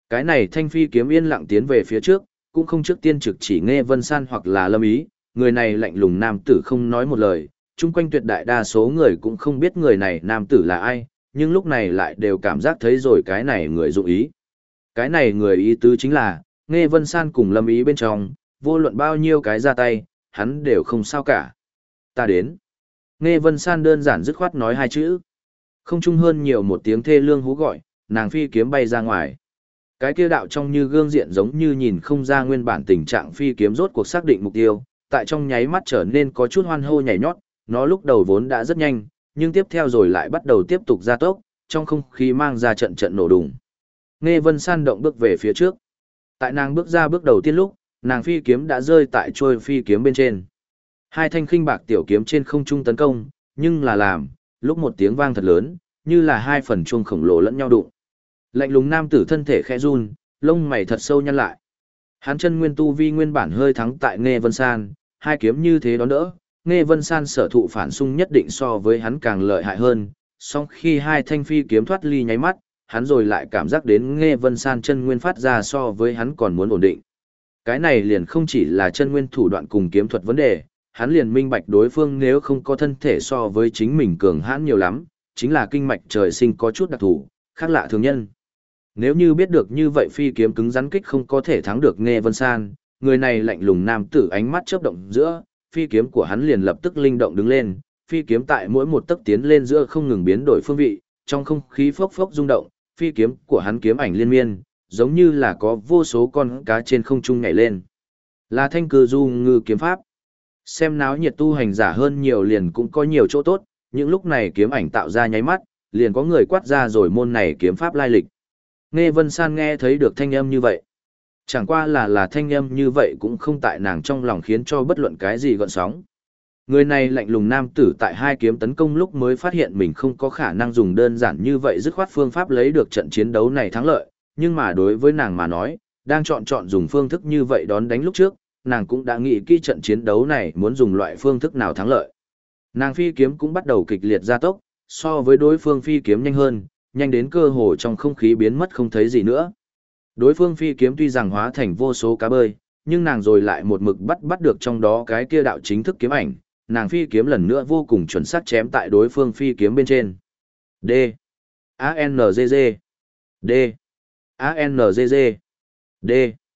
Cái này thanh phi kiếm yên lặng tiến về phía trước, cũng không trước tiên trực chỉ Nghe Vân San hoặc là Lâm Ý, người này lạnh lùng nam tử không nói một lời, chung quanh tuyệt đại đa số người cũng không biết người này nam tử là ai, nhưng lúc này lại đều cảm giác thấy rồi cái này người dụng ý. Cái này người ý tứ chính là, Nghe Vân San cùng Lâm Ý bên trong, vô luận bao nhiêu cái ra tay, hắn đều không sao cả. Ta đến. Nghe Vân San đơn giản dứt khoát nói hai chữ. Không chung hơn nhiều một tiếng thê lương hú gọi, nàng phi kiếm bay ra ngoài. Cái kia đạo trong như gương diện giống như nhìn không ra nguyên bản tình trạng phi kiếm rốt cuộc xác định mục tiêu, tại trong nháy mắt trở nên có chút hoan hô nhảy nhót, nó lúc đầu vốn đã rất nhanh, nhưng tiếp theo rồi lại bắt đầu tiếp tục gia tốc, trong không khí mang ra trận trận nổ đùng. Nghe Vân San động bước về phía trước. Tại nàng bước ra bước đầu tiên lúc, nàng phi kiếm đã rơi tại trôi phi kiếm bên trên. Hai thanh khinh bạc tiểu kiếm trên không trung tấn công, nhưng là làm, lúc một tiếng vang thật lớn, như là hai phần chuông khổng lồ lẫn nhau đụng. Lạnh lùng nam tử thân thể khẽ run, lông mày thật sâu nhăn lại. Hắn chân nguyên tu vi nguyên bản hơi thắng tại Nghe Vân San, hai kiếm như thế đón đỡ, Nghe Vân San sở thụ phản xung nhất định so với hắn càng lợi hại hơn, song khi hai thanh phi kiếm thoát ly nháy mắt, hắn rồi lại cảm giác đến Nghe Vân San chân nguyên phát ra so với hắn còn muốn ổn định. Cái này liền không chỉ là chân nguyên thủ đoạn cùng kiếm thuật vấn đề, hắn liền minh bạch đối phương nếu không có thân thể so với chính mình cường hãn nhiều lắm, chính là kinh mạch trời sinh có chút đặc thù, khác lạ thường nhân. Nếu như biết được như vậy phi kiếm cứng rắn kích không có thể thắng được Nghe Vân San, người này lạnh lùng nam tử ánh mắt chớp động giữa, phi kiếm của hắn liền lập tức linh động đứng lên, phi kiếm tại mỗi một tấc tiến lên giữa không ngừng biến đổi phương vị, trong không khí phốc phốc rung động, phi kiếm của hắn kiếm ảnh liên miên, giống như là có vô số con cá trên không trung nhảy lên. Là thanh cư du ngư kiếm pháp. Xem náo nhiệt tu hành giả hơn nhiều liền cũng có nhiều chỗ tốt, những lúc này kiếm ảnh tạo ra nháy mắt, liền có người quát ra rồi môn này kiếm pháp lai lịch. Nghe Vân San nghe thấy được thanh âm như vậy. Chẳng qua là thanh âm như vậy cũng không tại nàng trong lòng khiến cho bất luận cái gì gợn sóng. Người này lạnh lùng nam tử tại hai kiếm tấn công lúc mới phát hiện mình không có khả năng dùng đơn giản như vậy dứt khoát phương pháp lấy được trận chiến đấu này thắng lợi, nhưng mà đối với nàng mà nói, đang chọn dùng phương thức như vậy đón đánh lúc trước, nàng cũng đã nghĩ kỹ trận chiến đấu này muốn dùng loại phương thức nào thắng lợi. Nàng phi kiếm cũng bắt đầu kịch liệt gia tốc, so với đối phương phi kiếm nhanh hơn, nhanh đến cơ hồ trong không khí biến mất không thấy gì nữa. Đối phương phi kiếm tuy rằng hóa thành vô số cá bơi, nhưng nàng rồi lại một mực bắt được trong đó cái kia đạo chính thức kiếm ảnh, nàng phi kiếm lần nữa vô cùng chuẩn xác chém tại đối phương phi kiếm bên trên. D. A-N-G-G. D. A-N-G-G. D.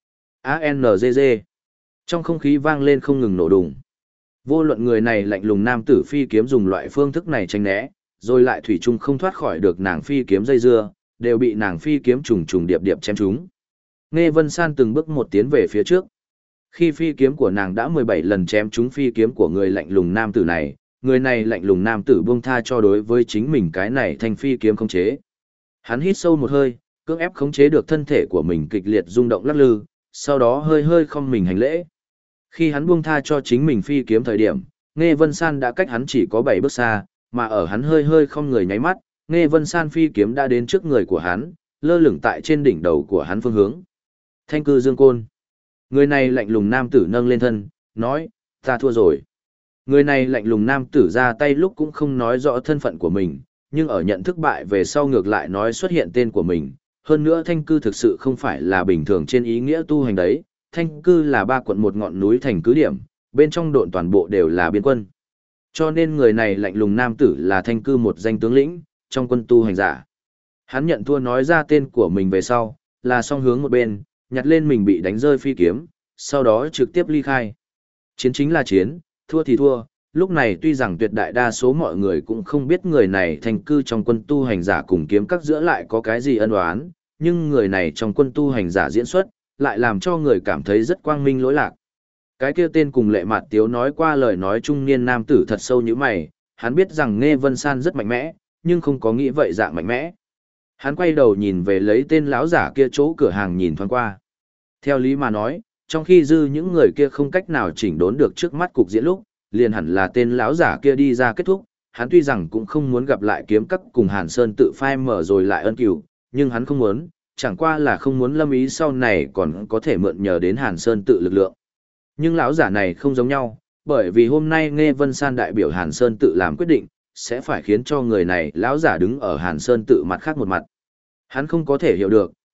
A-N-G-G. Trong không khí vang lên không ngừng nổ đùng. Vô luận người này lạnh lùng nam tử phi kiếm dùng loại phương thức này tránh né, rồi lại thủy chung không thoát khỏi được nàng phi kiếm dây dưa, đều bị nàng phi kiếm trùng trùng điệp điệp chém trúng. Nghe Vân San từng bước một tiến về phía trước. Khi phi kiếm của nàng đã 17 lần chém trúng phi kiếm của người lạnh lùng nam tử này, người này lạnh lùng nam tử buông tha cho đối với chính mình cái này thành phi kiếm khống chế. Hắn hít sâu một hơi, cưỡng ép khống chế được thân thể của mình kịch liệt rung động lắc lư, sau đó hơi hơi không mình hành lễ. Khi hắn buông tha cho chính mình phi kiếm thời điểm, Nghe Vân San đã cách hắn chỉ có 7 bước xa, mà ở hắn hơi hơi không người nháy mắt, Nghe Vân San phi kiếm đã đến trước người của hắn, lơ lửng tại trên đỉnh đầu của hắn phương hướng. Thanh cư dương côn. Người này lạnh lùng nam tử nâng lên thân, nói, ta thua rồi. Người này lạnh lùng nam tử ra tay lúc cũng không nói rõ thân phận của mình, nhưng ở nhận thức bại về sau ngược lại nói xuất hiện tên của mình. Hơn nữa thanh cư thực sự không phải là bình thường trên ý nghĩa tu hành đấy, thanh cư là 3 quận một ngọn núi thành cứ điểm, bên trong độn toàn bộ đều là biên quân. Cho nên người này lạnh lùng nam tử là thanh cư một danh tướng lĩnh, trong quân tu hành giả. Hắn nhận thua nói ra tên của mình về sau, là song hướng một bên, nhặt lên mình bị đánh rơi phi kiếm, sau đó trực tiếp ly khai. Chiến chính là chiến, thua thì thua, lúc này tuy rằng tuyệt đại đa số mọi người cũng không biết người này thanh cư trong quân tu hành giả cùng kiếm các giữa lại có cái gì ân oán, nhưng người này trong quân tu hành giả diễn xuất, lại làm cho người cảm thấy rất quang minh lỗi lạc. Cái kia tên cùng Lệ Mạt Tiếu nói qua lời nói trung niên nam tử thật sâu như mày, hắn biết rằng Nghe Vân San rất mạnh mẽ, nhưng không có nghĩ vậy dạng mạnh mẽ. Hắn quay đầu nhìn về lấy tên lão giả kia chỗ cửa hàng nhìn thoáng qua. Theo lý mà nói, trong khi dư những người kia không cách nào chỉnh đốn được trước mắt cục diễn lúc, liền hẳn là tên lão giả kia đi ra kết thúc, hắn tuy rằng cũng không muốn gặp lại kiếm các cùng Hàn Sơn tự phai mở rồi lại ân cửu, nhưng hắn không muốn, chẳng qua là không muốn Lâm Ý sau này còn có thể mượn nhờ đến Hàn Sơn tự lực lượng. Nhưng lão giả này không giống nhau, bởi vì hôm nay Nghe Vân San đại biểu Hàn Sơn tự làm quyết định, sẽ phải khiến cho người này lão giả đứng ở Hàn Sơn tự mặt khác một mặt. Hắn không có thể hiểu được,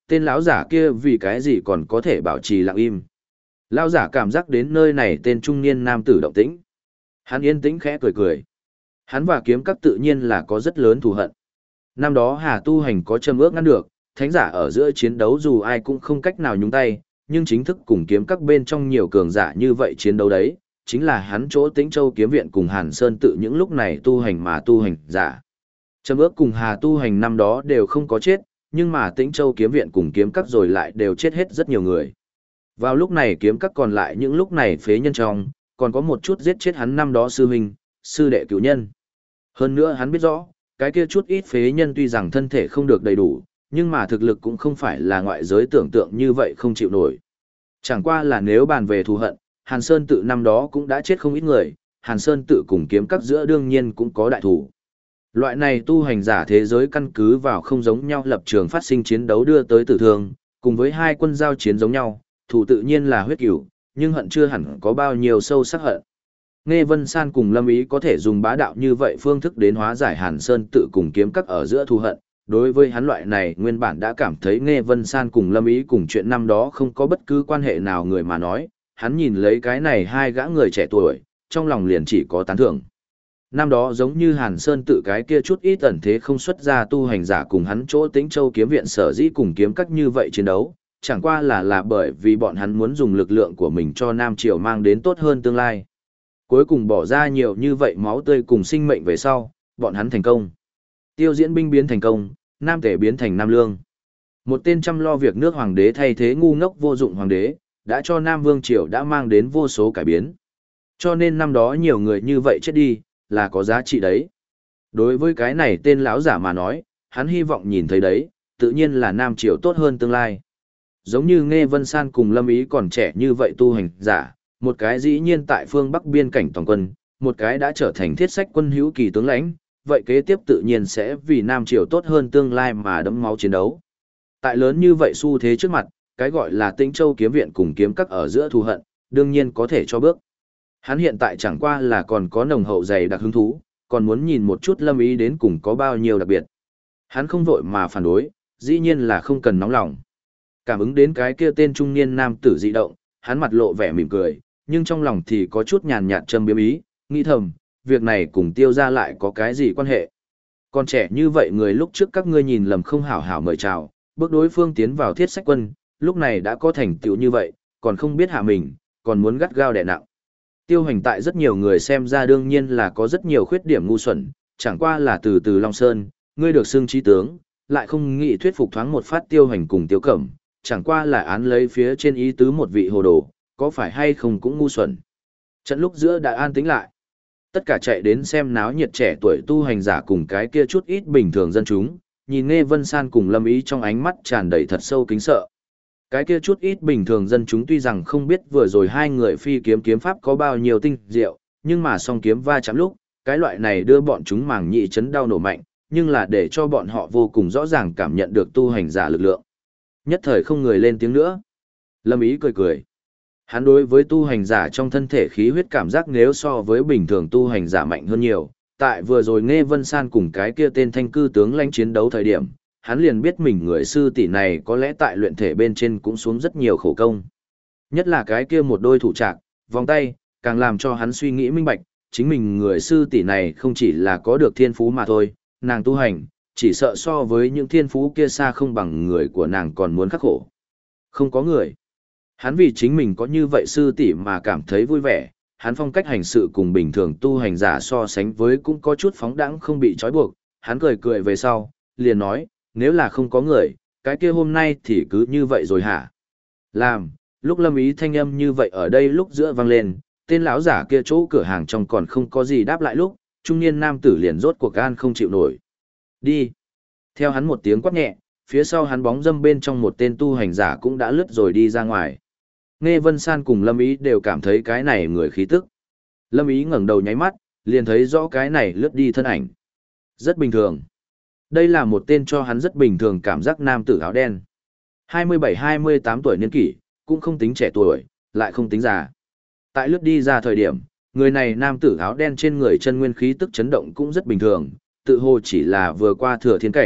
tên lão giả kia vì cái gì còn có thể bảo trì lặng im. Lão giả cảm giác đến nơi này tên trung niên nam tử động tĩnh. Hắn yên tĩnh khẽ cười cười. Hắn và kiếm các tự nhiên là có rất lớn thù hận. Năm đó Hà Tu Hành có châm ước ngăn được, thánh giả ở giữa chiến đấu dù ai cũng không cách nào nhúng tay, nhưng chính thức cùng kiếm các bên trong nhiều cường giả như vậy chiến đấu đấy, chính là hắn chỗ Tĩnh Châu kiếm viện cùng Hàn Sơn tự những lúc này tu hành mà tu hành giả. Châm ước cùng Hà Tu Hành năm đó đều không có chết, nhưng mà Tĩnh Châu kiếm viện cùng kiếm các rồi lại đều chết hết rất nhiều người. Vào lúc này kiếm các còn lại những lúc này phế nhân trong, còn có một chút giết chết hắn năm đó sư huynh, sư đệ cửu nhân. Hơn nữa hắn biết rõ, cái kia chút ít phế nhân tuy rằng thân thể không được đầy đủ, nhưng mà thực lực cũng không phải là ngoại giới tưởng tượng như vậy không chịu nổi. Chẳng qua là nếu bàn về thù hận, Hàn Sơn tự năm đó cũng đã chết không ít người, Hàn Sơn tự cùng kiếm các giữa đương nhiên cũng có đại thủ. Loại này tu hành giả thế giới căn cứ vào không giống nhau lập trường phát sinh chiến đấu đưa tới tử thương, cùng với hai quân giao chiến giống nhau, thủ tự nhiên là huyết cửu, nhưng hận chưa hẳn có bao nhiêu sâu sắc hận. Nghe Vân San cùng Lâm Ý có thể dùng bá đạo như vậy phương thức đến hóa giải Hàn Sơn tự cùng kiếm các ở giữa thù hận. Đối với hắn loại này nguyên bản đã cảm thấy Nghe Vân San cùng Lâm Ý cùng chuyện năm đó không có bất cứ quan hệ nào người mà nói, hắn nhìn lấy cái này hai gã người trẻ tuổi, trong lòng liền chỉ có tán thưởng. Năm đó giống như Hàn Sơn tự cái kia chút ít ẩn thế không xuất ra tu hành giả cùng hắn chỗ Tĩnh Châu kiếm viện sở dĩ cùng kiếm các như vậy chiến đấu, chẳng qua là bởi vì bọn hắn muốn dùng lực lượng của mình cho Nam Triều mang đến tốt hơn tương lai. Cuối cùng bỏ ra nhiều như vậy máu tươi cùng sinh mệnh về sau, bọn hắn thành công. Tiêu Diễn binh biến thành công, Nam Tể biến thành Nam Lương. Một tên chăm lo việc nước hoàng đế thay thế ngu ngốc vô dụng hoàng đế, đã cho Nam Vương Triều đã mang đến vô số cải biến. Cho nên năm đó nhiều người như vậy chết đi, là có giá trị đấy. Đối với cái này tên lão giả mà nói, hắn hy vọng nhìn thấy đấy, tự nhiên là Nam Triều tốt hơn tương lai. Giống như Nghe Vân San cùng Lâm Ý còn trẻ như vậy tu hành giả, một cái dĩ nhiên tại phương Bắc biên cảnh toàn quân, một cái đã trở thành thiết sách quân hữu kỳ tướng lãnh, vậy kế tiếp tự nhiên sẽ vì Nam Triều tốt hơn tương lai mà đẫm máu chiến đấu. Tại lớn như vậy xu thế trước mặt, cái gọi là Tĩnh Châu kiếm viện cùng kiếm các ở giữa thù hận, đương nhiên có thể cho bước. Hắn hiện tại chẳng qua là còn có nồng hậu dày đặc hứng thú, còn muốn nhìn một chút Lâm Ý đến cùng có bao nhiêu đặc biệt. Hắn không vội mà phản đối, dĩ nhiên là không cần nóng lòng. Cảm ứng đến cái kia tên trung niên nam tử dị động, hắn mặt lộ vẻ mỉm cười, nhưng trong lòng thì có chút nhàn nhạt châm biếm ý, nghĩ thầm, việc này cùng Tiêu gia lại có cái gì quan hệ. Còn trẻ như vậy người lúc trước các ngươi nhìn lầm không hảo hảo mời chào, bước đối phương tiến vào thiết sách quân, lúc này đã có thành tựu như vậy, còn không biết hạ mình, còn muốn gắt gao đè nặng. Tiêu Hành tại rất nhiều người xem ra đương nhiên là có rất nhiều khuyết điểm ngu xuẩn, chẳng qua là từ Long Sơn, ngươi được xưng trí tướng, lại không nghĩ thuyết phục thoáng một phát Tiêu Hành cùng Tiêu Cẩm, chẳng qua là án lấy phía trên ý tứ một vị hồ đồ, có phải hay không cũng ngu xuẩn. Trận lúc giữa đã an tĩnh lại. Tất cả chạy đến xem náo nhiệt trẻ tuổi tu hành giả cùng cái kia chút ít bình thường dân chúng, nhìn Nghe Vân San cùng Lâm Ý trong ánh mắt tràn đầy thật sâu kính sợ. Cái kia chút ít bình thường dân chúng tuy rằng không biết vừa rồi hai người phi kiếm kiếm pháp có bao nhiêu tinh diệu, nhưng mà song kiếm va chạm lúc, cái loại này đưa bọn chúng màng nhị chấn đau nổ mạnh, nhưng là để cho bọn họ vô cùng rõ ràng cảm nhận được tu hành giả lực lượng. Nhất thời không người lên tiếng nữa. Lâm Ý cười cười. Hắn đối với tu hành giả trong thân thể khí huyết cảm giác nếu so với bình thường tu hành giả mạnh hơn nhiều. Tại vừa rồi Nghe Vân San cùng cái kia tên thanh cư tướng lãnh chiến đấu thời điểm, hắn liền biết mình người sư tỷ này có lẽ tại luyện thể bên trên cũng xuống rất nhiều khổ công. Nhất là cái kia một đôi thủ trạc, vòng tay, càng làm cho hắn suy nghĩ minh bạch, chính mình người sư tỷ này không chỉ là có được thiên phú mà thôi, nàng tu hành, chỉ sợ so với những thiên phú kia xa không bằng người của nàng còn muốn khắc khổ. Không có người. Hắn vì chính mình có như vậy sư tỷ mà cảm thấy vui vẻ, hắn phong cách hành sự cùng bình thường tu hành giả so sánh với cũng có chút phóng đãng không bị trói buộc, hắn cười cười về sau, liền nói, nếu là không có người, cái kia hôm nay thì cứ như vậy rồi hả? Làm, lúc Lâm Ý thanh âm như vậy ở đây lúc giữa vang lên, tên lão giả kia chỗ cửa hàng trong còn không có gì đáp lại lúc, trung niên nam tử liền rốt cuộc gan không chịu nổi. Đi. Theo hắn một tiếng quát nhẹ, phía sau hắn bóng dâm bên trong một tên tu hành giả cũng đã lướt rồi đi ra ngoài. Nghe Vân San cùng Lâm Ý đều cảm thấy cái này người khí tức. Lâm Ý ngẩng đầu nháy mắt, liền thấy rõ cái này lướt đi thân ảnh. Rất bình thường. Đây là một tên cho hắn rất bình thường cảm giác nam tử áo đen. 27-28 tuổi niên kỷ, cũng không tính trẻ tuổi, lại không tính già. Tại lướt đi ra thời điểm, người này nam tử áo đen trên người chân nguyên khí tức chấn động cũng rất bình thường, tự hồ chỉ là vừa qua thừa thiên cảnh,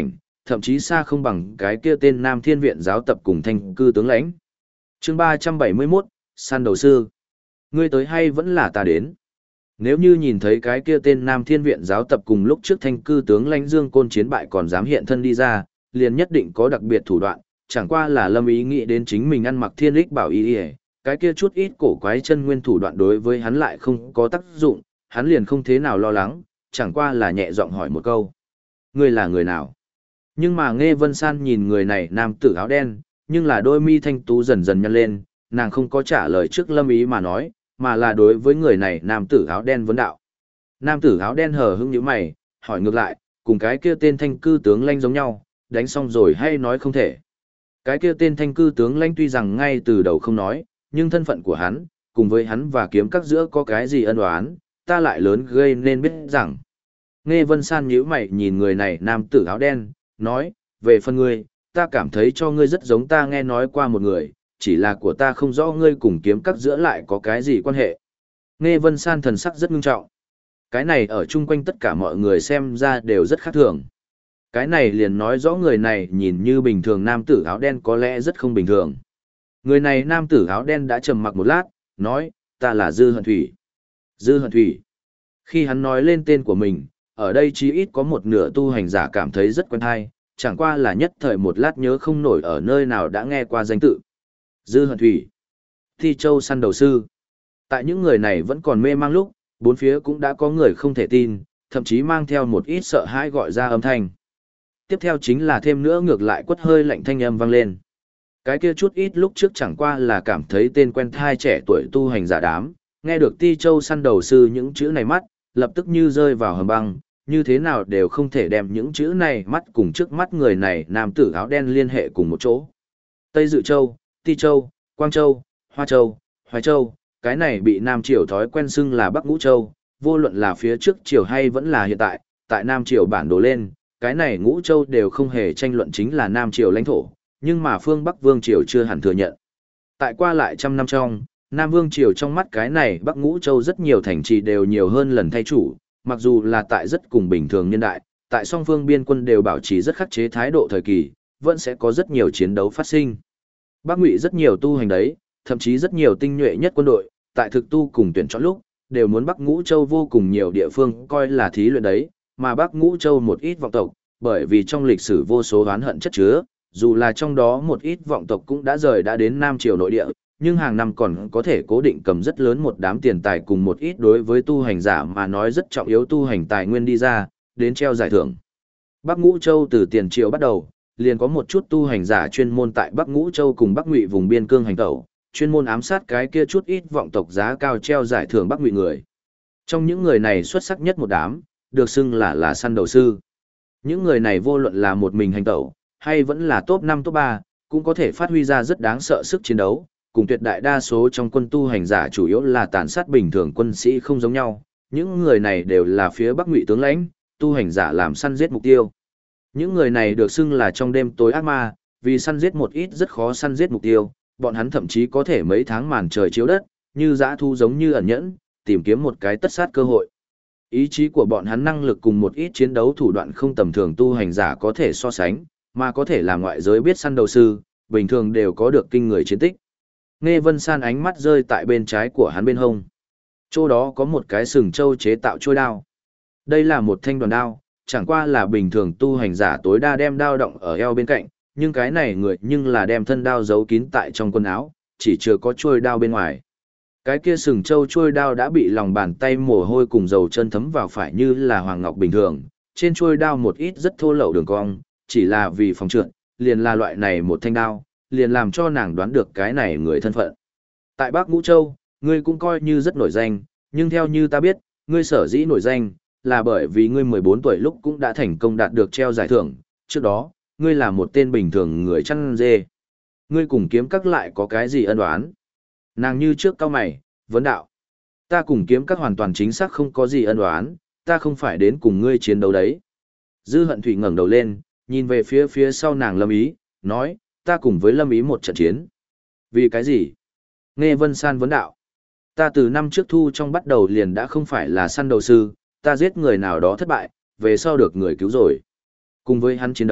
thậm chí xa không bằng cái kia tên Nam Thiên Viện giáo tập cùng thanh cư tướng lãnh. Chương 371, săn đầu sư. Ngươi tới hay vẫn là ta đến? Nếu như nhìn thấy cái kia tên Nam Thiên Viện giáo tập cùng lúc trước thanh cư tướng lãnh Dương Côn chiến bại còn dám hiện thân đi ra, liền nhất định có đặc biệt thủ đoạn, chẳng qua là Lâm Ý nghĩ đến chính mình ăn mặc thiên lích bảo y, cái kia chút ít cổ quái chân nguyên thủ đoạn đối với hắn lại không có tác dụng, hắn liền không thế nào lo lắng, chẳng qua là nhẹ giọng hỏi một câu. Ngươi là người nào? Nhưng mà Nghe Vân San nhìn người này nam tử áo đen, nhưng là đôi mi thanh tú dần dần nhăn lên, nàng không có trả lời trước Lâm Ý mà nói, mà là đối với người này nam tử áo đen vấn đạo. Nam tử áo đen hờ hững nhíu mày, hỏi ngược lại, cùng cái kia tên thanh cư tướng lãnh giống nhau, đánh xong rồi hay nói không thể. Cái kia tên thanh cư tướng lãnh tuy rằng ngay từ đầu không nói, nhưng thân phận của hắn, cùng với hắn và kiếm các giữa có cái gì ân oán, ta lại lớn gây nên biết rằng. Nghe Vân San nhíu mày nhìn người này nam tử áo đen, nói, về phần ngươi, ta cảm thấy cho ngươi rất giống ta nghe nói qua một người, chỉ là của ta không rõ ngươi cùng kiếm các giữa lại có cái gì quan hệ. Nghe Vân San thần sắc rất ngưng trọng. Cái này ở chung quanh tất cả mọi người xem ra đều rất khác thường. Cái này liền nói rõ người này nhìn như bình thường nam tử áo đen có lẽ rất không bình thường. Người này nam tử áo đen đã trầm mặc một lát, nói, ta là Dư Hận Thủy. Dư Hận Thủy. Khi hắn nói lên tên của mình, ở đây chí ít có một nửa tu hành giả cảm thấy rất quen hay, chẳng qua là nhất thời một lát nhớ không nổi ở nơi nào đã nghe qua danh tự. Dư Hận Thủy. Thi Châu săn đầu sư. Tại những người này vẫn còn mê mang lúc, bốn phía cũng đã có người không thể tin, thậm chí mang theo một ít sợ hãi gọi ra âm thanh. Tiếp theo chính là thêm nữa ngược lại quất hơi lạnh thanh âm vang lên. Cái kia chút ít lúc trước chẳng qua là cảm thấy tên quen thai trẻ tuổi tu hành giả đám, nghe được Ti Châu săn đầu sư những chữ này mắt, lập tức như rơi vào hầm băng, như thế nào đều không thể đem những chữ này mắt cùng trước mắt người này nam tử áo đen liên hệ cùng một chỗ. Tây Dự Châu, Ti Châu, Quang Châu, Hoa Châu, Hoài Châu, cái này bị Nam Triều thói quen xưng là Bắc Ngũ Châu, vô luận là phía trước Triều hay vẫn là hiện tại Nam Triều bản đồ lên, cái này Ngũ Châu đều không hề tranh luận chính là Nam Triều lãnh thổ, nhưng mà phương Bắc Vương Triều chưa hẳn thừa nhận. Tại qua lại trăm năm trong, Nam Vương Triều trong mắt cái này Bắc Ngũ Châu rất nhiều thành trì đều nhiều hơn lần thay chủ, mặc dù là tại rất cùng bình thường niên đại, tại song phương biên quân đều bảo trì rất khắc chế thái độ thời kỳ, vẫn sẽ có rất nhiều chiến đấu phát sinh. Bắc Ngụy rất nhiều tu hành đấy, thậm chí rất nhiều tinh nhuệ nhất quân đội, tại thực tu cùng tuyển chọn lúc, đều muốn Bắc Ngũ Châu vô cùng nhiều địa phương coi là thí luyện đấy, mà Bắc Ngũ Châu một ít vọng tộc, bởi vì trong lịch sử vô số oán hận chất chứa, dù là trong đó một ít vọng tộc cũng đã rời đã đến Nam Triều nội địa, nhưng hàng năm còn có thể cố định cầm rất lớn một đám tiền tài cùng một ít đối với tu hành giả mà nói rất trọng yếu tu hành tài nguyên đi ra, đến treo giải thưởng. Bắc Ngũ Châu từ tiền triều bắt đầu, liền có một chút tu hành giả chuyên môn tại Bắc Ngũ Châu cùng Bắc Ngụy vùng biên cương hành tẩu, chuyên môn ám sát cái kia chút ít vọng tộc giá cao treo giải thưởng Bắc Ngụy người. Trong những người này xuất sắc nhất một đám, được xưng là săn đầu sư. Những người này vô luận là một mình hành tẩu, hay vẫn là top 5 top 3, cũng có thể phát huy ra rất đáng sợ sức chiến đấu, cùng tuyệt đại đa số trong quân tu hành giả chủ yếu là tàn sát bình thường quân sĩ không giống nhau. Những người này đều là phía Bắc Ngụy tướng lãnh, tu hành giả làm săn giết mục tiêu. Những người này được xưng là trong đêm tối ác ma, vì săn giết một ít rất khó săn giết mục tiêu, bọn hắn thậm chí có thể mấy tháng màn trời chiếu đất, như dã thu giống như ẩn nhẫn, tìm kiếm một cái tất sát cơ hội. Ý chí của bọn hắn năng lực cùng một ít chiến đấu thủ đoạn không tầm thường tu hành giả có thể so sánh, mà có thể là ngoại giới biết săn đầu sư, bình thường đều có được kinh người chiến tích. Nghe Vân San ánh mắt rơi tại bên trái của hắn bên hông. Chỗ đó có một cái sừng trâu chế tạo trôi đao. Đây là một thanh đoàn đao, chẳng qua là bình thường tu hành giả tối đa đem đao động ở eo bên cạnh, nhưng cái này người nhưng là đem thân đao giấu kín tại trong quần áo, chỉ chưa có trôi đao bên ngoài. Cái kia sừng trâu trôi đao đã bị lòng bàn tay mồ hôi cùng dầu chân thấm vào phải như là hoàng ngọc bình thường, trên trôi đao một ít rất thô lậu đường cong, chỉ là vì phòng trượt, liền là loại này một thanh đao, liền làm cho nàng đoán được cái này người thân phận. Tại Bắc Ngũ Châu, ngươi cũng coi như rất nổi danh, nhưng theo như ta biết, ngươi sở dĩ nổi danh, là bởi vì ngươi 14 tuổi lúc cũng đã thành công đạt được treo giải thưởng, trước đó, ngươi là một tên bình thường người chăn dê. Ngươi cùng kiếm các lại có cái gì ân oán? Nàng như trước cao mày, vấn đạo. Ta cùng kiếm các hoàn toàn chính xác không có gì ân oán, ta không phải đến cùng ngươi chiến đấu đấy. Dư Hận Thủy ngẩng đầu lên, nhìn về phía sau nàng Lâm Ý, nói, ta cùng với Lâm Ý một trận chiến. Vì cái gì? Nghe Vân San vấn đạo. Ta từ năm trước thu trong bắt đầu liền đã không phải là săn đầu sư, ta giết người nào đó thất bại, về sau được người cứu rồi. Cùng với hắn chiến đấu,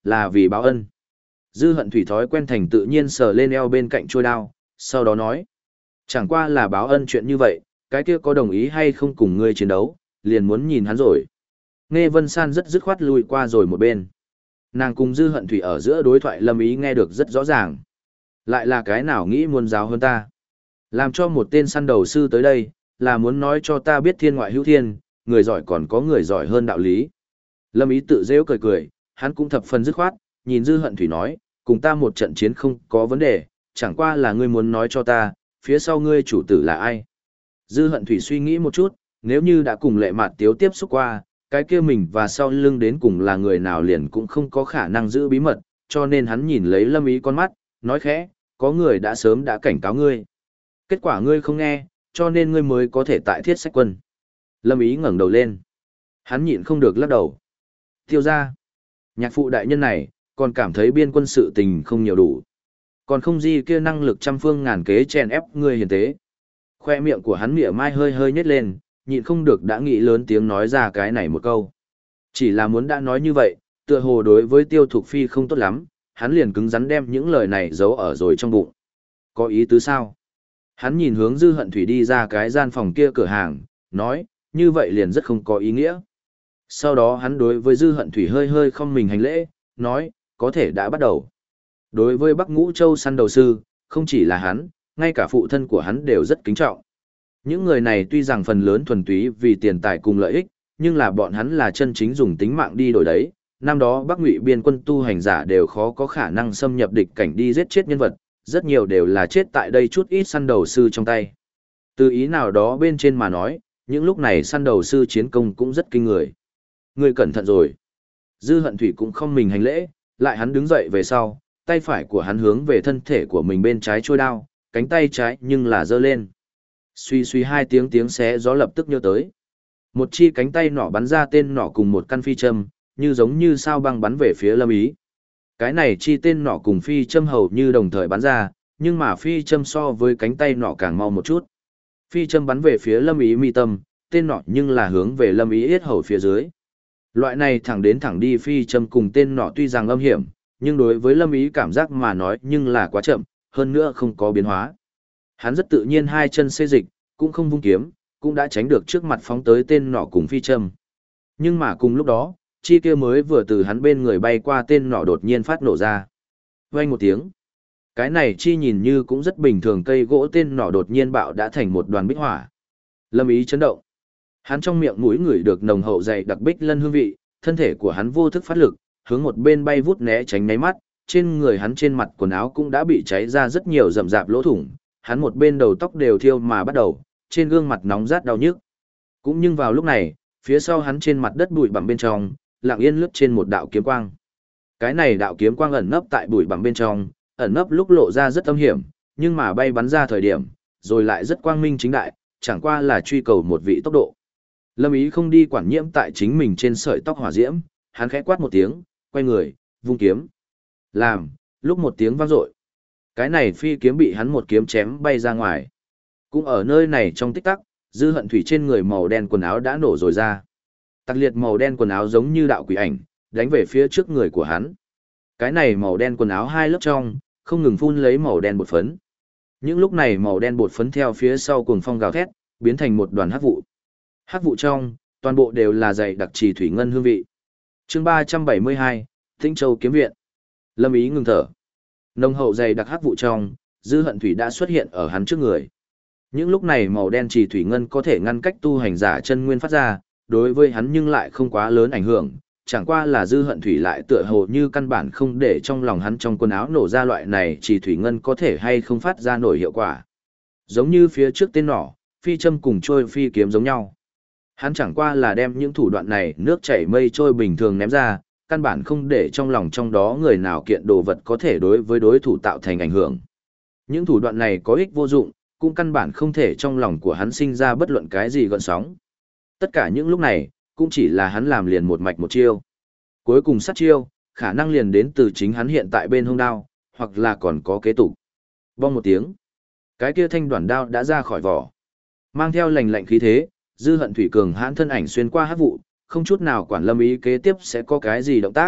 là vì báo ân. Dư hận thủy thói quen thành tự nhiên sờ lên eo bên cạnh trôi đao, sau đó nói. Chẳng qua là báo ân chuyện như vậy, cái kia có đồng ý hay không cùng ngươi chiến đấu, liền muốn nhìn hắn rồi. Nghe Vân San rất dứt khoát lùi qua rồi một bên. Nàng cùng Dư hận thủy ở giữa đối thoại Lâm Ý nghe được rất rõ ràng. Lại là cái nào nghĩ muốn giáo hơn ta. Làm cho một tên săn đầu sư tới đây, là muốn nói cho ta biết thiên ngoại hữu thiên, người giỏi còn có người giỏi hơn đạo lý. Lâm Ý tự rêu cười cười, hắn cũng thập phần dứt khoát, nhìn Dư hận thủy nói, cùng ta một trận chiến không có vấn đề, chẳng qua là ngươi muốn nói cho ta, phía sau ngươi chủ tử là ai. Dư hận thủy suy nghĩ một chút, nếu như đã cùng Lệ Mạt Tiếu tiếp xúc qua, cái kia mình và sau lưng đến cùng là người nào liền cũng không có khả năng giữ bí mật, cho nên hắn nhìn lấy Lâm Ý con mắt, nói khẽ, có người đã sớm đã cảnh cáo ngươi. Kết quả ngươi không nghe, cho nên ngươi mới có thể tại Thiết Sách Quân. Lâm Ý ngẩng đầu lên. Hắn nhịn không được lắc đầu. Tiêu ra. Nhạc phụ đại nhân này, còn cảm thấy biên quân sự tình không nhiều đủ. Còn không gì kia năng lực trăm phương ngàn kế chèn ép ngươi hiền tế. Khoe miệng của hắn mỉa mai hơi hơi nhếch lên, nhịn không được đã nghĩ lớn tiếng nói ra cái này một câu. Chỉ là muốn đã nói như vậy, tựa hồ đối với Tiêu Thục Phi không tốt lắm, hắn liền cứng rắn đem những lời này giấu ở rồi trong bụng. Có ý tứ sao? Hắn nhìn hướng Dư hận thủy đi ra cái gian phòng kia cửa hàng, nói, như vậy liền rất không có ý nghĩa. Sau đó hắn đối với Dư hận thủy hơi hơi không mình hành lễ, nói, có thể đã bắt đầu. Đối với Bắc Ngũ Châu săn đầu sư, không chỉ là hắn, ngay cả phụ thân của hắn đều rất kính trọng. Những người này tuy rằng phần lớn thuần túy vì tiền tài cùng lợi ích, nhưng là bọn hắn là chân chính dùng tính mạng đi đổi đấy. Năm đó Bắc Ngụy biên quân tu hành giả đều khó có khả năng xâm nhập địch cảnh đi giết chết nhân vật, rất nhiều đều là chết tại đây chút ít săn đầu sư trong tay. Từ ý nào đó bên trên mà nói, những lúc này săn đầu sư chiến công cũng rất kinh người. Người cẩn thận rồi. Dư hận thủy cũng không mình hành lễ, lại hắn đứng dậy về sau, tay phải của hắn hướng về thân thể của mình bên trái trôi đao, cánh tay trái nhưng là giơ lên. Suy suy hai tiếng xé gió lập tức nhớ tới. Một chi cánh tay nỏ bắn ra tên nỏ cùng một căn phi châm, như giống như sao băng bắn về phía Lâm Ý. Cái này chi tên nỏ cùng phi châm hầu như đồng thời bắn ra, nhưng mà phi châm so với cánh tay nỏ càng mau một chút. Phi châm bắn về phía Lâm Ý mi tâm, tên nỏ nhưng là hướng về Lâm Ý yết hầu phía dưới. Loại này thẳng đến thẳng đi phi châm cùng tên nỏ tuy rằng âm hiểm, nhưng đối với Lâm Ý cảm giác mà nói nhưng là quá chậm, hơn nữa không có biến hóa. Hắn rất tự nhiên hai chân xê dịch, cũng không vung kiếm, cũng đã tránh được trước mặt phóng tới tên nỏ cùng phi châm. Nhưng mà cùng lúc đó, chi kia mới vừa từ hắn bên người bay qua tên nỏ đột nhiên phát nổ ra. Vang một tiếng. Cái này chi nhìn như cũng rất bình thường cây gỗ tên nỏ đột nhiên bạo đã thành một đoàn bích hỏa. Lâm Ý chấn động. Hắn trong miệng mũi ngửi được nồng hậu dày đặc bích lân hương vị, thân thể của hắn vô thức phát lực, hướng một bên bay vút né tránh nháy mắt, trên người hắn trên mặt quần áo cũng đã bị cháy ra rất nhiều rậm rạp lỗ thủng, hắn một bên đầu tóc đều thiêu mà bắt đầu, trên gương mặt nóng rát đau nhức. Cũng nhưng vào lúc này, phía sau hắn trên mặt đất bụi bặm bên trong, lặng yên lướt trên một đạo kiếm quang. Cái này đạo kiếm quang ẩn nấp tại bụi bặm bên trong, ẩn nấp lúc lộ ra rất âm hiểm, nhưng mà bay bắn ra thời điểm, rồi lại rất quang minh chính đại, chẳng qua là truy cầu một vị tốc độ. Lâm Ý không đi quản nhiễm tại chính mình trên sợi tóc hỏa diễm, hắn khẽ quát một tiếng, quay người, vung kiếm. Làm, lúc một tiếng vang dội. Cái này phi kiếm bị hắn một kiếm chém bay ra ngoài. Cũng ở nơi này trong tích tắc, Dư hận thủy trên người màu đen quần áo đã nổ rồi ra. Tặc liệt màu đen quần áo giống như đạo quỷ ảnh, đánh về phía trước người của hắn. Cái này màu đen quần áo hai lớp trong, không ngừng phun lấy màu đen bột phấn. Những lúc này màu đen bột phấn theo phía sau cuồng phong gào thét, biến thành một đoàn hắc vụ. Hắc vụ trong, toàn bộ đều là dày đặc trì thủy ngân hương vị. Chương 372, Tĩnh Châu kiếm viện. Lâm Ý ngừng thở. Nồng hậu dày đặc hắc vụ trong, Dư hận thủy đã xuất hiện ở hắn trước người. Những lúc này màu đen trì thủy ngân có thể ngăn cách tu hành giả chân nguyên phát ra, đối với hắn nhưng lại không quá lớn ảnh hưởng, chẳng qua là Dư hận thủy lại tựa hồ như căn bản không để trong lòng hắn trong quần áo nổ ra loại này trì thủy ngân có thể hay không phát ra nổi hiệu quả. Giống như phía trước tên nỏ, phi châm cùng trôi phi kiếm giống nhau. Hắn chẳng qua là đem những thủ đoạn này nước chảy mây trôi bình thường ném ra, căn bản không để trong lòng trong đó người nào kiện đồ vật có thể đối với đối thủ tạo thành ảnh hưởng. Những thủ đoạn này có ích vô dụng, cũng căn bản không thể trong lòng của hắn sinh ra bất luận cái gì gợn sóng. Tất cả những lúc này, cũng chỉ là hắn làm liền một mạch một chiêu. Cuối cùng sát chiêu, khả năng liền đến từ chính hắn hiện tại bên hông đao, hoặc là còn có kế tục. Bong một tiếng, cái kia thanh đoạn đao đã ra khỏi vỏ. Mang theo lạnh lạnh khí thế, Dư hận thủy cường hãn thân ảnh xuyên qua hắc vụ, không chút nào quản Lâm Ý kế tiếp sẽ có cái gì động tác,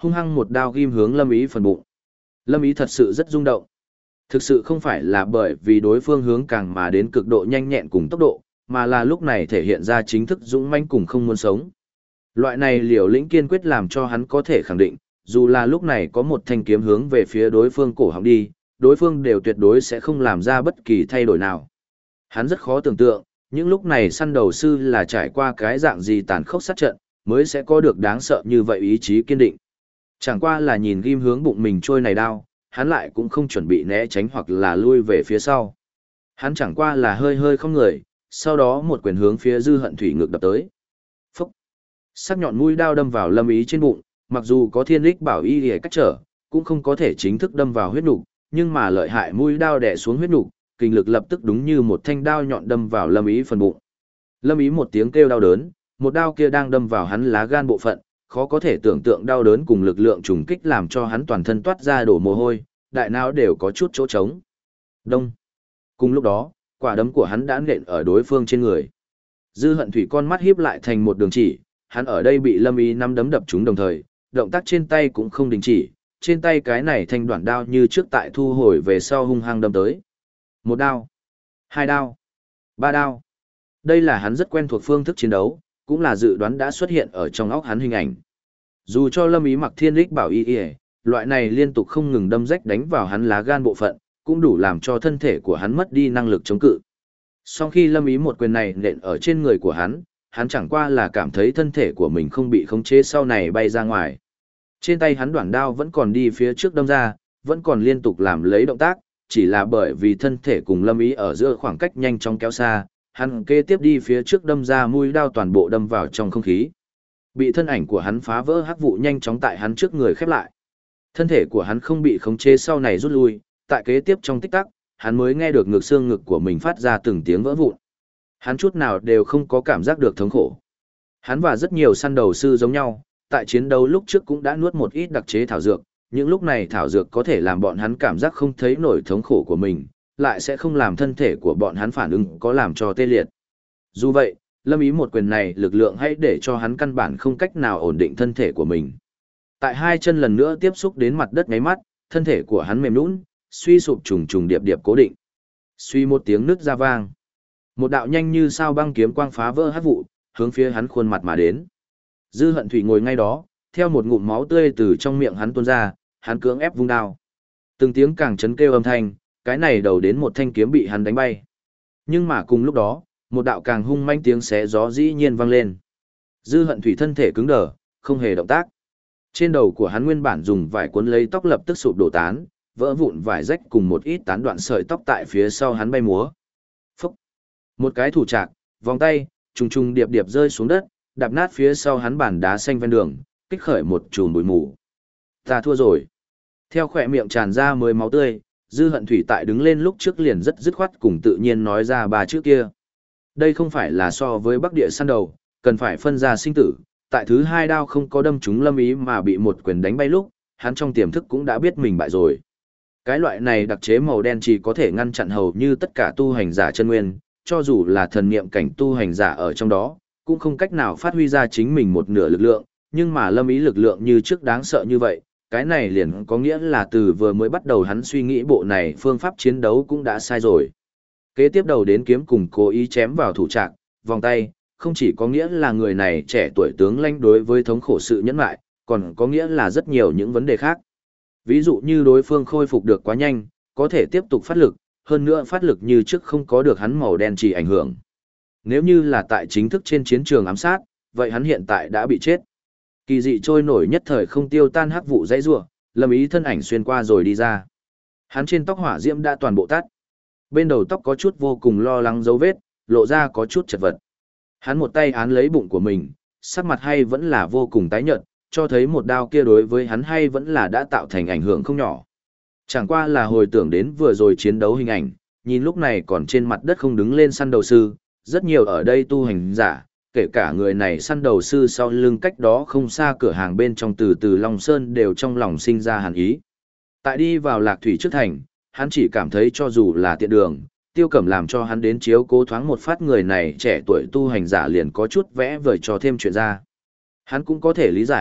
hung hăng một đao ghim hướng Lâm Ý phần bụng. Lâm Ý thật sự rất rung động. Thực sự không phải là bởi vì đối phương hướng càng mà đến cực độ nhanh nhẹn cùng tốc độ, mà là lúc này thể hiện ra chính thức dũng mãnh cùng không muốn sống. Loại này liều lĩnh kiên quyết làm cho hắn có thể khẳng định, dù là lúc này có một thanh kiếm hướng về phía đối phương cổ họng đi, đối phương đều tuyệt đối sẽ không làm ra bất kỳ thay đổi nào. Hắn rất khó tưởng tượng, những lúc này săn đầu sư là trải qua cái dạng gì tàn khốc sát trận, mới sẽ có được đáng sợ như vậy ý chí kiên định. Chẳng qua là nhìn ghim hướng bụng mình trôi này đao, hắn lại cũng không chuẩn bị né tránh hoặc là lui về phía sau. Hắn chẳng qua là hơi hơi không người, sau đó một quyền hướng phía Dư Hận Thủy ngược đập tới. Phúc! Sắc nhọn mũi đao đâm vào Lâm Ý trên bụng, mặc dù có thiên lích bảo y để cách trở, cũng không có thể chính thức đâm vào huyết nục, nhưng mà lợi hại mũi đao đè xuống huyết nục, kinh lực lập tức đúng như một thanh đao nhọn đâm vào Lâm Ý phần bụng. Lâm Ý một tiếng kêu đau đớn, một đao kia đang đâm vào hắn lá gan bộ phận, khó có thể tưởng tượng đau đớn cùng lực lượng trùng kích làm cho hắn toàn thân toát ra đổ mồ hôi, đại não đều có chút chỗ trống. Đông. Cùng lúc đó, quả đấm của hắn đã nện ở đối phương trên người. Dư Hận Thủy con mắt híp lại thành một đường chỉ, hắn ở đây bị Lâm Ý năm đấm đập trúng đồng thời, động tác trên tay cũng không đình chỉ, trên tay cái này thanh đoạn đao như trước tại thu hồi về sau hung hăng đâm tới. Một đao, hai đao, ba đao. Đây là hắn rất quen thuộc phương thức chiến đấu, cũng là dự đoán đã xuất hiện ở trong óc hắn hình ảnh. Dù cho Lâm Ý mặc thiên lích bảo y, loại này liên tục không ngừng đâm rách đánh vào hắn lá gan bộ phận, cũng đủ làm cho thân thể của hắn mất đi năng lực chống cự. Sau khi Lâm Ý một quyền này nện ở trên người của hắn chẳng qua là cảm thấy thân thể của mình không bị khống chế sau này bay ra ngoài. Trên tay hắn đoạn đao vẫn còn đi phía trước đâm ra, vẫn còn liên tục làm lấy động tác, chỉ là bởi vì thân thể cùng Lâm Ý ở giữa khoảng cách nhanh chóng kéo xa, hắn kế tiếp đi phía trước đâm ra mũi đao toàn bộ đâm vào trong không khí. Bị thân ảnh của hắn phá vỡ hắc vụ nhanh chóng tại hắn trước người khép lại. Thân thể của hắn không bị khống chế sau này rút lui, tại kế tiếp trong tích tắc, hắn mới nghe được ngực xương ngực của mình phát ra từng tiếng vỡ vụn. Hắn chút nào đều không có cảm giác được thống khổ. Hắn và rất nhiều săn đầu sư giống nhau, tại chiến đấu lúc trước cũng đã nuốt một ít đặc chế thảo dược, những lúc này thảo dược có thể làm bọn hắn cảm giác không thấy nổi thống khổ của mình, lại sẽ không làm thân thể của bọn hắn phản ứng có làm cho tê liệt. Dù vậy, Lâm Ý một quyền này lực lượng hãy để cho hắn căn bản không cách nào ổn định thân thể của mình. Tại hai chân lần nữa tiếp xúc đến mặt đất ngáy mắt, thân thể của hắn mềm nhũn, suy sụp trùng trùng điệp điệp cố định. Suy một tiếng nứt ra vang. Một đạo nhanh như sao băng kiếm quang phá vỡ hắc vụ, hướng phía hắn khuôn mặt mà đến. Dư Hận Thủy ngồi ngay đó, theo một ngụm máu tươi từ trong miệng hắn tuôn ra, hắn cưỡng ép vung đao. Từng tiếng càng chấn kêu âm thanh, cái này đầu đến một thanh kiếm bị hắn đánh bay. Nhưng mà cùng lúc đó, một đạo càng hung manh tiếng xé gió dĩ nhiên vang lên. Dư Hận Thủy thân thể cứng đờ, không hề động tác. Trên đầu của hắn nguyên bản dùng vải cuốn lấy tóc lập tức sụp đổ tán, vỡ vụn vải rách cùng một ít tán đoạn sợi tóc tại phía sau hắn bay múa. Phúc! Một cái thủ trạc, vòng tay, trùng trùng điệp điệp rơi xuống đất, đạp nát phía sau hắn bản đá xanh ven đường, kích khởi một chùm bụi mù. Ta thua rồi. Theo khỏe miệng tràn ra mới máu tươi, Dư Hận Thủy tại đứng lên lúc trước liền rất dứt khoát cùng tự nhiên nói ra ba chữ kia. Đây không phải là so với Bắc Địa săn đầu, cần phải phân ra sinh tử, tại thứ hai đao không có đâm trúng Lâm Ý mà bị một quyền đánh bay lúc, hắn trong tiềm thức cũng đã biết mình bại rồi. Cái loại này đặc chế màu đen chỉ có thể ngăn chặn hầu như tất cả tu hành giả chân nguyên, cho dù là thần niệm cảnh tu hành giả ở trong đó, cũng không cách nào phát huy ra chính mình một nửa lực lượng, nhưng mà Lâm Ý lực lượng như trước đáng sợ như vậy, cái này liền có nghĩa là từ vừa mới bắt đầu hắn suy nghĩ bộ này phương pháp chiến đấu cũng đã sai rồi. Kế tiếp đầu đến kiếm cùng cố ý chém vào thủ trạc, vòng tay, không chỉ có nghĩa là người này trẻ tuổi tướng lãnh đối với thống khổ sự nhẫn lại, còn có nghĩa là rất nhiều những vấn đề khác. Ví dụ như đối phương khôi phục được quá nhanh, có thể tiếp tục phát lực, hơn nữa phát lực như trước không có được hắn màu đen chỉ ảnh hưởng. Nếu như là tại chính thức trên chiến trường ám sát, vậy hắn hiện tại đã bị chết. Kỳ dị trôi nổi nhất thời không tiêu tan hắc vụ dãy rủa, Lâm Ý thân ảnh xuyên qua rồi đi ra. Hắn trên tóc hỏa diễm đã toàn bộ tắt. Bên đầu tóc có chút vô cùng lo lắng dấu vết, lộ ra có chút chật vật. Hắn một tay án lấy bụng của mình, sắc mặt hay vẫn là vô cùng tái nhợt, cho thấy một đao kia đối với hắn hay vẫn là đã tạo thành ảnh hưởng không nhỏ. Chẳng qua là hồi tưởng đến vừa rồi chiến đấu hình ảnh, nhìn lúc này còn trên mặt đất không đứng lên săn đầu sư, rất nhiều ở đây tu hành giả, kể cả người này săn đầu sư sau lưng cách đó không xa cửa hàng bên trong từ từ Long Sơn đều trong lòng sinh ra hàn ý. Tại đi vào Lạc Thủy trước thành, hắn chỉ cảm thấy cho dù là tiện đường, Tiêu Cẩm làm cho hắn đến chiếu cố thoáng một phát người này trẻ tuổi tu hành giả liền có chút vẽ vời cho thêm chuyện ra. Hắn cũng có thể lý giải,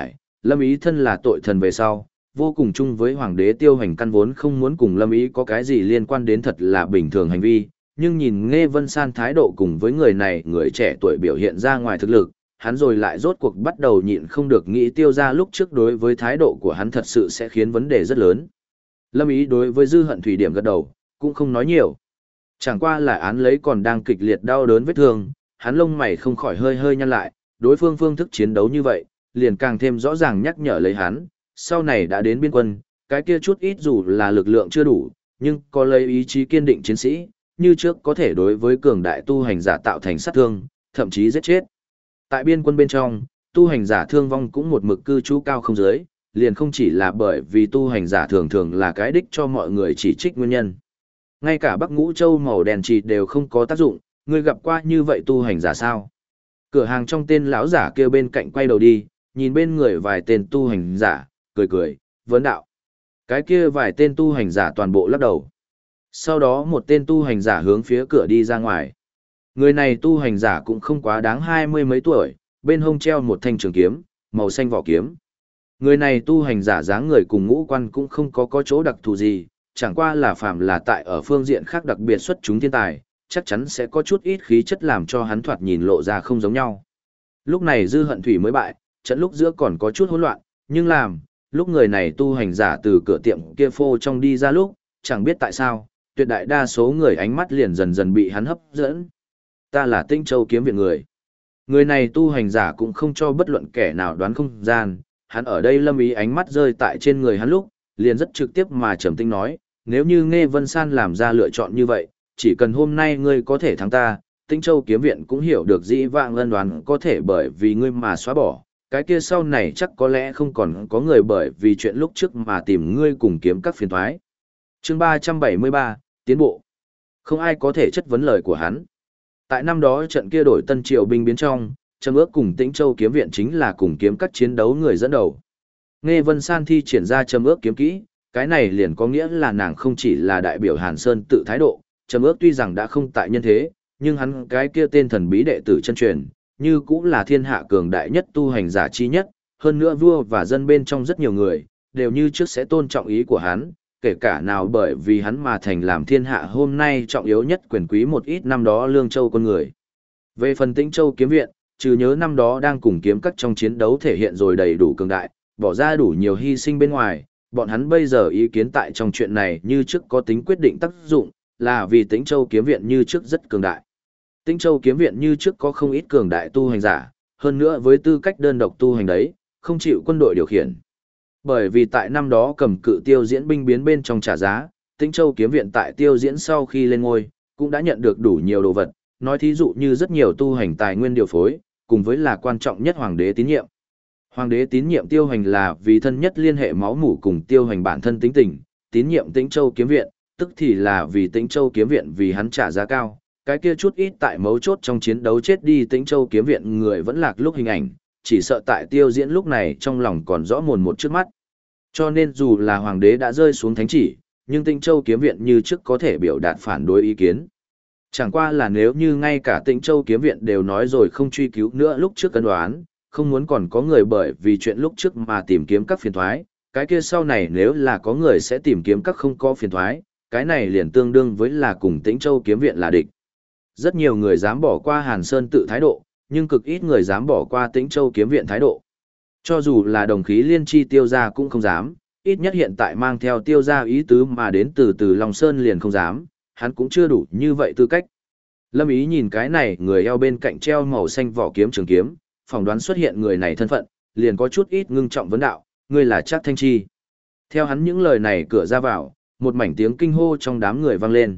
Lâm Ý thân là tội thần về sau, vô cùng chung với hoàng đế Tiêu Hành căn vốn không muốn cùng Lâm Ý có cái gì liên quan đến thật là bình thường hành vi, nhưng nhìn Nghe Vân San thái độ cùng với người này người trẻ tuổi biểu hiện ra ngoài thực lực, hắn rồi lại rốt cuộc bắt đầu nhịn không được nghĩ Tiêu ra lúc trước đối với thái độ của hắn thật sự sẽ khiến vấn đề rất lớn. Lâm Ý đối với Dư Hận Thủy điểm gật đầu, cũng không nói nhiều. Chẳng qua là án lấy còn đang kịch liệt đau đớn vết thương, hắn lông mày không khỏi hơi hơi nhăn lại, đối phương phương thức chiến đấu như vậy, liền càng thêm rõ ràng nhắc nhở lấy hắn, sau này đã đến biên quân, cái kia chút ít dù là lực lượng chưa đủ, nhưng có lấy ý chí kiên định chiến sĩ, như trước có thể đối với cường đại tu hành giả tạo thành sát thương, thậm chí giết chết. Tại biên quân bên trong, tu hành giả thương vong cũng một mực cư trú cao không dưới, liền không chỉ là bởi vì tu hành giả thường thường là cái đích cho mọi người chỉ trích nguyên nhân. Ngay cả Bắc Ngũ Châu màu đèn chỉ đều không có tác dụng, người gặp qua như vậy tu hành giả sao? Cửa hàng trong tên lão giả kêu bên cạnh quay đầu đi, nhìn bên người vài tên tu hành giả, cười cười, vấn đạo. Cái kia vài tên tu hành giả toàn bộ lắc đầu. Sau đó một tên tu hành giả hướng phía cửa đi ra ngoài. Người này tu hành giả cũng không quá đáng 20 mấy tuổi, bên hông treo một thanh trường kiếm, màu xanh vỏ kiếm. Người này tu hành giả dáng người cùng ngũ quan cũng không có chỗ đặc thù gì, chẳng qua là phạm là tại ở phương diện khác đặc biệt xuất chúng thiên tài, chắc chắn sẽ có chút ít khí chất làm cho hắn thoạt nhìn lộ ra không giống nhau. Lúc này Dư Hận Thủy mới bại, trận lúc giữa còn có chút hỗn loạn, nhưng lúc người này tu hành giả từ cửa tiệm kia phô trong đi ra lúc, chẳng biết tại sao, tuyệt đại đa số người ánh mắt liền dần dần bị hắn hấp dẫn. Ta là Tinh Châu kiếm viện người. Người này tu hành giả cũng không cho bất luận kẻ nào đoán không gian, hắn ở đây Lâm Ý ánh mắt rơi tại trên người hắn lúc, liền rất trực tiếp mà trầm tĩnh nói, nếu như Nghe Vân San làm ra lựa chọn như vậy, chỉ cần hôm nay ngươi có thể thắng ta, Tinh Châu kiếm viện cũng hiểu được dĩ vãng ân đoán có thể bởi vì ngươi mà xóa bỏ, cái kia sau này chắc có lẽ không còn có người bởi vì chuyện lúc trước mà tìm ngươi cùng kiếm các phiền toái. Chương 373, tiến bộ. Không ai có thể chất vấn lời của hắn. Tại năm đó trận kia đổi Tân Triều binh biến trong, Trầm Ước cùng Tĩnh Châu kiếm viện chính là cùng kiếm các chiến đấu người dẫn đầu. Nghe Vân San thi triển ra Trầm Ước kiếm kỹ, cái này liền có nghĩa là nàng không chỉ là đại biểu Hàn Sơn tự thái độ, Trầm Ước tuy rằng đã không tại nhân thế, nhưng hắn cái kia tên thần bí đệ tử chân truyền, như cũng là thiên hạ cường đại nhất tu hành giả chi nhất, hơn nữa vua và dân bên trong rất nhiều người, đều như trước sẽ tôn trọng ý của hắn, kể cả nào bởi vì hắn mà thành làm thiên hạ hôm nay trọng yếu nhất quyền quý một ít năm đó Lương Châu con người. Về phần Tĩnh Châu kiếm viện, trừ nhớ năm đó đang cùng kiếm các trong chiến đấu thể hiện rồi đầy đủ cường đại, bỏ ra đủ nhiều hy sinh bên ngoài, bọn hắn bây giờ ý kiến tại trong chuyện này như trước có tính quyết định tác dụng, là vì Tĩnh Châu kiếm viện như trước rất cường đại. Tĩnh Châu kiếm viện như trước có không ít cường đại tu hành giả, hơn nữa với tư cách đơn độc tu hành đấy, không chịu quân đội điều khiển. Bởi vì tại năm đó cầm cự tiêu diễn binh biến bên trong trả giá, Tĩnh Châu kiếm viện tại tiêu diễn sau khi lên ngôi, cũng đã nhận được đủ nhiều đồ vật, nói thí dụ như rất nhiều tu hành tài nguyên điều phối, cùng với là quan trọng nhất hoàng đế tín nhiệm. Hoàng đế tín nhiệm tiêu hành là vì thân nhất liên hệ máu mủ cùng tiêu hành bản thân tính tình, tín nhiệm Tĩnh Châu kiếm viện, tức thì là vì Tĩnh Châu kiếm viện vì hắn trả giá cao, cái kia chút ít tại mấu chốt trong chiến đấu chết đi Tĩnh Châu kiếm viện người vẫn lạc lúc hình ảnh, chỉ sợ tại tiêu diễn lúc này trong lòng còn rõ mồn một trước mắt. Cho nên dù là hoàng đế đã rơi xuống thánh chỉ, nhưng Tĩnh Châu kiếm viện như trước có thể biểu đạt phản đối ý kiến. Chẳng qua là nếu như ngay cả Tĩnh Châu kiếm viện đều nói rồi không truy cứu nữa lúc trước cân đoán, không muốn còn có người bởi vì chuyện lúc trước mà tìm kiếm các phiền thoái, cái kia sau này nếu là có người sẽ tìm kiếm các không có phiền thoái, cái này liền tương đương với là cùng Tĩnh Châu kiếm viện là địch. Rất nhiều người dám bỏ qua Hàn Sơn tự thái độ, nhưng cực ít người dám bỏ qua Tĩnh Châu kiếm viện thái độ. Cho dù là đồng khí liên chi tiêu gia cũng không dám, ít nhất hiện tại mang theo tiêu gia ý tứ mà đến từ Long Sơn liền không dám, hắn cũng chưa đủ như vậy tư cách. Lâm Ý nhìn cái này người eo bên cạnh treo màu xanh vỏ kiếm trường kiếm, phỏng đoán xuất hiện người này thân phận, liền có chút ít ngưng trọng vấn đạo, ngươi là Trác Thanh Chi. Theo hắn những lời này cửa ra vào, một mảnh tiếng kinh hô trong đám người vang lên.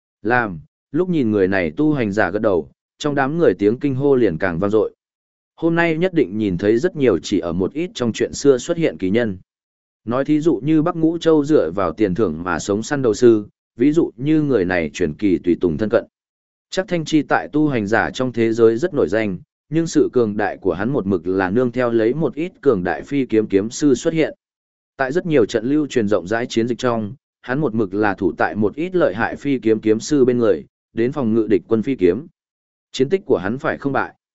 Lúc nhìn người này tu hành giả gật đầu, trong đám người tiếng kinh hô liền càng vang dội. Hôm nay nhất định nhìn thấy rất nhiều chỉ ở một ít trong chuyện xưa xuất hiện kỳ nhân. Nói thí dụ như Bắc Ngũ Châu dựa vào tiền thưởng mà sống săn đầu sư, ví dụ như người này truyền kỳ tùy tùng thân cận. Trác Thanh Chi tại tu hành giả trong thế giới rất nổi danh, nhưng sự cường đại của hắn một mực là nương theo lấy một ít cường đại phi kiếm sư xuất hiện. Tại rất nhiều trận lưu truyền rộng rãi chiến dịch trong, hắn một mực là thủ tại một ít lợi hại phi kiếm sư bên người, đến phòng ngự địch quân phi kiếm. Chiến tích của hắn phải không bại.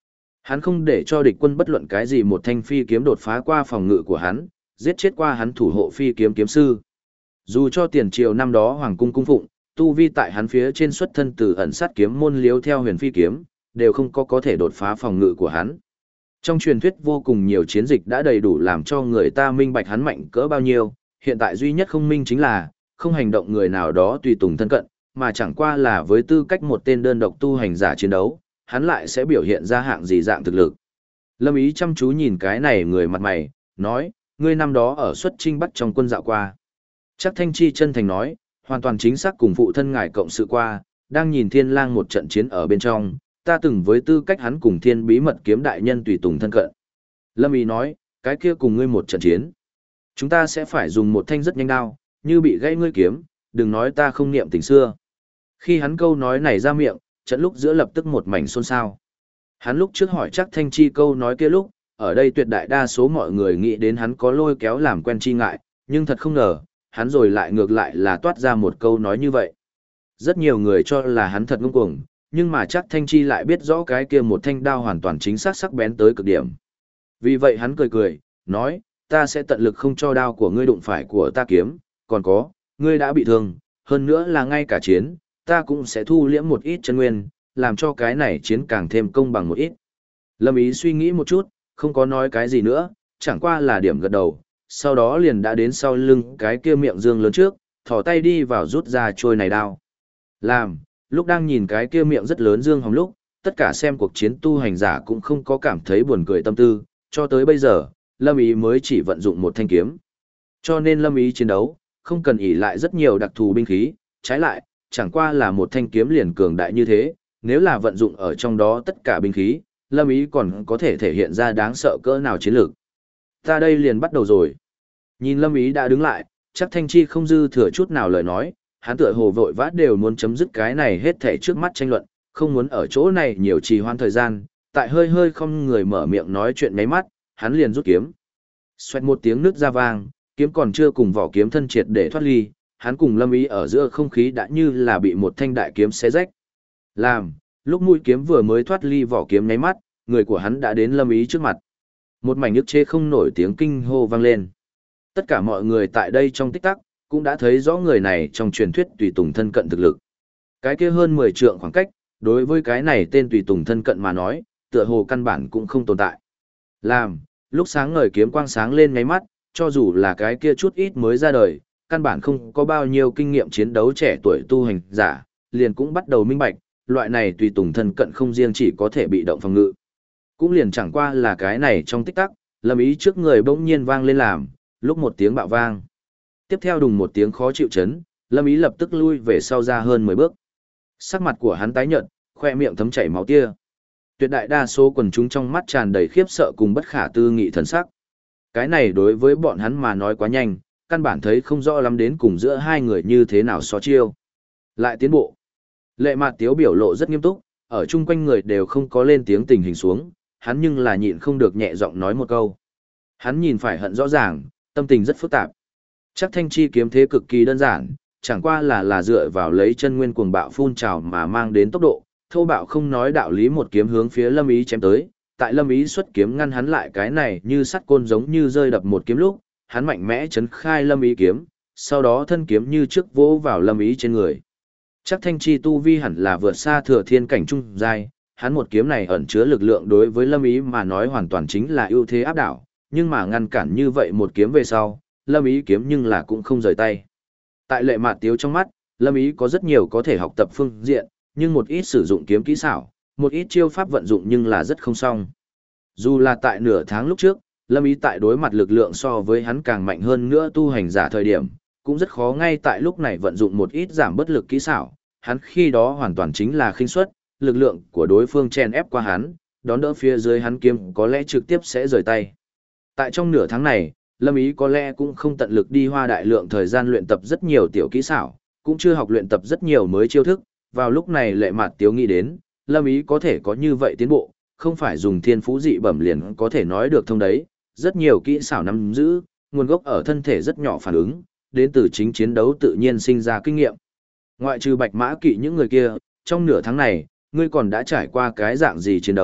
Hắn không để cho địch quân bất luận cái gì một thanh phi kiếm đột phá qua phòng ngự của hắn, giết chết qua hắn thủ hộ phi kiếm kiếm sư. Dù cho tiền triều năm đó hoàng cung cung phụng, tu vi tại hắn phía trên xuất thân từ ẩn sát kiếm môn liếu theo huyền phi kiếm, đều không có thể đột phá phòng ngự của hắn. Trong truyền thuyết vô cùng nhiều chiến dịch đã đầy đủ làm cho người ta minh bạch hắn mạnh cỡ bao nhiêu, hiện tại duy nhất không minh chính là, không hành động người nào đó tùy tùng thân cận, mà chẳng qua là với tư cách một tên đơn độc tu hành giả chiến đấu, hắn lại sẽ biểu hiện ra hạng gì dạng thực lực. Lâm Ý chăm chú nhìn cái này người mặt mày, nói, ngươi năm đó ở xuất chinh bắt trong quân dạo qua. Chắc Thanh Chi chân thành nói, hoàn toàn chính xác cùng phụ thân ngài cộng sự qua, đang nhìn Thiên Lang một trận chiến ở bên trong, ta từng với tư cách hắn cùng Thiên Bí Mật Kiếm đại nhân tùy tùng thân cận. Lâm Ý nói, cái kia cùng ngươi một trận chiến, chúng ta sẽ phải dùng một thanh rất nhanh đao, như bị gãy ngươi kiếm, đừng nói ta không niệm tình xưa. Khi hắn câu nói này ra miệng, trận lúc giữa lập tức một mảnh xôn xao. Hắn lúc trước hỏi chắc Thanh Chi câu nói kia lúc, ở đây tuyệt đại đa số mọi người nghĩ đến hắn có lôi kéo làm quen chi ngại, nhưng thật không ngờ, hắn rồi lại ngược lại là toát ra một câu nói như vậy. Rất nhiều người cho là hắn thật ngông cuồng, nhưng mà chắc Thanh Chi lại biết rõ cái kia một thanh đao hoàn toàn chính xác sắc bén tới cực điểm. Vì vậy hắn cười cười, nói, ta sẽ tận lực không cho đao của ngươi đụng phải của ta kiếm, còn có, ngươi đã bị thương, hơn nữa là ngay cả chiến, ta cũng sẽ thu liễm một ít chân nguyên, làm cho cái này chiến càng thêm công bằng một ít. Lâm Ý suy nghĩ một chút, không có nói cái gì nữa, chẳng qua là điểm gật đầu, sau đó liền đã đến sau lưng cái kia miệng dương lớn trước, thò tay đi vào rút ra trôi này đao. Làm, lúc đang nhìn cái kia miệng rất lớn dương hồng lúc, tất cả xem cuộc chiến tu hành giả cũng không có cảm thấy buồn cười tâm tư, cho tới bây giờ, Lâm Ý mới chỉ vận dụng một thanh kiếm. Cho nên Lâm Ý chiến đấu, không cần ỷ lại rất nhiều đặc thù binh khí, trái lại, chẳng qua là một thanh kiếm liền cường đại như thế, nếu là vận dụng ở trong đó tất cả binh khí, Lâm Ý còn có thể thể hiện ra đáng sợ cỡ nào chiến lược. Ta đây liền bắt đầu rồi. Nhìn Lâm Ý đã đứng lại, chắc Thanh Chi không dư thừa chút nào lời nói, hắn tựa hồ vội vã đều muốn chấm dứt cái này hết thảy trước mắt tranh luận, không muốn ở chỗ này nhiều trì hoãn thời gian, tại hơi hơi không người mở miệng nói chuyện mấy mắt, hắn liền rút kiếm. Xoẹt một tiếng nước ra vang, kiếm còn chưa cùng vỏ kiếm thân triệt để thoát ly, hắn cùng Lâm Ý ở giữa không khí đã như là bị một thanh đại kiếm xé rách. Làm, lúc mũi kiếm vừa mới thoát ly vỏ kiếm nháy mắt, người của hắn đã đến Lâm Ý trước mặt. Một mảnh nhức chế không nổi tiếng kinh hô vang lên. Tất cả mọi người tại đây trong tích tắc, cũng đã thấy rõ người này trong truyền thuyết tùy tùng thân cận thực lực. Cái kia hơn 10 trượng khoảng cách, đối với cái này tên tùy tùng thân cận mà nói, tựa hồ căn bản cũng không tồn tại. Làm, lúc sáng ngời kiếm quang sáng lên nháy mắt, cho dù là cái kia chút ít mới ra đời, căn bản không có bao nhiêu kinh nghiệm chiến đấu trẻ tuổi tu hành giả, liền cũng bắt đầu minh bạch, loại này tùy tùng thân cận không riêng chỉ có thể bị động phòng ngự. Cũng liền chẳng qua là cái này trong tích tắc, Lâm Ý trước người bỗng nhiên vang lên làm, lúc một tiếng bạo vang. Tiếp theo đùng một tiếng khó chịu chấn, Lâm Ý lập tức lui về sau ra hơn 10 bước. Sắc mặt của hắn tái nhợt, khoe miệng thấm chảy máu tia. Tuyệt đại đa số quần chúng trong mắt tràn đầy khiếp sợ cùng bất khả tư nghị thần sắc. Cái này đối với bọn hắn mà nói quá nhanh, căn bản thấy không rõ lắm đến cùng giữa hai người như thế nào so chiêu. Lại tiến bộ. Lệ Mạt Tiếu biểu lộ rất nghiêm túc, ở chung quanh người đều không có lên tiếng tình hình xuống, hắn nhưng là nhịn không được nhẹ giọng nói một câu. Hắn nhìn phải hận rõ ràng, tâm tình rất phức tạp. Chắc Thanh Chi kiếm thế cực kỳ đơn giản, chẳng qua là dựa vào lấy chân nguyên cuồng bạo phun trào mà mang đến tốc độ, thô bạo không nói đạo lý một kiếm hướng phía Lâm Ý chém tới, tại Lâm Ý xuất kiếm ngăn hắn lại cái này như sắt côn giống như rơi đập một kiếm lúc, hắn mạnh mẽ chấn khai Lâm Ý kiếm, sau đó thân kiếm như trước vỗ vào Lâm Ý trên người. Chắc Thanh Chi tu vi hẳn là vượt xa thừa thiên cảnh trung giai, hắn một kiếm này ẩn chứa lực lượng đối với Lâm Ý mà nói hoàn toàn chính là ưu thế áp đảo, nhưng mà ngăn cản như vậy một kiếm về sau, Lâm Ý kiếm nhưng là cũng không rời tay. Tại Lệ Mạt Tiếu trong mắt, Lâm Ý có rất nhiều có thể học tập phương diện, nhưng một ít sử dụng kiếm kỹ xảo, một ít chiêu pháp vận dụng nhưng là rất không song. Dù là tại nửa tháng lúc trước, Lâm Ý tại đối mặt lực lượng so với hắn càng mạnh hơn nữa tu hành giả thời điểm, cũng rất khó ngay tại lúc này vận dụng một ít giảm bất lực kỹ xảo, hắn khi đó hoàn toàn chính là khinh suất, lực lượng của đối phương chen ép qua hắn, đón đỡ phía dưới hắn kiếm có lẽ trực tiếp sẽ rời tay. Tại trong nửa tháng này, Lâm Ý có lẽ cũng không tận lực đi hoa đại lượng thời gian luyện tập rất nhiều tiểu kỹ xảo, cũng chưa học luyện tập rất nhiều mới chiêu thức, vào lúc này Lệ Mạt Tiếu nghĩ đến, Lâm Ý có thể có như vậy tiến bộ, không phải dùng thiên phú dị bẩm liền có thể nói được thông đấy, rất nhiều kỹ xảo nắm giữ, nguồn gốc ở thân thể rất nhỏ phản ứng, đến từ chính chiến đấu tự nhiên sinh ra kinh nghiệm. Ngoại trừ Bạch Mã Kỵ những người kia, trong nửa tháng này, ngươi còn đã trải qua cái dạng gì chiến đấu,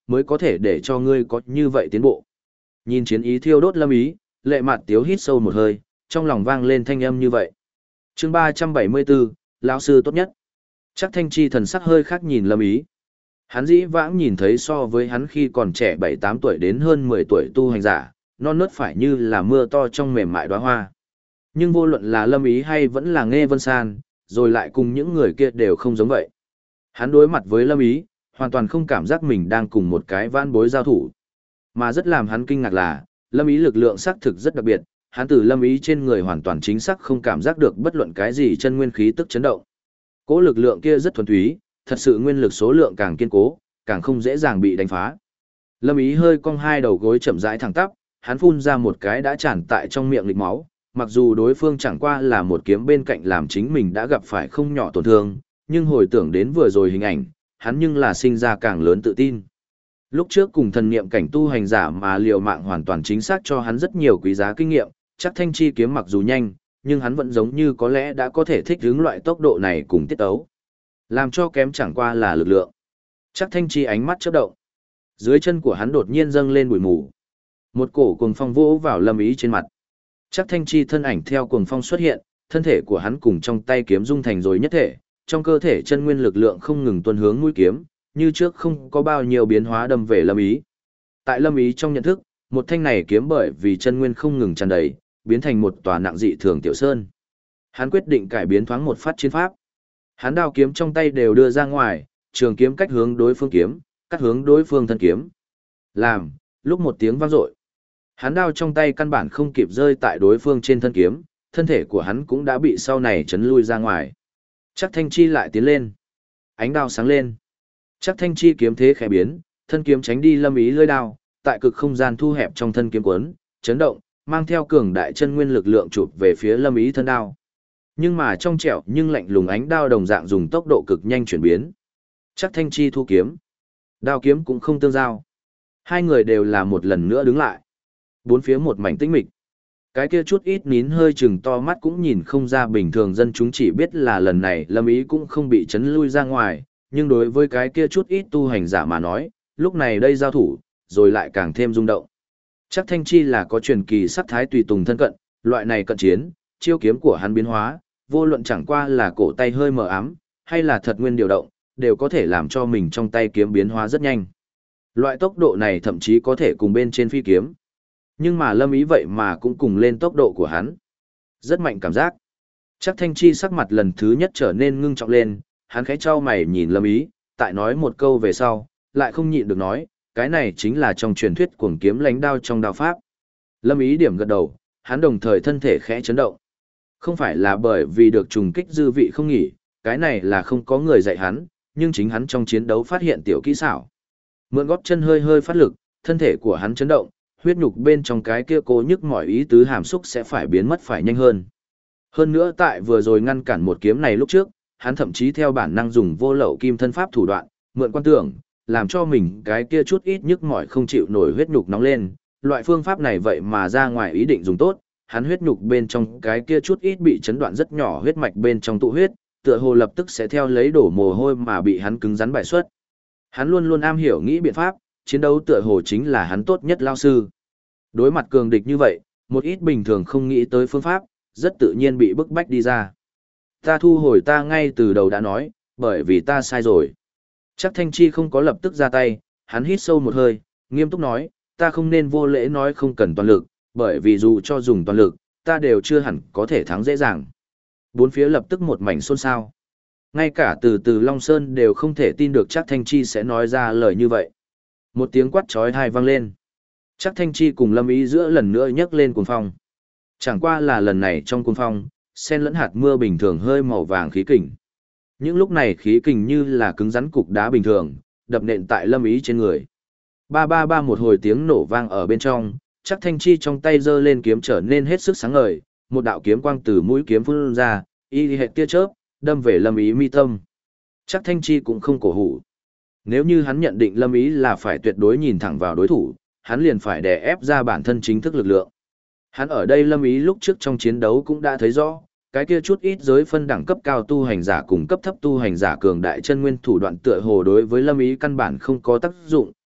mới có thể để cho ngươi có như vậy tiến bộ. Nhìn chiến ý thiêu đốt Lâm Ý, Lệ Mạt Tiếu hít sâu một hơi, trong lòng vang lên thanh âm như vậy. Chương 374, lão sư tốt nhất. Chắc Thanh Chi thần sắc hơi khác nhìn Lâm Ý. Hắn dĩ vãng nhìn thấy so với hắn khi còn trẻ 7-8 tuổi đến hơn 10 tuổi tu hành giả, non nớt phải như là mưa to trong mềm mại đóa hoa. Nhưng vô luận là Lâm Ý hay vẫn là Nghe Vân San, rồi lại cùng những người kia đều không giống vậy. Hắn đối mặt với Lâm Ý, hoàn toàn không cảm giác mình đang cùng một cái vãn bối giao thủ. Mà rất làm hắn kinh ngạc là, Lâm Ý lực lượng xác thực rất đặc biệt, hắn từ Lâm Ý trên người hoàn toàn chính xác không cảm giác được bất luận cái gì chân nguyên khí tức chấn động. Cỗ lực lượng kia rất thuần túy, thật sự nguyên lực số lượng càng kiên cố, càng không dễ dàng bị đánh phá. Lâm Ý hơi cong hai đầu gối chậm rãi thẳng tắp, hắn phun ra một cái đã tràn tại trong miệng lịch máu, mặc dù đối phương chẳng qua là một kiếm bên cạnh làm chính mình đã gặp phải không nhỏ tổn thương, nhưng hồi tưởng đến vừa rồi hình ảnh, hắn nhưng là sinh ra càng lớn tự tin. Lúc trước cùng thần niệm cảnh tu hành giả mà liều mạng hoàn toàn chính xác cho hắn rất nhiều quý giá kinh nghiệm, chắc Thanh Chi kiếm mặc dù nhanh, nhưng hắn vẫn giống như có lẽ đã có thể thích ứng loại tốc độ này cùng tiết tấu. Làm cho kém chẳng qua là lực lượng. Chắc Thanh Chi ánh mắt chớp động. Dưới chân của hắn đột nhiên dâng lên bụi mù. Một cổ cuồng phong vỗ vào Lâm Ý trên mặt. Chắc Thanh Chi thân ảnh theo cuồng phong xuất hiện, thân thể của hắn cùng trong tay kiếm dung thành rồi nhất thể, trong cơ thể chân nguyên lực lượng không ngừng tuôn hướng mũi kiếm, như trước không có bao nhiêu biến hóa đâm về Lâm Ý. Tại Lâm Ý trong nhận thức, một thanh này kiếm bởi vì chân nguyên không ngừng tràn đầy, biến thành một tòa nặng dị thường tiểu sơn. Hắn quyết định cải biến thoáng một phát chiến pháp. Hắn đao kiếm trong tay đều đưa ra ngoài, trường kiếm cách hướng đối phương kiếm, cắt hướng đối phương thân kiếm. Làm, lúc một tiếng vang dội. Hắn đao trong tay căn bản không kịp rơi tại đối phương trên thân kiếm, thân thể của hắn cũng đã bị sau này chấn lui ra ngoài. Chắc Thanh Chi lại tiến lên. Ánh đao sáng lên. Chắc Thanh Chi kiếm thế khẽ biến, thân kiếm tránh đi Lâm Ý lưỡi đao, tại cực không gian thu hẹp trong thân kiếm cuốn, chấn động, mang theo cường đại chân nguyên lực lượng chụp về phía Lâm Ý thân đao. Nhưng mà trong trẻo nhưng lạnh lùng ánh đao đồng dạng dùng tốc độ cực nhanh chuyển biến. Chắc Thanh Chi thu kiếm. Đao kiếm cũng không tương giao. Hai người đều là một lần nữa đứng lại. Bốn phía một mảnh tĩnh mịch. Cái kia chút ít nín hơi chừng to mắt cũng nhìn không ra bình thường dân chúng chỉ biết là lần này Lâm Ý cũng không bị chấn lui ra ngoài, nhưng đối với cái kia chút ít tu hành giả mà nói, lúc này đây giao thủ, rồi lại càng thêm rung động. Chắc Thanh Chi là có truyền kỳ sắc thái tùy tùng thân cận, loại này cận chiến, chiêu kiếm của hắn biến hóa, vô luận chẳng qua là cổ tay hơi mờ ám, hay là thật nguyên điều động, đều có thể làm cho mình trong tay kiếm biến hóa rất nhanh. Loại tốc độ này thậm chí có thể cùng bên trên phi kiếm. Nhưng mà Lâm Ý vậy mà cũng cùng lên tốc độ của hắn. Rất mạnh cảm giác. Chắc Thanh Chi sắc mặt lần thứ nhất trở nên ngưng trọng lên, hắn khẽ trao mày nhìn Lâm Ý, tại nói một câu về sau, lại không nhịn được nói, cái này chính là trong truyền thuyết cuồng kiếm lãnh đao trong đao pháp. Lâm Ý điểm gật đầu, hắn đồng thời thân thể khẽ chấn động. Không phải là bởi vì được trùng kích dư vị không nghỉ, cái này là không có người dạy hắn, nhưng chính hắn trong chiến đấu phát hiện tiểu kỹ xảo. Mượn gót chân hơi hơi phát lực, thân thể của hắn chấn động, huyết nhục bên trong cái kia cố nhức mỏi ý tứ hàm xúc sẽ phải biến mất phải nhanh hơn. Hơn nữa tại vừa rồi ngăn cản một kiếm này lúc trước, hắn thậm chí theo bản năng dùng vô lậu kim thân pháp thủ đoạn, mượn quan tưởng, làm cho mình cái kia chút ít nhức mỏi không chịu nổi huyết nhục nóng lên. Loại phương pháp này vậy mà ra ngoài ý định dùng tốt, hắn huyết nhục bên trong cái kia chút ít bị chấn đoạn rất nhỏ huyết mạch bên trong tụ huyết, tựa hồ lập tức sẽ theo lấy đổ mồ hôi mà bị hắn cứng rắn bại xuất. Hắn luôn luôn am hiểu nghĩ biện pháp, chiến đấu tựa hồ chính là hắn tốt nhất lao sư. Đối mặt cường địch như vậy, một ít bình thường không nghĩ tới phương pháp, rất tự nhiên bị bức bách đi ra. Ta thu hồi ta ngay từ đầu đã nói, bởi vì ta sai rồi. Chắc Thanh Chi không có lập tức ra tay, hắn hít sâu một hơi, nghiêm túc nói, ta không nên vô lễ nói không cần toàn lực, bởi vì dù cho dùng toàn lực, ta đều chưa hẳn có thể thắng dễ dàng. Bốn phía lập tức một mảnh xôn xao. Ngay cả từ Long Sơn đều không thể tin được chắc Thanh Chi sẽ nói ra lời như vậy. Một tiếng quát chói tai vang lên. Chắc Thanh Chi cùng Lâm Ý giữa lần nữa nhấc lên cuồng phong. Chẳng qua là lần này trong cuồng phong, xen lẫn hạt mưa bình thường hơi màu vàng khí kình. Những lúc này khí kình như là cứng rắn cục đá bình thường, đập nện tại Lâm Ý trên người. Ba ba ba một hồi tiếng nổ vang ở bên trong, chắc Thanh Chi trong tay giơ lên kiếm trở nên hết sức sáng ngời, một đạo kiếm quang từ mũi kiếm phun ra, y hệt tia chớp, đâm về Lâm Ý mi tâm. Chắc Thanh Chi cũng không cổ hủ. Nếu như hắn nhận định Lâm Ý là phải tuyệt đối nhìn thẳng vào đối thủ, hắn liền phải đè ép ra bản thân chính thức lực lượng. Hắn ở đây Lâm Ý lúc trước trong chiến đấu cũng đã thấy rõ, cái kia chút ít giới phân đẳng cấp cao tu hành giả cùng cấp thấp tu hành giả cường đại chân nguyên thủ đoạn tựa hồ đối với Lâm Ý căn bản không có tác dụng,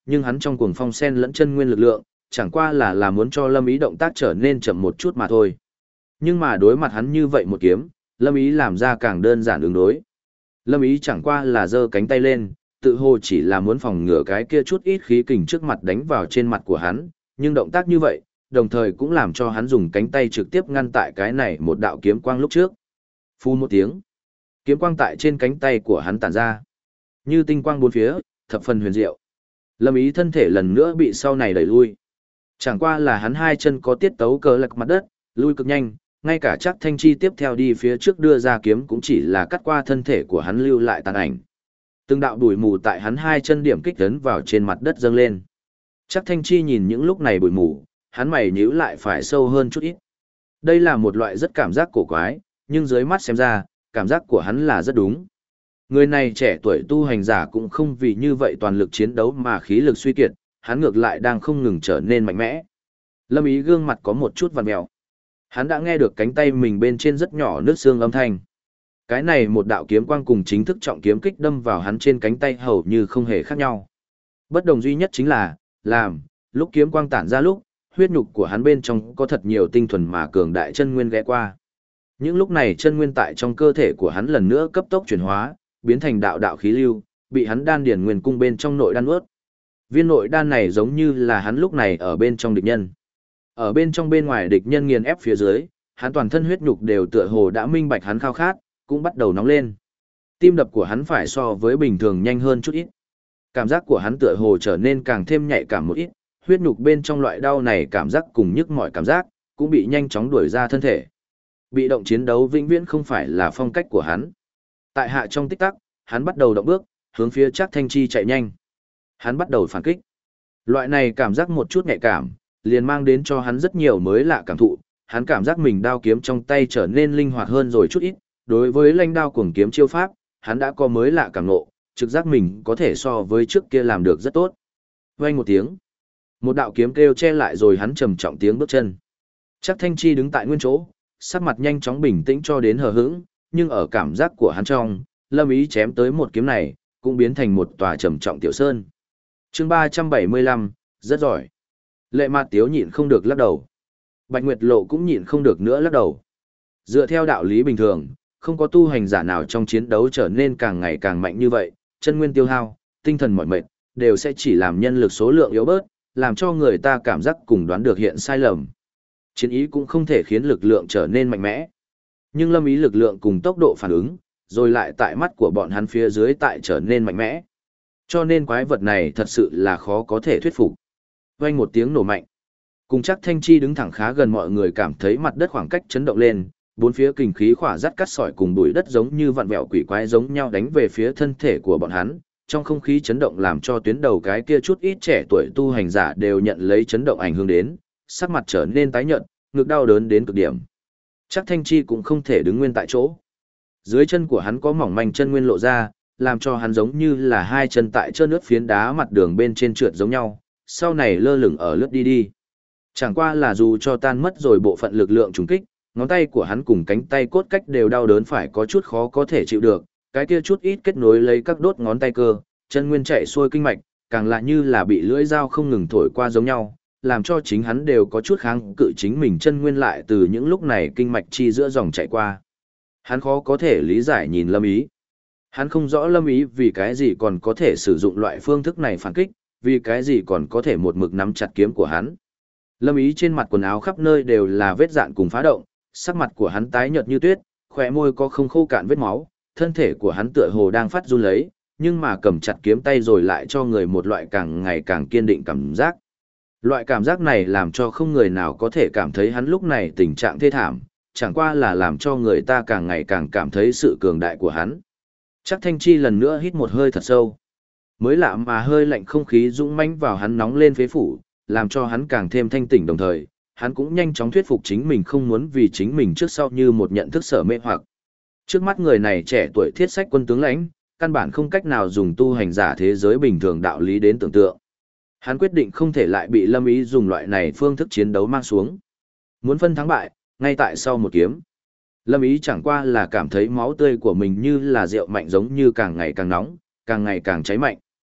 nhưng hắn trong cuồng phong sen lẫn chân nguyên lực lượng, chẳng qua là muốn cho Lâm Ý động tác trở nên chậm một chút mà thôi. Nhưng mà đối mặt hắn như vậy một kiếm, Lâm Ý làm ra càng đơn giản ứng đối. Lâm Ý chẳng qua là giơ cánh tay lên, tự hồ chỉ là muốn phòng ngừa cái kia chút ít khí kình trước mặt đánh vào trên mặt của hắn, nhưng động tác như vậy, đồng thời cũng làm cho hắn dùng cánh tay trực tiếp ngăn tại cái này một đạo kiếm quang lúc trước. Phu một tiếng, kiếm quang tại trên cánh tay của hắn tản ra, như tinh quang bốn phía, thập phần huyền diệu. Lâm Ý thân thể lần nữa bị sau này đẩy lui. Chẳng qua là hắn hai chân có tiết tấu cờ lạc mặt đất, lui cực nhanh, ngay cả chắc thanh chi tiếp theo đi phía trước đưa ra kiếm cũng chỉ là cắt qua thân thể của hắn lưu lại tàn ảnh. Từng đạo bụi mù tại hắn hai chân điểm kích ấn vào trên mặt đất dâng lên. Chắc thanh chi nhìn những lúc này bụi mù, hắn mày nhíu lại phải sâu hơn chút ít. Đây là một loại rất cảm giác cổ quái, nhưng dưới mắt xem ra, cảm giác của hắn là rất đúng. Người này trẻ tuổi tu hành giả cũng không vì như vậy toàn lực chiến đấu mà khí lực suy kiệt, hắn ngược lại đang không ngừng trở nên mạnh mẽ. Lâm Ý gương mặt có một chút vằn mèo. Hắn đã nghe được cánh tay mình bên trên rất nhỏ nước xương âm thanh. Cái này một đạo kiếm quang cùng chính thức trọng kiếm kích đâm vào hắn trên cánh tay hầu như không hề khác nhau. Bất đồng duy nhất chính là, lúc kiếm quang tản ra lúc, huyết nhục của hắn bên trong có thật nhiều tinh thuần mà cường đại chân nguyên ghé qua. Những lúc này chân nguyên tại trong cơ thể của hắn lần nữa cấp tốc chuyển hóa, biến thành đạo đạo khí lưu, bị hắn đan điển nguyên cung bên trong nội đan ướt. Viên nội đan này giống như là hắn lúc này ở bên trong địch nhân. Ở bên trong bên ngoài địch nhân nghiền ép phía dưới, hắn toàn thân huyết nhục đều tựa hồ đã minh bạch hắn khao khát, cũng bắt đầu nóng lên. Tim đập của hắn phải so với bình thường nhanh hơn chút ít. Cảm giác của hắn tựa hồ trở nên càng thêm nhạy cảm một ít, huyết nhục bên trong loại đau này cảm giác cùng nhức mọi cảm giác, cũng bị nhanh chóng đuổi ra thân thể. Bị động chiến đấu vĩnh viễn không phải là phong cách của hắn. Tại hạ trong tích tắc, hắn bắt đầu động bước, hướng phía Trác Thanh Chi chạy nhanh. Hắn bắt đầu phản kích. Loại này cảm giác một chút nhạy cảm, liền mang đến cho hắn rất nhiều mới lạ cảm thụ. Hắn cảm giác mình đao kiếm trong tay trở nên linh hoạt hơn rồi chút ít. Đối với lãnh đao cuồng kiếm chiêu pháp, hắn đã có mới lạ cảm ngộ, trực giác mình có thể so với trước kia làm được rất tốt. Vang một tiếng, một đạo kiếm kêu che lại rồi hắn trầm trọng tiếng bước chân. Trác Thanh Chi đứng tại nguyên chỗ, sắc mặt nhanh chóng bình tĩnh cho đến hờ hững, nhưng ở cảm giác của hắn trong, Lâm Ý chém tới một kiếm này, cũng biến thành một tòa trầm trọng tiểu sơn. Chương 375, rất giỏi. Lệ Mạt Tiếu nhịn không được lắc đầu. Bạch Nguyệt Lộ cũng nhịn không được nữa lắc đầu. Dựa theo đạo lý bình thường, không có tu hành giả nào trong chiến đấu trở nên càng ngày càng mạnh như vậy, chân nguyên tiêu hao, tinh thần mỏi mệt, đều sẽ chỉ làm nhân lực số lượng yếu bớt, làm cho người ta cảm giác cùng đoán được hiện sai lầm. Chiến ý cũng không thể khiến lực lượng trở nên mạnh mẽ. Nhưng Lâm Ý lực lượng cùng tốc độ phản ứng, rồi lại tại mắt của bọn hắn phía dưới tại trở nên mạnh mẽ. Cho nên quái vật này thật sự là khó có thể thuyết phục. Vang một tiếng nổ mạnh. Cùng Trác Thanh Chi đứng thẳng khá gần, mọi người cảm thấy mặt đất khoảng cách chấn động lên, bốn phía kình khí khỏa dắt cắt sỏi cùng bụi đất giống như vặn vẹo quỷ quái giống nhau đánh về phía thân thể của bọn hắn. Trong không khí chấn động làm cho tuyến đầu cái kia chút ít trẻ tuổi tu hành giả đều nhận lấy chấn động ảnh hưởng đến, sắc mặt trở nên tái nhợt, ngực đau đớn đến cực điểm. Trác Thanh Chi cũng không thể đứng nguyên tại chỗ. Dưới chân của hắn có mỏng manh chân nguyên lộ ra, làm cho hắn giống như là hai chân tại trơn nước phiến đá mặt đường bên trên trượt giống nhau, sau này lơ lửng ở lướt đi đi. Chẳng qua là dù cho tan mất rồi bộ phận lực lượng trùng kích, ngón tay của hắn cùng cánh tay cốt cách đều đau đớn phải có chút khó có thể chịu được, cái kia chút ít kết nối lấy các đốt ngón tay cơ, chân nguyên chạy xuôi kinh mạch, càng là như là bị lưỡi dao không ngừng thổi qua giống nhau, làm cho chính hắn đều có chút kháng cự chính mình chân nguyên lại từ những lúc này kinh mạch chi giữa dòng chạy qua. Hắn khó có thể lý giải nhìn Lâm Ý. Hắn không rõ Lâm Ý vì cái gì còn có thể sử dụng loại phương thức này phản kích, vì cái gì còn có thể một mực nắm chặt kiếm của hắn. Lâm Ý trên mặt quần áo khắp nơi đều là vết dạn cùng phá động, sắc mặt của hắn tái nhợt như tuyết, khóe môi có không khô cạn vết máu, thân thể của hắn tựa hồ đang phát run lấy, nhưng mà cầm chặt kiếm tay rồi lại cho người một loại càng ngày càng kiên định cảm giác. Loại cảm giác này làm cho không người nào có thể cảm thấy hắn lúc này tình trạng thê thảm, chẳng qua là làm cho người ta càng ngày càng cảm thấy sự cường đại của hắn. Trác Thanh Chi lần nữa hít một hơi thật sâu. Mới lạ mà hơi lạnh không khí dũng mãnh vào hắn nóng lên phế phủ, làm cho hắn càng thêm thanh tỉnh đồng thời, hắn cũng nhanh chóng thuyết phục chính mình không muốn vì chính mình trước sau như một nhận thức sở mê hoặc. Trước mắt người này trẻ tuổi thiết sách quân tướng lãnh, căn bản không cách nào dùng tu hành giả thế giới bình thường đạo lý đến tưởng tượng. Hắn quyết định không thể lại bị Lâm Ý dùng loại này phương thức chiến đấu mang xuống. Muốn phân thắng bại, ngay tại sau một kiếm. Lâm Ý chẳng qua là cảm thấy máu tươi của mình như là rượu mạnh giống như càng ngày càng nóng, càng ngày càng cháy mạnh.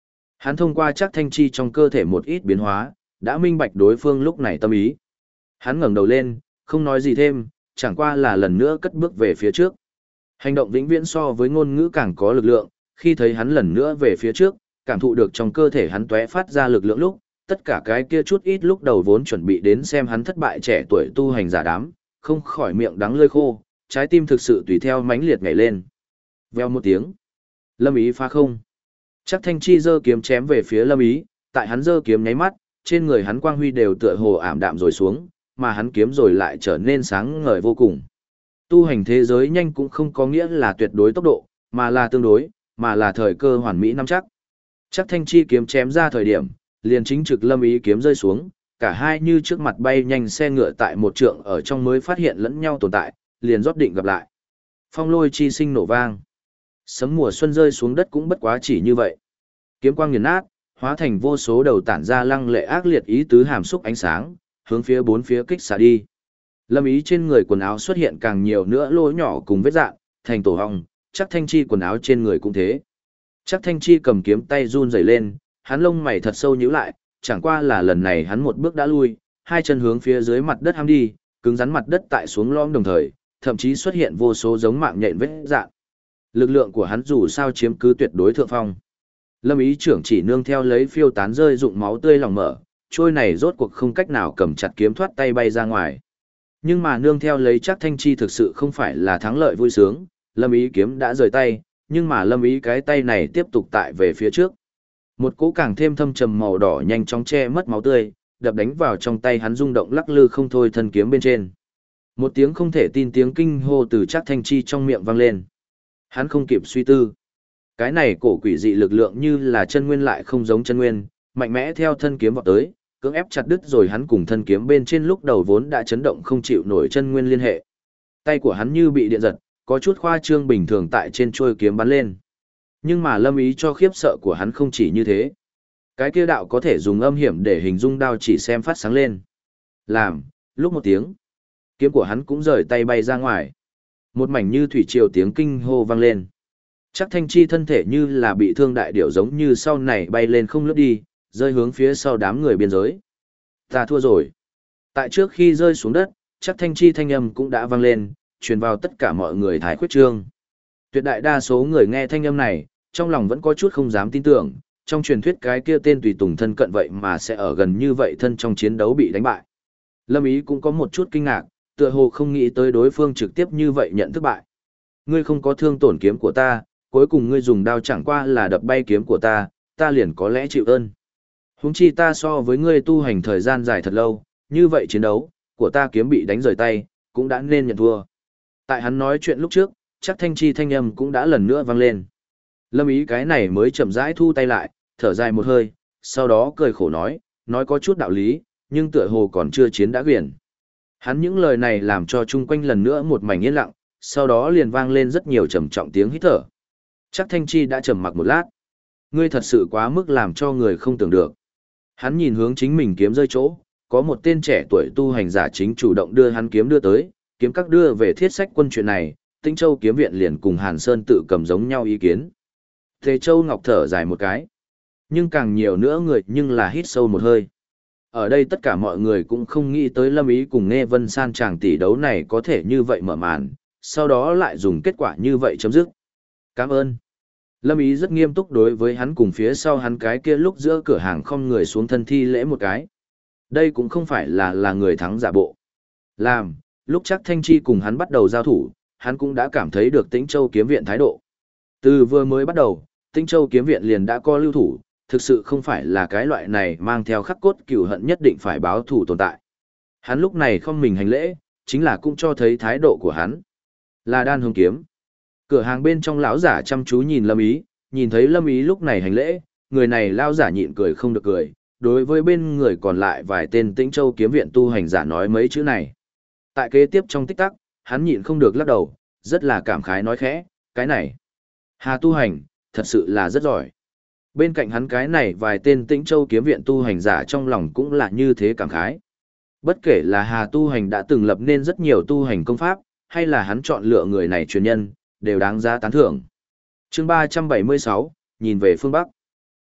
Hắn thông qua chắc thanh chi trong cơ thể một ít biến hóa, đã minh bạch đối phương lúc này tâm ý. Hắn ngẩng đầu lên, không nói gì thêm, chẳng qua là lần nữa cất bước về phía trước. Hành động vĩnh viễn so với ngôn ngữ càng có lực lượng, khi thấy hắn lần nữa về phía trước, cảm thụ được trong cơ thể hắn tóe phát ra lực lượng lúc, tất cả cái kia chút ít lúc đầu vốn chuẩn bị đến xem hắn thất bại trẻ tuổi tu hành giả đám, không khỏi miệng đắng lưỡi khô, trái tim thực sự tùy theo mãnh liệt nhảy lên. Veo một tiếng, Lâm Ý phá không. Chắc Thanh Chi giơ kiếm chém về phía Lâm Ý, tại hắn giơ kiếm nháy mắt, trên người hắn quang huy đều tựa hồ ảm đạm rồi xuống, mà hắn kiếm rồi lại trở nên sáng ngời vô cùng. Tu hành thế giới nhanh cũng không có nghĩa là tuyệt đối tốc độ, mà là tương đối, mà là thời cơ hoàn mỹ nắm chắc. Chắc Thanh Chi kiếm chém ra thời điểm, liền chính trực Lâm Ý kiếm rơi xuống, cả hai như trước mặt bay nhanh xe ngựa tại một trượng ở trong mới phát hiện lẫn nhau tồn tại, liền rót định gặp lại. Phong lôi chi sinh nổ vang. Sấm mùa xuân rơi xuống đất cũng bất quá chỉ như vậy. Kiếm quang nghiền nát, hóa thành vô số đầu tản ra lăng lệ ác liệt ý tứ hàm xúc ánh sáng, hướng phía bốn phía kích xả đi. Lâm Ý trên người quần áo xuất hiện càng nhiều nữa lỗ nhỏ cùng vết dạn, thành tổ hong, chắc Thanh Chi quần áo trên người cũng thế. Chắc Thanh Chi cầm kiếm tay run rẩy lên, hắn lông mày thật sâu nhíu lại, chẳng qua là lần này hắn một bước đã lui, hai chân hướng phía dưới mặt đất ham đi, cứng rắn mặt đất tại xuống lõm đồng thời, thậm chí xuất hiện vô số giống mạng nhện vết dạn. Lực lượng của hắn dù sao chiếm cứ tuyệt đối thượng phong. Lâm Ý trưởng chỉ nương theo lấy phiêu tán rơi dụng máu tươi lòng mở, trôi này rốt cuộc không cách nào cầm chặt kiếm thoát tay bay ra ngoài. Nhưng mà nương theo lấy chắc Thanh Chi thực sự không phải là thắng lợi vui sướng, Lâm Ý kiếm đã rời tay, nhưng mà Lâm Ý cái tay này tiếp tục tại về phía trước. Một cỗ càng thêm thâm trầm màu đỏ nhanh chóng che mất máu tươi, đập đánh vào trong tay hắn rung động lắc lư không thôi thân kiếm bên trên. Một tiếng không thể tin tiếng kinh hô từ chắc Thanh Chi trong miệng vang lên. Hắn không kịp suy tư. Cái này cổ quỷ dị lực lượng như là chân nguyên lại không giống chân nguyên, mạnh mẽ theo thân kiếm vọt tới, cưỡng ép chặt đứt rồi hắn cùng thân kiếm bên trên lúc đầu vốn đã chấn động không chịu nổi chân nguyên liên hệ. Tay của hắn như bị điện giật, có chút khoa trương bình thường tại trên chuôi kiếm bắn lên. Nhưng mà Lâm Ý cho khiếp sợ của hắn không chỉ như thế. Cái kia đạo có thể dùng âm hiểm để hình dung đao chỉ xem phát sáng lên. Làm, lúc một tiếng, kiếm của hắn cũng rời tay bay ra ngoài. Một mảnh như thủy triều tiếng kinh hô vang lên. Chắc Thanh Chi thân thể như là bị thương đại điểu giống như sau này bay lên không lướt đi, rơi hướng phía sau đám người biên giới. Ta thua rồi. Tại trước khi rơi xuống đất, chắc Thanh Chi thanh âm cũng đã vang lên, truyền vào tất cả mọi người thái khuyết trương. Tuyệt đại đa số người nghe thanh âm này, trong lòng vẫn có chút không dám tin tưởng, trong truyền thuyết cái kia tên tùy tùng thân cận vậy mà sẽ ở gần như vậy thân trong chiến đấu bị đánh bại. Lâm Ý cũng có một chút kinh ngạc, tựa hồ không nghĩ tới đối phương trực tiếp như vậy nhận thất bại. Ngươi không có thương tổn kiếm của ta, cuối cùng ngươi dùng đao chẳng qua là đập bay kiếm của ta, ta liền có lẽ chịu ơn. Huống chi ta so với ngươi tu hành thời gian dài thật lâu, như vậy chiến đấu, của ta kiếm bị đánh rời tay, cũng đã nên nhận thua. Tại hắn nói chuyện lúc trước, chắc Thanh Chi thanh âm cũng đã lần nữa vang lên. Lâm Ý cái này mới chậm rãi thu tay lại, thở dài một hơi, sau đó cười khổ nói có chút đạo lý, nhưng tựa hồ còn chưa chiến đã quyển. Hắn những lời này làm cho chung quanh lần nữa một mảnh yên lặng, sau đó liền vang lên rất nhiều trầm trọng tiếng hít thở. Chắc Thanh Chi đã trầm mặc một lát. Ngươi thật sự quá mức làm cho người không tưởng được. Hắn nhìn hướng chính mình kiếm rơi chỗ, có một tên trẻ tuổi tu hành giả chính chủ động đưa hắn kiếm đưa tới, kiếm các đưa về thiết sách quân chuyện này, Tĩnh Châu kiếm viện liền cùng Hàn Sơn tự cầm giống nhau ý kiến. Tề Châu Ngọc thở dài một cái. Nhưng càng nhiều nữa người nhưng là hít sâu một hơi. Ở đây tất cả mọi người cũng không nghĩ tới Lâm Ý cùng Nghe Vân San chàng tỷ đấu này có thể như vậy mở màn, sau đó lại dùng kết quả như vậy chấm dứt. Cảm ơn. Lâm Ý rất nghiêm túc đối với hắn cùng phía sau hắn cái kia lúc giữa cửa hàng không người xuống thân thi lễ một cái. Đây cũng không phải là người thắng giả bộ. Làm, lúc chắc Thanh Chi cùng hắn bắt đầu giao thủ, hắn cũng đã cảm thấy được Tĩnh Châu kiếm viện thái độ. Từ vừa mới bắt đầu, Tĩnh Châu kiếm viện liền đã có lưu thủ, thực sự không phải là cái loại này mang theo khắc cốt cừu hận nhất định phải báo thủ tồn tại. Hắn lúc này không mình hành lễ, chính là cũng cho thấy thái độ của hắn. Là Đan Hồng kiếm. Cửa hàng bên trong lão giả chăm chú nhìn Lâm Ý, nhìn thấy Lâm Ý lúc này hành lễ, người này lão giả nhịn cười không được cười, đối với bên người còn lại vài tên Tĩnh Châu kiếm viện tu hành giả nói mấy chữ này. Tại kế tiếp trong tích tắc, hắn nhịn không được lắc đầu, rất là cảm khái nói khẽ, cái này, Hà tu hành, thật sự là rất giỏi. Bên cạnh hắn cái này vài tên Tĩnh Châu kiếm viện tu hành giả trong lòng cũng là như thế cảm khái. Bất kể là Hà tu hành đã từng lập nên rất nhiều tu hành công pháp, hay là hắn chọn lựa người này truyền nhân, đều đáng giá tán thưởng. Chương 376, nhìn về phương Bắc.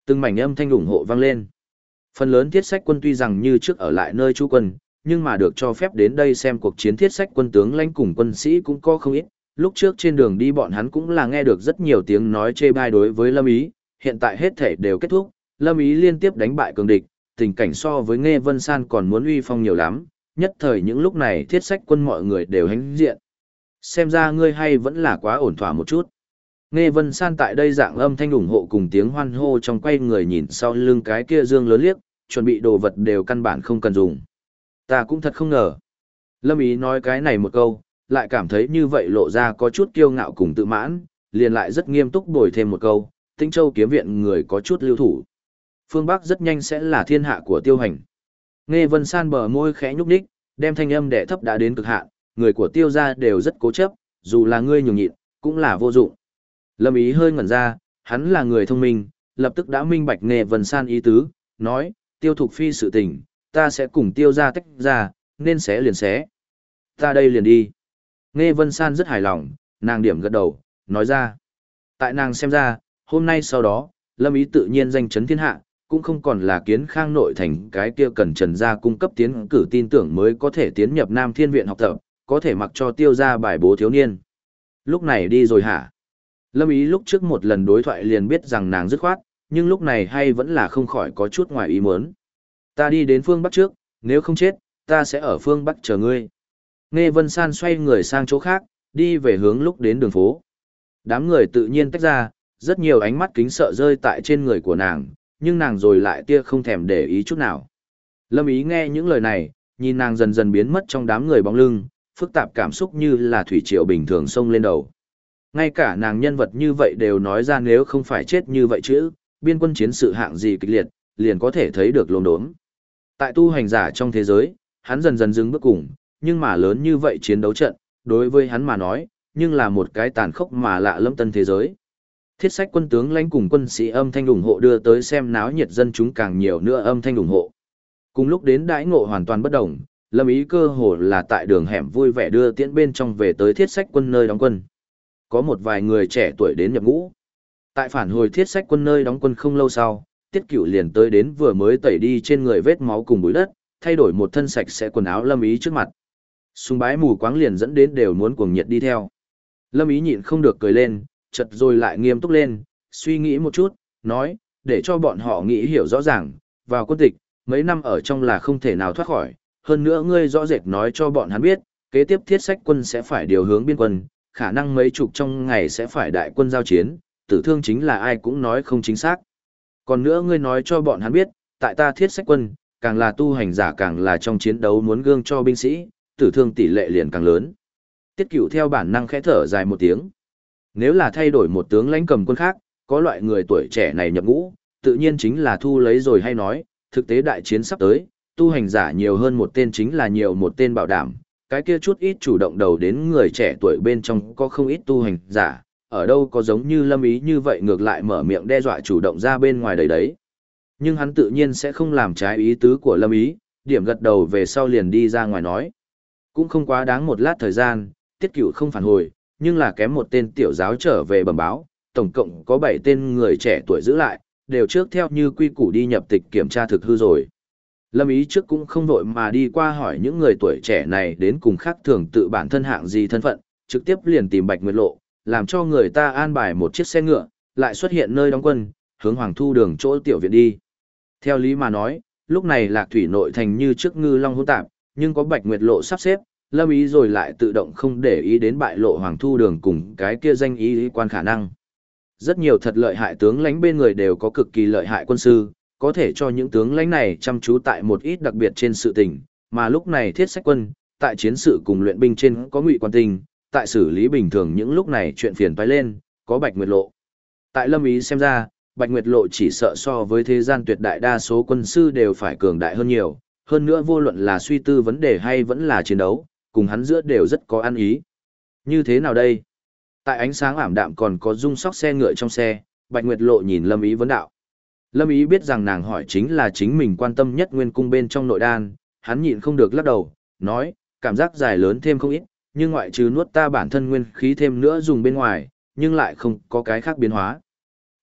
Từng mảnh âm thanh ủng hộ vang lên. Phần lớn thiết sách quân tuy rằng như trước ở lại nơi trú quân, nhưng mà được cho phép đến đây xem cuộc chiến thiết sách quân tướng lãnh cùng quân sĩ cũng có không ít. Lúc trước trên đường đi bọn hắn cũng là nghe được rất nhiều tiếng nói chê bai đối với Lâm Ý, hiện tại hết thể đều kết thúc, Lâm Ý liên tiếp đánh bại cường địch, tình cảnh so với Nghe Vân San còn muốn uy phong nhiều lắm, nhất thời những lúc này thiết sách quân mọi người đều hãnh diện. Xem ra ngươi hay vẫn là quá ổn thỏa một chút. Nghe Vân San tại đây dạng âm thanh ủng hộ cùng tiếng hoan hô trong quay người nhìn sau lưng cái kia dương lớn liếc, chuẩn bị đồ vật đều căn bản không cần dùng. Ta cũng thật không ngờ. Lâm Ý nói cái này một câu, lại cảm thấy như vậy lộ ra có chút kiêu ngạo cùng tự mãn, liền lại rất nghiêm túc bồi thêm một câu, Tĩnh Châu kiếm viện người có chút lưu thủ. Phương Bắc rất nhanh sẽ là thiên hạ của Tiêu Hành. Nghe Vân San bờ môi khẽ nhúc nhích, đem thanh âm đẻ thấp đã đến cực hạn, người của Tiêu gia đều rất cố chấp, dù là ngươi nhường nhịn, cũng là vô dụng. Lâm Ý hơi ngẩn ra, hắn là người thông minh, lập tức đã minh bạch Nghe Vân San ý tứ, nói, Tiêu Thục Phi sự tình, ta sẽ cùng Tiêu gia tách ra, nên xé liền xé. Ta đây liền đi. Nghe Vân San rất hài lòng, nàng điểm gật đầu, nói ra. Tại nàng xem ra, hôm nay sau đó, Lâm Ý tự nhiên danh chấn thiên hạ, cũng không còn là Kiến Khang nội thành cái kia cần Trần gia cung cấp tiến cử tin tưởng mới có thể tiến nhập Nam Thiên viện học tập, có thể mặc cho Tiêu gia bài bố thiếu niên. Lúc này đi rồi hả? Lâm Ý lúc trước một lần đối thoại liền biết rằng nàng dứt khoát, nhưng lúc này hay vẫn là không khỏi có chút ngoài ý muốn. Ta đi đến phương Bắc trước, nếu không chết, ta sẽ ở phương Bắc chờ ngươi. Nghe Vân San xoay người sang chỗ khác, đi về hướng lúc đến đường phố. Đám người tự nhiên tách ra, rất nhiều ánh mắt kính sợ rơi tại trên người của nàng, nhưng nàng rồi lại tia không thèm để ý chút nào. Lâm Ý nghe những lời này, nhìn nàng dần dần biến mất trong đám người bóng lưng, phức tạp cảm xúc như là thủy triều bình thường xông lên đầu. Ngay cả nàng nhân vật như vậy đều nói ra nếu không phải chết như vậy chứ, biên quân chiến sự hạng gì kịch liệt, liền có thể thấy được lồn đốm. Tại tu hành giả trong thế giới, hắn dần dần dừng bước cùng, nhưng mà lớn như vậy chiến đấu trận, đối với hắn mà nói, nhưng là một cái tàn khốc mà lạ lẫm tân thế giới. Thiết sách quân tướng lãnh cùng quân sĩ âm thanh ủng hộ đưa tới xem náo nhiệt dân chúng càng nhiều nữa âm thanh ủng hộ. Cùng lúc đến đãi ngộ hoàn toàn bất đồng, Lâm Ý cơ hồ là tại đường hẻm vui vẻ đưa tiễn bên trong về tới thiết sách quân nơi đóng quân. Có một vài người trẻ tuổi đến nhập ngũ. Tại phản hồi thiết sách quân nơi đóng quân không lâu sau, Tiết Cửu liền tới đến vừa mới tẩy đi trên người vết máu cùng bụi đất, thay đổi một thân sạch sẽ quần áo Lâm Ý trước mặt. Sùng bái mù quáng liền dẫn đến đều muốn cuồng nhiệt đi theo. Lâm Ý nhịn không được cười lên, chợt rồi lại nghiêm túc lên, suy nghĩ một chút, nói, để cho bọn họ nghĩ hiểu rõ ràng, vào quân tịch, mấy năm ở trong là không thể nào thoát khỏi, hơn nữa ngươi rõ rệt nói cho bọn hắn biết, kế tiếp thiết sách quân sẽ phải điều hướng biên quân, khả năng mấy chục trong ngày sẽ phải đại quân giao chiến, tử thương chính là ai cũng nói không chính xác. Còn nữa ngươi nói cho bọn hắn biết, tại ta thiết sách quân, càng là tu hành giả càng là trong chiến đấu muốn gương cho binh sĩ, tử thương tỷ lệ liền càng lớn. Tiết Cửu theo bản năng khẽ thở dài một tiếng. Nếu là thay đổi một tướng lãnh cầm quân khác, có loại người tuổi trẻ này nhập ngũ, tự nhiên chính là thu lấy rồi hay nói, thực tế đại chiến sắp tới, tu hành giả nhiều hơn một tên chính là nhiều một tên bảo đảm, cái kia chút ít chủ động đầu đến người trẻ tuổi bên trong có không ít tu hành giả, ở đâu có giống như Lâm Ý như vậy ngược lại mở miệng đe dọa chủ động ra bên ngoài đầy đấy. Nhưng hắn tự nhiên sẽ không làm trái ý tứ của Lâm Ý, điểm gật đầu về sau liền đi ra ngoài nói. Cũng không quá đáng một lát thời gian, Tiết Cửu không phản hồi, nhưng là kém một tên tiểu giáo trở về bẩm báo, tổng cộng có 7 tên người trẻ tuổi giữ lại, đều trước theo như quy củ đi nhập tịch kiểm tra thực hư rồi. Lâm Ý trước cũng không vội mà đi qua hỏi những người tuổi trẻ này đến cùng khác thường tự bản thân hạng gì thân phận, trực tiếp liền tìm Bạch Nguyệt Lộ, làm cho người ta an bài một chiếc xe ngựa, lại xuất hiện nơi đóng quân, hướng Hoàng Thu đường chỗ tiểu viện đi. Theo lý mà nói, lúc này Lạc Thủy nội thành như trước ngư long hỗn tạp, nhưng có Bạch Nguyệt Lộ sắp xếp, Lâm Ý rồi lại tự động không để ý đến bại lộ Hoàng Thu đường cùng cái kia danh ý quan khả năng. Rất nhiều thật lợi hại tướng lãnh bên người đều có cực kỳ lợi hại quân sư, có thể cho những tướng lãnh này chăm chú tại một ít đặc biệt trên sự tình, mà lúc này thiết sách quân, tại chiến sự cùng luyện binh trên có Ngụy Quan Tinh, tại xử lý bình thường những lúc này chuyện phiền toái lên, có Bạch Nguyệt Lộ. Tại Lâm Ý xem ra, Bạch Nguyệt Lộ chỉ sợ so với thế gian tuyệt đại đa số quân sư đều phải cường đại hơn nhiều, hơn nữa vô luận là suy tư vấn đề hay vẫn là chiến đấu, cùng hắn giữa đều rất có ăn ý. Như thế nào đây? Tại ánh sáng ảm đạm còn có rung sóc xe ngựa trong xe, Bạch Nguyệt Lộ nhìn Lâm Ý vấn đạo. Lâm Ý biết rằng nàng hỏi chính là chính mình quan tâm nhất nguyên cung bên trong nội đan, hắn nhịn không được lắc đầu, nói, cảm giác dài lớn thêm không ít, nhưng ngoại trừ nuốt ta bản thân nguyên khí thêm nữa dùng bên ngoài, nhưng lại không có cái khác biến hóa.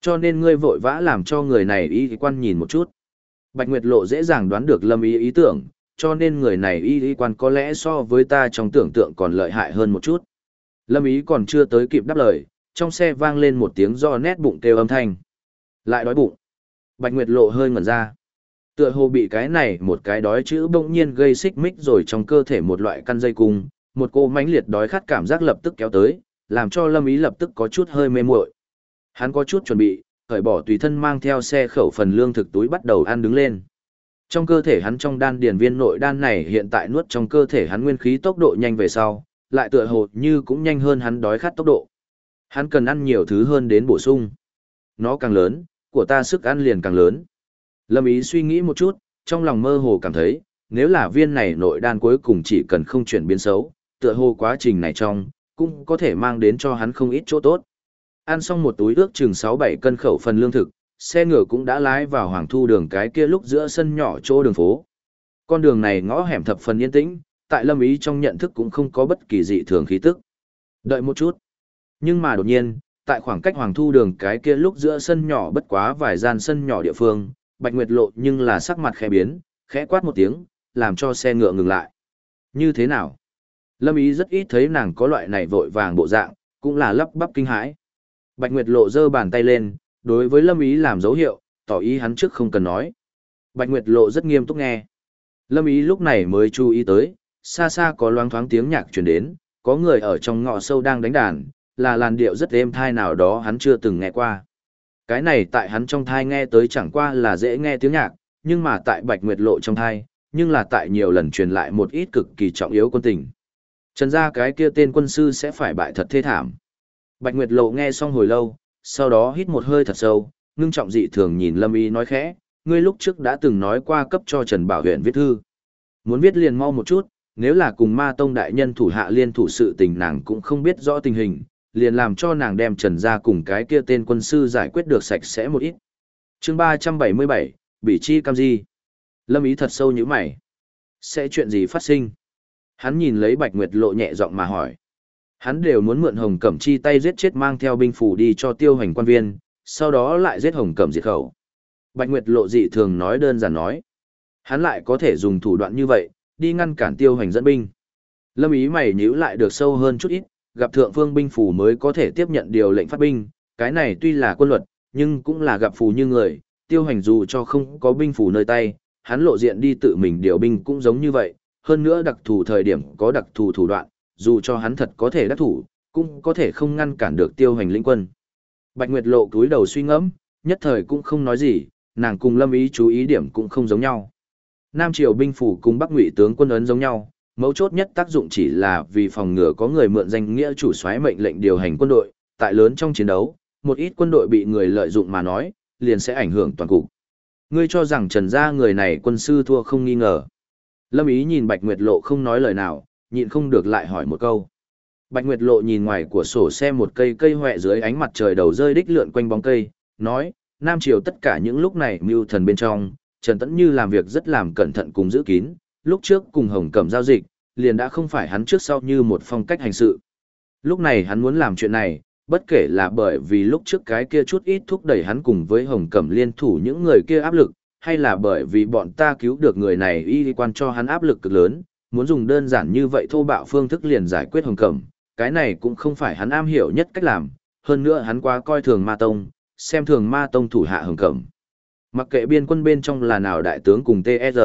Cho nên ngươi vội vã làm cho người này y quan nhìn một chút. Bạch Nguyệt Lộ dễ dàng đoán được Lâm Ý ý tưởng, cho nên người này y quan có lẽ so với ta trong tưởng tượng còn lợi hại hơn một chút. Lâm Ý còn chưa tới kịp đáp lời, trong xe vang lên một tiếng do nét bụng kêu âm thanh. Lại đói bụng. Bạch Nguyệt Lộ hơi ngẩn ra. Tựa hồ bị cái này một cái đói chữ bỗng nhiên gây xích mích rồi trong cơ thể một loại căn dây cung, một cô mãnh liệt đói khát cảm giác lập tức kéo tới, làm cho Lâm Ý lập tức có chút hơi mê muội. Hắn có chút chuẩn bị, cởi bỏ tùy thân mang theo xe khẩu phần lương thực túi bắt đầu ăn đứng lên. Trong cơ thể hắn trong đan điền viên nội đan này hiện tại nuốt trong cơ thể hắn nguyên khí tốc độ nhanh về sau, lại tựa hồ như cũng nhanh hơn hắn đói khát tốc độ. Hắn cần ăn nhiều thứ hơn đến bổ sung. Nó càng lớn, của ta sức ăn liền càng lớn. Lâm Ý suy nghĩ một chút, trong lòng mơ hồ cảm thấy, nếu là viên này nội đan cuối cùng chỉ cần không chuyển biến xấu, tựa hồ quá trình này trong, cũng có thể mang đến cho hắn không ít chỗ tốt. Ăn xong một túi ước chừng 6-7 cân khẩu phần lương thực, xe ngựa cũng đã lái vào Hoàng Thu đường cái kia lúc giữa sân nhỏ chỗ đường phố. Con đường này ngõ hẻm thập phần yên tĩnh, tại Lâm Ý trong nhận thức cũng không có bất kỳ dị thường khí tức. Đợi một chút. Nhưng mà đột nhiên, tại khoảng cách Hoàng Thu đường cái kia lúc giữa sân nhỏ bất quá vài gian sân nhỏ địa phương, Bạch Nguyệt Lộ nhưng là sắc mặt khẽ biến, khẽ quát một tiếng, làm cho xe ngựa ngừng lại. Như thế nào? Lâm Ý rất ít thấy nàng có loại này vội vàng bộ dạng, cũng là lắp bắp kinh hãi. Bạch Nguyệt Lộ giơ bàn tay lên, đối với Lâm Ý làm dấu hiệu, tỏ ý hắn trước không cần nói. Bạch Nguyệt Lộ rất nghiêm túc nghe. Lâm Ý lúc này mới chú ý tới, xa xa có loáng thoáng tiếng nhạc truyền đến, có người ở trong ngõ sâu đang đánh đàn, là làn điệu rất êm thai nào đó hắn chưa từng nghe qua. Cái này tại hắn trong thai nghe tới chẳng qua là dễ nghe tiếng nhạc, nhưng mà tại Bạch Nguyệt Lộ trong thai, nhưng là tại nhiều lần truyền lại một ít cực kỳ trọng yếu quân tình. Trần gia cái kia tên quân sư sẽ phải bại thật thê thảm. Bạch Nguyệt Lộ nghe xong hồi lâu, sau đó hít một hơi thật sâu, ngưng trọng dị thường nhìn Lâm Ý nói khẽ, ngươi lúc trước đã từng nói qua cấp cho Trần Bảo Huyền viết thư. Muốn viết liền mau một chút, nếu là cùng Ma Tông đại nhân thủ hạ liên thủ sự tình nàng cũng không biết rõ tình hình, liền làm cho nàng đem Trần gia cùng cái kia tên quân sư giải quyết được sạch sẽ một ít. Chương 377, Bỉ Chi Cam Di. Lâm Ý thật sâu như mày. Sẽ chuyện gì phát sinh? Hắn nhìn lấy Bạch Nguyệt Lộ nhẹ giọng mà hỏi. Hắn đều muốn mượn Hồng Cẩm chi tay giết chết mang theo binh phủ đi cho Tiêu Hoành quan viên, sau đó lại giết Hồng Cẩm diệt khẩu. Bạch Nguyệt Lộ dị thường nói đơn giản nói. Hắn lại có thể dùng thủ đoạn như vậy, đi ngăn cản Tiêu Hoành dẫn binh. Lâm Ý mày nhíu lại được sâu hơn chút ít, gặp thượng phương binh phủ mới có thể tiếp nhận điều lệnh phát binh, cái này tuy là quân luật, nhưng cũng là gặp phù như người, Tiêu Hoành dù cho không có binh phủ nơi tay, hắn lộ diện đi tự mình điều binh cũng giống như vậy, hơn nữa đặc thù thời điểm có đặc thù thủ đoạn, dù cho hắn thật có thể đắc thủ, cũng có thể không ngăn cản được Tiêu Hoành lĩnh quân. Bạch Nguyệt Lộ cúi đầu suy ngẫm, nhất thời cũng không nói gì, nàng cùng Lâm Ý chú ý điểm cũng không giống nhau. Nam Triều binh phủ cùng Bắc Ngụy tướng quân ấn giống nhau, mấu chốt nhất tác dụng chỉ là vì phòng ngừa có người mượn danh nghĩa chủ soái mệnh lệnh điều hành quân đội, tại lớn trong chiến đấu, một ít quân đội bị người lợi dụng mà nói, liền sẽ ảnh hưởng toàn cục. Ngươi cho rằng Trần gia người này quân sư thua không nghi ngờ. Lâm Ý nhìn Bạch Nguyệt Lộ không nói lời nào, nhịn không được lại hỏi một câu. Bạch Nguyệt Lộ nhìn ngoài của sổ xe một cây hoẹ dưới ánh mặt trời đầu rơi đích lượn quanh bóng cây, nói, Nam Triều tất cả những lúc này mưu thần bên trong, Trần Tẫn Như làm việc rất làm cẩn thận cùng giữ kín, lúc trước cùng Hồng Cẩm giao dịch, liền đã không phải hắn trước sau như một phong cách hành sự. Lúc này hắn muốn làm chuyện này, bất kể là bởi vì lúc trước cái kia chút ít thúc đẩy hắn cùng với Hồng Cẩm liên thủ những người kia áp lực, hay là bởi vì bọn ta cứu được người này y quan cho hắn áp lực cực lớn, muốn dùng đơn giản như vậy thô bạo phương thức liền giải quyết Hồng Cẩm, cái này cũng không phải hắn am hiểu nhất cách làm, hơn nữa hắn quá coi thường Ma Tông, xem thường Ma Tông thủ hạ Hồng Cẩm. Mặc kệ biên quân bên trong là nào đại tướng cùng TR.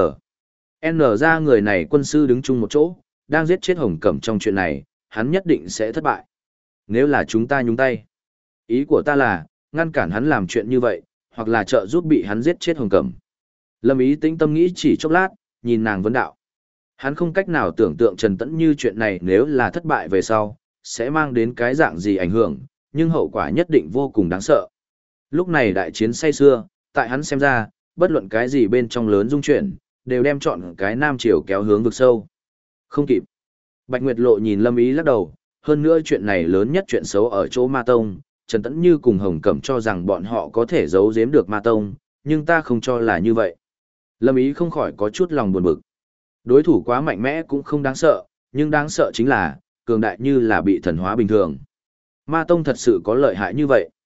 N ra người này quân sư đứng chung một chỗ, đang giết chết Hồng Cẩm trong chuyện này, hắn nhất định sẽ thất bại. Nếu là chúng ta nhúng tay. Ý của ta là, ngăn cản hắn làm chuyện như vậy, hoặc là trợ giúp bị hắn giết chết Hồng Cẩm. Lâm Ý tĩnh tâm nghĩ chỉ chốc lát, nhìn nàng vấn đạo. Hắn không cách nào tưởng tượng Trần Tẫn Như chuyện này nếu là thất bại về sau, sẽ mang đến cái dạng gì ảnh hưởng, nhưng hậu quả nhất định vô cùng đáng sợ. Lúc này đại chiến say xưa, tại hắn xem ra, bất luận cái gì bên trong lớn dung chuyển, đều đem chọn cái Nam Triều kéo hướng vực sâu. Không kịp. Bạch Nguyệt Lộ nhìn Lâm Ý lắc đầu, hơn nữa chuyện này lớn nhất chuyện xấu ở chỗ Ma Tông, Trần Tẫn Như cùng Hồng Cẩm cho rằng bọn họ có thể giấu giếm được Ma Tông, nhưng ta không cho là như vậy. Lâm Ý không khỏi có chút lòng buồn bực. Đối thủ quá mạnh mẽ cũng không đáng sợ, nhưng đáng sợ chính là, cường đại như là bị thần hóa bình thường. Ma Tông thật sự có lợi hại như vậy.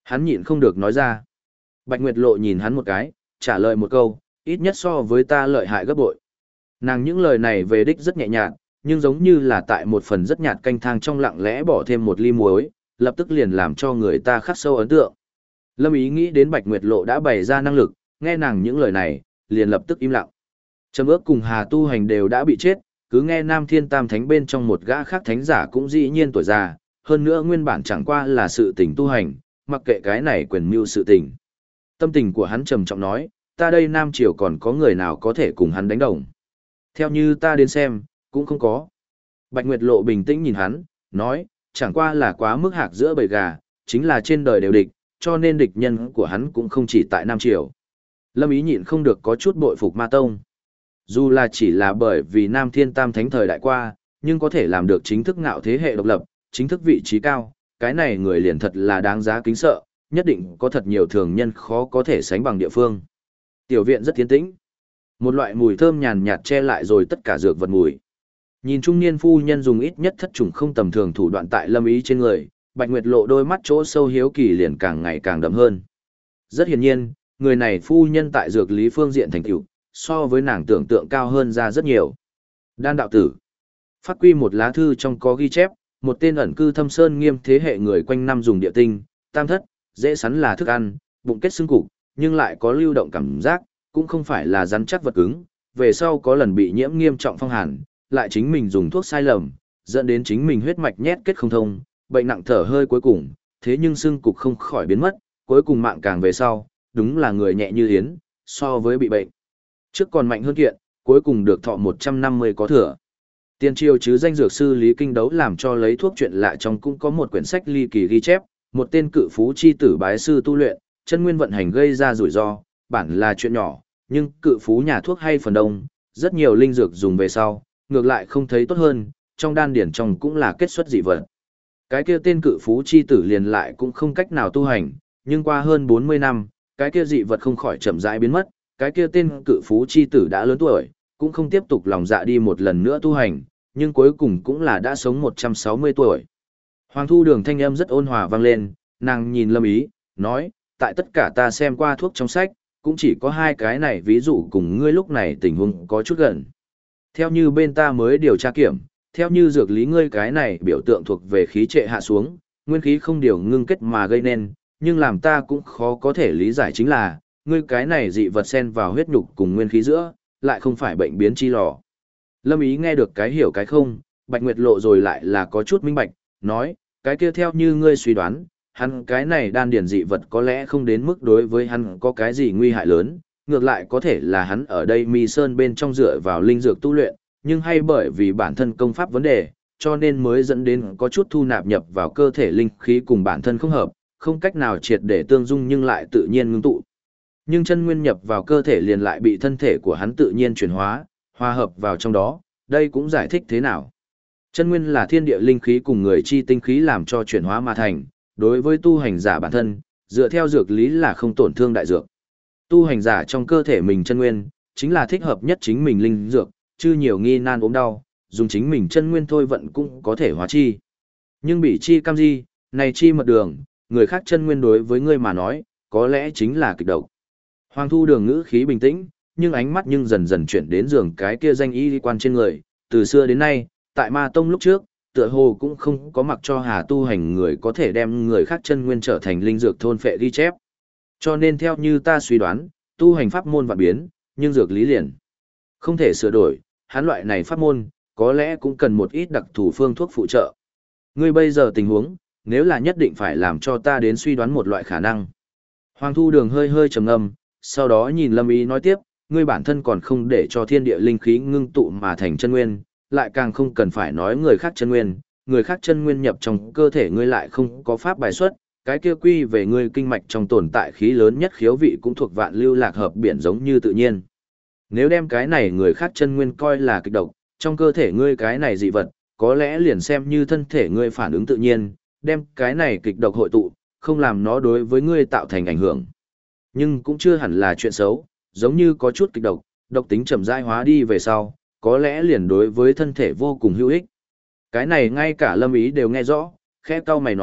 Hắn nhịn không được nói ra. Bạch Nguyệt Lộ nhìn hắn một cái, trả lời một câu, ít nhất so với ta lợi hại gấp bội. Nàng những lời này về đích rất nhẹ nhàng, nhưng giống như là tại một phần rất nhạt canh thang trong lặng lẽ bỏ thêm một ly muối, lập tức liền làm cho người ta khắc sâu ấn tượng. Lâm Ý nghĩ đến Bạch Nguyệt Lộ đã bày ra năng lực, nghe nàng những lời này, liền lập tức im lặng. Trầm Ước cùng Hà Tu Hành đều đã bị chết, cứ nghe Nam Thiên Tam Thánh bên trong một gã khác thánh giả cũng dĩ nhiên tuổi già, hơn nữa nguyên bản chẳng qua là sự tình tu hành, mặc kệ cái này quyền mưu sự tình. Tâm tình của hắn trầm trọng nói, ta đây Nam Triều còn có người nào có thể cùng hắn đánh đồng. Theo như ta đến xem, cũng không có. Bạch Nguyệt Lộ bình tĩnh nhìn hắn, nói, chẳng qua là quá mức hạc giữa bầy gà, chính là trên đời đều địch, cho nên địch nhân của hắn cũng không chỉ tại Nam Triều. Lâm Ý nhịn không được có chút bội phục Ma Tông. Dù là chỉ là bởi vì Nam Thiên Tam Thánh thời đại qua, nhưng có thể làm được chính thức ngạo thế hệ độc lập, chính thức vị trí cao, cái này người liền thật là đáng giá kính sợ, nhất định có thật nhiều thường nhân khó có thể sánh bằng địa phương. Tiểu viện rất tiến tĩnh. Một loại mùi thơm nhàn nhạt che lại rồi tất cả dược vật mùi. Nhìn trung niên phu nhân dùng ít nhất thất trùng không tầm thường thủ đoạn tại Lâm Ý trên người, Bạch Nguyệt Lộ đôi mắt chỗ sâu hiếu kỳ liền càng ngày càng đậm hơn. Rất hiển nhiên, người này phu nhân tại dược lý phương diện thành tựu, so với nàng tưởng tượng cao hơn ra rất nhiều. Đan đạo tử. Phát quy một lá thư trong có ghi chép, một tên ẩn cư thâm sơn nghiêm thế hệ người quanh năm dùng địa tinh, tam thất, dễ sắn là thức ăn, bụng kết xương cục, nhưng lại có lưu động cảm giác, cũng không phải là rắn chắc vật cứng, về sau có lần bị nhiễm nghiêm trọng phong hàn, lại chính mình dùng thuốc sai lầm, dẫn đến chính mình huyết mạch nhét kết không thông, bệnh nặng thở hơi cuối cùng, thế nhưng xương cục không khỏi biến mất, cuối cùng mạng càng về sau, đúng là người nhẹ như yến, so với bị bệnh. Trước còn mạnh hơn kiện, cuối cùng được thọ 150 có thừa. Tiên triều chứ danh dược sư Lý Kinh Đấu làm cho lấy thuốc chuyện lạ trong cũng có một quyển sách ly kỳ ghi chép, một tên cự phú chi tử bái sư tu luyện, chân nguyên vận hành gây ra rủi ro, bản là chuyện nhỏ, nhưng cự phú nhà thuốc hay phần đông, rất nhiều linh dược dùng về sau, ngược lại không thấy tốt hơn, trong đan điển trong cũng là kết xuất dị vật. Cái kia tên cự phú chi tử liền lại cũng không cách nào tu hành, nhưng qua hơn 40 năm, cái kia dị vật không khỏi chậm rãi biến mất, cái kia tên cự phú chi tử đã lớn tuổi, cũng không tiếp tục lòng dạ đi một lần nữa tu hành, nhưng cuối cùng cũng là đã sống 160 tuổi. Hoàng Thu Đường thanh âm rất ôn hòa vang lên, nàng nhìn Lâm Ý, nói, tại tất cả ta xem qua thuốc trong sách, cũng chỉ có hai cái này ví dụ cùng ngươi lúc này tình huống có chút gần. Theo như bên ta mới điều tra kiểm, theo như dược lý ngươi cái này biểu tượng thuộc về khí trệ hạ xuống, nguyên khí không điều ngưng kết mà gây nên, nhưng làm ta cũng khó có thể lý giải chính là, ngươi cái này dị vật xen vào huyết nhục cùng nguyên khí giữa, lại không phải bệnh biến chi lò. Lâm Ý nghe được cái hiểu cái không, Bạch Nguyệt Lộ rồi lại là có chút minh bạch, nói, cái kia theo như ngươi suy đoán, hắn cái này đan điển dị vật có lẽ không đến mức đối với hắn có cái gì nguy hại lớn, ngược lại có thể là hắn ở đây Mi Sơn bên trong dựa vào linh dược tu luyện, nhưng hay bởi vì bản thân công pháp vấn đề, cho nên mới dẫn đến có chút thu nạp nhập vào cơ thể linh khí cùng bản thân không hợp, không cách nào triệt để tương dung nhưng lại tự nhiên ngưng tụ. Nhưng chân nguyên nhập vào cơ thể liền lại bị thân thể của hắn tự nhiên chuyển hóa, hòa hợp vào trong đó, đây cũng giải thích thế nào. Chân nguyên là thiên địa linh khí cùng người chi tinh khí làm cho chuyển hóa mà thành, đối với tu hành giả bản thân, dựa theo dược lý là không tổn thương đại dược. Tu hành giả trong cơ thể mình chân nguyên, chính là thích hợp nhất chính mình linh dược, chứ nhiều nghi nan ốm đau, dùng chính mình chân nguyên thôi vận cũng có thể hóa chi. Nhưng bị chi cam di, này chi mật đường, người khác chân nguyên đối với ngươi mà nói, có lẽ chính là kịch độc. Hoàng Thu Đường ngữ khí bình tĩnh, nhưng ánh mắt nhưng dần dần chuyển đến giường cái kia danh y quan trên người, từ xưa đến nay, tại Ma Tông lúc trước, tựa hồ cũng không có mặc cho Hà tu hành người có thể đem người khác chân nguyên trở thành linh dược thôn phệ ghi chép. Cho nên theo như ta suy đoán, tu hành pháp môn vạn biến, nhưng dược lý liền không thể sửa đổi, hắn loại này pháp môn, có lẽ cũng cần một ít đặc thù phương thuốc phụ trợ. Ngươi bây giờ tình huống, nếu là nhất định phải làm cho ta đến suy đoán một loại khả năng. Hoàng Thu Đường hơi hơi trầm ngâm, sau đó nhìn Lâm Ý nói tiếp, ngươi bản thân còn không để cho thiên địa linh khí ngưng tụ mà thành chân nguyên, lại càng không cần phải nói người khác chân nguyên, người khác chân nguyên nhập trong cơ thể ngươi lại không có pháp bài xuất, cái kia quy về ngươi kinh mạch trong tồn tại khí lớn nhất khiếu vị cũng thuộc vạn lưu lạc hợp biển giống như tự nhiên. Nếu đem cái này người khác chân nguyên coi là kịch độc, trong cơ thể ngươi cái này dị vật, có lẽ liền xem như thân thể ngươi phản ứng tự nhiên, đem cái này kịch độc hội tụ, không làm nó đối với ngươi tạo thành ảnh hưởng. Nhưng cũng chưa hẳn là chuyện xấu, giống như có chút kịch độc, độc tính chậm rãi hóa đi về sau, có lẽ liền đối với thân thể vô cùng hữu ích. Cái này ngay cả Lâm Ý đều nghe rõ, khẽ cau mày nói,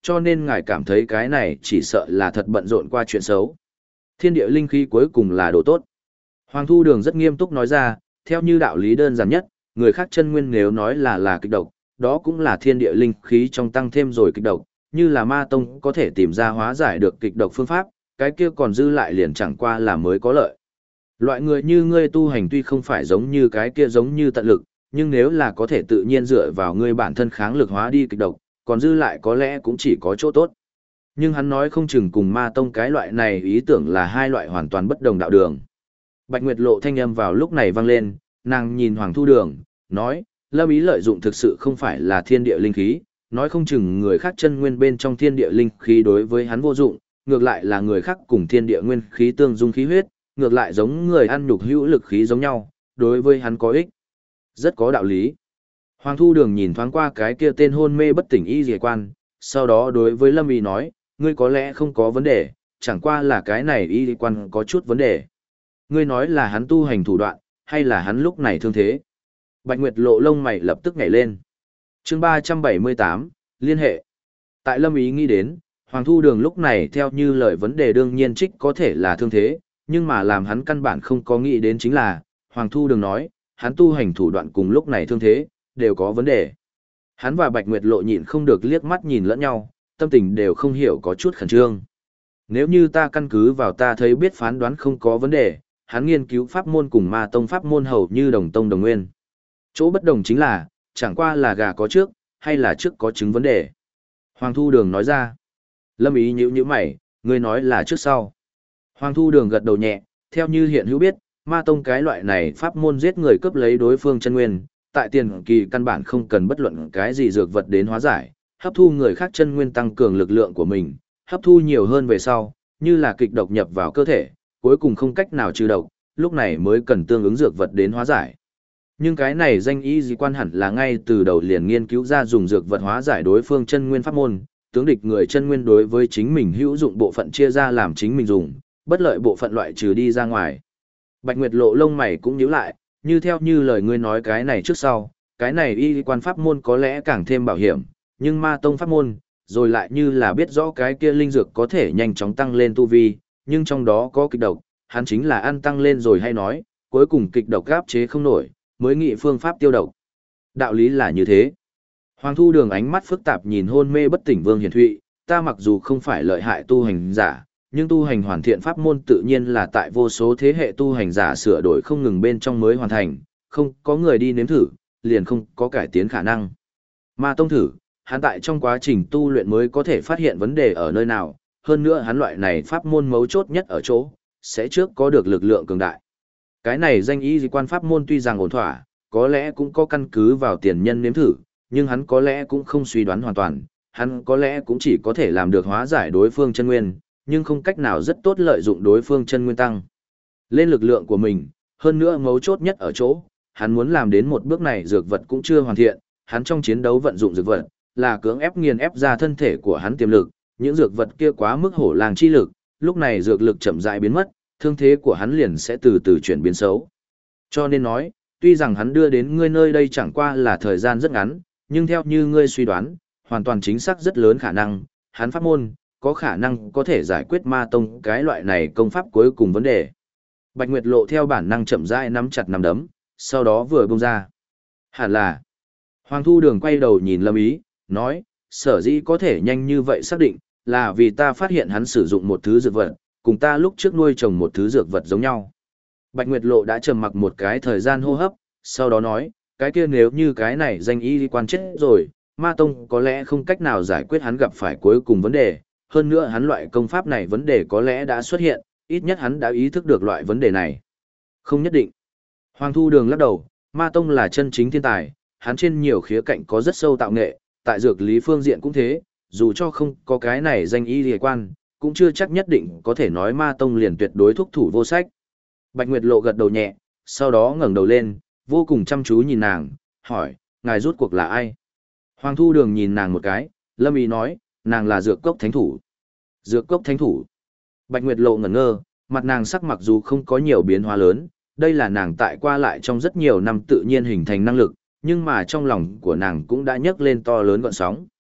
cho nên ngài cảm thấy cái này chỉ sợ là thật bận rộn qua chuyện xấu. Thiên địa linh khí cuối cùng là đồ tốt. Hoàng Thu Đường rất nghiêm túc nói ra, theo như đạo lý đơn giản nhất, người khác chân nguyên nếu nói là kịch độc, đó cũng là thiên địa linh khí trong tăng thêm rồi kịch độc, như là ma tông có thể tìm ra hóa giải được kịch độc phương pháp, cái kia còn dư lại liền chẳng qua là mới có lợi. Loại người như ngươi tu hành tuy không phải giống như cái kia giống như tận lực, nhưng nếu là có thể tự nhiên dựa vào ngươi bản thân kháng lực hóa đi kịch độc, còn dư lại có lẽ cũng chỉ có chỗ tốt. Nhưng hắn nói không chừng cùng ma tông cái loại này ý tưởng là hai loại hoàn toàn bất đồng đạo đường. Bạch Nguyệt Lộ thanh âm vào lúc này vang lên, nàng nhìn Hoàng Thu Đường, nói, Lâm Ý lợi dụng thực sự không phải là thiên địa linh khí, nói không chừng người khác chân nguyên bên trong thiên địa linh khí đối với hắn vô dụng, ngược lại là người khác cùng thiên địa nguyên khí tương dung khí huyết, ngược lại giống người ăn nhục hữu lực khí giống nhau, đối với hắn có ích. Rất có đạo lý. Hoàng Thu Đường nhìn thoáng qua cái kia tên hôn mê bất tỉnh y dề quan, sau đó đối với Lâm Ý nói, ngươi có lẽ không có vấn đề, chẳng qua là cái này y quan có chút vấn đề. Ngươi nói là hắn tu hành thủ đoạn, hay là hắn lúc này thương thế? Bạch Nguyệt Lộ lông mày lập tức nhảy lên. Chương 378, liên hệ. Tại Lâm Ý nghĩ đến, Hoàng Thu Đường lúc này theo như lời vấn đề đương nhiên trích có thể là thương thế, nhưng mà làm hắn căn bản không có nghĩ đến chính là, Hoàng Thu Đường nói, hắn tu hành thủ đoạn cùng lúc này thương thế, đều có vấn đề. Hắn và Bạch Nguyệt Lộ nhịn không được liếc mắt nhìn lẫn nhau, tâm tình đều không hiểu có chút khẩn trương. Nếu như ta căn cứ vào ta thấy biết phán đoán không có vấn đề, hắn nghiên cứu pháp môn cùng ma tông pháp môn hầu như đồng tông đồng nguyên. Chỗ bất đồng chính là, chẳng qua là gà có trước, hay là trước có trứng vấn đề. Hoàng Thu Đường nói ra. Lâm Ý nhíu mày, ngươi nói là trước sau. Hoàng Thu Đường gật đầu nhẹ, theo như hiện hữu biết, ma tông cái loại này pháp môn giết người cướp lấy đối phương chân nguyên, tại tiền kỳ căn bản không cần bất luận cái gì dược vật đến hóa giải, hấp thu người khác chân nguyên tăng cường lực lượng của mình, hấp thu nhiều hơn về sau, như là kịch độc nhập vào cơ thể, cuối cùng không cách nào trừ độc, lúc này mới cần tương ứng dược vật đến hóa giải. Nhưng cái này danh y dị quan hẳn là ngay từ đầu liền nghiên cứu ra dùng dược vật hóa giải đối phương chân nguyên pháp môn, tướng địch người chân nguyên đối với chính mình hữu dụng bộ phận chia ra làm chính mình dùng, bất lợi bộ phận loại trừ đi ra ngoài. Bạch Nguyệt Lộ lông mày cũng nhíu lại, như theo như lời ngươi nói cái này trước sau, cái này y quan pháp môn có lẽ càng thêm bảo hiểm, nhưng ma tông pháp môn, rồi lại như là biết rõ cái kia linh dược có thể nhanh chóng tăng lên tu vi, nhưng trong đó có kịch độc, hắn chính là ăn tăng lên rồi hay nói, cuối cùng kịch độc áp chế không nổi, mới nghĩ phương pháp tiêu độc. Đạo lý là như thế. Hoàng Thu Đường ánh mắt phức tạp nhìn hôn mê bất tỉnh Vương Hiển Thụy, ta mặc dù không phải lợi hại tu hành giả, nhưng tu hành hoàn thiện pháp môn tự nhiên là tại vô số thế hệ tu hành giả sửa đổi không ngừng bên trong mới hoàn thành, không có người đi nếm thử, liền không có cải tiến khả năng. Ma tông thử, hắn tại trong quá trình tu luyện mới có thể phát hiện vấn đề ở nơi nào, hơn nữa hắn loại này pháp môn mấu chốt nhất ở chỗ, sẽ trước có được lực lượng cường đại. Cái này danh y dị quan pháp môn tuy rằng ổn thỏa, có lẽ cũng có căn cứ vào tiền nhân nếm thử, nhưng hắn có lẽ cũng không suy đoán hoàn toàn, hắn có lẽ cũng chỉ có thể làm được hóa giải đối phương chân nguyên, nhưng không cách nào rất tốt lợi dụng đối phương chân nguyên tăng lên lực lượng của mình, hơn nữa mấu chốt nhất ở chỗ, hắn muốn làm đến một bước này dược vật cũng chưa hoàn thiện, hắn trong chiến đấu vận dụng dược vật, là cưỡng ép nghiền ép ra thân thể của hắn tiềm lực, những dược vật kia quá mức hổ làng chi lực, lúc này dược lực chậm rãi biến mất, thương thế của hắn liền sẽ từ từ chuyển biến xấu. Cho nên nói, tuy rằng hắn đưa đến ngươi nơi đây chẳng qua là thời gian rất ngắn, nhưng theo như ngươi suy đoán, hoàn toàn chính xác rất lớn khả năng, hắn pháp môn, có khả năng có thể giải quyết ma tông cái loại này công pháp cuối cùng vấn đề. Bạch Nguyệt Lộ theo bản năng chậm rãi nắm chặt nắm đấm, sau đó vừa buông ra. Hẳn là. Hoàng Thu Đường quay đầu nhìn Lâm Ý, nói, sở dĩ có thể nhanh như vậy xác định, là vì ta phát hiện hắn sử dụng một thứ dược vật, cùng ta lúc trước nuôi trồng một thứ dược vật giống nhau. Bạch Nguyệt Lộ đã trầm mặc một cái thời gian hô hấp, sau đó nói, cái kia nếu như cái này danh y quan chết rồi, ma tông có lẽ không cách nào giải quyết hắn gặp phải cuối cùng vấn đề, hơn nữa hắn loại công pháp này vấn đề có lẽ đã xuất hiện, ít nhất hắn đã ý thức được loại vấn đề này. Không nhất định. Hoàng Thu Đường lắc đầu, ma tông là chân chính thiên tài, hắn trên nhiều khía cạnh có rất sâu tạo nghệ, tại dược lý phương diện cũng thế, dù cho không có cái này danh y liên quan, cũng chưa chắc nhất định có thể nói ma tông liền tuyệt đối thúc thủ vô sách. Bạch Nguyệt Lộ gật đầu nhẹ, sau đó ngẩng đầu lên, vô cùng chăm chú nhìn nàng, hỏi, ngài rút cuộc là ai? Hoàng Thu Đường nhìn nàng một cái, Lâm Ý nói, nàng là Dược Cốc Thánh Thủ. Dược Cốc Thánh Thủ. Bạch Nguyệt Lộ ngẩn ngơ, mặt nàng sắc mặc dù không có nhiều biến hóa lớn, đây là nàng tại qua lại trong rất nhiều năm tự nhiên hình thành năng lực, nhưng mà trong lòng của nàng cũng đã nhấc lên to lớn gọn sóng.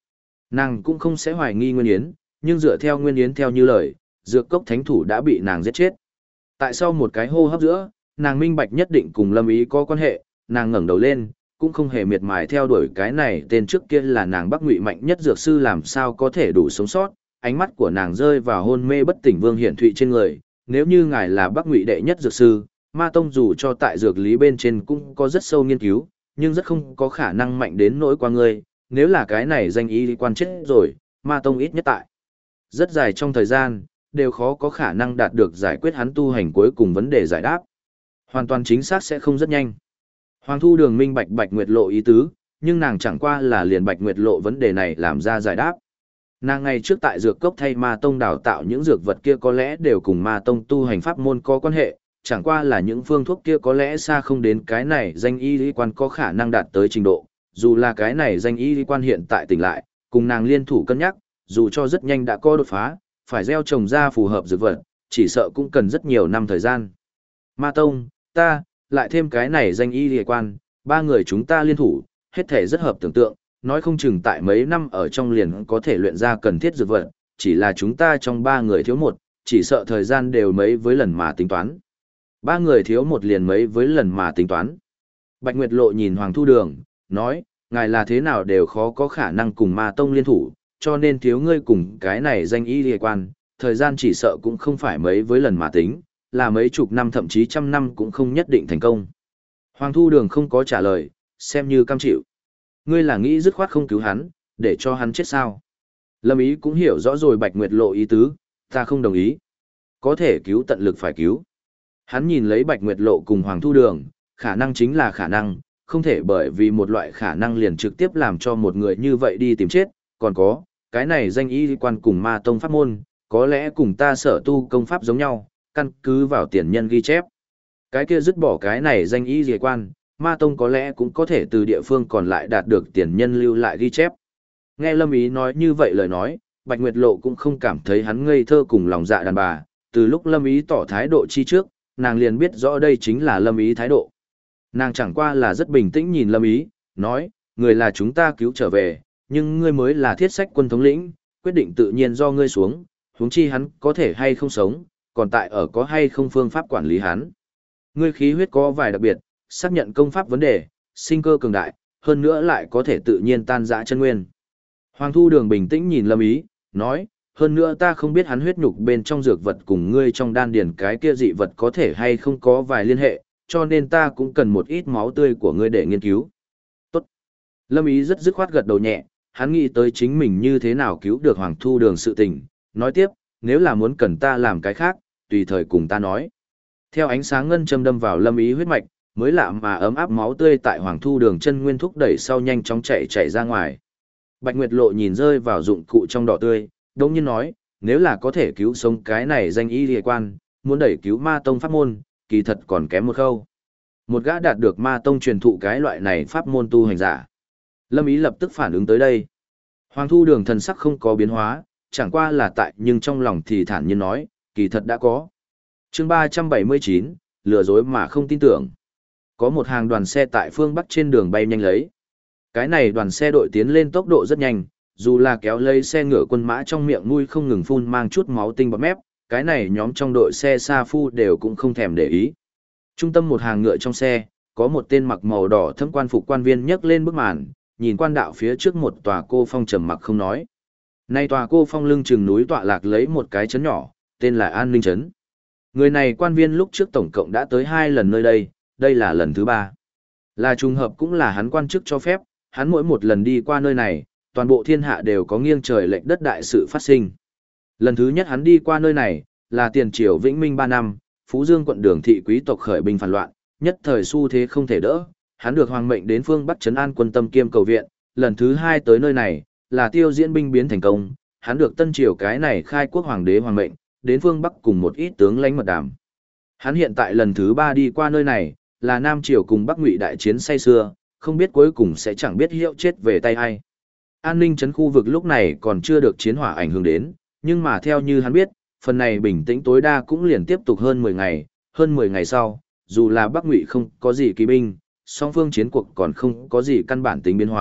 Nàng cũng không sẽ hoài nghi Nguyên Yến, nhưng dựa theo Nguyên Yến theo như lời, dược cốc thánh thủ đã bị nàng giết chết. Tại sau một cái hô hấp giữa, nàng minh bạch nhất định cùng Lâm Ý có quan hệ, nàng ngẩng đầu lên, cũng không hề miệt mài theo đuổi cái này tên trước kia là nàng Bắc Ngụy mạnh nhất dược sư làm sao có thể đủ sống sót, ánh mắt của nàng rơi vào hôn mê bất tỉnh Vương Hiển Thụy trên người, nếu như ngài là Bắc Ngụy đệ nhất dược sư, Ma Tông dù cho tại dược lý bên trên cũng có rất sâu nghiên cứu, nhưng rất không có khả năng mạnh đến nỗi qua ngươi, nếu là cái này danh y quan chết rồi, Ma Tông ít nhất tại rất dài trong thời gian, đều khó có khả năng đạt được giải quyết hắn tu hành cuối cùng vấn đề giải đáp. Hoàn toàn chính xác sẽ không rất nhanh. Hoàng Thu Đường minh bạch Bạch Nguyệt Lộ ý tứ, nhưng nàng chẳng qua là liền Bạch Nguyệt Lộ vấn đề này làm ra giải đáp. Nàng ngày trước tại dược cốc thay Ma Tông đào tạo những dược vật kia có lẽ đều cùng Ma Tông tu hành pháp môn có quan hệ, chẳng qua là những phương thuốc kia có lẽ xa không đến cái này danh y lý quan có khả năng đạt tới trình độ, dù là cái này danh y lý quan hiện tại tỉnh lại, cùng nàng liên thủ cân nhắc, dù cho rất nhanh đã có đột phá, phải gieo trồng ra phù hợp dược vật, chỉ sợ cũng cần rất nhiều năm thời gian. Ma Tông, ta, lại thêm cái này danh y lý quan, ba người chúng ta liên thủ, hết thể rất hợp tưởng tượng, nói không chừng tại mấy năm ở trong liền có thể luyện ra cần thiết dược vật, chỉ là chúng ta trong ba người thiếu một, chỉ sợ thời gian đều mấy với lần mà tính toán. Ba người thiếu một liền mấy với lần mà tính toán. Bạch Nguyệt Lộ nhìn Hoàng Thu Đường, nói, ngài là thế nào đều khó có khả năng cùng Ma Tông liên thủ, cho nên thiếu ngươi cùng cái này danh y liên quan, thời gian chỉ sợ cũng không phải mấy với lần mà tính, là mấy chục năm thậm chí trăm năm cũng không nhất định thành công. Hoàng Thu Đường không có trả lời, xem như cam chịu. Ngươi là nghĩ dứt khoát không cứu hắn, để cho hắn chết sao? Lâm Ý cũng hiểu rõ rồi Bạch Nguyệt Lộ ý tứ, ta không đồng ý. Có thể cứu tận lực phải cứu. Hắn nhìn lấy Bạch Nguyệt Lộ cùng Hoàng Thu Đường, khả năng chính là khả năng, không thể bởi vì một loại khả năng liền trực tiếp làm cho một người như vậy đi tìm chết, còn có, cái này danh y quan cùng Ma Tông pháp môn, có lẽ cùng ta sở tu công pháp giống nhau, căn cứ vào tiền nhân ghi chép. Cái kia dứt bỏ cái này danh y quan, Ma Tông có lẽ cũng có thể từ địa phương còn lại đạt được tiền nhân lưu lại ghi chép. Nghe Lâm Ý nói như vậy lời nói, Bạch Nguyệt Lộ cũng không cảm thấy hắn ngây thơ cùng lòng dạ đàn bà, từ lúc Lâm Ý tỏ thái độ chi trước, nàng liền biết rõ đây chính là Lâm Ý thái độ. Nàng chẳng qua là rất bình tĩnh nhìn Lâm Ý, nói, người là chúng ta cứu trở về, nhưng ngươi mới là thiết sách quân thống lĩnh, quyết định tự nhiên do ngươi xuống, huống chi hắn có thể hay không sống, còn tại ở có hay không phương pháp quản lý hắn. Ngươi khí huyết có vài đặc biệt, xác nhận công pháp vấn đề, sinh cơ cường đại, hơn nữa lại có thể tự nhiên tan rã chân nguyên. Hoàng Thu Đường bình tĩnh nhìn Lâm Ý, nói, hơn nữa ta không biết hắn huyết nhục bên trong dược vật cùng ngươi trong đan điền cái kia dị vật có thể hay không có vài liên hệ, cho nên ta cũng cần một ít máu tươi của ngươi để nghiên cứu. Tốt. Lâm Ý rất dứt khoát gật đầu nhẹ, hắn nghĩ tới chính mình như thế nào cứu được Hoàng Thu Đường sự tình, nói tiếp, nếu là muốn cần ta làm cái khác, tùy thời cùng ta nói. Theo ánh sáng ngân châm đâm vào Lâm Ý huyết mạch, mới lạ mà ấm áp máu tươi tại Hoàng Thu Đường chân nguyên thúc đẩy sau nhanh chóng chạy ra ngoài. Bạch Nguyệt Lộ nhìn rơi vào dụng cụ trong đỏ tươi, đồng nhiên nói, nếu là có thể cứu sống cái này danh y liệt quan, muốn đẩy cứu Ma Tông pháp môn, kỳ thật còn kém một khâu. Một gã đạt được Ma Tông truyền thụ cái loại này pháp môn tu hành giả. Lâm Ý lập tức phản ứng tới đây. Hoàng Thu Đường thần sắc không có biến hóa, chẳng qua là tại nhưng trong lòng thì thản nhiên nói, kỳ thật đã có. Chương 379, lừa dối mà không tin tưởng. Có một hàng đoàn xe tại phương Bắc trên đường bay nhanh lấy. Cái này đoàn xe đội tiến lên tốc độ rất nhanh, dù là kéo lấy xe ngựa quân mã trong miệng mũi không ngừng phun mang chút máu tinh bọt mép, cái này nhóm trong đội xe sa phu đều cũng không thèm để ý. Trung tâm một hàng ngựa trong xe, có một tên mặc màu đỏ thâm quan phục quan viên nhấc lên bức màn, nhìn quan đạo phía trước một tòa cô phong trầm mặc không nói. Nay tòa cô phong lưng chừng núi tọa lạc lấy một cái trấn nhỏ, tên là An Ninh Trấn. Người này quan viên lúc trước tổng cộng đã tới 2 lần nơi đây, đây là lần thứ 3. Là trùng hợp cũng là hắn quan chức cho phép, hắn mỗi một lần đi qua nơi này, toàn bộ thiên hạ đều có nghiêng trời lệch đất đại sự phát sinh. Lần thứ nhất hắn đi qua nơi này, là tiền triều Vĩnh Minh 3 năm, Phú Dương quận Đường thị quý tộc khởi binh phản loạn, nhất thời xu thế không thể đỡ, hắn được hoàng mệnh đến phương Bắc trấn an quân tâm kiêm cầu viện, lần thứ 2 tới nơi này, là tiêu diễn binh biến thành công, hắn được tân triều cái này khai quốc hoàng đế hoàng mệnh, đến phương Bắc cùng một ít tướng lãnh mật đàm. Hắn hiện tại lần thứ 3 đi qua nơi này, là Nam triều cùng Bắc Ngụy đại chiến say xưa, không biết cuối cùng sẽ chẳng biết hiệu chết về tay ai. An ninh trấn khu vực lúc này còn chưa được chiến hỏa ảnh hưởng đến, nhưng mà theo như hắn biết, phần này bình tĩnh tối đa cũng liền tiếp tục hơn 10 ngày sau, dù là Bắc Ngụy không có gì kỳ binh, song phương chiến cuộc còn không có gì căn bản tính biến hóa,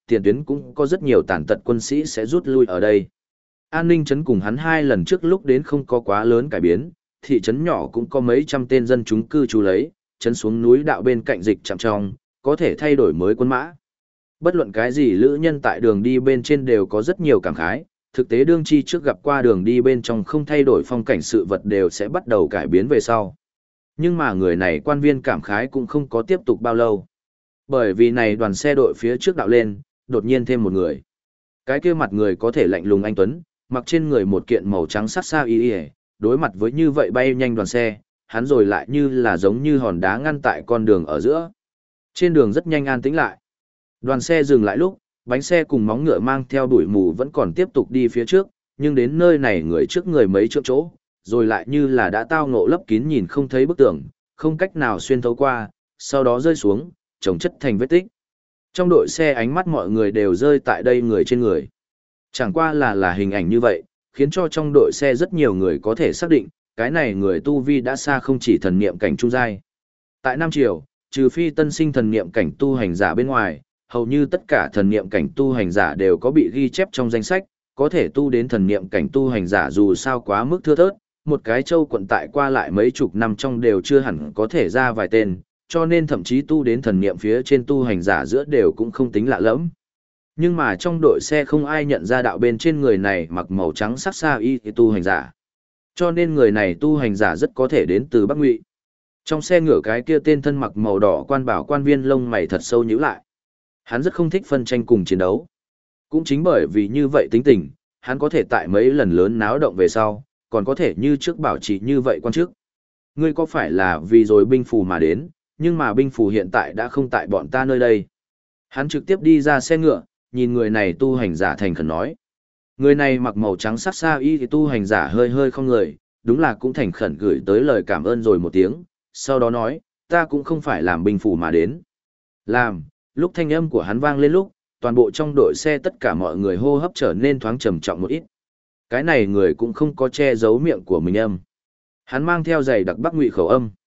tiền tuyến cũng có rất nhiều tàn tật quân sĩ sẽ rút lui ở đây. An ninh trấn cùng hắn 2 lần trước lúc đến không có quá lớn cải biến, thị trấn nhỏ cũng có mấy trăm tên dân chúng cư trú lấy, trấn xuống núi đạo bên cạnh dịch trạm trong, có thể thay đổi mới quân mã. Bất luận cái gì lữ nhân tại đường đi bên trên đều có rất nhiều cảm khái, thực tế đương chi trước gặp qua đường đi bên trong không thay đổi phong cảnh sự vật đều sẽ bắt đầu cải biến về sau. Nhưng mà người này quan viên cảm khái cũng không có tiếp tục bao lâu. Bởi vì này đoàn xe đội phía trước đạo lên, đột nhiên thêm một người. Cái kia mặt người có thể lạnh lùng anh tuấn, mặc trên người một kiện màu trắng sắc xa y y, đối mặt với như vậy bay nhanh đoàn xe, hắn rồi lại như là giống như hòn đá ngăn tại con đường ở giữa. Trên đường rất nhanh an tĩnh lại. Đoàn xe dừng lại lúc, bánh xe cùng móng ngựa mang theo bụi mù vẫn còn tiếp tục đi phía trước, nhưng đến nơi này người trước người mấy chỗ chỗ, rồi lại như là đã tao ngộ lấp kín nhìn không thấy bức tường, không cách nào xuyên thấu qua, sau đó rơi xuống, chồng chất thành vết tích. Trong đội xe ánh mắt mọi người đều rơi tại đây người trên người. Chẳng qua là hình ảnh như vậy, khiến cho trong đội xe rất nhiều người có thể xác định, cái này người tu vi đã xa không chỉ thần niệm cảnh trung giai. Tại Nam Triều, trừ phi tân sinh thần niệm cảnh tu hành giả bên ngoài, hầu như tất cả thần niệm cảnh tu hành giả đều có bị ghi chép trong danh sách, có thể tu đến thần niệm cảnh tu hành giả dù sao quá mức thưa thớt, một cái châu quận tại qua lại mấy chục năm trong đều chưa hẳn có thể ra vài tên, cho nên thậm chí tu đến thần niệm phía trên tu hành giả giữa đều cũng không tính lạ lẫm. Nhưng mà trong đội xe không ai nhận ra đạo bên trên người này mặc màu trắng sắc xa y tu hành giả. Cho nên người này tu hành giả rất có thể đến từ Bắc Ngụy. Trong xe ngựa cái kia tên thân mặc màu đỏ quan bảo quan viên lông mày thật sâu nhíu lại. Hắn rất không thích phân tranh cùng chiến đấu. Cũng chính bởi vì như vậy tính tình, hắn có thể tại mấy lần lớn náo động về sau, còn có thể như trước bảo trì như vậy quan trước. Ngươi có phải là vì rồi binh phù mà đến, nhưng mà binh phù hiện tại đã không tại bọn ta nơi đây. Hắn trực tiếp đi ra xe ngựa, nhìn người này tu hành giả thành khẩn nói. Người này mặc màu trắng sắc xa y thì tu hành giả hơi hơi không người, đúng là cũng thành khẩn gửi tới lời cảm ơn rồi một tiếng, sau đó nói, ta cũng không phải làm binh phù mà đến. Làm, lúc thanh âm của hắn vang lên lúc, toàn bộ trong đội xe tất cả mọi người hô hấp trở nên thoáng trầm trọng một ít. Cái này người cũng không có che giấu miệng của mình âm. Hắn mang theo giày đặc Bắc Ngụy khẩu âm.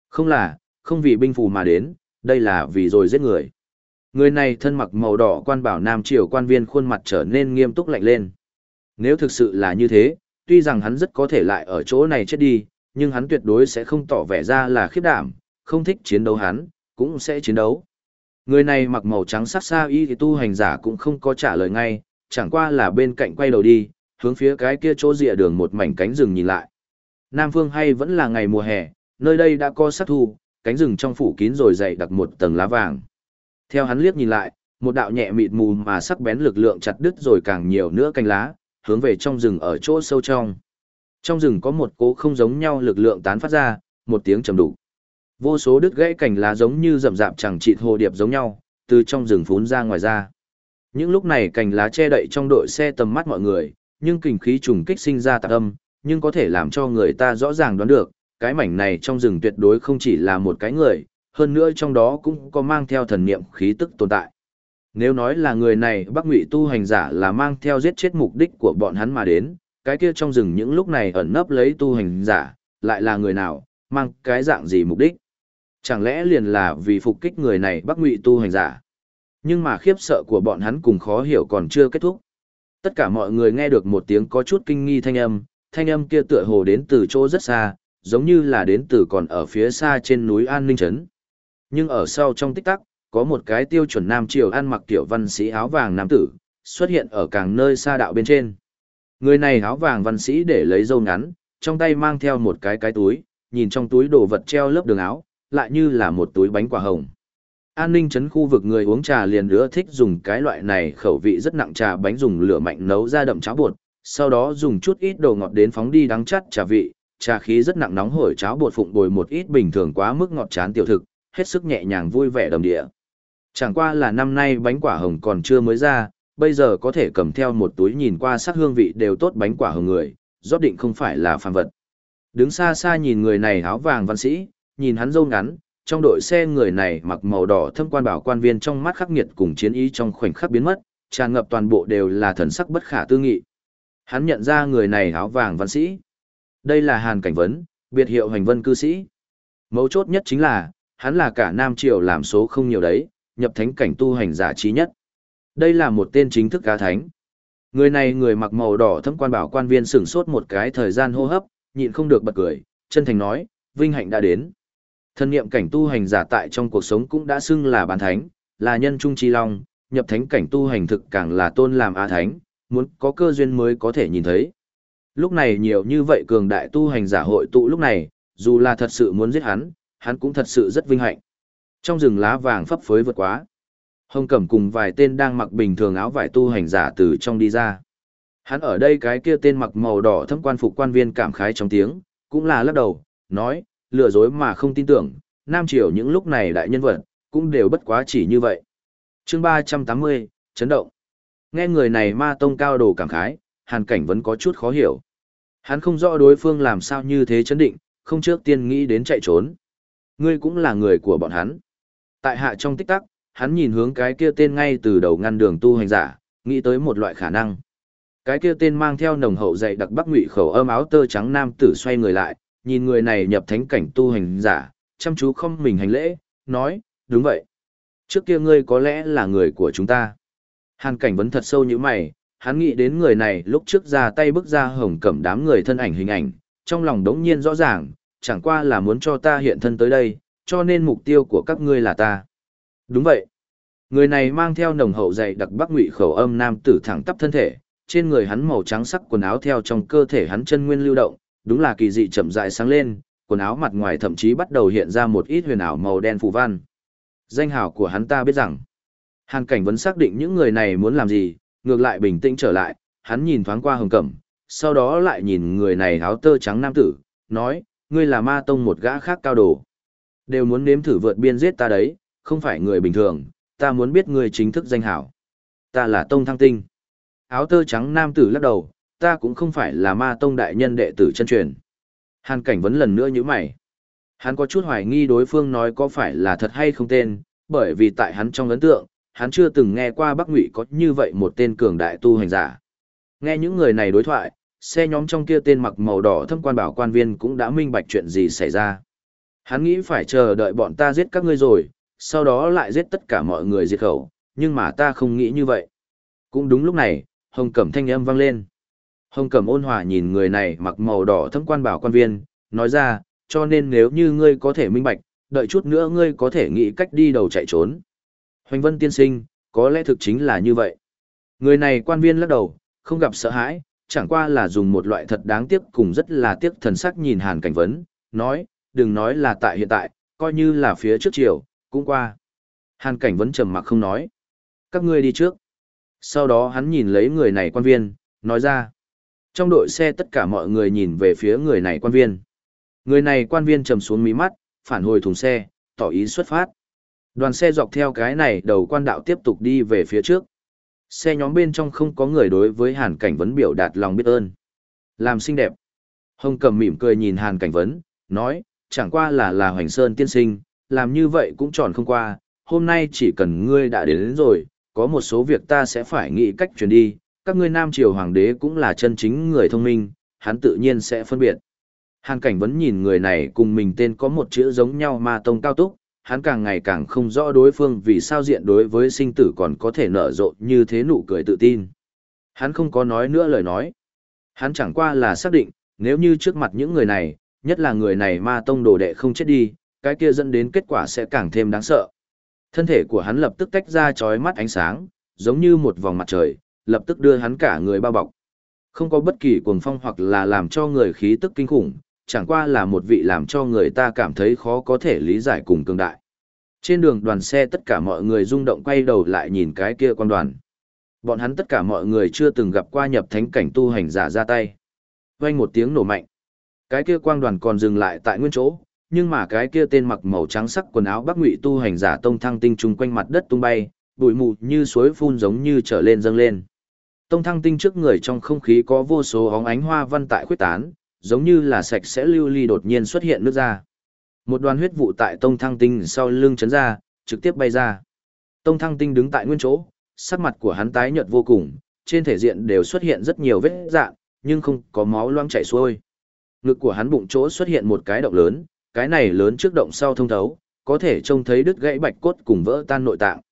Không vì binh phù mà đến, đây là vì rồi giết người. Người này thân mặc màu đỏ quan bảo Nam Triều quan viên khuôn mặt trở nên nghiêm túc lạnh lên. Nếu thực sự là như thế, tuy rằng hắn rất có thể lại ở chỗ này chết đi, nhưng hắn tuyệt đối sẽ không tỏ vẻ ra là khiếp đảm, không thích chiến đấu hắn, cũng sẽ chiến đấu. Người này mặc màu trắng sắc xa y thì tu hành giả cũng không có trả lời ngay, chẳng qua là bên cạnh quay đầu đi, hướng phía cái kia chỗ rìa đường một mảnh cánh rừng nhìn lại. Nam Phương hay vẫn là ngày mùa hè, nơi đây đã có sắc thu, cánh rừng trong phủ kín rồi dày đặc một tầng lá vàng. Theo hắn liếc nhìn lại, một đạo nhẹ mịt mù mà sắc bén lực lượng chặt đứt rồi càng nhiều nữa cành lá, hướng về trong rừng ở chỗ sâu trong. Trong rừng có một cố không giống nhau lực lượng tán phát ra, một tiếng trầm đục. Vô số đứt gãy cành lá giống như rậm rạp chẳng chịt hồ điệp giống nhau, từ trong rừng phún ra ngoài ra. Những lúc này cành lá che đậy trong đội xe tầm mắt mọi người, nhưng kình khí trùng kích sinh ra tạc âm, nhưng có thể làm cho người ta rõ ràng đoán được, cái mảnh này trong rừng tuyệt đối không chỉ là một cái người, hơn nữa trong đó cũng có mang theo thần niệm khí tức tồn tại. Nếu nói là người này Bắc Ngụy tu hành giả là mang theo giết chết mục đích của bọn hắn mà đến, cái kia trong rừng những lúc này ẩn nấp lấy tu hành giả, lại là người nào, mang cái dạng gì mục đích? Chẳng lẽ liền là vì phục kích người này Bắc Ngụy tu hành giả? Nhưng mà khiếp sợ của bọn hắn cùng khó hiểu còn chưa kết thúc. Tất cả mọi người nghe được một tiếng có chút kinh nghi thanh âm kia tựa hồ đến từ chỗ rất xa, giống như là đến từ còn ở phía xa trên núi An Ninh Trấn. Nhưng ở sau trong tích tắc, có một cái tiêu chuẩn Nam Triều ăn mặc kiểu văn sĩ áo vàng nam tử, xuất hiện ở càng nơi xa đạo bên trên. Người này áo vàng văn sĩ để lấy râu ngắn, trong tay mang theo một cái túi, nhìn trong túi đồ vật treo lớp đường áo, lại như là một túi bánh quả hồng. An Ninh Trấn khu vực người uống trà liền ưa thích dùng cái loại này khẩu vị rất nặng trà bánh dùng lửa mạnh nấu ra đậm cháo bột, sau đó dùng chút ít đồ ngọt đến phóng đi đắng chát trà vị, trà khí rất nặng nóng hổi cháo bột phụng bồi một ít bình thường quá mức ngọt chán tiểu thực, hết sức nhẹ nhàng vui vẻ đầm địa. Chẳng qua là năm nay bánh quả hồng còn chưa mới ra, bây giờ có thể cầm theo một túi nhìn qua sắc hương vị đều tốt bánh quả hồng người, rót định không phải là phàm vật. Đứng xa xa nhìn người này áo vàng văn sĩ, nhìn hắn râu ngắn, trong đội xe người này mặc màu đỏ thâm quan bảo quan viên trong mắt khắc nghiệt cùng chiến ý trong khoảnh khắc biến mất, tràn ngập toàn bộ đều là thần sắc bất khả tư nghị. Hắn nhận ra người này áo vàng văn sĩ. Đây là Hàn Cảnh Vấn, biệt hiệu Hành Vân cư sĩ. Mấu chốt nhất chính là, hắn là cả Nam Triều làm số không nhiều đấy, nhập thánh cảnh tu hành giả trí nhất. Đây là một tên chính thức cá thánh. Người này người mặc màu đỏ thẫm quan bảo quan viên sửng sốt một cái thời gian hô hấp, nhịn không được bật cười, chân thành nói, vinh hạnh đã đến. Thân niệm cảnh tu hành giả tại trong cuộc sống cũng đã xưng là bán thánh, là nhân trung chi long, nhập thánh cảnh tu hành thực càng là tôn làm a thánh, muốn có cơ duyên mới có thể nhìn thấy. Lúc này nhiều như vậy cường đại tu hành giả hội tụ lúc này, dù là thật sự muốn giết hắn cũng thật sự rất vinh hạnh. Trong rừng lá vàng phấp phới vượt quá, Hồng Cẩm cùng vài tên đang mặc bình thường áo vải tu hành giả từ trong đi ra. Hắn ở đây cái kia tên mặc màu đỏ thâm quan phục quan viên cảm khái trong tiếng, cũng là lắc đầu, nói, lừa dối mà không tin tưởng, Nam Triều những lúc này đại nhân vật, cũng đều bất quá chỉ như vậy. Chương 380, chấn động. Nghe người này ma tông cao đồ cảm khái, Hàn Cảnh vẫn có chút khó hiểu. Hắn không rõ đối phương làm sao như thế chấn định, không trước tiên nghĩ đến chạy trốn. Ngươi cũng là người của bọn hắn. Tại hạ trong tích tắc, hắn nhìn hướng cái kia tên ngay từ đầu ngăn đường tu hành giả, nghĩ tới một loại khả năng. Cái kia tên mang theo nồng hậu dày đặc bắc ngụy khẩu âm áo tơ trắng nam tử xoay người lại, nhìn người này nhập thánh cảnh tu hành giả, chăm chú không mình hành lễ, nói, đúng vậy. Trước kia ngươi có lẽ là người của chúng ta. Hàn Cảnh vấn thật sâu như mày, hắn nghĩ đến người này lúc trước ra tay bức ra Hồng Cẩm đám người thân ảnh hình ảnh, trong lòng đống nhiên rõ ràng, chẳng qua là muốn cho ta hiện thân tới đây, cho nên mục tiêu của các ngươi là ta. Đúng vậy. Người này mang theo nồng hậu dày đặc bắc ngụy khẩu âm nam tử thẳng tắp thân thể, trên người hắn màu trắng sắc quần áo theo trong cơ thể hắn chân nguyên lưu động, đúng là kỳ dị chậm rãi sáng lên, quần áo mặt ngoài thậm chí bắt đầu hiện ra một ít huyền ảo màu đen phù văn. Danh hào của hắn ta biết rằng, Hàn Cảnh vẫn xác định những người này muốn làm gì, ngược lại bình tĩnh trở lại, hắn nhìn thoáng qua Hồng Cẩm, sau đó lại nhìn người này áo tơ trắng nam tử, nói, ngươi là ma tông một gã khác cao đồ. Đều muốn nếm thử vượt biên giết ta đấy, không phải người bình thường, ta muốn biết ngươi chính thức danh hảo. Ta là Tông Thăng Tinh. Áo tơ trắng nam tử lắc đầu, ta cũng không phải là ma tông đại nhân đệ tử chân truyền. Hàn Cảnh vấn lần nữa như mày. Hắn có chút hoài nghi đối phương nói có phải là thật hay không tên, bởi vì tại hắn trong ấn tượng, hắn chưa từng nghe qua Bắc Ngụy có như vậy một tên cường đại tu hành giả. Nghe những người này đối thoại, xe nhóm trong kia tên mặc màu đỏ thâm quan bảo quan viên cũng đã minh bạch chuyện gì xảy ra. Hắn nghĩ phải chờ đợi bọn ta giết các ngươi rồi, sau đó lại giết tất cả mọi người diệt khẩu, nhưng mà ta không nghĩ như vậy. Cũng đúng lúc này, Hồng Cẩm thanh âm vang lên. Hồng Cẩm ôn hòa nhìn người này mặc màu đỏ thâm quan bảo quan viên, nói ra, cho nên nếu như ngươi có thể minh bạch, đợi chút nữa ngươi có thể nghĩ cách đi đầu chạy trốn. Hoành Vân tiên sinh, có lẽ thực chính là như vậy. Người này quan viên lắc đầu, không gặp sợ hãi, chẳng qua là dùng một loại thật đáng tiếc cùng rất là tiếc thần sắc nhìn Hàn Cảnh vấn, nói, đừng nói là tại hiện tại, coi như là phía trước chiều, cũng qua. Hàn Cảnh vấn trầm mặc không nói. Các ngươi đi trước. Sau đó hắn nhìn lấy người này quan viên, nói ra. Trong đội xe tất cả mọi người nhìn về phía người này quan viên. Người này quan viên trầm xuống mí mắt, phản hồi thùng xe, tỏ ý xuất phát. Đoàn xe dọc theo cái này đầu quan đạo tiếp tục đi về phía trước. Xe nhóm bên trong không có người đối với Hàn Cảnh vấn biểu đạt lòng biết ơn. Làm xinh đẹp. Hồng Cẩm mỉm cười nhìn Hàn Cảnh vấn, nói, chẳng qua là Hoành Sơn tiên sinh, làm như vậy cũng tròn không qua, hôm nay chỉ cần ngươi đã đến rồi, có một số việc ta sẽ phải nghĩ cách truyền đi, các ngươi Nam Triều Hoàng đế cũng là chân chính người thông minh, hắn tự nhiên sẽ phân biệt. Hàn Cảnh vấn nhìn người này cùng mình tên có một chữ giống nhau ma tông cao túc, hắn càng ngày càng không rõ đối phương vì sao diện đối với sinh tử còn có thể nở rộ như thế nụ cười tự tin. Hắn không có nói nữa lời nói. Hắn chẳng qua là xác định, nếu như trước mặt những người này, nhất là người này ma tông đồ đệ không chết đi, cái kia dẫn đến kết quả sẽ càng thêm đáng sợ. Thân thể của hắn lập tức tách ra chói mắt ánh sáng, giống như một vòng mặt trời, lập tức đưa hắn cả người bao bọc. Không có bất kỳ cuồng phong hoặc là làm cho người khí tức kinh khủng, chẳng qua là một vị làm cho người ta cảm thấy khó có thể lý giải cùng cường đại. Trên đường đoàn xe tất cả mọi người rung động quay đầu lại nhìn cái kia quan đoàn. Bọn hắn tất cả mọi người chưa từng gặp qua nhập thánh cảnh tu hành giả ra tay. Vang một tiếng nổ mạnh. Cái kia quang đoàn còn dừng lại tại nguyên chỗ, nhưng mà cái kia tên mặc màu trắng sắc quần áo Bắc Ngụy tu hành giả Tông Thăng Tinh chung quanh mặt đất tung bay, bụi mù như suối phun giống như trở lên dâng lên. Tông Thăng Tinh trước người trong không khí có vô số óng ánh hoa văn tại khuếch tán, giống như là sạch sẽ lưu ly đột nhiên xuất hiện nước ra. Một đoàn huyết vụ tại Tông Thăng Tinh sau lưng chấn ra, trực tiếp bay ra. Tông Thăng Tinh đứng tại nguyên chỗ, sắc mặt của hắn tái nhợt vô cùng, trên thể diện đều xuất hiện rất nhiều vết rạn, nhưng không có máu loang chảy xuôi. Ngực của hắn bụng chỗ xuất hiện một cái động lớn, cái này lớn trước động sau thông thấu, có thể trông thấy đứt gãy bạch cốt cùng vỡ tan nội tạng.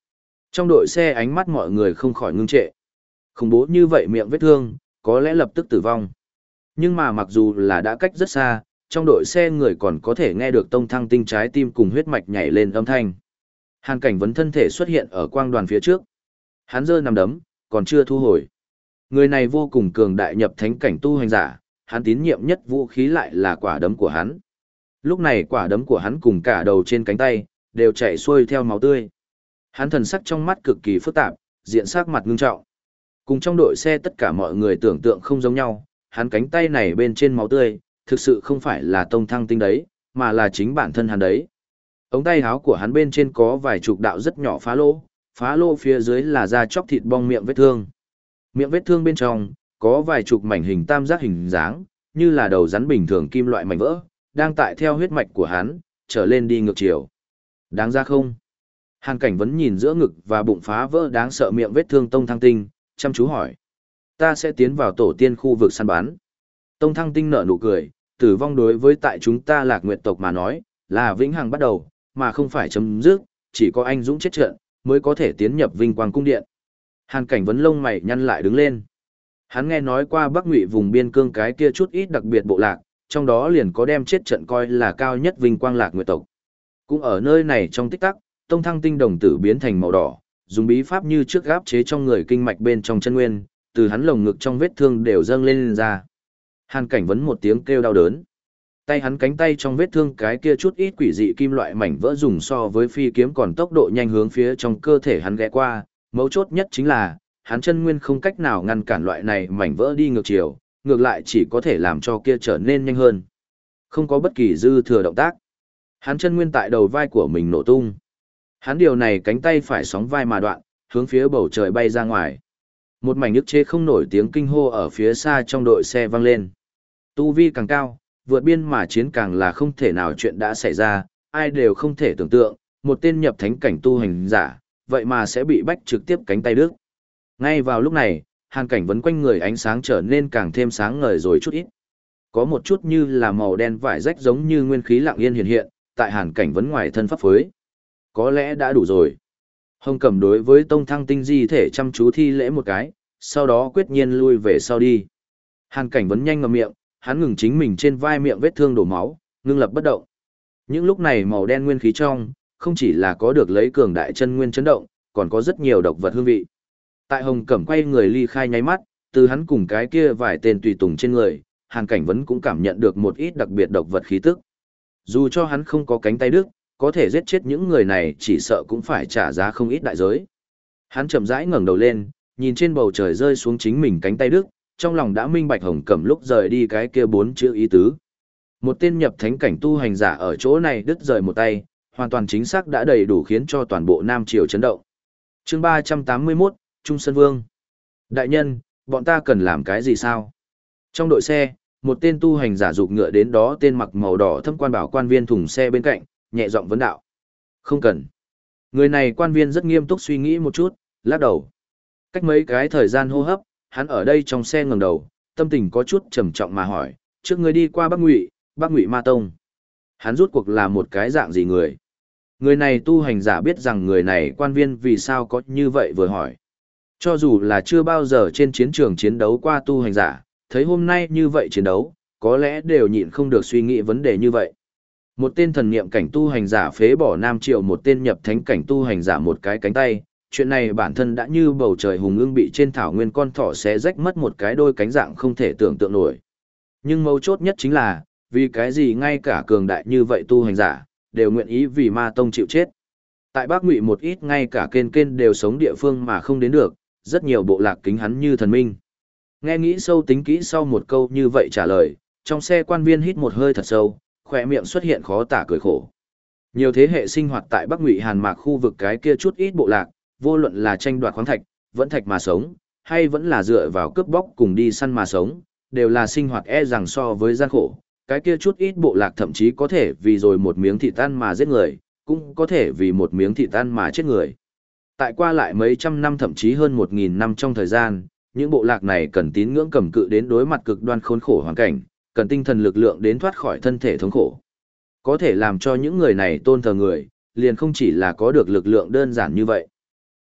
Trong đội xe ánh mắt mọi người không khỏi ngưng trệ. Khủng bố như vậy miệng vết thương, có lẽ lập tức tử vong. Nhưng mà mặc dù là đã cách rất xa, trong đội xe người còn có thể nghe được Tông Thăng Tinh trái tim cùng huyết mạch nhảy lên âm thanh. Hàn Cảnh Vấn thân thể xuất hiện ở quang đoàn phía trước. Hắn giơ nằm đấm, còn chưa thu hồi. Người này vô cùng cường đại nhập thánh cảnh tu hành giả, hắn tín nhiệm nhất vũ khí lại là quả đấm của hắn. Lúc này quả đấm của hắn cùng cả đầu trên cánh tay, đều chảy xuôi theo máu tươi. Hắn thần sắc trong mắt cực kỳ phức tạp, diện sắc mặt ngưng trọng. Cùng trong đội xe tất cả mọi người tưởng tượng không giống nhau, hắn cánh tay này bên trên máu tươi, thực sự không phải là Tông Thăng Tinh đấy, mà là chính bản thân hắn đấy. Ống tay áo của hắn bên trên có vài chục đạo rất nhỏ phá lỗ phía dưới là da chóc thịt bong miệng vết thương. Miệng vết thương bên trong, có vài chục mảnh hình tam giác hình dáng, như là đầu rắn bình thường kim loại mảnh vỡ, đang tại theo huyết mạch của hắn, trở lên đi ngược chiều. Đáng ra không? Hàn Cảnh Vấn nhìn giữa ngực và bụng phá vỡ đáng sợ miệng vết thương Tông Thăng Tinh, chăm chú hỏi. Ta sẽ tiến vào tổ tiên khu vực săn bắn. Tông Thăng Tinh nở nụ cười, tử vong đối với tại chúng ta Lạc Nguyệt tộc mà nói, là vĩnh hằng bắt đầu, mà không phải chấm dứt, chỉ có anh dũng chết trận, mới có thể tiến nhập vinh quang cung điện. Hàn Cảnh Vấn lông mày nhăn lại đứng lên. Hắn nghe nói qua Bắc Ngụy vùng biên cương cái kia chút ít đặc biệt bộ lạc, trong đó liền có đem chết trận coi là cao nhất vinh quang Lạc Nguyệt tộc. Cũng ở nơi này trong tích tắc, Tông Thăng Tinh đồng tử biến thành màu đỏ, dùng bí pháp như trước gáp chế trong người kinh mạch bên trong chân nguyên, từ hắn lồng ngực trong vết thương đều dâng lên ra. Hàn Cảnh Vấn một tiếng kêu đau đớn. Tay hắn cánh tay trong vết thương cái kia chút ít quỷ dị kim loại mảnh vỡ dùng so với phi kiếm còn tốc độ nhanh hướng phía trong cơ thể hắn ghé qua, mấu chốt nhất chính là, hắn chân nguyên không cách nào ngăn cản loại này mảnh vỡ đi ngược chiều, ngược lại chỉ có thể làm cho kia trở nên nhanh hơn. Không có bất kỳ dư thừa động tác. Hắn chân nguyên tại đầu vai của mình nổ tung. Hắn điều này cánh tay phải sóng vai mà đoạn, hướng phía bầu trời bay ra ngoài. Một mảnh nhức chế không nổi tiếng kinh hô ở phía xa trong đội xe vang lên. Tu vi càng cao, vượt biên mà chiến càng là không thể nào chuyện đã xảy ra, ai đều không thể tưởng tượng, một tên nhập thánh cảnh tu hành giả, vậy mà sẽ bị bách trực tiếp cánh tay đứt. Ngay vào lúc này, Hàn Cảnh Vấn quanh người ánh sáng trở nên càng thêm sáng ngời rồi chút ít. Có một chút như là màu đen vải rách giống như nguyên khí lặng yên hiện hiện, tại Hàn Cảnh Vấn ngoài thân pháp phối. Có lẽ đã đủ rồi. Hồng Cẩm đối với Tông Thăng Tinh di thể chăm chú thi lễ một cái, sau đó quyết nhiên lui về sau đi. Hàn Cảnh Vấn nhanh ngậm miệng, hắn ngừng chính mình trên vai miệng vết thương đổ máu, ngưng lập bất động. Những lúc này màu đen nguyên khí trong, không chỉ là có được lấy cường đại chân nguyên chấn động, còn có rất nhiều độc vật hương vị. Tại Hồng Cẩm quay người ly khai nháy mắt, từ hắn cùng cái kia vài tên tùy tùng trên người, Hàn Cảnh Vấn cũng cảm nhận được một ít đặc biệt độc vật khí tức. Dù cho hắn không có cánh tay đứt, có thể giết chết những người này chỉ sợ cũng phải trả giá không ít đại giới. Hắn chậm rãi ngẩng đầu lên, nhìn trên bầu trời rơi xuống chính mình cánh tay đứt, trong lòng đã minh bạch Hồng Cẩm lúc rời đi cái kia 4 chữ ý tứ. Một tên nhập thánh cảnh tu hành giả ở chỗ này đứt rời một tay, hoàn toàn chính xác đã đầy đủ khiến cho toàn bộ Nam Triều chấn động. Chương 381, Trung Sơn Vương. Đại nhân, bọn ta cần làm cái gì sao? Trong đội xe, một tên tu hành giả rục ngựa đến đó tên mặc màu đỏ thâm quan bảo quan viên thùng xe bên cạnh, nhẹ giọng vấn đạo. Không cần. Người này quan viên rất nghiêm túc suy nghĩ một chút, lắc đầu. Cách mấy cái thời gian hô hấp, hắn ở đây trong xe ngẩng đầu, tâm tình có chút trầm trọng mà hỏi, trước người đi qua Bắc Ngụy Ma Tông. Hắn rút cuộc là một cái dạng gì người? Người này tu hành giả biết rằng người này quan viên vì sao có như vậy vừa hỏi. Cho dù là chưa bao giờ trên chiến trường chiến đấu qua tu hành giả, thấy hôm nay như vậy chiến đấu, có lẽ đều nhịn không được suy nghĩ vấn đề như vậy. Một tên thần niệm cảnh tu hành giả phế bỏ Nam Triệu một tên nhập thánh cảnh tu hành giả một cái cánh tay, chuyện này bản thân đã như bầu trời hùng ưng bị trên thảo nguyên con thỏ xé rách mất một cái đôi cánh dạng không thể tưởng tượng nổi. Nhưng mấu chốt nhất chính là, vì cái gì ngay cả cường đại như vậy tu hành giả, đều nguyện ý vì Ma Tông chịu chết. Tại Bắc Ngụy một ít ngay cả kên đều sống địa phương mà không đến được, rất nhiều bộ lạc kính hắn như thần minh. Nghe nghĩ sâu tính kỹ sau một câu như vậy trả lời, trong xe quan viên hít một hơi thật sâu, khỏe miệng xuất hiện khó tả cười khổ. Nhiều thế hệ sinh hoạt tại Bắc Ngụy Hàn Mạc khu vực cái kia chút ít bộ lạc, vô luận là tranh đoạt khoáng thạch, vẫn thạch mà sống, hay vẫn là dựa vào cướp bóc cùng đi săn mà sống, đều là sinh hoạt e rằng so với gian khổ. Cái kia chút ít bộ lạc thậm chí có thể vì rồi một miếng thịt ăn mà giết người, cũng có thể vì một miếng thịt ăn mà chết người. Tại qua lại mấy trăm năm thậm chí hơn 1000 năm trong thời gian, những bộ lạc này cần tín ngưỡng cầm cự đến đối mặt cực đoan khốn khổ hoàn cảnh, cần tinh thần lực lượng đến thoát khỏi thân thể thống khổ. Có thể làm cho những người này tôn thờ người, liền không chỉ là có được lực lượng đơn giản như vậy.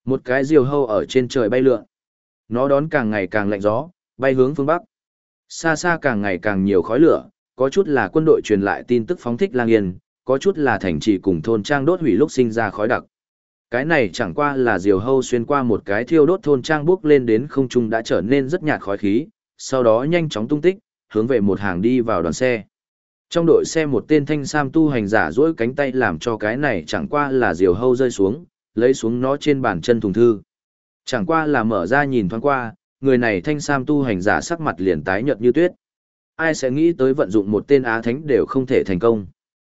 Một cái diều hâu ở trên trời bay lượn. Nó đón càng ngày càng lạnh gió, bay hướng phương Bắc. Xa xa càng ngày càng nhiều khói lửa, có chút là quân đội truyền lại tin tức phóng thích lang yên, có chút là thành trì cùng thôn trang đốt hủy lúc sinh ra khói đặc. Cái này chẳng qua là diều hâu xuyên qua một cái thiêu đốt thôn trang bước lên đến không trung đã trở nên rất nhạt khói khí, sau đó nhanh chóng tung tích, hướng về một hàng đi vào đoàn xe. Trong đội xe một tên thanh sam tu hành giả duỗi cánh tay làm cho cái này chẳng qua là diều hâu rơi xuống, lấy xuống nó trên bàn chân thùng thư. Chẳng qua là mở ra nhìn thoáng qua, người này thanh sam tu hành giả sắc mặt liền tái nhợt như tuyết. Ai sẽ nghĩ tới vận dụng một tên á thánh đều không thể thành công.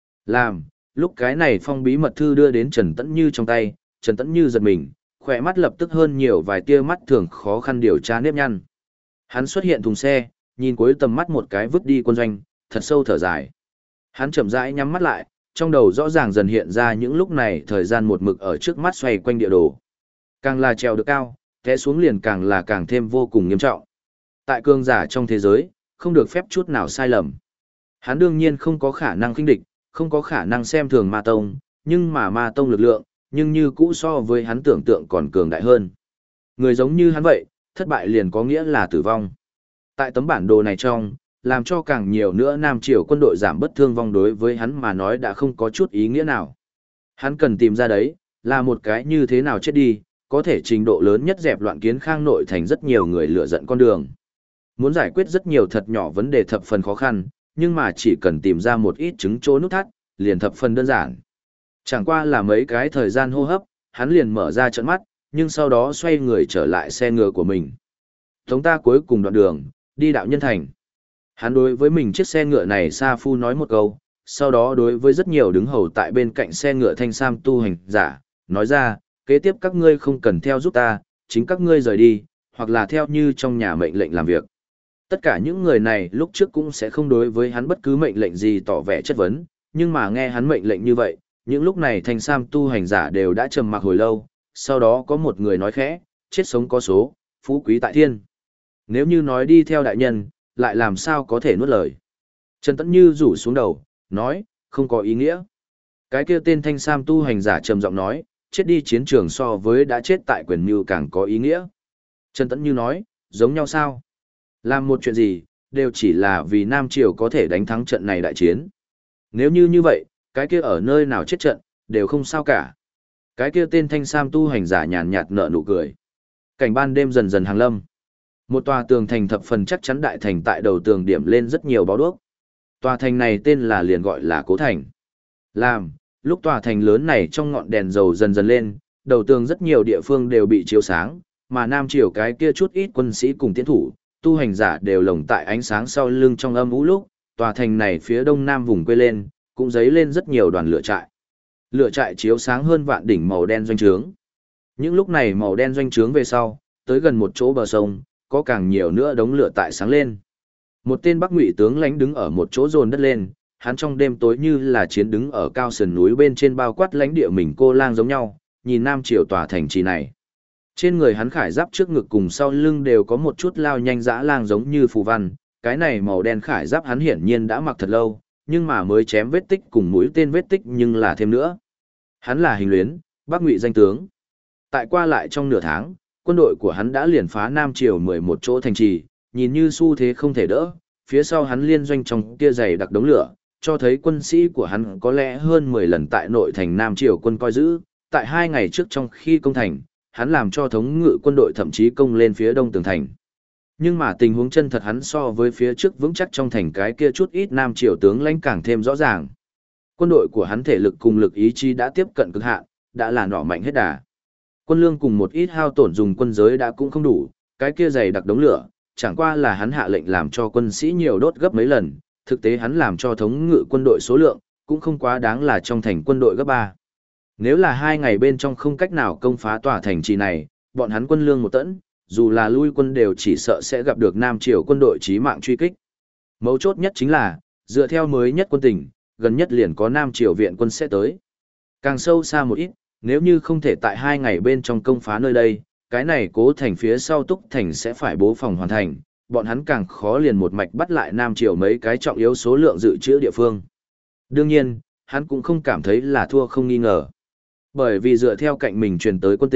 Lúc cái này phong bí mật thư đưa đến Trần Tẫn Như trong tay, Trần Tẫn Như giật mình, khỏe mắt lập tức hơn nhiều vài tia mắt thường khó khăn điều tra nếp nhăn. Hắn xuất hiện thùng xe, nhìn cuối tầm mắt một cái vứt đi quân doanh, thật sâu thở dài. Hắn chậm rãi nhắm mắt lại, trong đầu rõ ràng dần hiện ra những lúc này thời gian một mực ở trước mắt xoay quanh địa đồ. Càng là trèo được cao, té xuống liền càng là càng thêm vô cùng nghiêm trọng. Tại cường giả trong thế giới, không được phép chút nào sai lầm. Hắn đương nhiên không có khả năng khinh địch, không có khả năng xem thường ma tông, nhưng mà ma tông lực lượng, nhưng như cũ so với hắn tưởng tượng còn cường đại hơn. Người giống như hắn vậy, thất bại liền có nghĩa là tử vong. Tại tấm bản đồ này trong, làm cho càng nhiều nữa Nam Triều quân đội giảm bất thương vong đối với hắn mà nói đã không có chút ý nghĩa nào. Hắn cần tìm ra đấy, là một cái như thế nào chết đi, có thể trình độ lớn nhất dẹp loạn Kiến Khang nội thành rất nhiều người lựa giận con đường. Muốn giải quyết rất nhiều thật nhỏ vấn đề thập phần khó khăn, nhưng mà chỉ cần tìm ra một ít chứng chỗ nút thắt, liền thập phần đơn giản. Chẳng qua là mấy cái thời gian hô hấp, hắn liền mở ra trận mắt, nhưng sau đó xoay người trở lại xe ngựa của mình. Tống ta cuối cùng đoạn đường, đi đạo nhân thành. Hắn đối với mình chiếc xe ngựa này Sa Phu nói một câu, sau đó đối với rất nhiều đứng hầu tại bên cạnh xe ngựa thanh sam tu hành giả, nói ra, kế tiếp các ngươi không cần theo giúp ta, chính các ngươi rời đi, hoặc là theo như trong nhà mệnh lệnh làm việc. Tất cả những người này lúc trước cũng sẽ không đối với hắn bất cứ mệnh lệnh gì tỏ vẻ chất vấn, nhưng mà nghe hắn mệnh lệnh như vậy, những lúc này thanh sam tu hành giả đều đã trầm mặc hồi lâu, sau đó có một người nói khẽ, chết sống có số, phú quý tại thiên. Nếu như nói đi theo đại nhân, lại làm sao có thể nuốt lời. Trần Tẫn Như rủ xuống đầu, nói, không có ý nghĩa. Cái kia tên thanh sam tu hành giả trầm giọng nói, chết đi chiến trường so với đã chết tại quyền mưu càng có ý nghĩa. Trần Tẫn Như nói, giống nhau sao? Làm một chuyện gì, đều chỉ là vì Nam Triều có thể đánh thắng trận này đại chiến. Nếu như vậy, cái kia ở nơi nào chết trận, đều không sao cả. Cái kia tên thanh sam tu hành giả nhàn nhạt nở nụ cười. Cảnh ban đêm dần dần hàng lâm. Một tòa tường thành thập phần chắc chắn đại thành tại đầu tường điểm lên rất nhiều báo đuốc. Tòa thành này tên là liền gọi là Cố Thành. Lúc tòa thành lớn này trong ngọn đèn dầu dần dần lên, đầu tường rất nhiều địa phương đều bị chiếu sáng, mà Nam Triều cái kia chút ít quân sĩ cùng tiến thủ, tu hành giả đều lồng tại ánh sáng sau lưng trong âm u lúc, tòa thành này phía đông nam vùng quê lên, cũng dấy lên rất nhiều đoàn lửa trại. Lửa trại chiếu sáng hơn vạn đỉnh màu đen doanh trướng. Những lúc này màu đen doanh trướng về sau, tới gần một chỗ bờ sông, có càng nhiều nữa đống lửa tại sáng lên. Một tên Bắc Ngụy tướng lãnh đứng ở một chỗ dồn đất lên, hắn trong đêm tối như là chiến đứng ở cao sườn núi bên trên bao quát lãnh địa mình cô lang giống nhau, nhìn Nam Triều tòa thành trì này. Trên người hắn khải giáp trước ngực cùng sau lưng đều có một chút lao nhanh dã lang giống như phù văn, cái này màu đen khải giáp hắn hiển nhiên đã mặc thật lâu, nhưng mà mới chém vết tích cùng mũi tên vết tích nhưng là thêm nữa. Hắn là Hình Luyến, Bắc Ngụy danh tướng. Tại qua lại trong nửa tháng, quân đội của hắn đã liền phá Nam Triều 11 chỗ thành trì, nhìn như xu thế không thể đỡ, phía sau hắn liên doanh trong kia dày đặc đống lửa, cho thấy quân sĩ của hắn có lẽ hơn 10 lần tại nội thành Nam Triều quân coi giữ, tại 2 ngày trước trong khi công thành, hắn làm cho thống ngự quân đội thậm chí công lên phía đông tường thành. Nhưng mà tình huống chân thật hắn so với phía trước vững chắc trong thành cái kia chút ít Nam Triều tướng lãnh càng thêm rõ ràng. Quân đội của hắn thể lực cùng lực ý chí đã tiếp cận cực hạn, đã là nỏ mạnh hết đà. Quân lương cùng một ít hao tổn dùng quân giới đã cũng không đủ, cái kia dày đặc đống lửa, chẳng qua là hắn hạ lệnh làm cho quân sĩ nhiều đốt gấp mấy lần, thực tế hắn làm cho thống ngự quân đội số lượng, cũng không quá đáng là trong thành quân đội gấp 3. Nếu là 2 ngày bên trong không cách nào công phá tòa thành trì này, bọn hắn quân lương một tẫn, dù là lui quân đều chỉ sợ sẽ gặp được Nam Triều quân đội chí mạng truy kích. Mấu chốt nhất chính là, dựa theo mới nhất quân tình, gần nhất liền có Nam Triều viện quân sẽ tới. Càng sâu xa một ít, nếu như không thể tại 2 ngày bên trong công phá nơi đây, cái này Cố Thành phía sau Túc Thành sẽ phải bố phòng hoàn thành, bọn hắn càng khó liền một mạch bắt lại Nam Triều mấy cái trọng yếu số lượng dự trữ địa phương. Đương nhiên, hắn cũng không cảm thấy là thua không nghi ngờ. Bởi vì dựa theo cạnh mình truyền tới quân tình,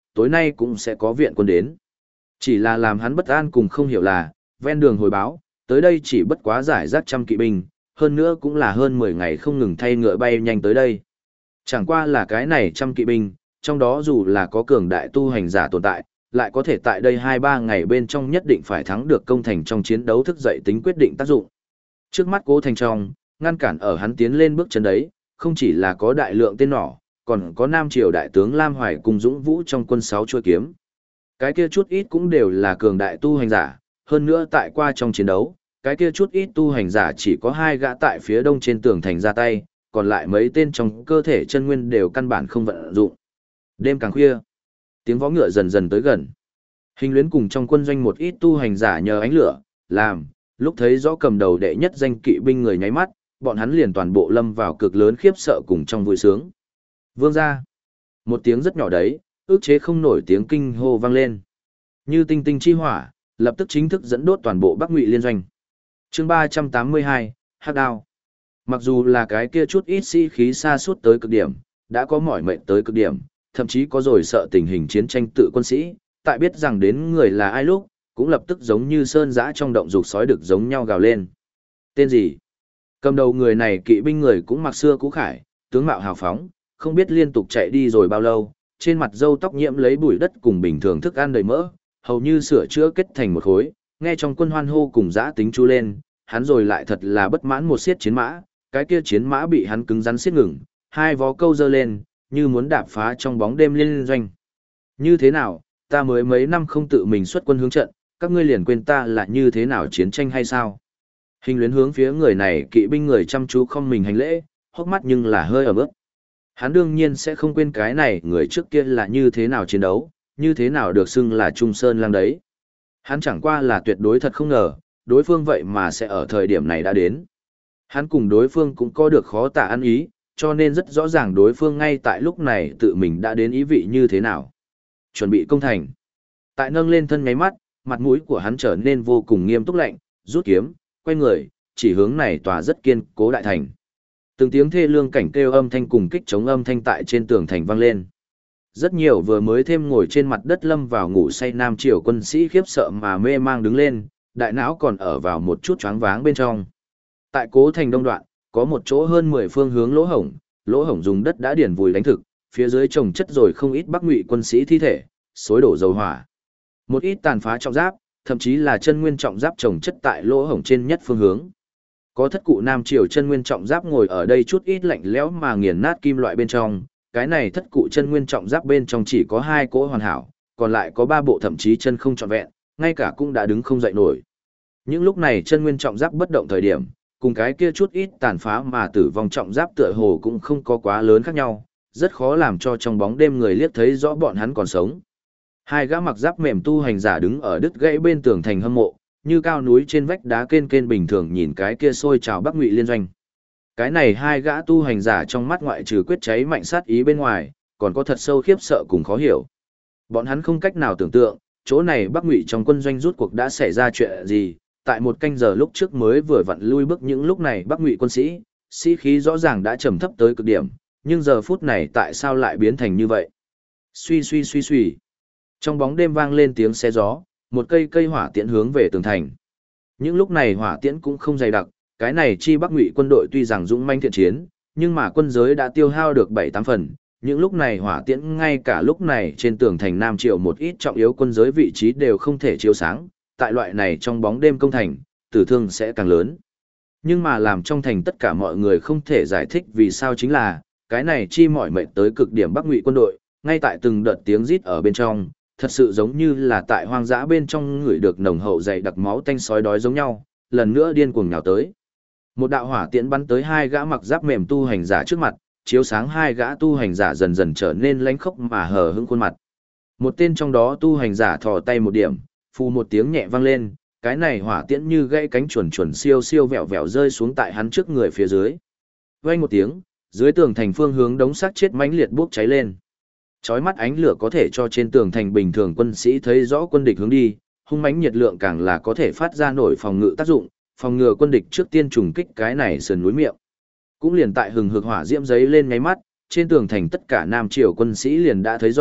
tối nay cũng sẽ có viện quân đến. Chỉ là làm hắn bất an cùng không hiểu là, ven đường hồi báo, tới đây chỉ bất quá giải rác trăm kỵ binh, hơn nữa cũng là hơn 10 ngày không ngừng thay ngựa bay nhanh tới đây. Chẳng qua là cái này trăm kỵ binh, trong đó dù là có cường đại tu hành giả tồn tại, lại có thể tại đây 2-3 ngày bên trong nhất định phải thắng được công thành trong chiến đấu thức dậy tính quyết định tác dụng. Trước mắt Cố Thành trong, ngăn cản ở hắn tiến lên bước chân đấy, không chỉ là có đại lượng tên nỏ, còn có Nam Triều đại tướng Lam Hoài cùng Dũng Vũ trong quân 6 chuôi kiếm. Cái kia chút ít cũng đều là cường đại tu hành giả, hơn nữa tại qua trong chiến đấu, cái kia chút ít tu hành giả chỉ có 2 gã tại phía đông trên tường thành ra tay, còn lại mấy tên trong cơ thể chân nguyên đều căn bản không vận dụng. Đêm càng khuya, tiếng vó ngựa dần dần tới gần. Hình Luyến cùng trong quân doanh một ít tu hành giả nhờ ánh lửa, làm, lúc thấy rõ cầm đầu đệ nhất danh kỵ binh người nháy mắt, bọn hắn liền toàn bộ lâm vào cực lớn khiếp sợ cùng trong vui sướng. Vương gia, một tiếng rất nhỏ đấy, ước chế không nổi tiếng kinh hô vang lên. Như tinh tinh chi hỏa, lập tức chính thức dẫn đốt toàn bộ Bắc Ngụy liên doanh. Chương 382, Hắc Đao. Mặc dù là cái kia chút ít sĩ khí xa suốt tới cực điểm, đã có mỏi mệt tới cực điểm, thậm chí có rồi sợ tình hình chiến tranh tự quân sĩ, tại biết rằng đến người là ai lúc, cũng lập tức giống như sơn dã trong động dục sói được giống nhau gào lên. Tên gì? Cầm đầu người này kỵ binh người cũng mặc xưa cũ khải, tướng mạo hào phóng, không biết liên tục chạy đi rồi bao lâu, trên mặt râu tóc nhiễm lấy bụi đất cùng bình thường thức ăn đầy mỡ, hầu như sửa chữa kết thành một khối, nghe trong quân hoan hô cùng dã tính chú lên, hắn rồi lại thật là bất mãn một xiết chiến mã, cái kia chiến mã bị hắn cứng rắn xiết ngừng, hai vó câu giơ lên, như muốn đạp phá trong bóng đêm liên doanh. Như thế nào, ta mới mấy năm không tự mình xuất quân hướng trận, các ngươi liền quên ta là như thế nào chiến tranh hay sao? Hình Luyến hướng phía người này kỵ binh người chăm chú không mình hành lễ, hốc mắt nhưng là hơi ẩm ướt. Hắn đương nhiên sẽ không quên cái này người trước kia là như thế nào chiến đấu, như thế nào được xưng là Trung Sơn Lang đấy. Hắn chẳng qua là tuyệt đối thật không ngờ, đối phương vậy mà sẽ ở thời điểm này đã đến. Hắn cùng đối phương cũng có được khó tả ăn ý, cho nên rất rõ ràng đối phương ngay tại lúc này tự mình đã đến ý vị như thế nào. Chuẩn bị công thành. Tại nâng lên thân nháy mắt, mặt mũi của hắn trở nên vô cùng nghiêm túc lạnh, rút kiếm, quay người, chỉ hướng này tòa rất kiên cố đại thành. Từng tiếng thê lương cảnh kêu âm thanh cùng kích chống âm thanh tại trên tường thành vang lên. Rất nhiều vừa mới thêm ngồi trên mặt đất lâm vào ngủ say Nam Triều quân sĩ khiếp sợ mà mê mang đứng lên, đại não còn ở vào một chút choáng váng bên trong. Tại Cố Thành đông đoạn, có một chỗ hơn 10 phương hướng lỗ hổng dùng đất đã điển vùi đánh thực, phía dưới trồng chất rồi không ít Bắc Ngụy quân sĩ thi thể, xối đổ dầu hỏa. Một ít tàn phá trọng giáp, thậm chí là chân nguyên trọng giáp trồng chất tại lỗ hổng trên nhất phương hướng. Có thất cụ Nam Triều chân nguyên trọng giáp ngồi ở đây chút ít lạnh lẽo mà nghiền nát kim loại bên trong, cái này thất cụ chân nguyên trọng giáp bên trong chỉ có 2 cỗ hoàn hảo, còn lại có 3 bộ thậm chí chân không trọn vẹn, ngay cả cũng đã đứng không dậy nổi. Những lúc này chân nguyên trọng giáp bất động thời điểm, cùng cái kia chút ít tàn phá mà tử vong trọng giáp tựa hồ cũng không có quá lớn khác nhau, rất khó làm cho trong bóng đêm người liếc thấy rõ bọn hắn còn sống. Hai gã mặc giáp mềm tu hành giả đứng ở đứt gãy bên tường thành hâm mộ, như cao núi trên vách đá kên kên bình thường nhìn cái kia sôi trào Bắc Ngụy liên doanh. Cái này hai gã tu hành giả trong mắt ngoại trừ quyết cháy mạnh sát ý bên ngoài, còn có thật sâu khiếp sợ cùng khó hiểu. Bọn hắn không cách nào tưởng tượng, chỗ này Bắc Ngụy trong quân doanh rút cuộc đã xảy ra chuyện gì, tại một canh giờ lúc trước mới vừa vặn lui bước những lúc này Bắc Ngụy quân sĩ, sĩ khí rõ ràng đã trầm thấp tới cực điểm, nhưng giờ phút này tại sao lại biến thành như vậy? Suy suy suy suy. Trong bóng đêm vang lên tiếng xe gió, một cây hỏa tiễn hướng về tường thành. Những lúc này hỏa tiễn cũng không dày đặc, cái này chi Bắc Ngụy quân đội tuy rằng dũng manh thiện chiến, nhưng mà quân giới đã tiêu hao được 7-8 phần. Những lúc này hỏa tiễn ngay cả lúc này trên tường thành Nam Triệu một ít trọng yếu quân giới vị trí đều không thể chiếu sáng, tại loại này trong bóng đêm công thành, tử thương sẽ càng lớn. Nhưng mà làm trong thành tất cả mọi người không thể giải thích vì sao chính là, cái này chi mỏi mệt tới cực điểm Bắc Ngụy quân đội, ngay tại từng đợt tiếng rít ở bên trong, thật sự giống như là tại hoang dã bên trong người được nồng hậu dày đặc máu tanh sói đói giống nhau, lần nữa điên cuồng nhào tới. Một đạo hỏa tiễn bắn tới hai gã mặc giáp mềm tu hành giả trước mặt, chiếu sáng hai gã tu hành giả dần dần trở nên lánh khốc mà hờ hững khuôn mặt. Một tên trong đó tu hành giả thò tay một điểm, phù một tiếng nhẹ vang lên, cái này hỏa tiễn như gãy cánh chuẩn chuẩn siêu siêu vẹo vẹo rơi xuống tại hắn trước người phía dưới. Vang một tiếng, dưới tường thành phương hướng đống xác chết mãnh liệt bốc cháy lên. Chói mắt ánh lửa có thể cho trên tường thành bình thường quân sĩ thấy rõ quân địch hướng đi, hung mãnh nhiệt lượng càng là có thể phát ra nổi phòng ngự tác dụng, phòng ngừa quân địch trước tiên trùng kích cái này sườn núi miệng. Cũng liền tại hừng hực hỏa diễm giấy lên nháy mắt, trên tường thành tất cả Nam Triều quân sĩ liền đã thấy rõ,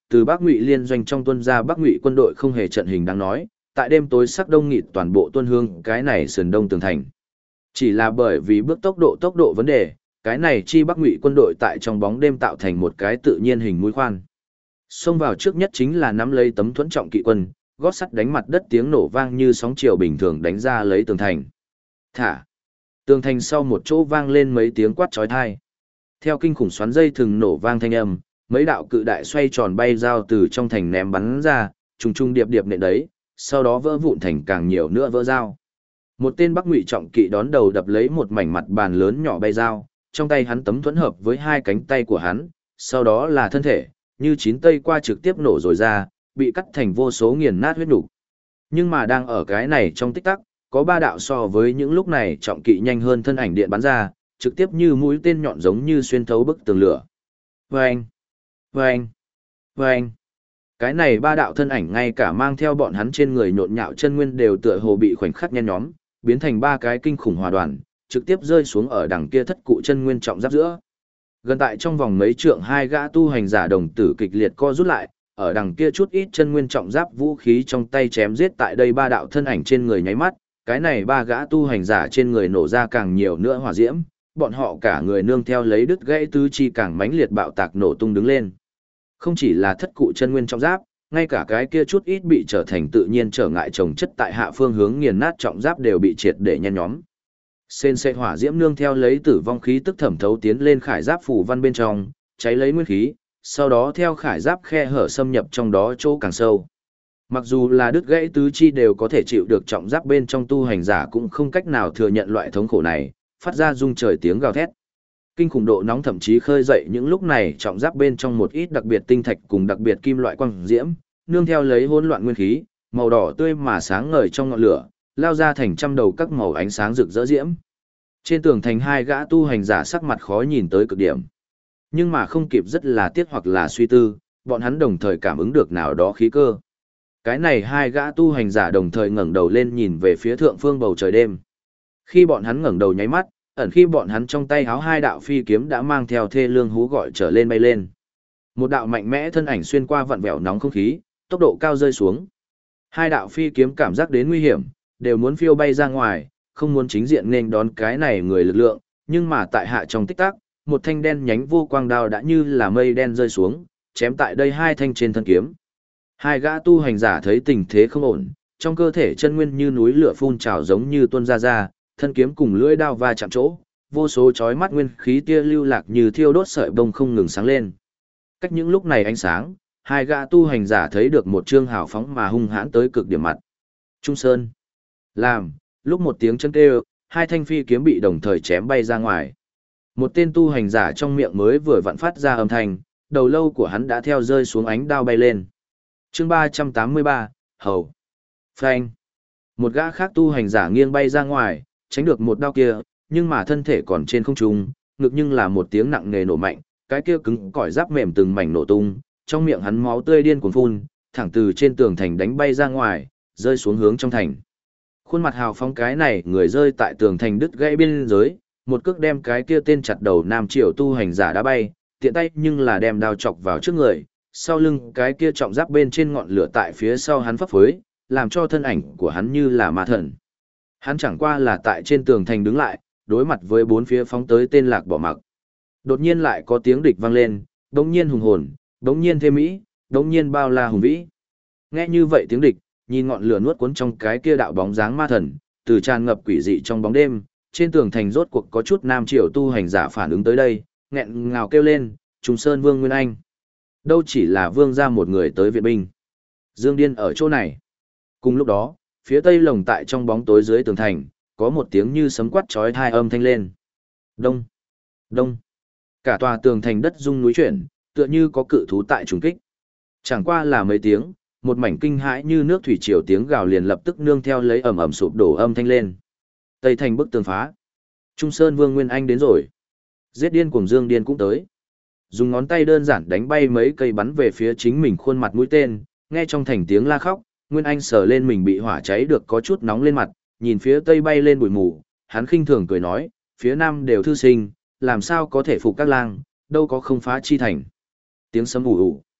từ Bắc Ngụy liên doanh trong tuân ra Bắc Ngụy quân đội không hề trận hình đáng nói, tại đêm tối sắc đông nghịt toàn bộ tuân hương cái này sườn đông tường thành. Chỉ là bởi vì bước tốc độ vấn đề, cái này chi Bắc Ngụy quân đội tại trong bóng đêm tạo thành một cái tự nhiên hình mũi khoan. Xông vào trước nhất chính là nắm lấy tấm thuẫn trọng kỵ quân, gót sắt đánh mặt đất tiếng nổ vang như sóng chiều bình thường đánh ra lấy tường thành. Thả. Tường thành sau một chỗ vang lên mấy tiếng quát chói tai. Theo kinh khủng xoắn dây thừng nổ vang thanh âm, mấy đạo cự đại xoay tròn bay dao từ trong thành ném bắn ra, trùng trùng điệp điệp nện đấy, sau đó vỡ vụn thành càng nhiều nữa vỡ dao. Một tên Bắc Ngụy trọng kỵ đón đầu đập lấy một mảnh mặt bàn lớn nhỏ bay dao, trong tay hắn tấm thuẫn hợp với hai cánh tay của hắn, sau đó là thân thể, như chín tây qua trực tiếp nổ rồi ra, bị cắt thành vô số nghiền nát huyết nục. Nhưng mà đang ở cái này trong tích tắc, có ba đạo so với những lúc này trọng kỵ nhanh hơn thân ảnh điện bắn ra, trực tiếp như mũi tên nhọn giống như xuyên thấu bức tường lửa. Vâng! Vâng! Vâng! Cái này ba đạo thân ảnh ngay cả mang theo bọn hắn trên người nhộn nhạo chân nguyên đều tựa hồ bị khoảnh khắc nhen nhóm, biến thành ba cái kinh khủng hòa đoàn, trực tiếp rơi xuống ở đằng kia thất cụ chân nguyên trọng giáp giữa. Gần tại trong vòng mấy trượng hai gã tu hành giả đồng tử kịch liệt co rút lại, ở đằng kia chút ít chân nguyên trọng giáp vũ khí trong tay chém giết tại đây ba đạo thân ảnh trên người nháy mắt, cái này ba gã tu hành giả trên người nổ ra càng nhiều nữa hỏa diễm, bọn họ cả người nương theo lấy đứt gãy tứ chi càng mãnh liệt bạo tạc nổ tung đứng lên. Không chỉ là thất cụ chân nguyên trọng giáp, ngay cả cái kia chút ít bị trở thành tự nhiên trở ngại trồng chất tại hạ phương hướng nghiền nát trọng giáp đều bị triệt để nhen nhóm. Sên sệt hỏa diễm nương theo lấy tử vong khí tức thẩm thấu tiến lên khải giáp phủ văn bên trong, cháy lấy nguyên khí, sau đó theo khải giáp khe hở xâm nhập trong đó chỗ càng sâu. Mặc dù là đứt gãy tứ chi đều có thể chịu được trọng giáp bên trong tu hành giả cũng không cách nào thừa nhận loại thống khổ này, phát ra rung trời tiếng gào thét. Kinh khủng độ nóng thậm chí khơi dậy những lúc này trọng giáp bên trong một ít đặc biệt tinh thạch cùng đặc biệt kim loại quang diễm, nương theo lấy hỗn loạn nguyên khí, màu đỏ tươi mà sáng ngời trong ngọn lửa, lao ra thành trăm đầu các màu ánh sáng rực rỡ diễm. Trên tường thành hai gã tu hành giả sắc mặt khó nhìn tới cực điểm. Nhưng mà không kịp rất là tiếc hoặc là suy tư, bọn hắn đồng thời cảm ứng được nào đó khí cơ. Cái này hai gã tu hành giả đồng thời ngẩng đầu lên nhìn về phía thượng phương bầu trời đêm. Khi bọn hắn ngẩng đầu nháy mắt, ẩn khi bọn hắn trong tay háo hai đạo phi kiếm đã mang theo thê lương hú gọi trở lên bay lên. Một đạo mạnh mẽ thân ảnh xuyên qua vặn vẹo nóng không khí, tốc độ cao rơi xuống. Hai đạo phi kiếm cảm giác đến nguy hiểm, đều muốn phiêu bay ra ngoài, không muốn chính diện nên đón cái này người lực lượng, nhưng mà tại hạ trong tích tắc, một thanh đen nhánh vô quang đao đã như là mây đen rơi xuống, chém tại đây hai thanh trên thân kiếm. Hai gã tu hành giả thấy tình thế không ổn, trong cơ thể chân nguyên như núi lửa phun trào giống như tuôn ra, thân kiếm cùng lưỡi đao va chạm chỗ, vô số chói mắt nguyên khí tia lưu lạc như thiêu đốt sợi bông không ngừng sáng lên. Cách những lúc này ánh sáng, hai gã tu hành giả thấy được một trương hào phóng mà hung hãn tới cực điểm mặt. Trung Sơn. Làm, lúc một tiếng chân kêu, hai thanh phi kiếm bị đồng thời chém bay ra ngoài. Một tên tu hành giả trong miệng mới vừa vặn phát ra âm thanh, đầu lâu của hắn đã theo rơi xuống ánh đao bay lên. Chương 383, Hầu. Phanh. Một gã khác tu hành giả nghiêng bay ra ngoài, tránh được một đao kia, nhưng mà thân thể còn trên không trung, ngực nhưng là một tiếng nặng nề nổ mạnh, cái kia cứng cỏi giáp mềm từng mảnh nổ tung, trong miệng hắn máu tươi điên cuồng phun, thẳng từ trên tường thành đánh bay ra ngoài, rơi xuống hướng trong thành. Khuôn mặt hào phóng cái này người rơi tại tường thành đứt gãy biên giới, một cước đem cái kia tên chặt đầu nam triều tu hành giả đá bay, tiện tay nhưng là đem đao chọc vào trước người, sau lưng cái kia trọng giáp bên trên ngọn lửa tại phía sau hắn phấp phới, làm cho thân ảnh của hắn như là ma thần. Hắn chẳng qua là tại trên tường thành đứng lại, đối mặt với bốn phía phóng tới tên Lạc Bỏ Mặc. Đột nhiên lại có tiếng địch vang lên, đống nhiên hùng hồn, đống nhiên thêm mỹ, đống nhiên bao la hùng vĩ. Nghe như vậy tiếng địch, nhìn ngọn lửa nuốt cuốn trong cái kia đạo bóng dáng ma thần, từ tràn ngập quỷ dị trong bóng đêm, trên tường thành rốt cuộc có chút nam triều tu hành giả phản ứng tới đây, nghẹn ngào kêu lên, Trung Sơn Vương Nguyên Anh. Đâu chỉ là vương ra một người tới viện binh. Dương Điên ở chỗ này. Cùng lúc đó, phía tây lồng tại trong bóng tối dưới tường thành, có một tiếng như sấm quát chói tai âm thanh lên. Đông, đông. Cả tòa tường thành đất rung núi chuyển, tựa như có cự thú tại trùng kích. Chẳng qua là mấy tiếng, một mảnh kinh hãi như nước thủy triều tiếng gào liền lập tức nương theo lấy ầm ầm sụp đổ âm thanh lên. Tây thành bức tường phá. Trung Sơn Vương Nguyên Anh đến rồi. Giết điên cuồng Dương Điên cũng tới. Dùng ngón tay đơn giản đánh bay mấy cây bắn về phía chính mình khuôn mặt mũi tên, nghe trong thành tiếng la khóc, Nguyên Anh sờ lên mình bị hỏa cháy được có chút nóng lên mặt, nhìn phía tây bay lên bụi mù, hắn khinh thường cười nói, phía nam đều thư sinh, làm sao có thể phục các lang, đâu có không phá chi thành. Tiếng sấm ù ù.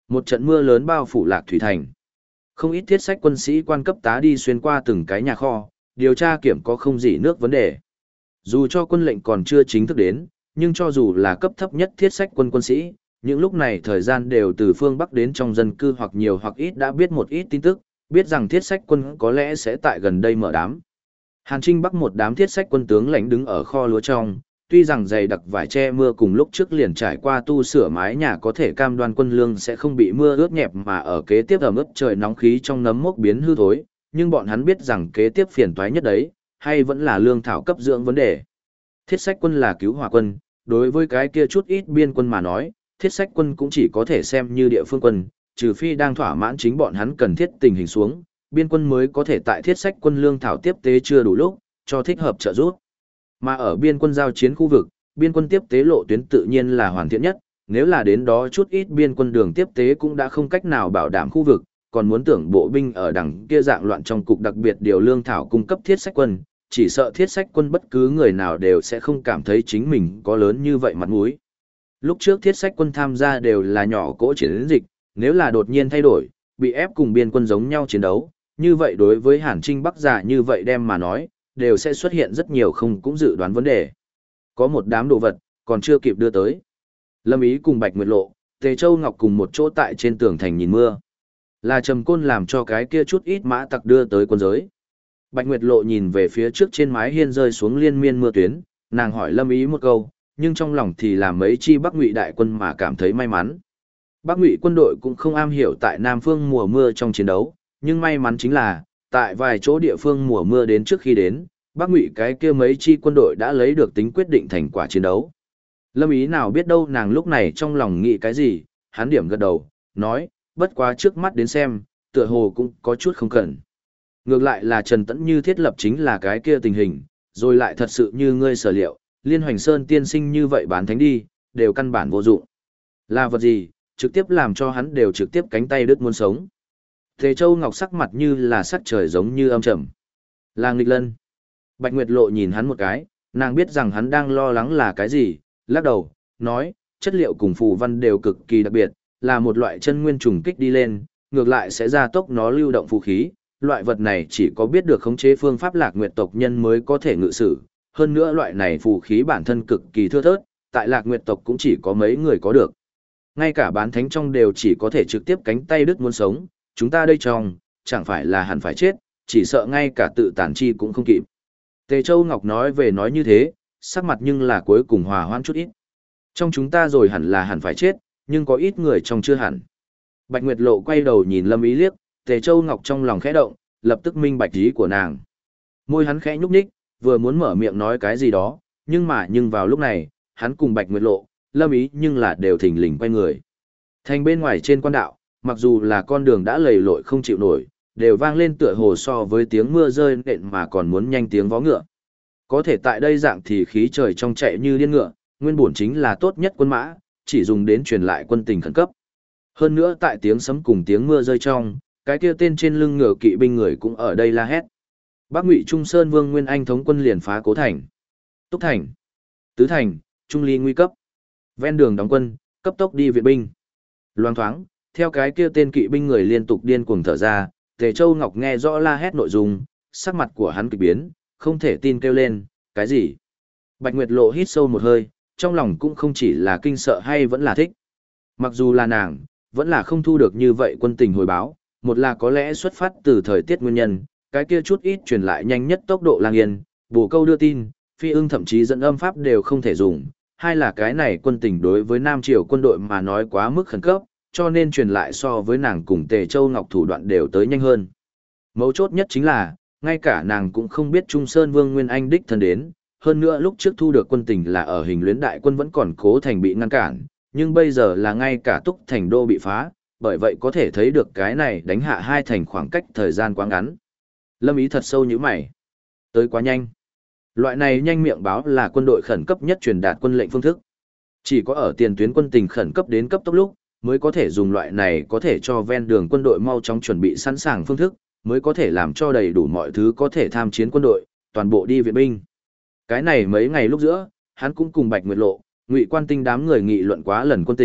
Một trận mưa lớn bao phủ Lạc Thủy Thành. Không ít thiết sách quân sĩ quan cấp tá đi xuyên qua từng cái nhà kho, điều tra kiểm có không gì nước vấn đề. Dù cho quân lệnh còn chưa chính thức đến, nhưng cho dù là cấp thấp nhất thiết sách quân quân sĩ, những lúc này thời gian đều từ phương Bắc đến trong dân cư hoặc nhiều hoặc ít đã biết một ít tin tức, biết rằng thiết sách quân có lẽ sẽ tại gần đây mở đám. Hàn Trinh Bắc một đám thiết sách quân tướng lãnh đứng ở kho lúa trong, tuy rằng dày đặc vải che mưa cùng lúc trước liền trải qua tu sửa mái nhà có thể cam đoan quân lương sẽ không bị mưa ướt nhẹp mà ở kế tiếp ẩm ướt trời nóng khí trong nấm mốc biến hư thối, nhưng bọn hắn biết rằng kế tiếp phiền toái nhất đấy, hay vẫn là lương thảo cấp dưỡng vấn đề. Thiết sách quân là cứu hỏa quân, đối với cái kia chút ít biên quân mà nói, thiết sách quân cũng chỉ có thể xem như địa phương quân, trừ phi đang thỏa mãn chính bọn hắn cần thiết tình hình xuống, biên quân mới có thể tại thiết sách quân lương thảo tiếp tế chưa đủ lúc, cho thích hợp trợ giúp. Mà ở biên quân giao chiến khu vực, biên quân tiếp tế lộ tuyến tự nhiên là hoàn thiện nhất, nếu là đến đó chút ít biên quân đường tiếp tế cũng đã không cách nào bảo đảm khu vực, còn muốn tưởng bộ binh ở đằng kia dạng loạn trong cục đặc biệt điều lương thảo cung cấp thiết sách quân, chỉ sợ thiết sách quân bất cứ người nào đều sẽ không cảm thấy chính mình có lớn như vậy mặt mũi. Lúc trước thiết sách quân tham gia đều là nhỏ cỗ chiến dịch, nếu là đột nhiên thay đổi, bị ép cùng biên quân giống nhau chiến đấu, như vậy đối với Hàn Trinh Bắc giả như vậy đem mà nói, đều sẽ xuất hiện rất nhiều không cũng dự đoán vấn đề. Có một đám đồ vật, còn chưa kịp đưa tới. Lâm Ý cùng Bạch Nguyệt Lộ, Tề Châu Ngọc cùng một chỗ tại trên tường thành nhìn mưa. Là Trầm Côn làm cho cái kia chút ít mã tặc đưa tới quân giới. Bạch Nguyệt Lộ nhìn về phía trước trên mái hiên rơi xuống liên miên mưa tuyến, nàng hỏi Lâm Ý một câu, nhưng trong lòng thì làm mấy chi Bắc Ngụy đại quân mà cảm thấy may mắn. Bắc Ngụy quân đội cũng không am hiểu tại Nam phương mùa mưa trong chiến đấu, nhưng may mắn chính là, tại vài chỗ địa phương mùa mưa đến trước khi đến, Bắc Ngụy cái kia mấy chi quân đội đã lấy được tính quyết định thành quả chiến đấu. Lâm Ý nào biết đâu nàng lúc này trong lòng nghĩ cái gì, hắn điểm gật đầu, nói, bất quá trước mắt đến xem, tựa hồ cũng có chút không cần. Ngược lại là Trần Tẫn Như thiết lập chính là cái kia tình hình, rồi lại thật sự như ngươi sở liệu, Liên Hoành Sơn tiên sinh như vậy bán thánh đi, đều căn bản vô dụng. Là vật gì, trực tiếp làm cho hắn đều trực tiếp cánh tay đứt muốn sống. Tề Châu Ngọc sắc mặt như là sắc trời giống như âm trầm. Là nghịch lân. Bạch Nguyệt Lộ nhìn hắn một cái, nàng biết rằng hắn đang lo lắng là cái gì, lắc đầu, nói, chất liệu cùng phù văn đều cực kỳ đặc biệt, là một loại chân nguyên trùng kích đi lên, ngược lại sẽ gia tốc nó lưu động phù khí. Loại vật này chỉ có biết được khống chế phương pháp Lạc Nguyệt tộc nhân mới có thể ngự sử, hơn nữa loại này phù khí bản thân cực kỳ thưa thớt, tại Lạc Nguyệt tộc cũng chỉ có mấy người có được. Ngay cả bán thánh trong đều chỉ có thể trực tiếp cánh tay đứt muốn sống, chúng ta đây trong, chẳng phải là hẳn phải chết, chỉ sợ ngay cả tự tàn chi cũng không kịp. Tề Châu Ngọc nói về nói như thế, sắc mặt nhưng là cuối cùng hòa hoãn chút ít. Trong chúng ta rồi hẳn là hẳn phải chết, nhưng có ít người trong chưa hẳn. Bạch Nguyệt Lộ quay đầu nhìn Lâm Ý liếc, Tề Châu Ngọc trong lòng khẽ động, lập tức minh bạch ý của nàng. Môi hắn khẽ nhúc nhích, vừa muốn mở miệng nói cái gì đó, nhưng vào lúc này, hắn cùng Bạch Nguyệt Lộ, Lâm Ý nhưng là đều thình lình quay người. Thành bên ngoài trên quan đạo, mặc dù là con đường đã lầy lội không chịu nổi, đều vang lên tựa hồ so với tiếng mưa rơi nện mà còn muốn nhanh tiếng vó ngựa. Có thể tại đây dạng thì khí trời trong chạy như điên ngựa, nguyên bổn chính là tốt nhất quân mã, chỉ dùng đến truyền lại quân tình khẩn cấp. Hơn nữa tại tiếng sấm cùng tiếng mưa rơi trong, cái kia tên trên lưng ngựa kỵ binh người cũng ở đây la hét. Bắc Ngụy Trung Sơn Vương Nguyên Anh thống quân liền phá Cố Thành, Túc Thành, Tứ Thành, Trung Ly nguy cấp. Ven đường đóng quân, cấp tốc đi viện binh. Loang thoáng, theo cái kia tên kỵ binh người liên tục điên cuồng thở ra, Tề Châu Ngọc nghe rõ la hét nội dung, sắc mặt của hắn kỳ biến, không thể tin kêu lên, cái gì? Bạch Nguyệt Lộ hít sâu một hơi, trong lòng cũng không chỉ là kinh sợ hay vẫn là thích. Mặc dù là nàng, vẫn là không thu được như vậy quân tình hồi báo, một là có lẽ xuất phát từ thời tiết nguyên nhân, cái kia chút ít truyền lại nhanh nhất tốc độ lang yên, bổ câu đưa tin, phi ưng thậm chí dẫn âm pháp đều không thể dùng, hai là cái này quân tình đối với Nam Triều quân đội mà nói quá mức khẩn cấp, cho nên truyền lại so với nàng cùng Tề Châu Ngọc thủ đoạn đều tới nhanh hơn. Mấu chốt nhất chính là, ngay cả nàng cũng không biết Trung Sơn Vương Nguyên Anh đích thân đến, hơn nữa lúc trước thu được quân tình là ở Hình Luyến đại quân vẫn còn Cố Thành bị ngăn cản, nhưng bây giờ là ngay cả Túc Thành đô bị phá, bởi vậy có thể thấy được cái này đánh hạ hai thành khoảng cách thời gian quá ngắn. Lâm Ý thật sâu như mày. Tới quá nhanh. Loại này nhanh miệng báo là quân đội khẩn cấp nhất truyền đạt quân lệnh phương thức. Chỉ có ở tiền tuyến quân tình khẩn cấp đến cấp tốc lúc, mới có thể dùng loại này có thể cho ven đường quân đội mau chóng chuẩn bị sẵn sàng phương thức, mới có thể làm cho đầy đủ mọi thứ có thể tham chiến quân đội, toàn bộ đi viện binh. Cái này mấy ngày lúc giữa, hắn cũng cùng Bạch Nguyệt Lộ, Ngụy Quan Tinh đám người nghị luận quá lần quân tình,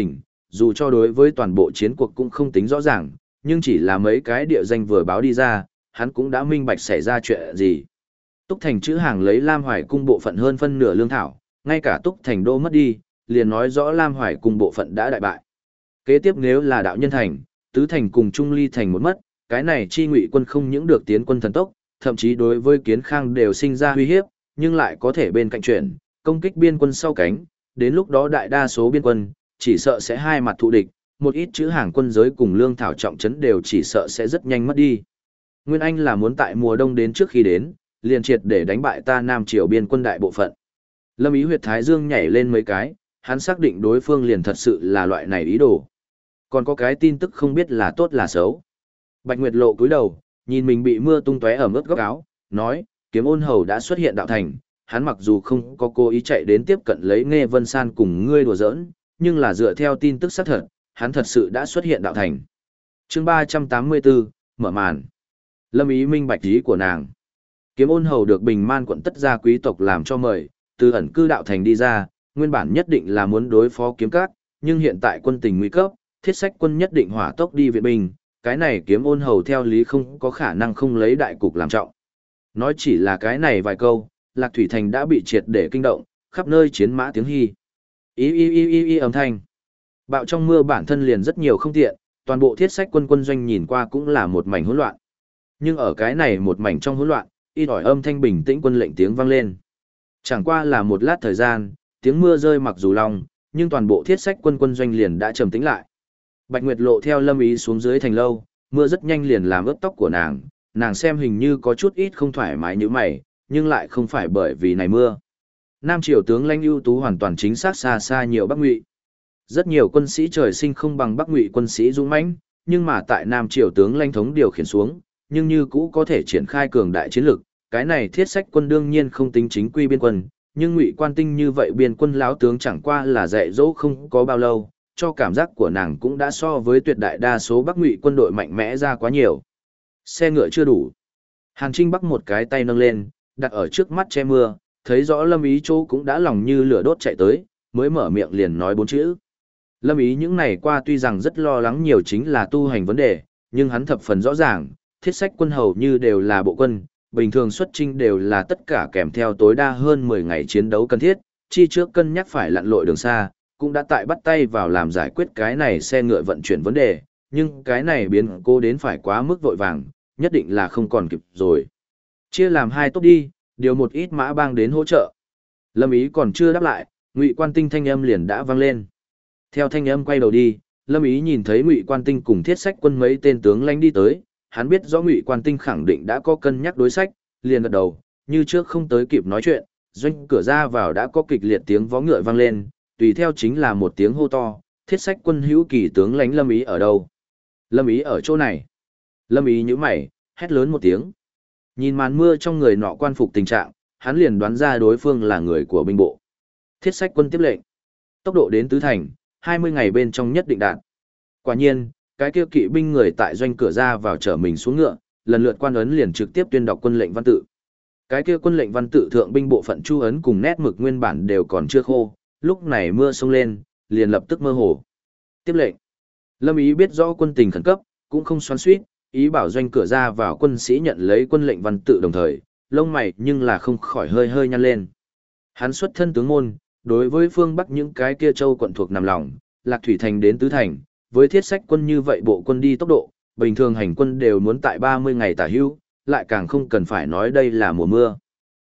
dù cho đối với toàn bộ chiến cuộc cũng không tính rõ ràng, nhưng chỉ là mấy cái địa danh vừa báo đi ra, hắn cũng đã minh bạch xảy ra chuyện gì. Túc Thành chữ hàng lấy Lam Hoài cung bộ phận hơn phân nửa lương thảo, ngay cả Túc Thành đô mất đi, liền nói rõ Lam Hoài cung bộ phận đã đại bại. Kế tiếp nếu là đạo nhân thành, tứ thành cùng Trung Ly thành một mất, cái này chi Ngụy quân không những được tiến quân thần tốc, thậm chí đối với Kiến Khang đều sinh ra uy hiếp, nhưng lại có thể bên cạnh chuyển, công kích biên quân sau cánh, đến lúc đó đại đa số biên quân, chỉ sợ sẽ hai mặt thù địch, một ít chữ hàng quân giới cùng lương thảo trọng trấn đều chỉ sợ sẽ rất nhanh mất đi. Nguyên Anh là muốn tại mùa đông đến trước khi đến, liền triệt để đánh bại ta Nam Triều biên quân đại bộ phận. Lâm Ý huyệt thái dương nhảy lên mấy cái, hắn xác định đối phương liền thật sự là loại này ý đồ. Còn có cái tin tức không biết là tốt là xấu. Bạch Nguyệt Lộ cúi đầu, nhìn mình bị mưa tung tóe ở mức góc áo, nói, Kiếm Ôn Hầu đã xuất hiện đạo thành, hắn mặc dù không có cố ý chạy đến tiếp cận lấy Nghe Vân San cùng ngươi đùa giỡn, nhưng là dựa theo tin tức xác thật, hắn thật sự đã xuất hiện đạo thành. Chương 384, mở màn. Lâm Ý minh bạch ý của nàng. Kiếm Ôn Hầu được Bình Man quận tất gia quý tộc làm cho mời, từ ẩn cư đạo thành đi ra, nguyên bản nhất định là muốn đối phó Kiếm Các, nhưng hiện tại quân tình nguy cấp, Thiết Sách quân nhất định hỏa tốc đi viện binh, cái này Kiếm Ôn Hầu theo lý không có khả năng không lấy đại cục làm trọng. Nói chỉ là cái này vài câu, Lạc Thủy Thành đã bị triệt để kinh động, khắp nơi chiến mã tiếng hy. Y âm thanh. Bạo trong mưa bản thân liền rất nhiều không tiện, toàn bộ Thiết Sách quân quân doanh nhìn qua cũng là một mảnh hỗn loạn. Nhưng ở cái này một mảnh trong hỗn loạn, y đòi âm thanh bình tĩnh quân lệnh tiếng vang lên. Chẳng qua là một lát thời gian, tiếng mưa rơi mặc dù long, nhưng toàn bộ Thiết Sách quân quân doanh liền đã trầm tĩnh lại. Bạch Nguyệt Lộ theo Lâm Ý xuống dưới thành lâu, mưa rất nhanh liền làm ướt tóc của nàng xem hình như có chút ít không thoải mái như mày, nhưng lại không phải bởi vì này mưa. Nam Triều tướng lãnh ưu tú hoàn toàn chính xác xa xa nhiều Bắc Ngụy. Rất nhiều quân sĩ trời sinh không bằng Bắc Ngụy quân sĩ dũng mãnh, nhưng mà tại Nam Triều tướng lãnh thống điều khiển xuống, nhưng như cũ có thể triển khai cường đại chiến lực. Cái này Thiết Sách quân đương nhiên không tính chính quy biên quân, nhưng Ngụy Quan Tinh như vậy biên quân lão tướng chẳng qua là dạy dỗ không có bao lâu, cho cảm giác của nàng cũng đã so với tuyệt đại đa số Bắc Ngụy quân đội mạnh mẽ ra quá nhiều. Xe ngựa chưa đủ. Hàn Trinh Bắc một cái tay nâng lên, đặt ở trước mắt che mưa, thấy rõ Lâm Ý chỗ cũng đã lòng như lửa đốt chạy tới, mới mở miệng liền nói 4 chữ. Lâm Ý những ngày qua tuy rằng rất lo lắng nhiều chính là tu hành vấn đề, nhưng hắn thập phần rõ ràng, Thiết Sách quân hầu như đều là bộ quân, bình thường xuất chinh đều là tất cả kèm theo tối đa hơn 10 ngày chiến đấu cần thiết, chi trước cân nhắc phải lặn lội đường xa, cũng đã tại bắt tay vào làm giải quyết cái này xe ngựa vận chuyển vấn đề, nhưng cái này biến cố đến phải quá mức vội vàng, nhất định là không còn kịp rồi. Chia làm 2 tốt đi, điều một ít mã bang đến hỗ trợ. Lâm Ý còn chưa đáp lại, Ngụy Quan Tinh thanh âm liền đã vang lên. Theo thanh âm quay đầu đi, Lâm Ý nhìn thấy Ngụy Quan Tinh cùng Thiết Sách quân mấy tên tướng lãnh đi tới, hắn biết rõ Ngụy Quan Tinh khẳng định đã có cân nhắc đối sách, liền gật đầu, như trước không tới kịp nói chuyện, doanh cửa ra vào đã có kịch liệt tiếng vó ngựa vang lên, tùy theo chính là một tiếng hô to, Thiết Sách quân hữu kỳ tướng lãnh Lâm Ý ở đâu? Lâm Ý ở chỗ này. Lâm Ý nhíu mày, hét lớn một tiếng. Nhìn màn mưa trong người nọ quan phục tình trạng, hắn liền đoán ra đối phương là người của binh bộ. Thiết Sách quân tiếp lệnh. Tốc độ đến tứ thành, 20 ngày bên trong nhất định đạt. Quả nhiên, cái kia kỵ binh người tại doanh cửa ra vào chở mình xuống ngựa, lần lượt quan ấn liền trực tiếp tuyên đọc quân lệnh văn tự. Cái kia quân lệnh văn tự thượng binh bộ phận chu ấn cùng nét mực nguyên bản đều còn chưa khô, lúc này mưa xông lên, liền lập tức mơ hồ. Tiếp lệnh. Lâm Ý biết rõ quân tình khẩn cấp, cũng không xoắn xuýt, ý bảo doanh cửa ra vào quân sĩ nhận lấy quân lệnh văn tự đồng thời, lông mày nhưng là không khỏi hơi hơi nhăn lên. Hắn xuất thân tướng môn, đối với phương Bắc những cái kia châu quận thuộc nằm lòng, Lạc Thủy Thành đến Tứ Thành, với Thiết Sách quân như vậy bộ quân đi tốc độ, bình thường hành quân đều muốn tại 30 ngày tả hữu, lại càng không cần phải nói đây là mùa mưa.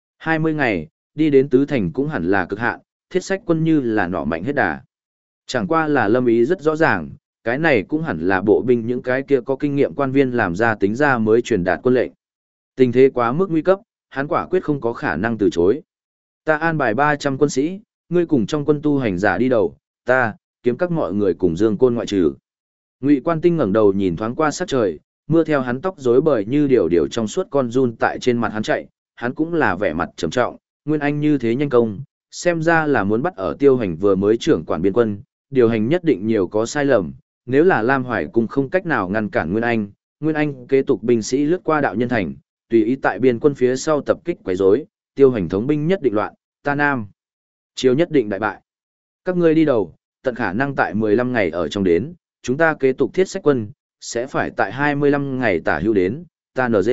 20 ngày, đi đến Tứ Thành cũng hẳn là cực hạn, Thiết Sách quân như là nọ mạnh hết đà. Chẳng qua là Lâm Ý rất rõ ràng, cái này cũng hẳn là bộ binh những cái kia có kinh nghiệm quan viên làm ra tính ra mới truyền đạt quân lệnh. Tình thế quá mức nguy cấp, hắn quả quyết không có khả năng từ chối. Ta an bài 300 quân sĩ, ngươi cùng trong quân tu hành giả đi đầu, ta, Kiếm Các mọi người cùng Dương Côn ngoại trừ. Ngụy Quan Tinh ngẩng đầu nhìn thoáng qua sát trời, mưa theo hắn tóc rối bời như điều trong suốt con giun tại trên mặt hắn chạy, hắn cũng là vẻ mặt trầm trọng, Nguyên Anh như thế nhanh công, xem ra là muốn bắt ở Tiêu Hành vừa mới trưởng quản biên quân, điều hành nhất định nhiều có sai lầm, nếu là Lam Hoài Cung không cách nào ngăn cản Nguyên Anh kế tục binh sĩ lướt qua đạo nhân thành, tùy ý tại biên quân phía sau tập kích quấy rối, Tiêu Hành thống binh nhất định loạn, ta Nam Chiếu nhất định đại bại. Các ngươi đi đầu, tận khả năng tại 15 ngày ở trong đến, chúng ta kế tục thiết sách quân, sẽ phải tại 25 ngày tả hữu đến, ta NG.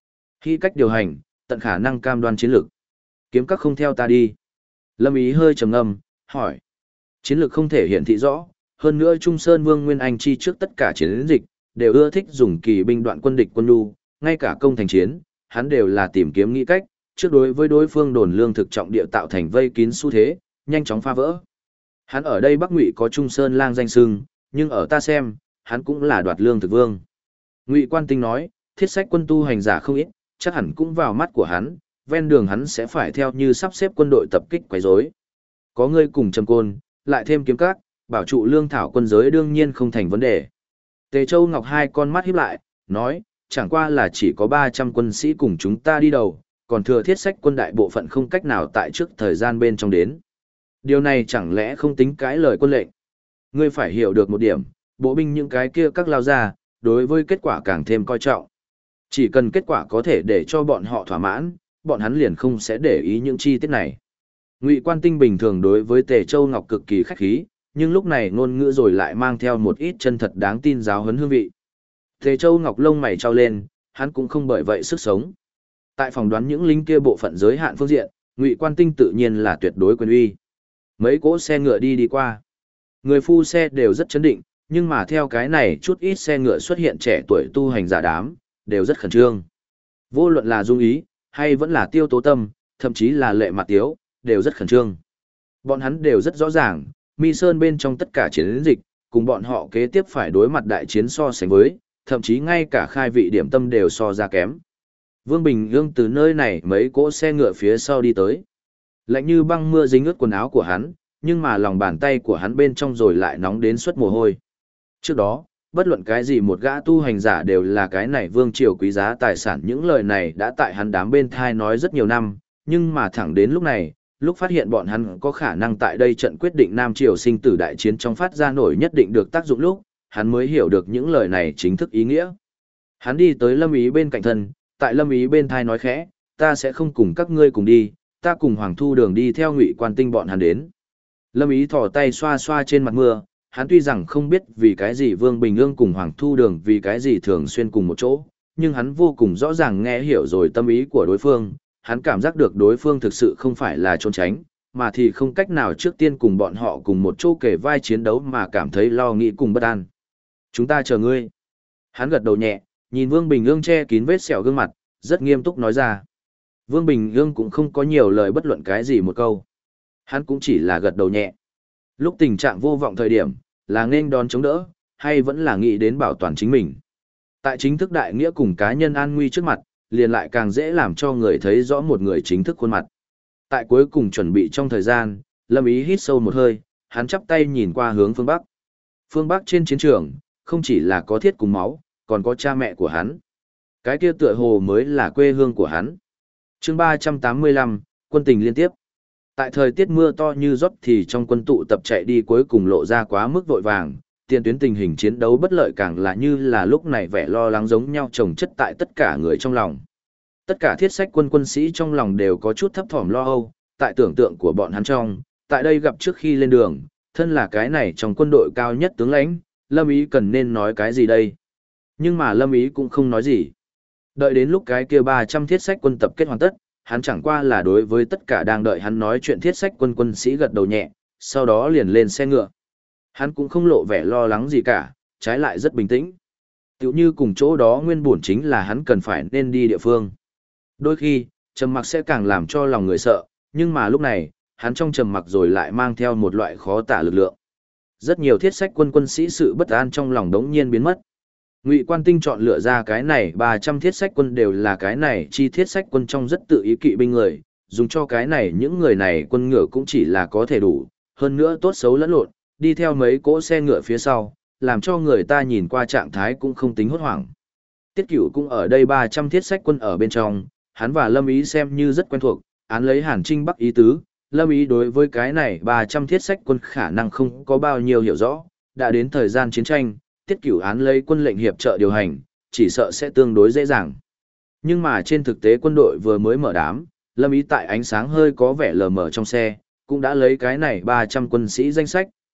Khi cách điều hành, tận khả năng cam đoan chiến lược. Kiếm các không theo ta đi. Lâm Ý hơi trầm ngâm, hỏi. Chiến lược không thể hiện thị rõ, hơn nữa Trung Sơn Vương Nguyên Anh chi trước tất cả chiến dịch, đều ưa thích dùng kỳ binh đoạn quân địch quân nhu, ngay cả công thành chiến, hắn đều là tìm kiếm nghĩ cách, trước đối với đối phương đồn lương thực trọng địa tạo thành vây kín xu thế, nhanh chóng phá vỡ. Hắn ở đây Bắc Ngụy có Trung Sơn lang danh xưng, nhưng ở ta xem, hắn cũng là đoạt lương thực vương. Ngụy Quan Tinh nói, thiết sách quân tu hành giả không ít, chắc hẳn cũng vào mắt của hắn, ven đường hắn sẽ phải theo như sắp xếp quân đội tập kích quấy rối. Có ngươi cùng Trầm Côn, lại thêm kiếm các, bảo trụ lương thảo quân giới đương nhiên không thành vấn đề. Tề Châu Ngọc hai con mắt híp lại, nói, chẳng qua là chỉ có 300 quân sĩ cùng chúng ta đi đầu, còn thừa thiết sách quân đại bộ phận không cách nào tại trước thời gian bên trong đến. Điều này chẳng lẽ không tính cãi lời quân lệnh. Ngươi phải hiểu được một điểm, bộ binh những cái kia các lao ra, đối với kết quả càng thêm coi trọng. Chỉ cần kết quả có thể để cho bọn họ thỏa mãn, bọn hắn liền không sẽ để ý những chi tiết này. Ngụy Quan Tinh bình thường đối với Tề Châu Ngọc cực kỳ khách khí, nhưng lúc này ngôn ngữ rồi lại mang theo một ít chân thật đáng tin giáo huấn hương vị. Tề Châu Ngọc lông mày trao lên, hắn cũng không bởi vậy sức sống. Tại phòng đoán những lính kia bộ phận giới hạn phương diện, Ngụy Quan Tinh tự nhiên là tuyệt đối quyền uy. Mấy cỗ xe ngựa đi qua. Người phu xe đều rất chấn định, nhưng mà theo cái này chút ít xe ngựa xuất hiện trẻ tuổi tu hành giả đám, đều rất khẩn trương. Vô luận là Dung Ý, hay vẫn là Tiêu Tố Tâm, thậm chí là Lệ Mạt Tiếu, đều rất khẩn trương. Bọn hắn đều rất rõ ràng, Mi Sơn bên trong tất cả chiến dịch, cùng bọn họ kế tiếp phải đối mặt đại chiến so sánh với, thậm chí ngay cả khai vị điểm tâm đều so ra kém. Vương Bình Ương từ nơi này mấy cỗ xe ngựa phía sau đi tới. Lạnh như băng mưa dính ướt quần áo của hắn, nhưng mà lòng bàn tay của hắn bên trong rồi lại nóng đến suất mồ hôi. Trước đó, bất luận cái gì một gã tu hành giả đều là cái này vương triều quý giá tài sản, những lời này đã tại hắn đám bên thai nói rất nhiều năm, nhưng mà thẳng đến lúc này, lúc phát hiện bọn hắn có khả năng tại đây trận quyết định Nam Triều sinh tử đại chiến trong phát ra nổi nhất định được tác dụng lúc, hắn mới hiểu được những lời này chính thức ý nghĩa. Hắn đi tới Lâm Ý bên cạnh thân, tại Lâm Ý bên thai nói khẽ, ta sẽ không cùng các ngươi cùng đi, ta cùng Hoàng Thu Đường đi theo Ngụy Quan Tinh bọn hắn đến. Lâm Ý thò tay xoa xoa trên mặt mưa, hắn tuy rằng không biết vì cái gì Vương Bình Ương cùng Hoàng Thu Đường vì cái gì thường xuyên cùng một chỗ, nhưng hắn vô cùng rõ ràng nghe hiểu rồi tâm ý của đối phương, hắn cảm giác được đối phương thực sự không phải là trốn tránh, mà thì không cách nào trước tiên cùng bọn họ cùng một chỗ kể vai chiến đấu mà cảm thấy lo nghĩ cùng bất an. Chúng ta chờ ngươi. Hắn gật đầu nhẹ, nhìn Vương Bình Ương che kín vết sẹo gương mặt, rất nghiêm túc nói ra. Vương Bình Ương cũng không có nhiều lời bất luận cái gì một câu. Hắn cũng chỉ là gật đầu nhẹ. Lúc tình trạng vô vọng thời điểm, là nên đón chống đỡ, hay vẫn là nghĩ đến bảo toàn chính mình. Tại chính thức đại nghĩa cùng cá nhân an nguy trước mặt, liền lại càng dễ làm cho người thấy rõ một người chính thức khuôn mặt. Tại cuối cùng chuẩn bị trong thời gian, Lâm Ý hít sâu một hơi, hắn chắp tay nhìn qua hướng phương Bắc. Phương Bắc trên chiến trường, không chỉ là có thiết cùng máu, còn có cha mẹ của hắn. Cái kia tựa hồ mới là quê hương của hắn. Chương 385, quân tình liên tiếp. Tại thời tiết mưa to như rót thì trong quân tụ tập chạy đi cuối cùng lộ ra quá mức vội vàng, tiền tuyến tình hình chiến đấu bất lợi càng là như là lúc này vẻ lo lắng giống nhau chồng chất tại tất cả người trong lòng. Tất cả thiết sách quân sĩ trong lòng đều có chút thấp thỏm lo âu, tại tưởng tượng của bọn hắn trong, tại đây gặp trước khi lên đường, thân là cái này trong quân đội cao nhất tướng lãnh, Lâm Ý cần nên nói cái gì đây? Nhưng mà Lâm Ý cũng không nói gì. Đợi đến lúc cái kia 300 thiết sách quân tập kết hoàn tất, hắn chẳng qua là đối với tất cả đang đợi hắn nói chuyện thiết sách quân sĩ gật đầu nhẹ, sau đó liền lên xe ngựa. Hắn cũng không lộ vẻ lo lắng gì cả, trái lại rất bình tĩnh. Tiểu như cùng chỗ đó nguyên bổn chính là hắn cần phải nên đi địa phương. Đôi khi, trầm mặc sẽ càng làm cho lòng người sợ, nhưng mà lúc này, hắn trong trầm mặc rồi lại mang theo một loại khó tả lực lượng. Rất nhiều thiết sách quân sĩ sự bất an trong lòng đống nhiên biến mất. Ngụy Quan Tinh chọn lựa ra cái này 300 thiết sách quân đều là cái này chi thiết sách quân trong rất tự ý kỵ binh người, dùng cho cái này những người này quân ngựa cũng chỉ là có thể đủ, hơn nữa tốt xấu lẫn lộn, đi theo mấy cỗ xe ngựa phía sau, làm cho người ta nhìn qua trạng thái cũng không tính hốt hoảng. Tiết Cửu cũng ở đây 300 thiết sách quân ở bên trong, hắn và Lâm Ý xem như rất quen thuộc, án lấy Hàn Trinh Bắc ý tứ, Lâm Ý đối với cái này 300 thiết sách quân khả năng không có bao nhiêu hiểu rõ, đã đến thời gian chiến tranh, Tiết Cửu án lấy quân lệnh hiệp trợ điều hành, chỉ sợ sẽ tương đối dễ dàng. Nhưng mà trên thực tế quân đội vừa mới mở đám, Lâm Ý tại ánh sáng hơi có vẻ lờ mờ trong xe, cũng đã lấy cái này 300 quân sĩ danh sách,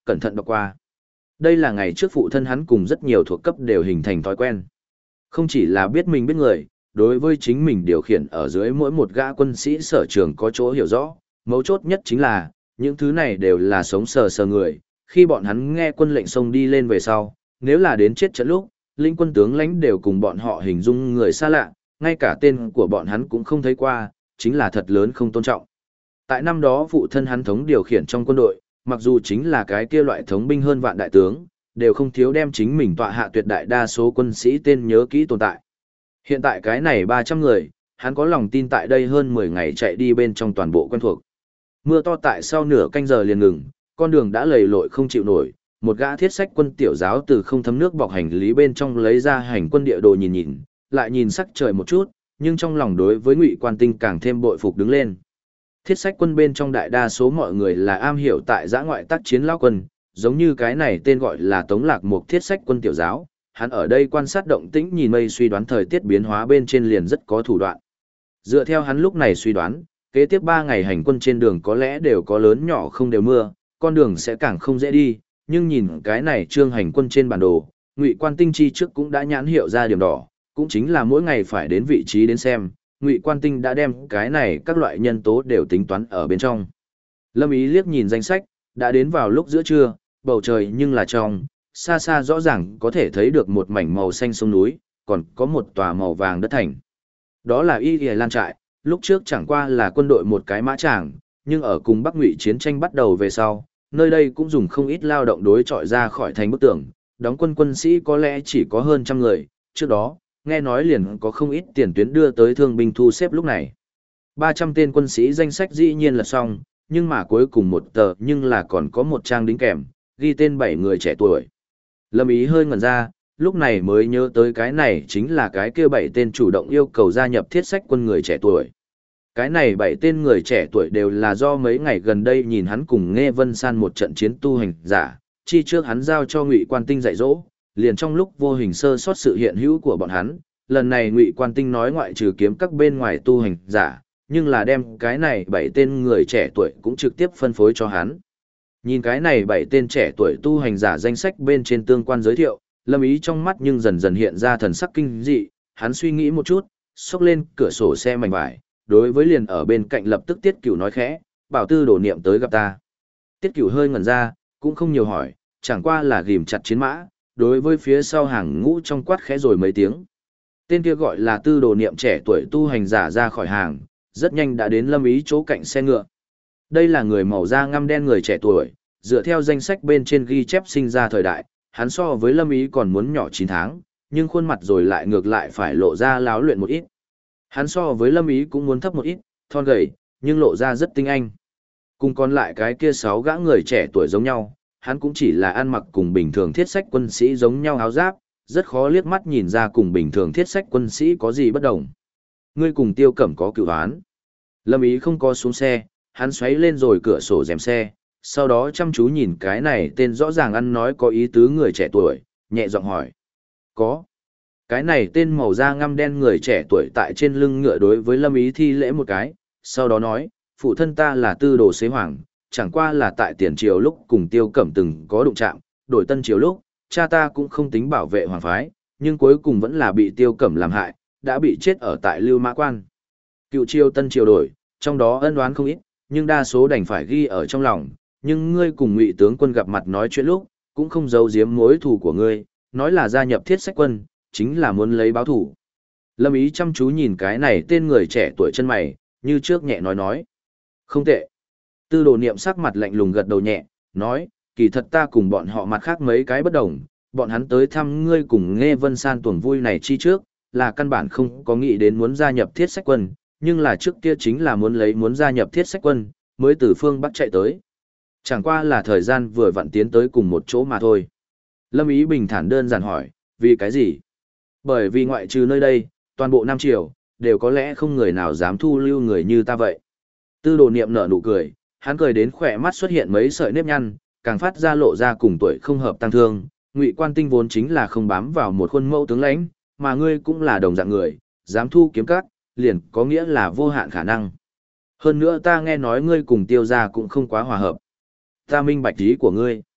cẩn thận đọc qua. Đây là ngày trước phụ thân hắn cùng rất nhiều thuộc cấp đều hình thành thói quen. Không chỉ là biết mình biết người, đối với chính mình điều khiển ở dưới mỗi một gã quân sĩ sở trường có chỗ hiểu rõ, mấu chốt nhất chính là, những thứ này đều là sống sờ sờ người, khi bọn hắn nghe quân lệnh xông đi lên về sau, nếu là đến chết trận lúc, linh quân tướng lãnh đều cùng bọn họ hình dung người xa lạ, ngay cả tên của bọn hắn cũng không thấy qua, chính là thật lớn không tôn trọng. Tại năm đó phụ thân hắn thống điều khiển trong quân đội, mặc dù chính là cái kia loại thống binh hơn vạn đại tướng, đều không thiếu đem chính mình tọa hạ tuyệt đại đa số quân sĩ tên nhớ kỹ tồn tại. Hiện tại cái này 300 người, hắn có lòng tin tại đây hơn 10 ngày chạy đi bên trong toàn bộ quen thuộc. Mưa to tại sau nửa canh giờ liền ngừng, con đường đã lầy lội không chịu nổi, một gã thiết sách quân tiểu giáo từ không thấm nước bọc hành lý bên trong lấy ra hành quân địa đồ nhìn nhìn, lại nhìn sắc trời một chút, nhưng trong lòng đối với Ngụy Quan Tinh càng thêm bội phục đứng lên. Thiết sách quân bên trong đại đa số mọi người là am hiểu tại giã ngoại tác chiến lão quân, giống như cái này tên gọi là Tống Lạc Mục thiết sách quân tiểu giáo, hắn ở đây quan sát động tĩnh nhìn mây suy đoán thời tiết biến hóa bên trên liền rất có thủ đoạn. Dựa theo hắn lúc này suy đoán, kế tiếp 3 ngày hành quân trên đường có lẽ đều có lớn nhỏ không đều mưa, con đường sẽ càng không dễ đi, nhưng nhìn cái này trương hành quân trên bản đồ, Ngụy Quan Tinh chi trước cũng đã nhãn hiệu ra điểm đỏ, cũng chính là mỗi ngày phải đến vị trí đến xem, Ngụy Quan Tinh đã đem cái này các loại nhân tố đều tính toán ở bên trong. Lâm Ý liếc nhìn danh sách, đã đến vào lúc giữa trưa, bầu trời nhưng là trong, xa xa rõ ràng có thể thấy được một mảnh màu xanh sông núi, còn có một tòa màu vàng đất thành. Đó là Y Lan trại, lúc trước chẳng qua là quân đội một cái mã tràng, nhưng ở cùng Bắc Ngụy chiến tranh bắt đầu về sau, nơi đây cũng dùng không ít lao động đối chọi ra khỏi thành bức tường, đóng quân quân sĩ có lẽ chỉ có hơn trăm người, trước đó, nghe nói liền có không ít tiền tuyến đưa tới thương binh thu xếp lúc này. 300 tên quân sĩ danh sách dĩ nhiên là xong, nhưng mà cuối cùng một tờ nhưng là còn có một trang đính kèm, ghi tên 7 người trẻ tuổi. Lâm Ý hơi ngẩn ra, lúc này mới nhớ tới cái này chính là cái kia 7 tên chủ động yêu cầu gia nhập thiết sách quân người trẻ tuổi. Cái này 7 tên người trẻ tuổi đều là do mấy ngày gần đây nhìn hắn cùng Nghe Vân San một trận chiến tu hành giả, chi trước hắn giao cho Ngụy Quan Tinh dạy dỗ, liền trong lúc vô hình sơ sót sự hiện hữu của bọn hắn, lần này Ngụy Quan Tinh nói ngoại trừ kiếm các bên ngoài tu hành giả, nhưng là đem cái này 7 tên người trẻ tuổi cũng trực tiếp phân phối cho hắn. Nhìn cái này 7 tên trẻ tuổi tu hành giả danh sách bên trên tương quan giới thiệu, Lâm Ý trong mắt nhưng dần dần hiện ra thần sắc kinh dị, hắn suy nghĩ một chút, xốc lên cửa sổ xe mảnh vải, đối với liền ở bên cạnh lập tức Tiết Cửu nói khẽ, bảo Tư Đồ Niệm tới gặp ta. Tiết Cửu hơi ngẩn ra, cũng không nhiều hỏi, chẳng qua là ghim chặt chiến mã, đối với phía sau hàng ngũ trong quát khẽ rồi mấy tiếng. Tên kia gọi là Tư Đồ Niệm trẻ tuổi tu hành giả ra khỏi hàng, rất nhanh đã đến Lâm Ý chỗ cạnh xe ngựa. Đây là người màu da ngăm đen người trẻ tuổi, dựa theo danh sách bên trên ghi chép sinh ra thời đại, hắn so với Lâm Ý còn muốn nhỏ 9 tháng, nhưng khuôn mặt rồi lại ngược lại phải lộ ra láo luyện một ít. Hắn so với Lâm Ý cũng muốn thấp một ít, thon gầy, nhưng lộ ra rất tinh anh. Cùng còn lại cái kia 6 gã người trẻ tuổi giống nhau, hắn cũng chỉ là ăn mặc cùng bình thường thiết sách quân sĩ giống nhau áo giáp, rất khó liếc mắt nhìn ra cùng bình thường thiết sách quân sĩ có gì bất đồng. Ngươi cùng Tiêu Cẩm có cựu án. Lâm Ý không có xuống xe, hắn xoáy lên rồi cửa sổ rèm xe, sau đó chăm chú nhìn cái này tên rõ ràng ăn nói có ý tứ người trẻ tuổi, nhẹ giọng hỏi. Có. Cái này tên màu da ngăm đen người trẻ tuổi tại trên lưng ngựa đối với Lâm Ý thi lễ một cái, sau đó nói, phụ thân ta là Tư Đồ Xế Hoàng, chẳng qua là tại tiền triều lúc cùng Tiêu Cẩm từng có đụng chạm, đổi tân triều lúc, cha ta cũng không tính bảo vệ hoàng phái, nhưng cuối cùng vẫn là bị Tiêu Cẩm làm hại, đã bị chết ở tại Lưu Mã Quan. Cựu triều tân triều đổi, trong đó ân oán không ít, nhưng đa số đành phải ghi ở trong lòng, nhưng ngươi cùng Ngụy tướng quân gặp mặt nói chuyện lúc, cũng không giấu giếm mối thù của ngươi, nói là gia nhập thiết sách quân, chính là muốn lấy báo thù. Lâm Ý chăm chú nhìn cái này tên người trẻ tuổi chân mày, như trước nhẹ nói. Không tệ. Tư Đồ Niệm sắc mặt lạnh lùng gật đầu nhẹ, nói, kỳ thật ta cùng bọn họ mặt khác mấy cái bất đồng, bọn hắn tới thăm ngươi cùng Nghe Vân San tuồng vui này chi trước, là căn bản không có nghĩ đến muốn gia nhập thiết sách quân, nhưng là trước kia chính là muốn gia nhập thiết sách quân, mới từ phương Bắc chạy tới. Chẳng qua là thời gian vừa vặn tiến tới cùng một chỗ mà thôi. Lâm Ý bình thản đơn giản hỏi, vì cái gì? Bởi vì ngoại trừ nơi đây, toàn bộ Nam Triều, đều có lẽ không người nào dám thu lưu người như ta vậy. Tư Đồ Niệm nở nụ cười, hắn cười đến khỏe mắt xuất hiện mấy sợi nếp nhăn, càng phát ra lộ ra cùng tuổi không hợp tăng thương. Ngụy Quan Tinh vốn chính là không bám vào một khuôn mẫu tướng lãnh, mà ngươi cũng là đồng dạng người, dám thu kiếm các, liền có nghĩa là vô hạn khả năng. Hơn nữa ta nghe nói ngươi cùng Tiêu gia cũng không quá hòa hợp. Ta minh bạch ý của ngươi.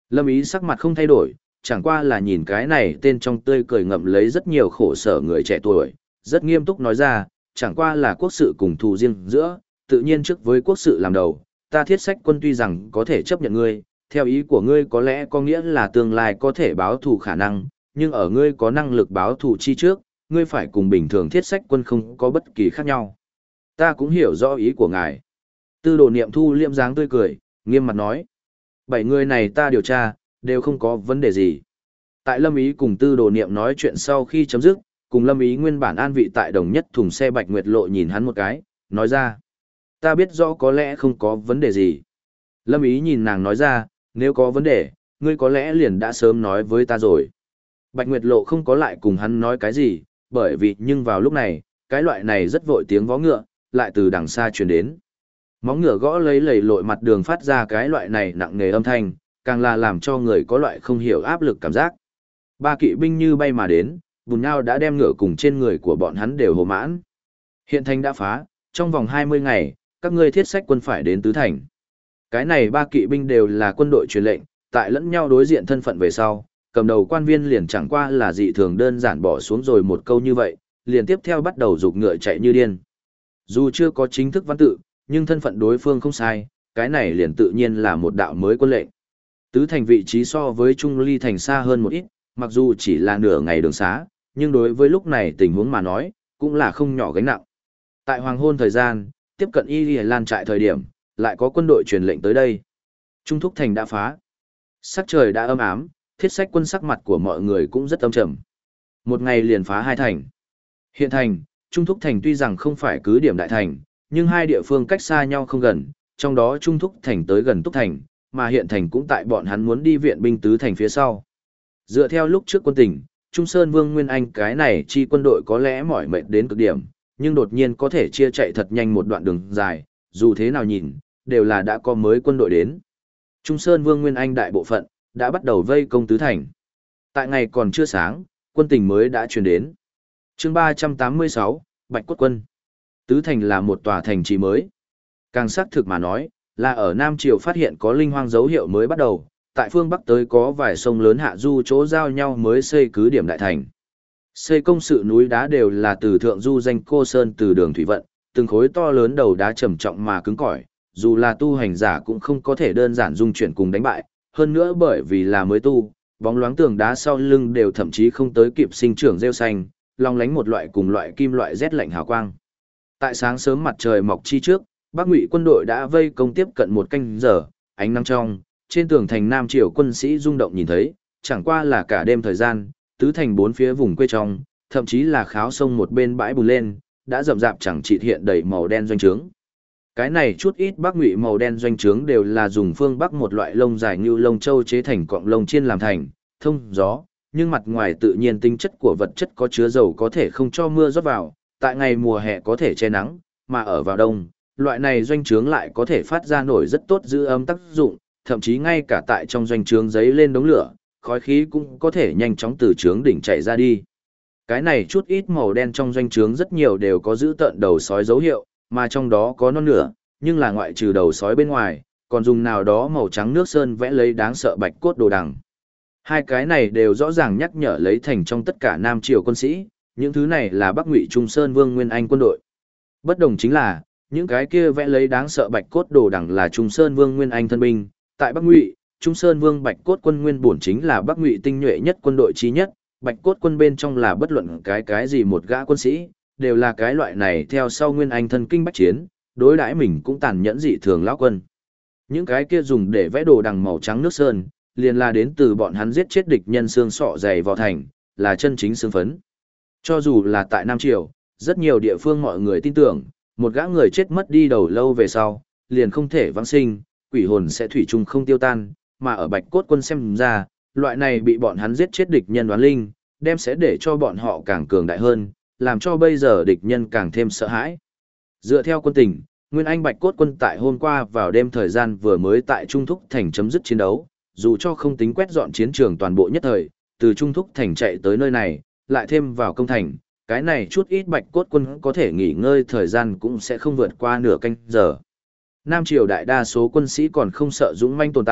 Lâm Ý sắc mặt không thay đổi, chẳng qua là nhìn cái này tên trong tươi cười ngậm lấy rất nhiều khổ sở người trẻ tuổi, rất nghiêm túc nói ra, chẳng qua là quốc sự cùng thù riêng giữa, tự nhiên trước với quốc sự làm đầu, ta Thiết Sách Quân tuy rằng có thể chấp nhận ngươi, theo ý của ngươi có lẽ có nghĩa là tương lai có thể báo thù khả năng, nhưng ở ngươi có năng lực báo thù chi trước, ngươi phải cùng bình thường Thiết Sách Quân không có bất kỳ khác nhau. Ta cũng hiểu rõ ý của ngài. Tư Đồ Niệm thu liệm dáng tươi cười, nghiêm mặt nói. 7 người này ta điều tra, đều không có vấn đề gì. Tại Lâm Ý cùng Tư Đồ Niệm nói chuyện sau khi chấm dứt, cùng Lâm Ý nguyên bản an vị tại đồng nhất thùng xe Bạch Nguyệt Lộ nhìn hắn một cái, nói ra. Ta biết rõ có lẽ không có vấn đề gì. Lâm Ý nhìn nàng nói ra, nếu có vấn đề, ngươi có lẽ liền đã sớm nói với ta rồi. Bạch Nguyệt Lộ không có lại cùng hắn nói cái gì, bởi vì nhưng vào lúc này, cái loại này rất vội tiếng vó ngựa, lại từ đằng xa truyền đến. Móng ngựa gõ lấy lầy lội mặt đường phát ra cái loại này nặng nề âm thanh, càng là làm cho người có loại không hiểu áp lực cảm giác. 3 kỵ binh như bay mà đến, bùn nhau đã đem ngựa cùng trên người của bọn hắn đều hồ mãn. Hiện thành đã phá, trong vòng 20 ngày, các ngươi Thiết Sách Quân phải đến tứ thành. Cái này 3 kỵ binh đều là quân đội truyền lệnh, tại lẫn nhau đối diện thân phận về sau, cầm đầu quan viên liền chẳng qua là dị thường đơn giản bỏ xuống rồi một câu như vậy, liền tiếp theo bắt đầu giục ngựa chạy như điên. Dù chưa có chính thức văn tự, nhưng thân phận đối phương không sai, cái này liền tự nhiên là một đạo mới quân lệnh. Tứ thành vị trí so với Trung Ly thành xa hơn một ít, mặc dù chỉ là nửa ngày đường xá, nhưng đối với lúc này tình huống mà nói, cũng là không nhỏ gánh nặng. Tại hoàng hôn thời gian, tiếp cận Y Lan trại thời điểm, lại có quân đội truyền lệnh tới đây. Trung Thúc thành đã phá. Sắc trời đã âm ám, Thiết Sách Quân sắc mặt của mọi người cũng rất âm trầm. Một ngày liền phá 2 thành. Hiện thành, Trung Thúc thành tuy rằng không phải cứ điểm đại thành, nhưng hai địa phương cách xa nhau không gần, trong đó Trung Thúc thành tới gần Túc thành, mà hiện thành cũng tại bọn hắn muốn đi viện binh tứ thành phía sau. Dựa theo lúc trước quân tình, Trung Sơn Vương Nguyên Anh cái này chi quân đội có lẽ mỏi mệt đến cực điểm, nhưng đột nhiên có thể chia chạy thật nhanh một đoạn đường dài, dù thế nào nhìn, đều là đã có mới quân đội đến. Trung Sơn Vương Nguyên Anh đại bộ phận, đã bắt đầu vây công tứ thành. Tại ngày còn chưa sáng, quân tình mới đã truyền đến. Chương 386, Bạch Cốt Quân. Tứ thành là một tòa thành trì mới. Càng xác thực mà nói, là ở Nam Triều phát hiện có linh hoang dấu hiệu mới bắt đầu, tại phương Bắc tới có vài sông lớn hạ du chỗ giao nhau mới xây cứ điểm đại thành. Xây công sự núi đá đều là từ thượng du danh cô sơn từ đường thủy vận, từng khối to lớn đầu đá trầm trọng mà cứng cỏi, dù là tu hành giả cũng không có thể đơn giản dung chuyển cùng đánh bại, hơn nữa bởi vì là mới tu, bóng loáng tường đá sau lưng đều thậm chí không tới kịp sinh trưởng rêu xanh, long lánh một loại cùng loại kim loại rét lạnh hào quang. Tại sáng sớm mặt trời mọc chi trước, Bắc Ngụy quân đội đã vây công tiếp cận 1 canh giờ, ánh nắng trong, trên tường thành Nam Triều quân sĩ rung động nhìn thấy, chẳng qua là cả đêm thời gian, tứ thành 4 phía vùng quê trong, thậm chí là kháo sông một bên bãi bùn lên, đã rậm rạp chẳng chịt hiện đầy màu đen doanh trướng. Cái này chút ít Bắc Ngụy màu đen doanh trướng đều là dùng phương Bắc một loại lông dài như lông châu chế thành cọng lông chiên làm thành, thông gió, nhưng mặt ngoài tự nhiên tính chất của vật chất có chứa dầu có thể không cho mưa rót vào, tại ngày mùa hè có thể che nắng, mà ở vào đông, loại này doanh trướng lại có thể phát ra nổi rất tốt giữ ấm tác dụng, thậm chí ngay cả tại trong doanh trướng giấy lên đống lửa, khói khí cũng có thể nhanh chóng từ trướng đỉnh chạy ra đi. Cái này chút ít màu đen trong doanh trướng rất nhiều đều có giữ tợn đầu sói dấu hiệu, mà trong đó có non nửa, nhưng là ngoại trừ đầu sói bên ngoài, còn dùng nào đó màu trắng nước sơn vẽ lấy đáng sợ bạch cốt đồ đằng. Hai cái này đều rõ ràng nhắc nhở lấy thành trong tất cả Nam Triều quân sĩ, những thứ này là Bắc Ngụy Trung Sơn Vương Nguyên Anh quân đội. Bất đồng chính là, những cái kia vẽ lấy đáng sợ bạch cốt đồ đằng là Trung Sơn Vương Nguyên Anh thân binh, tại Bắc Ngụy, Trung Sơn Vương Bạch Cốt quân nguyên bổn chính là Bắc Ngụy tinh nhuệ nhất quân đội chí nhất, Bạch Cốt quân bên trong là bất luận cái gì một gã quân sĩ, đều là cái loại này theo sau Nguyên Anh thân kinh bách chiến, đối đãi mình cũng tàn nhẫn dị thường lão quân. Những cái kia dùng để vẽ đồ đằng màu trắng nước sơn, liền là đến từ bọn hắn giết chết địch nhân xương sọ dày vào thành, là chân chính xương phấn. Cho dù là tại Nam Triều, rất nhiều địa phương mọi người tin tưởng, một gã người chết mất đi đầu lâu về sau, liền không thể vãng sinh, quỷ hồn sẽ thủy chung không tiêu tan, mà ở Bạch Cốt quân xem ra, loại này bị bọn hắn giết chết địch nhân đoán linh, đem sẽ để cho bọn họ càng cường đại hơn, làm cho bây giờ địch nhân càng thêm sợ hãi. Dựa theo quân tình, Nguyên Anh Bạch Cốt quân tại hôm qua vào đêm thời gian vừa mới tại Trung Thúc thành chấm dứt chiến đấu, dù cho không tính quét dọn chiến trường toàn bộ nhất thời, từ Trung Thúc thành chạy tới nơi này, lại thêm vào công thành, cái này chút ít Bạch Cốt quân có thể nghỉ ngơi thời gian cũng sẽ không vượt qua nửa canh giờ. Nam Triều đại đa số quân sĩ còn không sợ dũng manh tồn tại,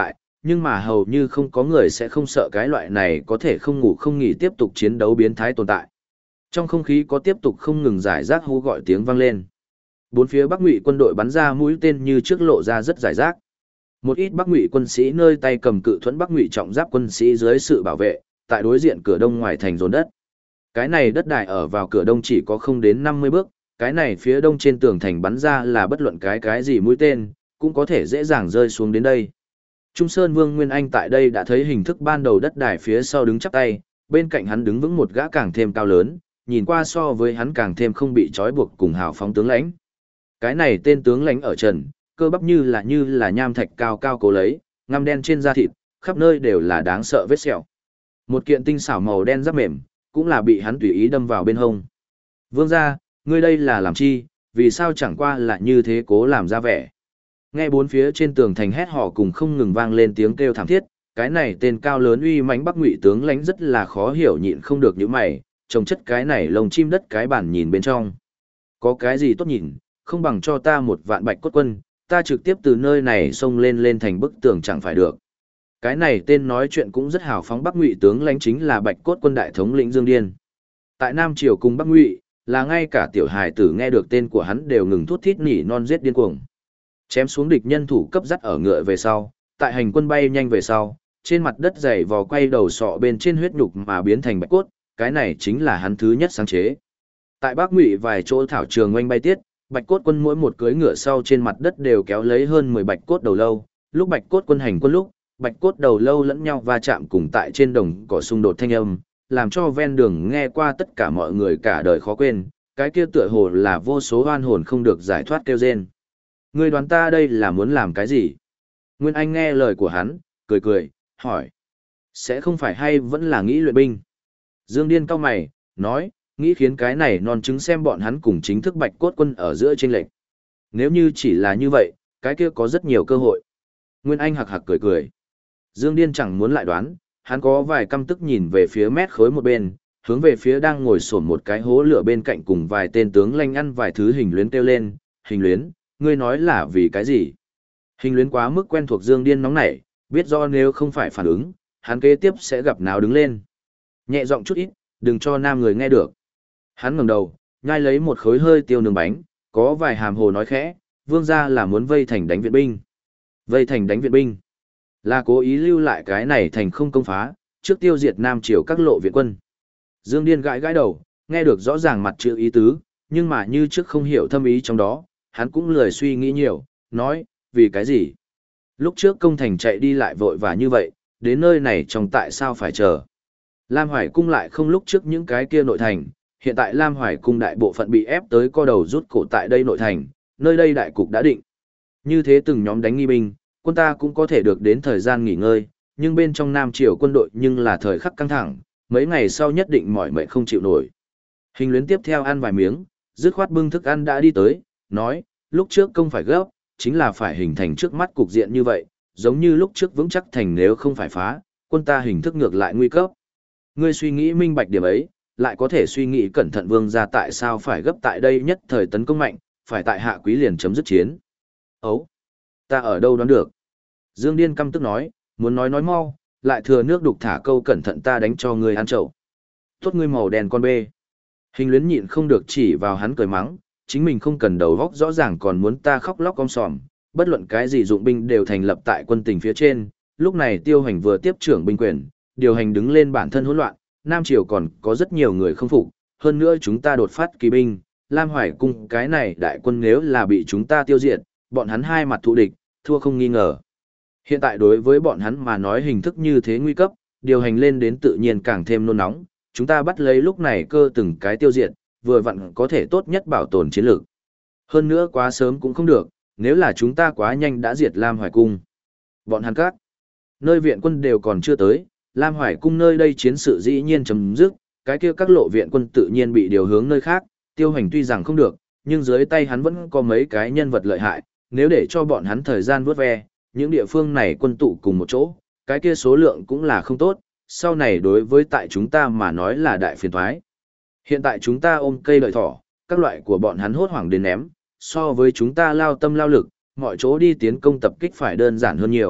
nhưng mà hầu như không có người sẽ không sợ cái loại này có thể không ngủ không nghỉ tiếp tục chiến đấu biến thái tồn tại. Trong không khí có tiếp tục không ngừng giải rác hú gọi tiếng vang lên. Bốn phía Bắc Ngụy quân đội bắn ra mũi tên như trước lộ ra rất giải rác. Một ít Bắc Ngụy quân sĩ nơi tay cầm cự thuẫn Bắc Ngụy trọng giáp quân sĩ dưới sự bảo vệ, tại đối diện cửa đông ngoài thành dồn đất. Cái này đất đai ở vào cửa đông chỉ có không đến 50 bước, cái này phía đông trên tường thành bắn ra là bất luận cái gì mũi tên, cũng có thể dễ dàng rơi xuống đến đây. Trung Sơn Vương Nguyên Anh tại đây đã thấy hình thức ban đầu đất đài phía sau đứng chắp tay, bên cạnh hắn đứng vững một gã càng thêm cao lớn, nhìn qua so với hắn càng thêm không bị trói buộc cùng hào phóng tướng lãnh. Cái này tên tướng lãnh ở trần, cơ bắp như là nham thạch cao cao cố lấy, ngăm đen trên da thịt, khắp nơi đều là đáng sợ vết sẹo. Một kiện tinh xảo màu đen giáp mềm, cũng là bị hắn tùy ý đâm vào bên hông. Vương gia, ngươi đây là làm chi, vì sao chẳng qua là như thế cố làm ra vẻ. Nghe bốn phía trên tường thành hét họ cùng không ngừng vang lên tiếng kêu thảm thiết, cái này tên cao lớn uy mãnh Bắc Ngụy tướng lãnh rất là khó hiểu nhịn không được những mày, trông chất cái này lồng chim đất cái bản nhìn bên trong. Có cái gì tốt nhìn, không bằng cho ta 1 vạn bạch cốt quân, ta trực tiếp từ nơi này xông lên thành bức tường chẳng phải được. Cái này tên nói chuyện cũng rất hào phóng Bắc Ngụy tướng lãnh chính là bạch cốt quân đại thống lĩnh Dương Điên. Tại Nam Triều cùng Bắc Ngụy, là ngay cả tiểu hài tử nghe được tên của hắn đều ngừng thút thít nỉ non giết điên cuồng. Chém xuống địch nhân thủ cấp dắt ở ngựa về sau, tại hành quân bay nhanh về sau, trên mặt đất dày vò quay đầu sọ bên trên huyết nhục mà biến thành bạch cốt, cái này chính là hắn thứ nhất sáng chế. Tại Bắc Ngụy vài chỗ thảo trường oanh bay tiết, bạch cốt quân mỗi một cưỡi ngựa sau trên mặt đất đều kéo lấy hơn 10 bạch cốt đầu lâu, lúc bạch cốt quân hành quân lúc, bạch cốt đầu lâu lẫn nhau va chạm cùng tại trên đồng cỏ xung đột thanh âm, làm cho ven đường nghe qua tất cả mọi người cả đời khó quên, cái kia tựa hồ là vô số oan hồn không được giải thoát kêu rên. Ngươi đoán ta đây là muốn làm cái gì? Nguyên Anh nghe lời của hắn, cười, hỏi. Sẽ không phải hay vẫn là nghĩ luyện binh? Dương Điên cau mày, nói, nghĩ khiến cái này non chứng xem bọn hắn cùng chính thức bạch cốt quân ở giữa chênh lệch. Nếu như chỉ là như vậy, cái kia có rất nhiều cơ hội. Nguyên Anh hạc cười. Dương Điên chẳng muốn lại đoán, hắn có vài căm tức nhìn về phía mét khối một bên, hướng về phía đang ngồi xổm một cái hố lửa bên cạnh cùng vài tên tướng lanh ăn vài thứ hình luyến kêu lên, hình luyến, ngươi nói là vì cái gì? Hình luyến quá mức quen thuộc Dương Điên nóng nảy, biết do nếu không phải phản ứng, hắn kế tiếp sẽ gặp náo đứng lên. Nhẹ giọng chút ít, đừng cho nam người nghe được. Hắn ngẩng đầu, nhai lấy một khối hơi tiêu nướng bánh, có vài hàm hồ nói khẽ, vương gia là muốn vây thành đánh viện binh. Vây thành đánh viện binh, là cố ý lưu lại cái này thành không công phá, trước tiêu diệt Nam Triều các lộ viện quân. Dương Điên gãi đầu, nghe được rõ ràng mặt chữ ý tứ, nhưng mà như trước không hiểu thâm ý trong đó, hắn cũng lười suy nghĩ nhiều, nói, vì cái gì? Lúc trước công thành chạy đi lại vội vã như vậy, đến nơi này trong tại sao phải chờ? Lam Hoài Cung lại không lúc trước những cái kia nội thành, hiện tại Lam Hoài Cung đại bộ phận bị ép tới co đầu rút cổ tại đây nội thành, nơi đây đại cục đã định. Như thế từng nhóm đánh nghi binh, quân ta cũng có thể được đến thời gian nghỉ ngơi, nhưng bên trong Nam Triều quân đội nhưng là thời khắc căng thẳng, mấy ngày sau nhất định mỏi mệt không chịu nổi. Hình luyến tiếp theo ăn vài miếng, dứt khoát bưng thức ăn đã đi tới, nói, lúc trước công phải gấp, chính là phải hình thành trước mắt cục diện như vậy, giống như lúc trước vững chắc thành nếu không phải phá, quân ta hình thức ngược lại nguy cấp. Ngươi suy nghĩ minh bạch điểm ấy, lại có thể suy nghĩ cẩn thận vương gia tại sao phải gấp tại đây nhất thời tấn công mạnh, phải tại hạ quý liền chấm dứt chiến. Ấu, ta ở đâu đoán được? Dương Điên căm tức nói, muốn nói mau, lại thừa nước đục thả câu cẩn thận ta đánh cho ngươi ăn chậu. Tốt ngươi màu đen con bê. Hình luyến nhịn không được chỉ vào hắn cười mắng, chính mình không cần đầu góc rõ ràng còn muốn ta khóc lóc om sòm, bất luận cái gì dụng binh đều thành lập tại quân tình phía trên, lúc này Tiêu Hành vừa tiếp trưởng binh quyền, điều hành đứng lên bản thân hỗn loạn, Nam Triều còn có rất nhiều người không phục, hơn nữa chúng ta đột phát kỳ binh, Lam Hoài Cung cái này đại quân nếu là bị chúng ta tiêu diệt, bọn hắn hai mặt thù địch, thua không nghi ngờ. Hiện tại đối với bọn hắn mà nói hình thức như thế nguy cấp, điều hành lên đến tự nhiên càng thêm nôn nóng, chúng ta bắt lấy lúc này cơ từng cái tiêu diệt, vừa vặn có thể tốt nhất bảo tồn chiến lược. Hơn nữa quá sớm cũng không được, nếu là chúng ta quá nhanh đã diệt Lam Hoài Cung. Bọn hắn các nơi viện quân đều còn chưa tới, Lam Hoài Cung nơi đây chiến sự dĩ nhiên chấm dứt, cái kia các lộ viện quân tự nhiên bị điều hướng nơi khác, Tiêu Hành tuy rằng không được, nhưng dưới tay hắn vẫn có mấy cái nhân vật lợi hại, nếu để cho bọn hắn thời gian vớt ve, những địa phương này quân tụ cùng một chỗ, cái kia số lượng cũng là không tốt, sau này đối với tại chúng ta mà nói là đại phiền toái. Hiện tại chúng ta ôm cây lợi thỏ, các loại của bọn hắn hốt hoảng đến ném, so với chúng ta lao tâm lao lực, mọi chỗ đi tiến công tập kích phải đơn giản hơn nhiều,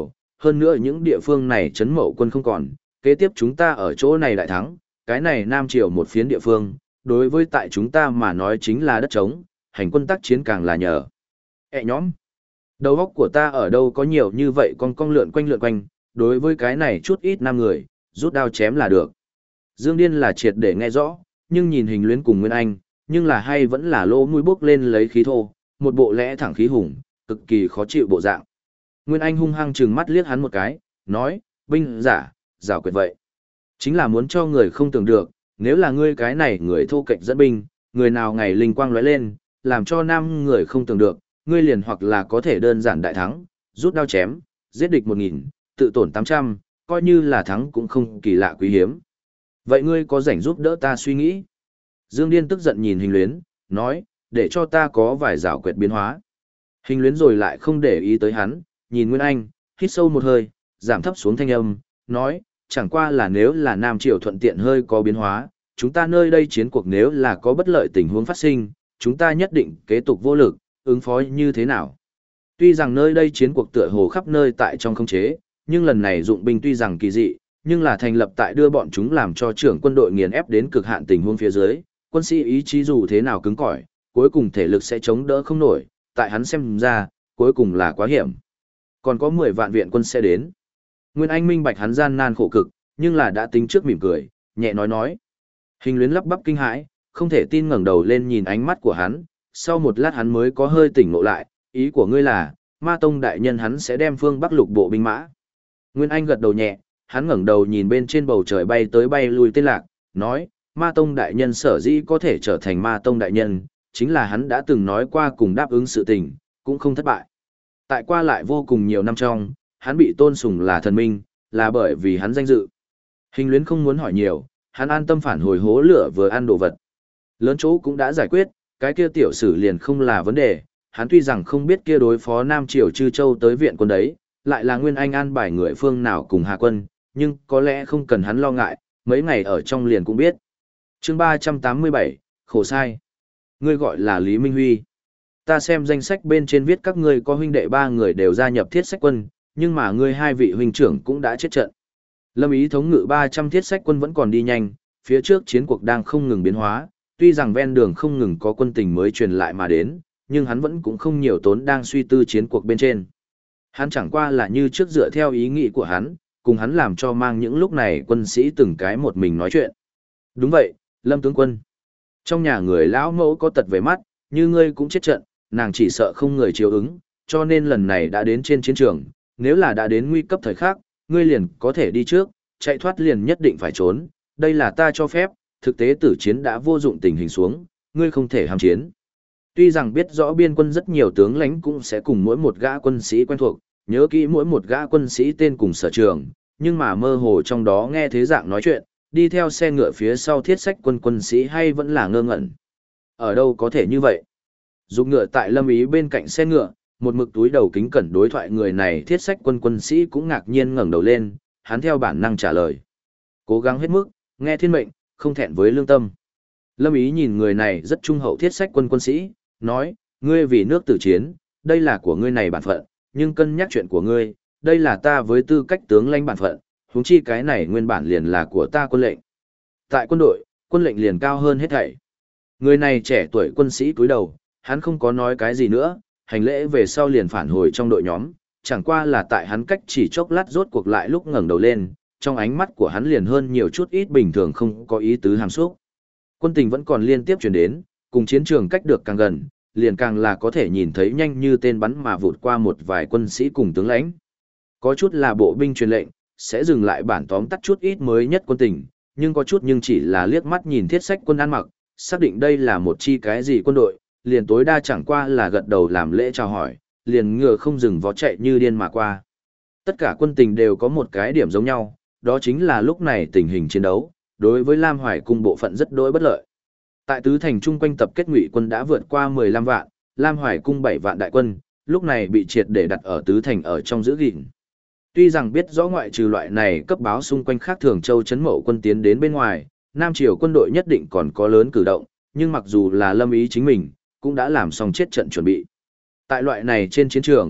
hơn nữa những địa phương này trấn Mậu quân không còn, kế tiếp chúng ta ở chỗ này đại thắng, cái này Nam Triều một phiến địa phương, đối với tại chúng ta mà nói chính là đất trống, hành quân tác chiến càng là nhờ. Nhóm, đầu óc của ta ở đâu có nhiều như vậy con lượn quanh, đối với cái này chút ít nam người, rút đao chém là được. Dương Điên là triệt để nghe rõ, nhưng nhìn Hình Luyến cùng Nguyên Anh, nhưng là hay vẫn là lỗ mũi bốc lên lấy khí thô, một bộ lẽ thẳng khí hùng, cực kỳ khó chịu bộ dạng. Nguyên Anh hung hăng trừng mắt liếc hắn một cái, nói, binh giả, giảo quyệt vậy. Chính là muốn cho người không tưởng được, nếu là ngươi cái này người thô kệch dẫn binh, người nào ngày linh quang lóe lên, làm cho nam người không tưởng được, ngươi liền hoặc là có thể đơn giản đại thắng, rút đao chém, giết địch 1000, tự tổn 800, coi như là thắng cũng không kỳ lạ quý hiếm. Vậy ngươi có rảnh giúp đỡ ta suy nghĩ? Dương Điên tức giận nhìn Hình Luyến, nói, để cho ta có vài giảo quyệt biến hóa. Hình Luyến rồi lại không để ý tới hắn, nhìn Nguyên Anh, hít sâu một hơi, giảm thấp xuống thanh âm, nói, chẳng qua là nếu là Nam Triều thuận tiện hơi có biến hóa, chúng ta nơi đây chiến cuộc nếu là có bất lợi tình huống phát sinh, chúng ta nhất định kế tục vô lực, ứng phó như thế nào. Tuy rằng nơi đây chiến cuộc tựa hồ khắp nơi tại trong khống chế, nhưng lần này dụng binh tuy rằng kỳ dị, nhưng là thành lập tại đưa bọn chúng làm cho trưởng quân đội nghiền ép đến cực hạn tình huống phía dưới, quân sĩ ý chí dù thế nào cứng cỏi, cuối cùng thể lực sẽ chống đỡ không nổi, tại hắn xem ra, cuối cùng là quá hiểm. Còn có 10 vạn viện quân sẽ đến. Nguyên Anh minh bạch hắn gian nan khổ cực, nhưng là đã tính trước mỉm cười, nhẹ nói. Hình Luyến lắp bắp kinh hãi, không thể tin ngẩng đầu lên nhìn ánh mắt của hắn, sau một lát hắn mới có hơi tỉnh ngộ lại, ý của ngươi là, Ma Tông đại nhân hắn sẽ đem phương Bắc lục bộ binh mã. Nguyên Anh gật đầu nhẹ, hắn ngẩng đầu nhìn bên trên bầu trời bay tới bay lui tên lạc, nói, Ma Tông đại nhân sở dĩ có thể trở thành Ma Tông đại nhân, chính là hắn đã từng nói qua cùng đáp ứng sự tình, cũng không thất bại. Tại qua lại vô cùng nhiều năm trong, hắn bị tôn sùng là thần minh, là bởi vì hắn danh dự. Hình Luyến không muốn hỏi nhiều, hắn an tâm phản hồi hố lửa vừa ăn đồ vật. Lớn chỗ cũng đã giải quyết, cái kia tiểu sử liền không là vấn đề, hắn tuy rằng không biết kia đối phó Nam Triều Chư Châu tới viện quân đấy, lại là Nguyên Anh an bài người phương nào cùng Hà quân, nhưng có lẽ không cần hắn lo ngại, mấy ngày ở trong liền cũng biết. Chương 387, khổ sai. Ngươi gọi là Lý Minh Huy. Ta xem danh sách bên trên viết các ngươi có huynh đệ 3 người đều gia nhập thiết sách quân, nhưng mà ngươi 2 vị huynh trưởng cũng đã chết trận. Lâm Ý thống ngự 300 thiết sách quân vẫn còn đi nhanh, phía trước chiến cuộc đang không ngừng biến hóa, tuy rằng ven đường không ngừng có quân tình mới truyền lại mà đến, nhưng hắn vẫn cũng không nhiều tốn đang suy tư chiến cuộc bên trên. Hắn chẳng qua là như trước dựa theo ý nghĩ của hắn, cùng hắn làm cho mang những lúc này quân sĩ từng cái một mình nói chuyện. Đúng vậy, Lâm tướng quân. Trong nhà người lão mẫu có tật về mắt, như ngươi cũng chết trận, nàng chỉ sợ không người chiếu ứng, cho nên lần này đã đến trên chiến trường, nếu là đã đến nguy cấp thời khắc, ngươi liền có thể đi trước, chạy thoát liền nhất định phải trốn, đây là ta cho phép, thực tế tử chiến đã vô dụng tình hình xuống, ngươi không thể ham chiến. Tuy rằng biết rõ biên quân rất nhiều tướng lãnh cũng sẽ cùng mỗi một gã quân sĩ quen thuộc, nhớ kỹ mỗi một gã quân sĩ tên cùng sở trường, nhưng mà mơ hồ trong đó nghe thế dạng nói chuyện, đi theo xe ngựa phía sau thiết sách quân sĩ hay vẫn là ngơ ngẩn. Ở đâu có thể như vậy? Dục ngựa tại Lâm Ý bên cạnh xe ngựa, một mực túi đầu kính cẩn đối thoại người này thiết sách quân sĩ cũng ngạc nhiên ngẩng đầu lên, hắn theo bản năng trả lời. Cố gắng hết mức, nghe thiên mệnh, không thẹn với lương tâm. Lâm Ý nhìn người này rất trung hậu thiết sách quân sĩ, nói, ngươi vì nước tử chiến, đây là của ngươi này bản phận, nhưng cân nhắc chuyện của ngươi, đây là ta với tư cách tướng lãnh bản phận, huống chi cái này nguyên bản liền là của ta quân lệnh. Tại quân đội, quân lệnh liền cao hơn hết thảy. Người này trẻ tuổi quân sĩ cúi đầu, hắn không có nói cái gì nữa, hành lễ về sau liền phản hồi trong đội nhóm, chẳng qua là tại hắn cách chỉ chốc lát rốt cuộc lại lúc ngẩng đầu lên, trong ánh mắt của hắn liền hơn nhiều chút ít bình thường không có ý tứ hàm xúc. Quân tình vẫn còn liên tiếp truyền đến, cùng chiến trường cách được càng gần, liền càng là có thể nhìn thấy nhanh như tên bắn mà vụt qua một vài quân sĩ cùng tướng lãnh. Có chút là bộ binh truyền lệnh, sẽ dừng lại bản tóm tắt chút ít mới nhất quân tình, nhưng có chút nhưng chỉ là liếc mắt nhìn thiết sách quân ăn mặc, xác định đây là một chi cái gì quân đội, liền tối đa chẳng qua là gật đầu làm lễ chào hỏi, liền ngựa không dừng vó chạy như điên mà qua. Tất cả quân tình đều có một cái điểm giống nhau, đó chính là lúc này tình hình chiến đấu, đối với Lam Hoài cung bộ phận rất đối bất lợi. Tại tứ thành chung quanh tập kết ngụy quân đã vượt qua 15 vạn, Lam Hoài cung 7 vạn đại quân, lúc này bị triệt để đặt ở tứ thành ở trong giữ gìn. Tuy rằng biết rõ ngoại trừ loại này cấp báo xung quanh khác thường châu chấn mậu quân tiến đến bên ngoài, Nam Triều quân đội nhất định còn có lớn cử động, nhưng mặc dù là Lâm Ý chính mình, cũng đã làm xong chết trận chuẩn bị. Tại loại này trên chiến trường,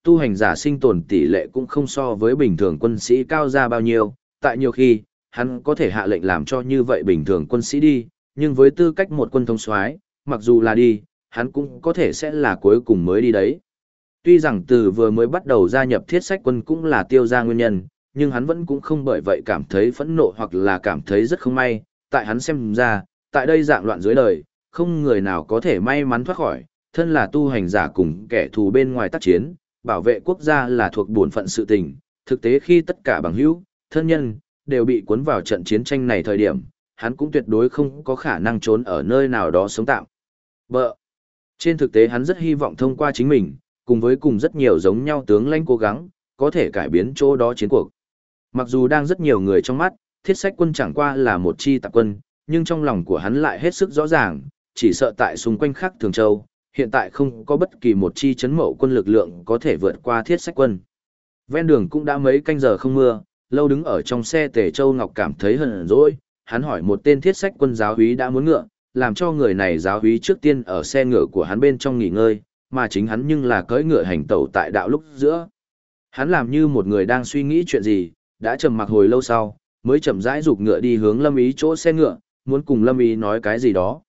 tu hành giả sinh tồn tỷ lệ cũng không so với bình thường quân sĩ cao ra bao nhiêu, tại nhiều khi, hắn có thể hạ lệnh làm cho như vậy bình thường quân sĩ đi, nhưng với tư cách một quân thống soái, mặc dù là đi, hắn cũng có thể sẽ là cuối cùng mới đi đấy. Tuy rằng từ vừa mới bắt đầu gia nhập thiết sách quân cũng là Tiêu gia nguyên nhân, nhưng hắn vẫn cũng không bởi vậy cảm thấy phẫn nộ hoặc là cảm thấy rất không may, tại hắn xem ra, tại đây dạng loạn dưới đời, không người nào có thể may mắn thoát khỏi, thân là tu hành giả cùng kẻ thù bên ngoài tác chiến, bảo vệ quốc gia là thuộc bổn phận sự tình, thực tế khi tất cả bằng hữu, thân nhân, đều bị cuốn vào trận chiến tranh này thời điểm, hắn cũng tuyệt đối không có khả năng trốn ở nơi nào đó sống tạm. Bợ. Trên thực tế hắn rất hy vọng thông qua chính mình, cùng rất nhiều giống nhau tướng lãnh cố gắng, có thể cải biến chỗ đó chiến cuộc. Mặc dù đang rất nhiều người trong mắt, thiết sách quân chẳng qua là một chi tạp quân, nhưng trong lòng của hắn lại hết sức rõ ràng, chỉ sợ tại xung quanh khắc Thường Châu, hiện tại không có bất kỳ một chi chấn mậu quân lực lượng có thể vượt qua thiết sách quân. Ven đường cũng đã mấy canh giờ không mưa, lâu đứng ở trong xe Tề Châu Ngọc cảm thấy hờn dỗi, hắn hỏi một tên thiết sách quân giáo úy đã muốn ngựa, làm cho người này giáo úy trước tiên ở xe ngựa của hắn bên trong nghỉ ngơi, mà chính hắn nhưng là cưỡi ngựa hành tẩu tại đạo lúc giữa. Hắn làm như một người đang suy nghĩ chuyện gì, đã trầm mặc hồi lâu sau, mới chậm rãi giục ngựa đi hướng Lâm Ý chỗ xe ngựa, muốn cùng Lâm Ý nói cái gì đó.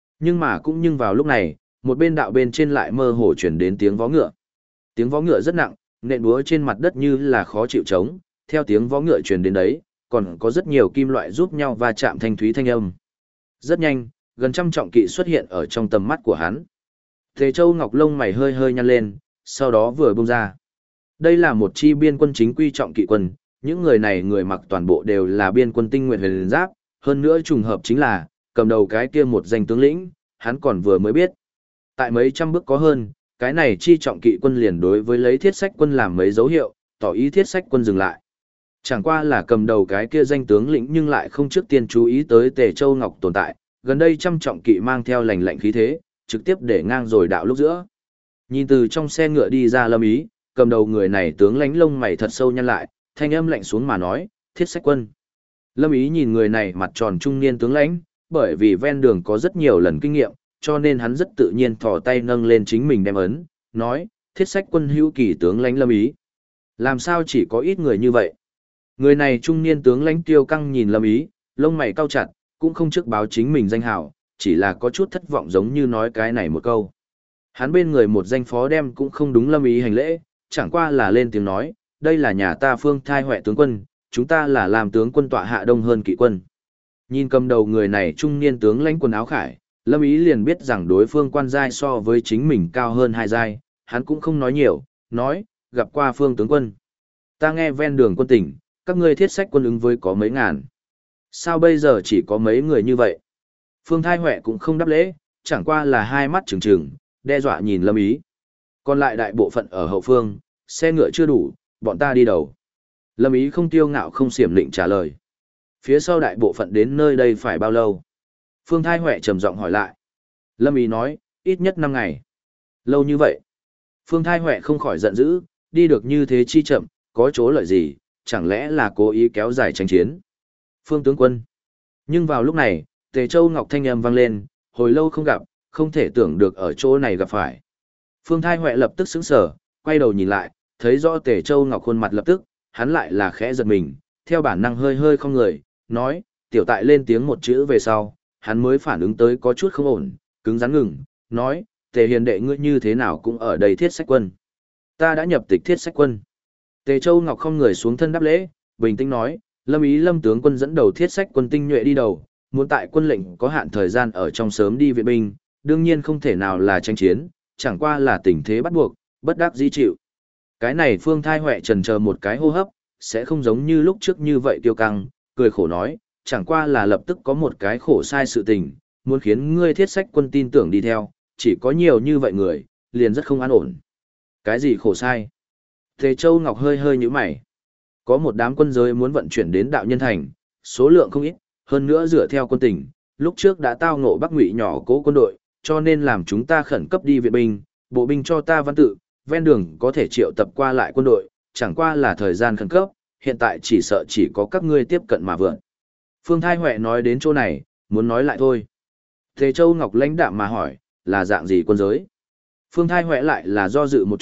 Nhưng vào lúc này, một bên đạo bên trên lại mơ hồ chuyển đến tiếng vó ngựa. Tiếng vó ngựa rất nặng, nện búa trên mặt đất như là khó chịu trống, theo tiếng vó ngựa truyền đến đấy, còn có rất nhiều kim loại giúp nhau va chạm thanh thúy thanh âm. Rất nhanh, gần trăm trọng kỵ xuất hiện ở trong tầm mắt của hắn. Tề Châu Ngọc lông mày hơi hơi nhăn lên, sau đó vừa bung ra. Đây là một chi biên quân chính quy trọng kỵ quân, những người này người mặc toàn bộ đều là biên quân tinh nguyện huyền giáp, hơn nữa trùng hợp chính là, cầm đầu cái kia một danh tướng lĩnh, hắn còn vừa mới biết. Tại mấy trăm bước có hơn, cái này chi trọng kỵ quân liền đối với lấy thiết sách quân làm mấy dấu hiệu, tỏ ý thiết sách quân dừng lại. Chẳng qua là cầm đầu cái kia danh tướng lĩnh nhưng lại không trước tiên chú ý tới Tề Châu Ngọc tồn tại, gần đây trăm trọng kỵ mang theo lành lạnh khí thế, trực tiếp để ngang rồi đạo lúc giữa. Nhìn từ trong xe ngựa đi ra Lâm Ý, cầm đầu người này tướng lãnh lông mày thật sâu nhăn lại, thanh âm lạnh xuống mà nói, thiết sách quân. Lâm Ý nhìn người này mặt tròn trung niên tướng lãnh, bởi vì ven đường có rất nhiều lần kinh nghiệm, cho nên hắn rất tự nhiên thò tay nâng lên chính mình đem ấn, nói, thiết sách quân hữu kỳ tướng lãnh Lâm Ý. Làm sao chỉ có ít người như vậy? Người này trung niên tướng lãnh Tiêu Căng nhìn Lâm Ý, lông mày cau chặt, cũng không trước báo chính mình danh hào, chỉ là có chút thất vọng giống như nói cái này một câu. Hắn bên người một danh phó đem cũng không đúng Lâm Ý hành lễ, chẳng qua là lên tiếng nói, đây là nhà ta Phương Thai Huệ tướng quân, chúng ta là làm tướng quân tọa hạ đông hơn kỵ quân. Nhìn cầm đầu người này trung niên tướng lãnh quần áo khải, Lâm Ý liền biết rằng đối phương quan giai so với chính mình cao hơn 2 giai, hắn cũng không nói nhiều, nói, gặp qua Phương tướng quân. Ta nghe ven đường quân tỉnh, các ngươi thiết sách quân ứng với có mấy ngàn. Sao bây giờ chỉ có mấy người như vậy? Phương Thai Huệ cũng không đáp lễ, chẳng qua là hai mắt trừng trừng, đe dọa nhìn Lâm Ý. Còn lại đại bộ phận ở hậu phương, xe ngựa chưa đủ, bọn ta đi đầu. Lâm Ý không tiêu ngạo không xiểm lịnh trả lời. Phía sau đại bộ phận đến nơi đây phải bao lâu? Phương Thai Huệ trầm giọng hỏi lại. Lâm Ý nói, ít nhất 5 ngày. Lâu như vậy. Phương Thai Huệ không khỏi giận dữ, đi được như thế chi chậm, có chỗ lợi gì, chẳng lẽ là cố ý kéo dài tranh chiến. Phương tướng quân. Nhưng vào lúc này, Tề Châu Ngọc thanh âm vang lên, hồi lâu không gặp, không thể tưởng được ở chỗ này gặp phải. Phương Thai Huệ lập tức sững sờ, quay đầu nhìn lại, thấy rõ Tề Châu Ngọc khuôn mặt lập tức, hắn lại là khẽ giật mình, theo bản năng hơi hơi không người, nói, tiểu tại lên tiếng một chữ về sau, hắn mới phản ứng tới có chút không ổn, cứng rắn ngừng, nói, Tề hiền đệ ngươi như thế nào cũng ở đây thiết sách quân. Ta đã nhập tịch thiết sách quân. Tề Châu Ngọc không người xuống thân đáp lễ, bình tĩnh nói, Lâm Ý Lâm tướng quân dẫn đầu thiết sách quân tinh nhuệ đi đầu, muốn tại quân lệnh có hạn thời gian ở trong sớm đi viện binh, đương nhiên không thể nào là tranh chiến, chẳng qua là tình thế bắt buộc, bất đắc dĩ chịu. Cái này Phương Thai Huệ trần chờ một cái hô hấp, sẽ không giống như lúc trước như vậy tiêu căng, cười khổ nói, chẳng qua là lập tức có một cái khổ sai sự tình, muốn khiến ngươi thiết sách quân tin tưởng đi theo, chỉ có nhiều như vậy người, liền rất không an ổn. Cái gì khổ sai? Tề Châu Ngọc hơi hơi nhíu mày. Có một đám quân giới muốn vận chuyển đến đạo nhân thành, số lượng không ít, hơn nữa dựa theo quân tình, lúc trước đã tao ngộ Bắc Ngụy nhỏ cố quân đội, cho nên làm chúng ta khẩn cấp đi viện binh, bộ binh cho ta văn tự, ven đường có thể triệu tập qua lại quân đội, chẳng qua là thời gian khẩn cấp, hiện tại chỉ sợ chỉ có các ngươi tiếp cận mà vượn. Phương Thai Huệ nói đến chỗ này, muốn nói lại thôi. Tề Châu Ngọc lãnh đạm mà hỏi, là dạng gì quân giới? Phương Thai Huệ lại là do dự một chút,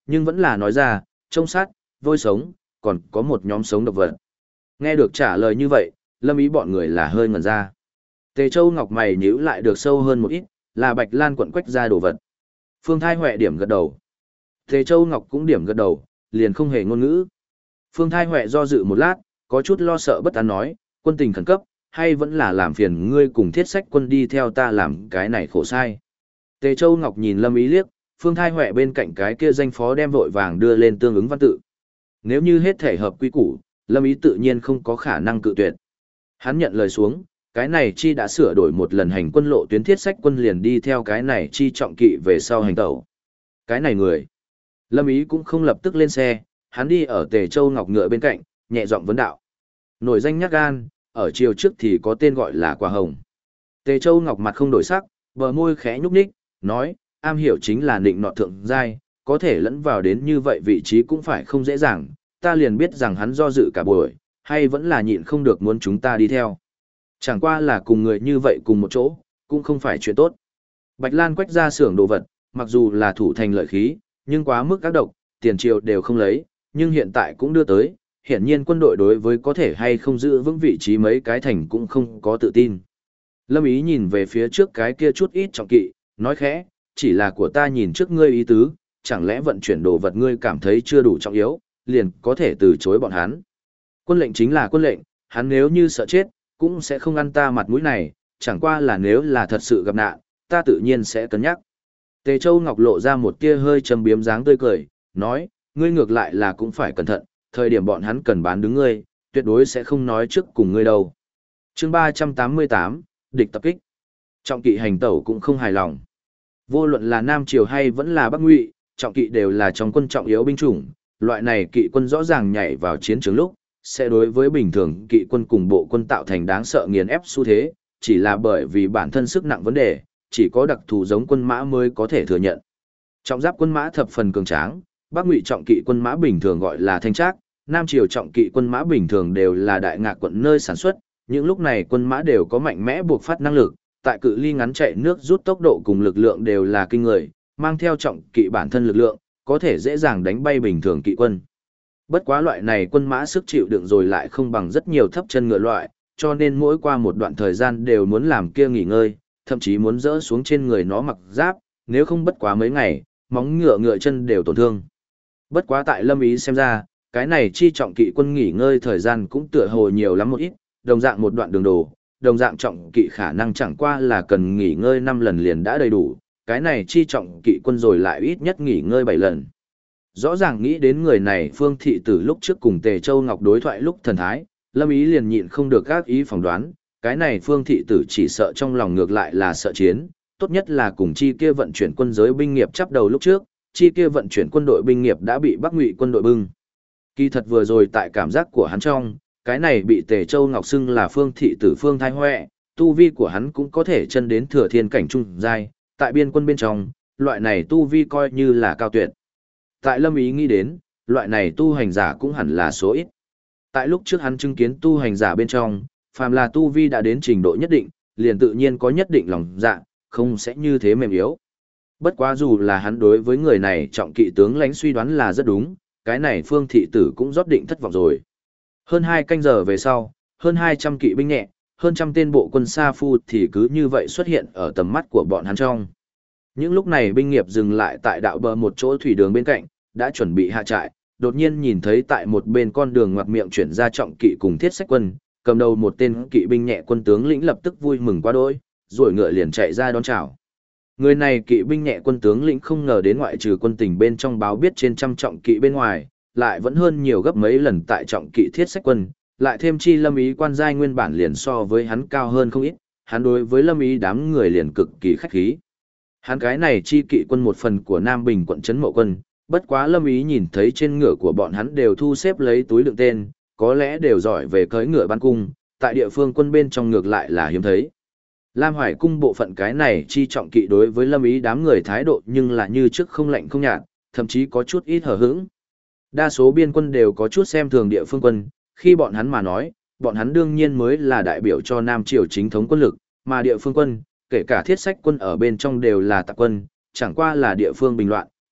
nhưng vẫn là nói ra, trông sát, vôi sống, còn có một nhóm sống độc vật. Nghe được trả lời như vậy, Lâm Ý bọn người là hơi ngẩn ra. Tề Châu Ngọc mày nhíu lại được sâu hơn một ít, là Bạch Lan quận quách ra đồ vật. Phương Thai Huệ điểm gật đầu. Tề Châu Ngọc cũng điểm gật đầu, liền không hề ngôn ngữ. Phương Thai Huệ do dự một lát, có chút lo sợ bất an nói, quân tình khẩn cấp, hay vẫn là làm phiền ngươi cùng Thiết Sách Quân đi theo ta làm cái này khổ sai. Tề Châu Ngọc nhìn Lâm Ý liếc, Phương Thai Huệ bên cạnh cái kia danh phó đem vội vàng đưa lên tương ứng văn tự. Nếu như hết thể hợp quy củ, Lâm Ý tự nhiên không có khả năng cự tuyệt. Hắn nhận lời xuống, cái này chi đã sửa đổi một lần hành quân lộ tuyến Thiết Sách Quân liền đi theo cái này chi trọng kỵ về sau hành tẩu. Cái này người. Lâm Ý cũng không lập tức lên xe, hắn đi ở Tề Châu Ngọc ngựa bên cạnh, nhẹ giọng vấn đạo. Nổi danh nhát gan, ở chiều trước thì có tên gọi là Quả Hồng. Tề Châu Ngọc mặt không đổi sắc, bờ môi khẽ nhúc nhích, nói, am hiểu chính là định nọ thượng giai, có thể lẫn vào đến như vậy vị trí cũng phải không dễ dàng, ta liền biết rằng hắn do dự cả buổi, hay vẫn là nhịn không được muốn chúng ta đi theo. Chẳng qua là cùng người như vậy cùng một chỗ, cũng không phải chuyện tốt. Bạch Lan quách ra xưởng đồ vật, mặc dù là thủ thành lợi khí, nhưng quá mức các độc, tiền triều đều không lấy, nhưng hiện tại cũng đưa tới, hiển nhiên quân đội đối với có thể hay không giữ vững vị trí mấy cái thành cũng không có tự tin. Lâm Ý nhìn về phía trước cái kia chút ít trọng kỵ, nói khẽ, chỉ là của ta nhìn trước ngươi ý tứ, chẳng lẽ vận chuyển đồ vật ngươi cảm thấy chưa đủ trọng yếu, liền có thể từ chối bọn hắn. Quân lệnh chính là quân lệnh, hắn nếu như sợ chết, cũng sẽ không ăn ta mặt mũi này, chẳng qua là nếu là thật sự gặp nạn, ta tự nhiên sẽ cân nhắc. Tề Châu Ngọc lộ ra một tia hơi châm biếm dáng tươi cười, nói, ngươi ngược lại là cũng phải cẩn thận, thời điểm bọn hắn cần bán đứng ngươi, tuyệt đối sẽ không nói trước cùng ngươi đâu. Chương 388, địch tập kích. Trọng kỵ hành tẩu cũng không hài lòng. Vô luận là Nam Triều hay vẫn là Bắc Ngụy, trọng kỵ đều là trong quân trọng yếu binh chủng, loại này kỵ quân rõ ràng nhảy vào chiến trường lúc, sẽ đối với bình thường kỵ quân cùng bộ quân tạo thành đáng sợ nghiền ép xu thế, chỉ là bởi vì bản thân sức nặng vấn đề, chỉ có đặc thù giống quân mã mới có thể thừa nhận. Trọng giáp quân mã thập phần cường tráng, Bắc Ngụy trọng kỵ quân mã bình thường gọi là thanh trác, Nam Triều trọng kỵ quân mã bình thường đều là đại ngạc quận nơi sản xuất, những lúc này quân mã đều có mạnh mẽ buộc phát năng lực, tại cự ly ngắn chạy nước rút tốc độ cùng lực lượng đều là kinh người, mang theo trọng kỵ bản thân lực lượng, có thể dễ dàng đánh bay bình thường kỵ quân. Bất quá loại này quân mã sức chịu đựng rồi lại không bằng rất nhiều thấp chân ngựa loại, cho nên mỗi qua một đoạn thời gian đều muốn làm kia nghỉ ngơi, thậm chí muốn dỡ xuống trên người nó mặc giáp, nếu không bất quá mấy ngày, móng ngựa chân đều tổn thương. Bất quá tại Lâm Ý xem ra, cái này chi trọng kỵ quân nghỉ ngơi thời gian cũng tựa hồ nhiều lắm một ít, đồng dạng một đoạn đường đồ, đồng dạng trọng kỵ khả năng chẳng qua là cần nghỉ ngơi 5 lần liền đã đầy đủ, cái này chi trọng kỵ quân rồi lại ít nhất nghỉ ngơi 7 lần. Rõ ràng nghĩ đến người này Phương Thị Tử lúc trước cùng Tề Châu Ngọc đối thoại lúc thần thái, Lâm Ý liền nhịn không được các ý phỏng đoán, cái này Phương Thị Tử chỉ sợ trong lòng ngược lại là sợ chiến, tốt nhất là cùng chi kia vận chuyển quân giới binh nghiệp chắp đầu lúc trước, chi kia vận chuyển quân đội binh nghiệp đã bị Bắc Ngụy quân đội bưng. Kỳ thật vừa rồi tại cảm giác của hắn trong, cái này bị Tề Châu Ngọc xưng là Phương Thị Tử Phương Thái Huệ, tu vi của hắn cũng có thể chân đến thừa thiên cảnh trung giai, tại biên quân bên trong, loại này tu vi coi như là cao tuyệt. Tại Lâm Ý nghĩ đến, loại này tu hành giả cũng hẳn là số ít. Tại lúc trước hắn chứng kiến tu hành giả bên trong, phàm là tu vi đã đến trình độ nhất định, liền tự nhiên có nhất định lòng dạ, không sẽ như thế mềm yếu. Bất quá dù là hắn đối với người này trọng kỵ tướng lãnh suy đoán là rất đúng, cái này Phương Thị Tử cũng rót định thất vọng rồi. Hơn 2 canh giờ về sau, hơn 200 kỵ binh nhẹ, hơn trăm tên bộ quân sa phu thì cứ như vậy xuất hiện ở tầm mắt của bọn hắn trong. Những lúc này binh nghiệp dừng lại tại đạo bờ một chỗ thủy đường bên cạnh, đã chuẩn bị hạ trại, đột nhiên nhìn thấy tại một bên con đường ngoặt miệng chuyển ra trọng kỵ cùng Thiết Sách Quân, cầm đầu một tên kỵ binh nhẹ quân tướng lĩnh lập tức vui mừng quá đỗi, rồi ngựa liền chạy ra đón chào. Người này kỵ binh nhẹ quân tướng lĩnh không ngờ đến ngoại trừ quân tình bên trong báo biết trên trăm trọng kỵ bên ngoài, lại vẫn hơn nhiều gấp mấy lần tại trọng kỵ Thiết Sách Quân, lại thêm chi Lâm Ý quan giai nguyên bản liền so với hắn cao hơn không ít, hắn đối với Lâm Ý đám người liền cực kỳ khách khí. Hắn cái này chi kỵ quân một phần của Nam Bình quận trấn Mậu Quân, bất quá Lâm Ý nhìn thấy trên ngựa của bọn hắn đều thu xếp lấy túi đựng tên, có lẽ đều giỏi về cưỡi ngựa bắn cung, tại địa phương quân bên trong ngược lại là hiếm thấy. Lam Hoài cung bộ phận cái này chi trọng kỵ đối với Lâm Ý đám người thái độ nhưng là như trước không lạnh không nhạt, thậm chí có chút ít hờ hững. Đa số biên quân đều có chút xem thường địa phương quân, khi bọn hắn mà nói, bọn hắn đương nhiên mới là đại biểu cho Nam Triều chính thống quân lực, mà địa phương quân, kể cả Thiết Sách Quân ở bên trong đều là tạp quân, chẳng qua là địa phương bình loạn,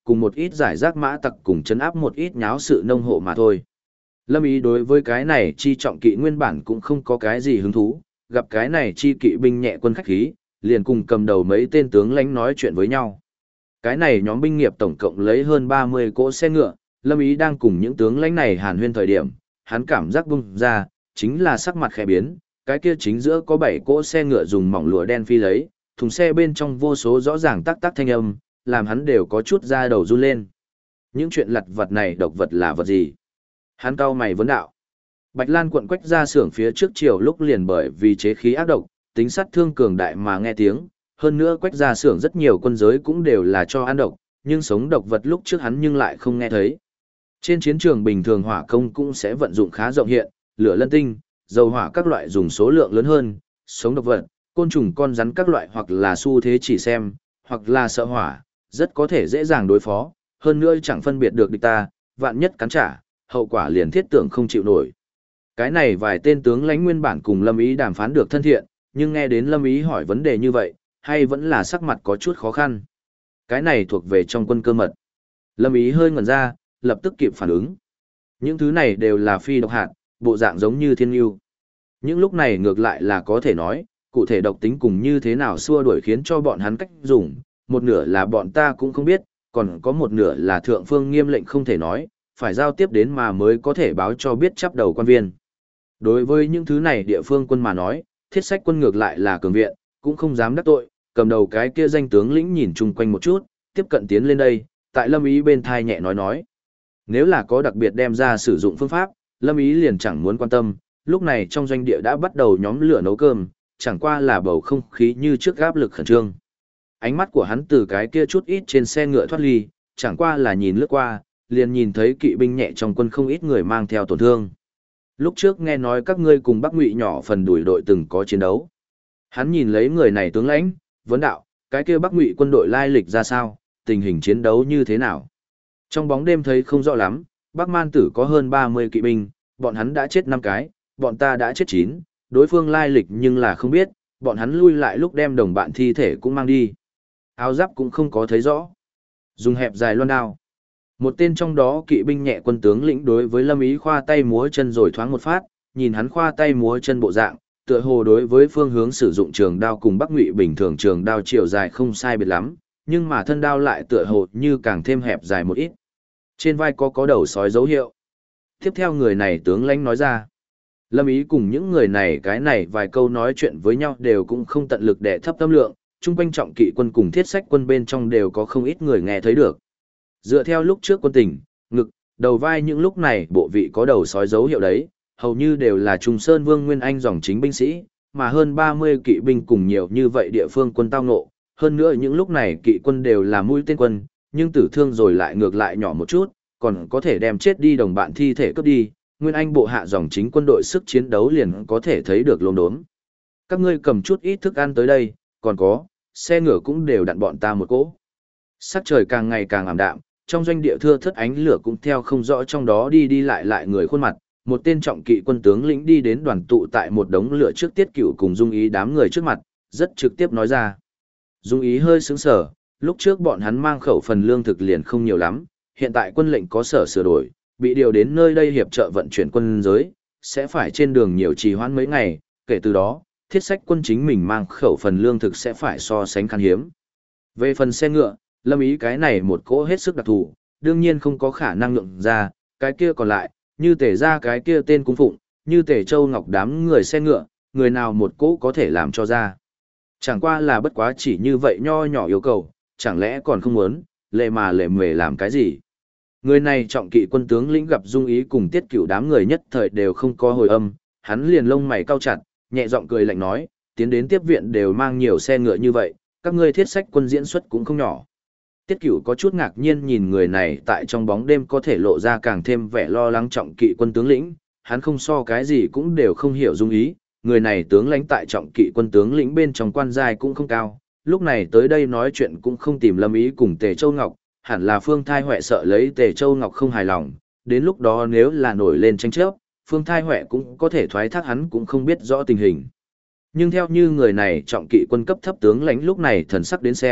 cùng một ít giải rác mã tặc cùng chấn áp một ít nháo sự nông hộ mà thôi. Lâm Ý đối với cái này chi trọng kỵ nguyên bản cũng không có cái gì hứng thú, gặp cái này chi kỵ binh nhẹ quân khách khí, liền cùng cầm đầu mấy tên tướng lãnh nói chuyện với nhau. Cái này nhóm binh nghiệp tổng cộng lấy hơn 30 cỗ xe ngựa, Lâm Ý đang cùng những tướng lãnh này hàn huyên thời điểm, hắn cảm giác bung ra, chính là sắc mặt khẽ biến, cái kia chính giữa có 7 cỗ xe ngựa dùng mỏng lụa đen phi lấy, thùng xe bên trong vô số rõ ràng tắc tắc thanh âm, làm hắn đều có chút da đầu run lên. Những chuyện lặt vặt này độc vật là vật gì? Hắn cau mày vấn đạo. Bạch Lan quận Quách Gia xưởng phía trước chiều lúc liền bởi vì chế khí ác độc, tính sát thương cường đại mà nghe tiếng, hơn nữa Quách Gia xưởng rất nhiều quân giới cũng đều là cho ăn độc, nhưng sống độc vật lúc trước hắn nhưng lại không nghe thấy. Trên chiến trường bình thường hỏa công cũng sẽ vận dụng khá rộng hiện, lửa lân tinh, dầu hỏa các loại dùng số lượng lớn hơn, sống độc vật, côn trùng con rắn các loại hoặc là xu thế chỉ xem, hoặc là sợ hỏa, rất có thể dễ dàng đối phó, hơn nữa chẳng phân biệt được địch ta, vạn nhất cắn trả, hậu quả liền thiết tưởng không chịu nổi. Cái này vài tên tướng lãnh nguyên bản cùng Lâm Ý đàm phán được thân thiện, nhưng nghe đến Lâm Ý hỏi vấn đề như vậy, hay vẫn là sắc mặt có chút khó khăn. Cái này thuộc về trong quân cơ mật. Lâm Ý hơi ngẩn ra, lập tức kịp phản ứng. Những thứ này đều là phi độc hạt, bộ dạng giống như thiên yêu. Những lúc này ngược lại là có thể nói, cụ thể độc tính cùng như thế nào xua đuổi khiến cho bọn hắn cách dùng, một nửa là bọn ta cũng không biết, còn có một nửa là thượng phương nghiêm lệnh không thể nói, phải giao tiếp đến mà mới có thể báo cho biết chắp đầu quan viên. Đối với những thứ này địa phương quân mà nói, thiết sách quân ngược lại là cường viện, cũng không dám đắc tội, cầm đầu cái kia danh tướng lĩnh nhìn chung quanh một chút, tiếp cận tiến lên đây, tại Lâm Ý bên thai nhẹ nói. Nếu là có đặc biệt đem ra sử dụng phương pháp, Lâm Ý liền chẳng muốn quan tâm, lúc này trong doanh địa đã bắt đầu nhóm lửa nấu cơm, chẳng qua là bầu không khí như trước áp lực khẩn trương. Ánh mắt của hắn từ cái kia chút ít trên xe ngựa thoát ly, chẳng qua là nhìn lướt qua, liền nhìn thấy kỵ binh nhẹ trong quân không ít người mang theo tổn thương. Lúc trước nghe nói các ngươi cùng Bắc Ngụy nhỏ phần đuổi đội từng có chiến đấu. Hắn nhìn lấy người này tướng lãnh, vấn đạo, cái kia Bắc Ngụy quân đội lai lịch ra sao, tình hình chiến đấu như thế nào. Trong bóng đêm thấy không rõ lắm, Bắc Man Tử có hơn 30 kỵ binh, bọn hắn đã chết 5 cái, bọn ta đã chết 9, đối phương lai lịch nhưng là không biết, bọn hắn lui lại lúc đem đồng bạn thi thể cũng mang đi. Áo giáp cũng không có thấy rõ. Dùng hẹp dài loan đao. Một tên trong đó kỵ binh nhẹ quân tướng lĩnh đối với Lâm Ý khoa tay múa chân rồi thoáng một phát, nhìn hắn khoa tay múa chân bộ dạng, tựa hồ đối với phương hướng sử dụng trường đao cùng Bắc Ngụy bình thường trường đao chiều dài không sai biệt lắm, nhưng mà thân đao lại tựa hồ như càng thêm hẹp dài một ít. Trên vai có đầu sói dấu hiệu. Tiếp theo người này tướng lãnh nói ra. Lâm Ý cùng những người này cái này vài câu nói chuyện với nhau đều cũng không tận lực để thấp tâm lượng, chung quanh trọng kỵ quân cùng thiết sách quân bên trong đều có không ít người nghe thấy được. Dựa theo lúc trước quân tình, ngực, đầu vai những lúc này bộ vị có đầu sói dấu hiệu đấy, hầu như đều là Trung Sơn Vương Nguyên Anh dòng chính binh sĩ, mà hơn 30 kỵ binh cùng nhiều như vậy địa phương quân tao ngộ, hơn nữa những lúc này kỵ quân đều là mũi tên quân, nhưng tử thương rồi lại ngược lại nhỏ một chút, còn có thể đem chết đi đồng bạn thi thể cướp đi, Nguyên Anh bộ hạ dòng chính quân đội sức chiến đấu liền có thể thấy được lốm đốm. Các ngươi cầm chút ít thức ăn tới đây, còn có, xe ngựa cũng đều đặn bọn ta một cỗ. Sắc trời càng ngày càng ảm đạm, trong doanh địa thưa thớt ánh lửa cũng theo không rõ trong đó đi lại người khuôn mặt, một tên trọng kỵ quân tướng lĩnh đi đến đoàn tụ tại một đống lửa trước Tiết Cửu cùng Dung Ý đám người trước mặt, rất trực tiếp nói ra. Dung Ý hơi sững sờ, lúc trước bọn hắn mang khẩu phần lương thực liền không nhiều lắm, hiện tại quân lệnh có sở sửa đổi, bị điều đến nơi đây hiệp trợ vận chuyển quân giới, sẽ phải trên đường nhiều trì hoãn mấy ngày, kể từ đó, thiết sách quân chính mình mang khẩu phần lương thực sẽ phải so sánh khan hiếm. Về phần xe ngựa, Lâm Ý cái này một cỗ hết sức đặc thù, đương nhiên không có khả năng nhượng ra, cái kia còn lại, như Tề ra cái kia tên cung phụng, như Tề Châu Ngọc đám người xe ngựa, người nào một cỗ có thể làm cho ra. Chẳng qua là bất quá chỉ như vậy nho nhỏ yêu cầu, chẳng lẽ còn không muốn, lệ mề làm cái gì. Người này trọng kỵ quân tướng lĩnh gặp Dung Ý cùng Tiết Cửu đám người nhất thời đều không có hồi âm, hắn liền lông mày cau chặt, nhẹ giọng cười lạnh nói, tiến đến tiếp viện đều mang nhiều xe ngựa như vậy, các ngươi thiết sách quân diễn xuất cũng không nhỏ. Tiết Cửu có chút ngạc nhiên nhìn người này tại trong bóng đêm có thể lộ ra càng thêm vẻ lo lắng trọng kỵ quân tướng lĩnh, hắn không so cái gì cũng đều không hiểu Dung Ý, người này tướng lãnh tại trọng kỵ quân tướng lĩnh bên trong quan giai cũng không cao, lúc này tới đây nói chuyện cũng không tìm Lâm Ý cùng Tề Châu Ngọc, hẳn là Phương Thai Huệ sợ lấy Tề Châu Ngọc không hài lòng, đến lúc đó nếu là nổi lên tranh chấp, Phương Thai Huệ cũng có thể thoái thác hắn cũng không biết rõ tình hình. Nhưng theo như người này trọng kỵ quân cấp thấp tướng lãnh lúc này thần sắc đến xem,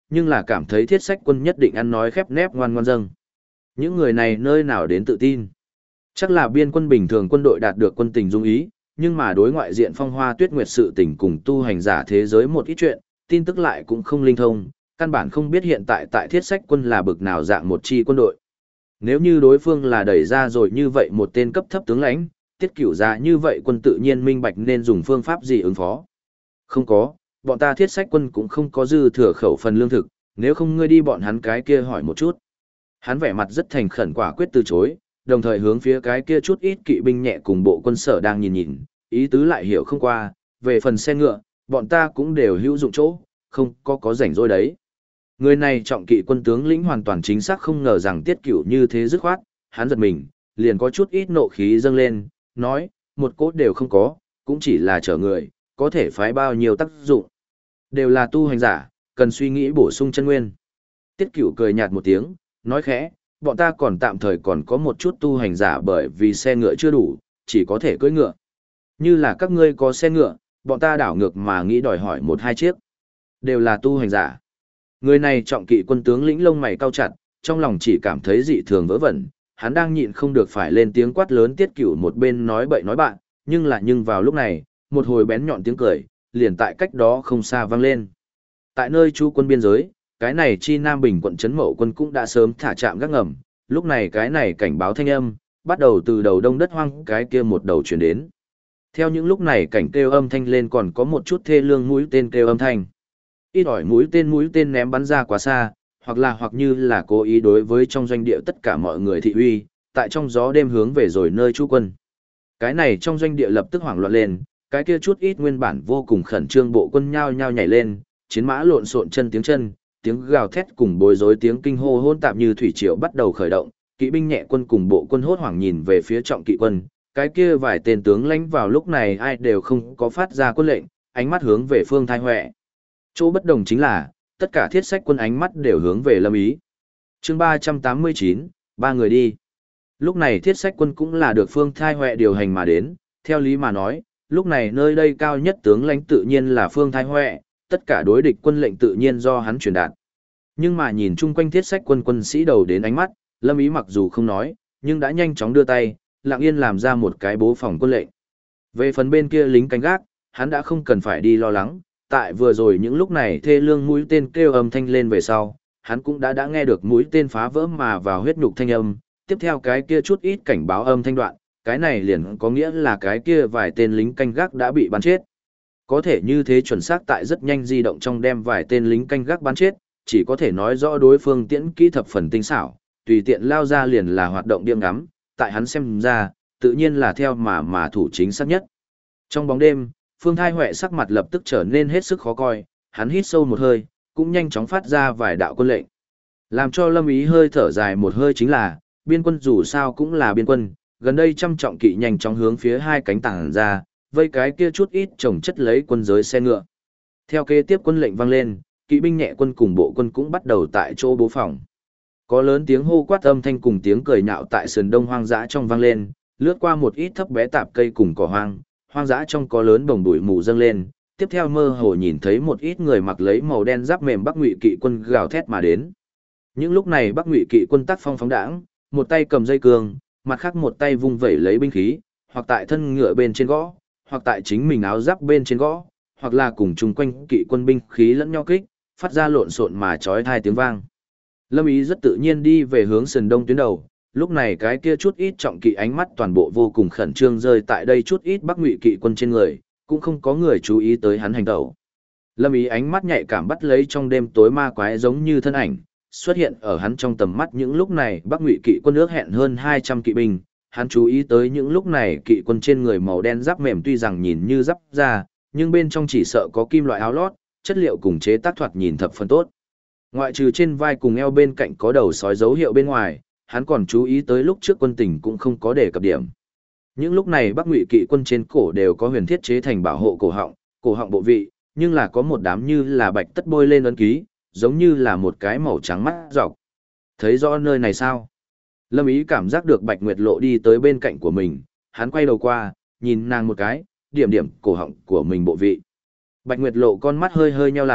nhưng là cảm thấy thiết sách quân nhất định ăn nói khép nép ngoan ngoan dâng. Những người này nơi nào đến tự tin? Chắc là biên quân bình thường quân đội đạt được quân tình dung ý, nhưng mà đối ngoại diện phong hoa tuyết nguyệt sự tình cùng tu hành giả thế giới một ít chuyện, tin tức lại cũng không linh thông, căn bản không biết hiện tại tại thiết sách quân là bực nào dạng một chi quân đội. Nếu như đối phương là đẩy ra rồi như vậy một tên cấp thấp tướng lãnh, tiết cửu ra như vậy quân tự nhiên minh bạch nên dùng phương pháp gì ứng phó. Không có, bọn ta thiết sách quân cũng không có dư thừa khẩu phần lương thực, nếu không ngươi đi bọn hắn cái kia hỏi một chút. Hắn vẻ mặt rất thành khẩn quả quyết từ chối, đồng thời hướng phía cái kia chút ít kỵ binh nhẹ cùng bộ quân sở đang nhìn nhìn, ý tứ lại hiểu không qua, về phần xe ngựa, bọn ta cũng đều hữu dụng chỗ, không có rảnh rỗi đấy. Người này trọng kỵ quân tướng lĩnh hoàn toàn chính xác không ngờ rằng tiết cửu như thế dứt khoát, hắn giật mình, liền có chút ít nộ khí dâng lên, nói, một cốt đều không có, cũng chỉ là chở người, có thể phái bao nhiêu tác dụng. Đều là tu hành giả, cần suy nghĩ bổ sung chân nguyên. Tiết cửu cười nhạt một tiếng, nói khẽ, bọn ta còn tạm thời còn có một chút tu hành giả bởi vì xe ngựa chưa đủ, chỉ có thể cưỡi ngựa. Như là các ngươi có xe ngựa, bọn ta đảo ngược mà nghĩ đòi hỏi một hai chiếc. Đều là tu hành giả. Người này trọng kỵ quân tướng lĩnh lông mày cau chặt, trong lòng chỉ cảm thấy dị thường vớ vẩn, hắn đang nhịn không được phải lên tiếng quát lớn tiết cửu một bên nói bậy nói bạn, nhưng vào lúc này, một hồi bén nhọn tiếng cười, liền tại cách đó không xa vang lên. Tại nơi chú quân biên giới, cái này chi Nam Bình quận trấn Mậu quân cũng đã sớm thả trạm gác ngầm, lúc này cái này cảnh báo thanh âm, bắt đầu từ đầu đông đất hoang cái kia một đầu chuyển đến. Theo những lúc này cảnh kêu âm thanh lên còn có một chút thê lương mũi tên kêu âm thanh. Ít ỏi mũi tên ném bắn ra quá xa, hoặc như là cố ý đối với trong doanh địa tất cả mọi người thị uy, tại trong gió đêm hướng về rồi nơi trú quân. Cái này trong doanh địa lập tức hoảng loạn lên, cái kia chút ít nguyên bản vô cùng khẩn trương bộ quân nhao nhao nhảy lên, chiến mã lộn xộn chân, tiếng gào thét cùng bối rối tiếng kinh hô hỗn tạp như thủy triều bắt đầu khởi động, kỵ binh nhẹ quân cùng bộ quân hốt hoảng nhìn về phía trọng kỵ quân, cái kia vài tên tướng lãnh vào lúc này ai đều không có phát ra quân lệnh, ánh mắt hướng về Phương Thái Huệ. Chỗ bất đồng chính là, tất cả thiết sách quân ánh mắt đều hướng về Lâm Ý. Chương 389, ba người đi. Lúc này thiết sách quân cũng là được Phương Thái Huệ điều hành mà đến, theo lý mà nói, lúc này nơi đây cao nhất tướng lãnh tự nhiên là Phương Thái Huệ, tất cả đối địch quân lệnh tự nhiên do hắn truyền đạt. Nhưng mà nhìn chung quanh thiết sách quân sĩ đầu đến ánh mắt, Lâm Ý mặc dù không nói, nhưng đã nhanh chóng đưa tay, lặng yên làm ra một cái bố phòng quân lệnh. Về phần bên kia lính canh gác, hắn đã không cần phải đi lo lắng, tại vừa rồi những lúc này thê lương mũi tên kêu âm thanh lên về sau, hắn cũng đã nghe được mũi tên phá vỡ mà vào huyết nhục thanh âm, tiếp theo cái kia chút ít cảnh báo âm thanh đoạn, cái này liền có nghĩa là cái kia vài tên lính canh gác đã bị bắn chết. Có thể như thế chuẩn xác tại rất nhanh di động trong đem vài tên lính canh gác bắn chết, chỉ có thể nói rõ đối phương tiễn kỹ thập phần tinh xảo, tùy tiện lao ra liền là hoạt động điên ngắm, tại hắn xem ra, tự nhiên là theo mà thủ chính xác nhất. Trong bóng đêm, Phương Thái Huệ sắc mặt lập tức trở nên hết sức khó coi, hắn hít sâu một hơi, cũng nhanh chóng phát ra vài đạo quân lệnh. Làm cho Lâm Ý hơi thở dài một hơi chính là, biên quân dù sao cũng là biên quân, gần đây trăm trọng kỵ nhanh chóng hướng phía hai cánh tảng ra, vây cái kia chút ít chồng chất lấy quân giới xe ngựa. Theo kế tiếp quân lệnh vang lên, kỵ binh nhẹ quân cùng bộ quân cũng bắt đầu tại chỗ bố phòng. Có lớn tiếng hô quát âm thanh cùng tiếng cười nhạo tại sườn đông hoang dã trong vang lên, lướt qua một ít thấp bé tạp cây cùng cỏ hoang dã trong có lớn bồng bụi mù dâng lên, tiếp theo mơ hồ nhìn thấy một ít người mặc lấy màu đen giáp mềm Bắc Ngụy kỵ quân gào thét mà đến. Những lúc này Bắc Ngụy kỵ quân tác phong phóng đãng, một tay cầm dây cương, mặt khác một tay vung vẩy lấy binh khí, hoặc tại thân ngựa bên trên gõ, hoặc tại chính mình áo giáp bên trên gõ, hoặc là cùng chung quanh kỵ quân binh khí lẫn nhau kích, phát ra lộn xộn mà chói tai tiếng vang. Lâm Ý rất tự nhiên đi về hướng sườn đông tuyến đầu, lúc này cái kia chút ít trọng kỵ ánh mắt toàn bộ vô cùng khẩn trương rơi tại đây chút ít Bắc Ngụy kỵ quân trên người, cũng không có người chú ý tới hắn hành động. Lâm Ý ánh mắt nhạy cảm bắt lấy trong đêm tối ma quái giống như thân ảnh, xuất hiện ở hắn trong tầm mắt những lúc này Bắc Ngụy kỵ quân ước hẹn hơn 200 kỵ binh, hắn chú ý tới những lúc này kỵ quân trên người màu đen giáp mềm tuy rằng nhìn như giáp da, nhưng bên trong chỉ sợ có kim loại áo lót, chất liệu cùng chế tác thoạt nhìn thập phần tốt. Ngoại trừ trên vai cùng eo bên cạnh có đầu sói dấu hiệu bên ngoài, hắn còn chú ý tới lúc trước quân tình cũng không có đề cập điểm. Những lúc này Bắc Ngụy kỵ quân trên cổ đều có huyền thiết chế thành bảo hộ cổ họng bộ vị, nhưng là có một đám như là bạch tất bôi lên ấn ký, giống như là một cái màu trắng mắt dọc. Thấy rõ nơi này sao? Lâm Ý cảm giác được Bạch Nguyệt Lộ đi tới bên cạnh của mình, hắn quay đầu qua, nhìn nàng một cái, điểm cổ họng của mình bộ vị. Bạch Nguyệt Lộ con mắt hơi hơi nheo lại,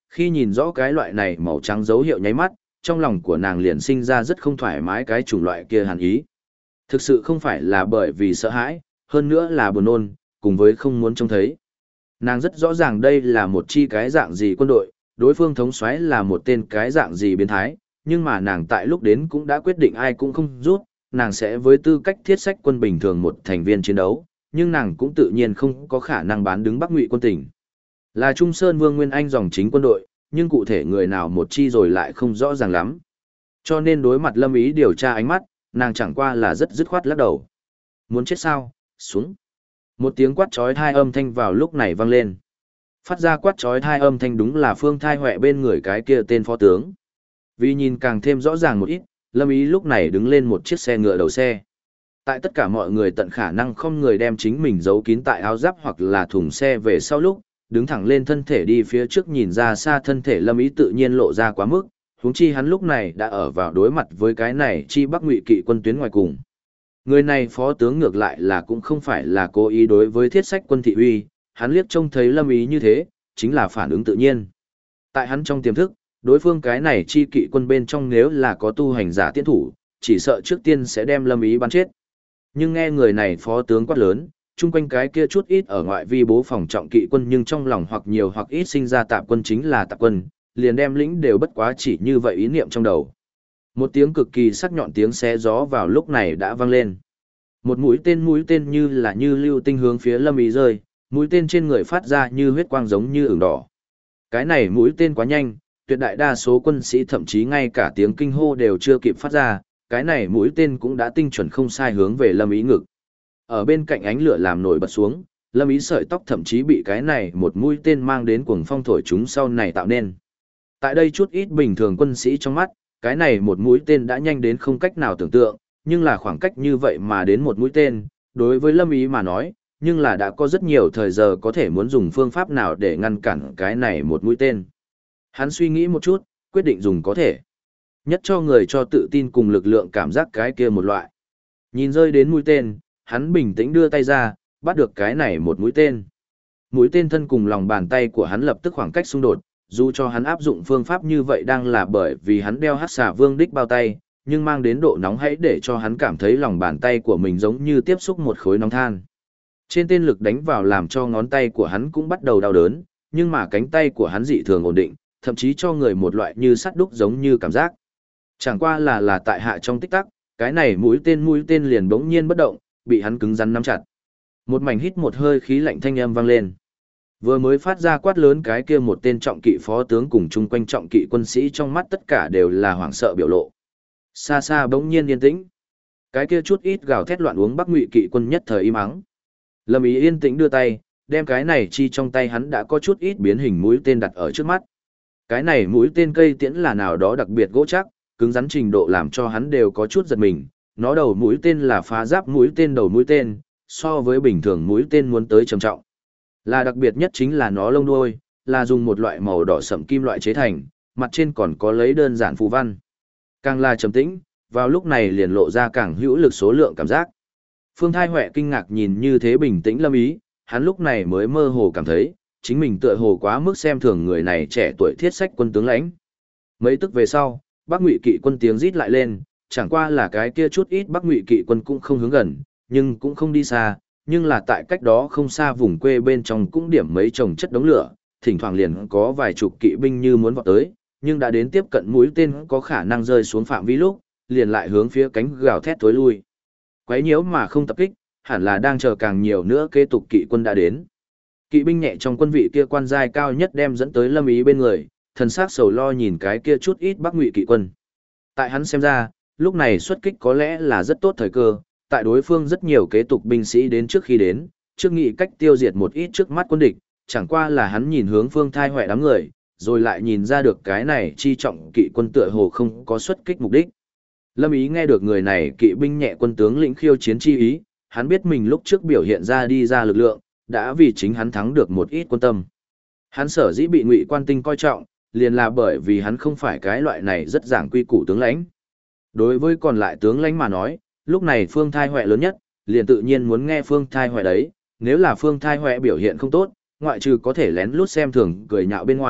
Khi nhìn rõ cái loại này màu trắng dấu hiệu nháy mắt, trong lòng của nàng liền sinh ra rất không thoải mái cái chủng loại kia hàn ý. Thực sự không phải là bởi vì sợ hãi, hơn nữa là buồn nôn, cùng với không muốn trông thấy. Nàng rất rõ ràng đây là một chi cái dạng gì quân đội, đối phương thống soái là một tên cái dạng gì biến thái, nhưng mà nàng tại lúc đến cũng đã quyết định ai cũng không rút, nàng sẽ với tư cách thiết sách quân bình thường một thành viên chiến đấu, nhưng nàng cũng tự nhiên không có khả năng bán đứng Bắc Ngụy quân tỉnh. Là Trung Sơn Vương Nguyên Anh dòng chính quân đội, nhưng cụ thể người nào một chi rồi lại không rõ ràng lắm. Cho nên đối mặt Lâm Ý điều tra ánh mắt, nàng chẳng qua là rất dứt khoát lắc đầu. Muốn chết sao? Xuống. Một tiếng quát chói tai âm thanh vào lúc này vang lên. Phát ra quát chói tai âm thanh đúng là Phương Thai Huệ bên người cái kia tên phó tướng. Vì nhìn càng thêm rõ ràng một ít, Lâm Ý lúc này đứng lên một chiếc xe ngựa đầu xe. Tại tất cả mọi người tận khả năng không người đem chính mình giấu kín tại áo giáp hoặc là thùng xe về sau lúc, đứng thẳng lên thân thể đi phía trước nhìn ra xa thân thể Lâm Ý tự nhiên lộ ra quá mức, huống chi hắn lúc này đã ở vào đối mặt với cái này chi Bắc Ngụy kỵ quân tuyến ngoài cùng. Người này phó tướng ngược lại là cũng không phải là cố ý đối với thiết sách quân thị uy, hắn liếc trông thấy Lâm Ý như thế, chính là phản ứng tự nhiên. Tại hắn trong tiềm thức, đối phương cái này chi kỵ quân bên trong nếu là có tu hành giả tiến thủ, chỉ sợ trước tiên sẽ đem Lâm Ý bắn chết. Nhưng nghe người này phó tướng quát lớn, chung quanh cái kia chút ít ở ngoại vi bố phòng trọng kỵ quân nhưng trong lòng hoặc nhiều hoặc ít sinh ra tạp quân chính là tạp quân, liền đem lĩnh đều bất quá chỉ như vậy ý niệm trong đầu. Một tiếng cực kỳ sắc nhọn tiếng xé gió vào lúc này đã vang lên. Một mũi tên như là như lưu tinh hướng phía Lâm Ý rơi, mũi tên trên người phát ra như huyết quang giống như ửng đỏ. Cái này mũi tên quá nhanh, tuyệt đại đa số quân sĩ thậm chí ngay cả tiếng kinh hô đều chưa kịp phát ra, cái này mũi tên cũng đã tinh chuẩn không sai hướng về Lâm Ý ngực. Ở bên cạnh ánh lửa làm nổi bật xuống, Lâm Ý sợi tóc thậm chí bị cái này một mũi tên mang đến cuồng phong thổi chúng sau này tạo nên. Tại đây chút ít bình thường quân sĩ trong mắt, cái này một mũi tên đã nhanh đến không cách nào tưởng tượng, nhưng là khoảng cách như vậy mà đến một mũi tên, đối với Lâm Ý mà nói, nhưng là đã có rất nhiều thời giờ có thể muốn dùng phương pháp nào để ngăn cản cái này một mũi tên. Hắn suy nghĩ một chút, quyết định dùng có thể. Nhất cho người cho tự tin cùng lực lượng cảm giác cái kia một loại. Nhìn rơi đến mũi tên, hắn bình tĩnh đưa tay ra, bắt được cái này một mũi tên. Mũi tên thân cùng lòng bàn tay của hắn lập tức khoảng cách xung đột, dù cho hắn áp dụng phương pháp như vậy đang là bởi vì hắn đeo Hắc Xà Vương đích bao tay, nhưng mang đến độ nóng hãy để cho hắn cảm thấy lòng bàn tay của mình giống như tiếp xúc một khối nóng than. Trên tên lực đánh vào làm cho ngón tay của hắn cũng bắt đầu đau đớn, nhưng mà cánh tay của hắn dị thường ổn định, thậm chí cho người một loại như sắt đúc giống như cảm giác. Chẳng qua là tại hạ trong tích tắc, cái này mũi tên liền bỗng nhiên bất động, bị hắn cứng rắn nắm chặt. Một mảnh hít một hơi khí lạnh thanh âm vang lên. Vừa mới phát ra quát lớn cái kia một tên trọng kỵ phó tướng cùng chung quanh trọng kỵ quân sĩ trong mắt tất cả đều là hoảng sợ biểu lộ. Xa xa bỗng nhiên yên tĩnh. Cái kia chút ít gào thét loạn uống Bắc Ngụy kỵ quân nhất thời im ắng. Lâm Ý yên tĩnh đưa tay, đem cái này chi trong tay hắn đã có chút ít biến hình mũi tên đặt ở trước mắt. Cái này mũi tên cây tiễn là nào đó đặc biệt gỗ chắc, cứng rắn trình độ làm cho hắn đều có chút giật mình. Nó đầu mũi tên là phá giáp mũi tên đầu mũi tên, so với bình thường mũi tên muốn tới trầm trọng. Là đặc biệt nhất chính là nó lông đuôi, là dùng một loại màu đỏ sẫm kim loại chế thành, mặt trên còn có lấy đơn giản phù văn. Càng là trầm tĩnh, vào lúc này liền lộ ra càng hữu lực số lượng cảm giác. Phương Thai Huệ kinh ngạc nhìn như thế bình tĩnh Lâm Ý, hắn lúc này mới mơ hồ cảm thấy, chính mình tựa hồ quá mức xem thường người này trẻ tuổi thiết sách quân tướng lãnh. Mấy tức về sau, Bắc Ngụy kỵ quân tiếng rít lại lên, chẳng qua là cái kia chút ít Bắc Ngụy kỵ quân cũng không hướng gần, nhưng cũng không đi xa, nhưng là tại cách đó không xa vùng quê bên trong cũng điểm mấy chồng chất đống lửa, thỉnh thoảng liền có vài chục kỵ binh như muốn vọt tới, nhưng đã đến tiếp cận mũi tên có khả năng rơi xuống phạm vi lúc, liền lại hướng phía cánh gào thét tối lui. Quấy nhiễu mà không tập kích, hẳn là đang chờ càng nhiều nữa kế tục kỵ quân đã đến. Kỵ binh nhẹ trong quân vị kia quan giai cao nhất đem dẫn tới Lâm Ý bên người, thần sắc sầu lo nhìn cái kia chút ít Bắc Ngụy kỵ quân. Tại hắn xem ra, lúc này xuất kích có lẽ là rất tốt thời cơ, tại đối phương rất nhiều kế tục binh sĩ đến trước khi đến, trước nghĩ cách tiêu diệt một ít trước mắt quân địch, chẳng qua là hắn nhìn hướng Phương Thai Huệ đám người, rồi lại nhìn ra được cái này chi trọng kỵ quân tựa hồ không có xuất kích mục đích. Lâm Ý nghe được người này kỵ binh nhẹ quân tướng lĩnh khiêu chiến chi ý, hắn biết mình lúc trước biểu hiện ra đi ra lực lượng, đã vì chính hắn thắng được một ít quân tâm. Hắn sở dĩ bị Ngụy Quan Tinh coi trọng, liền là bởi vì hắn không phải cái loại này rất giảng quy củ tướng lãnh. Đối với còn lại tướng lãnh mà nói, lúc này Phương Thai Huệ lớn nhất, liền tự nhiên muốn nghe Phương Thai Huệ đấy, nếu là Phương Thai Huệ biểu hiện không tốt, ngoại trừ có thể lén lút xem thường cười nhạo bên ngoài,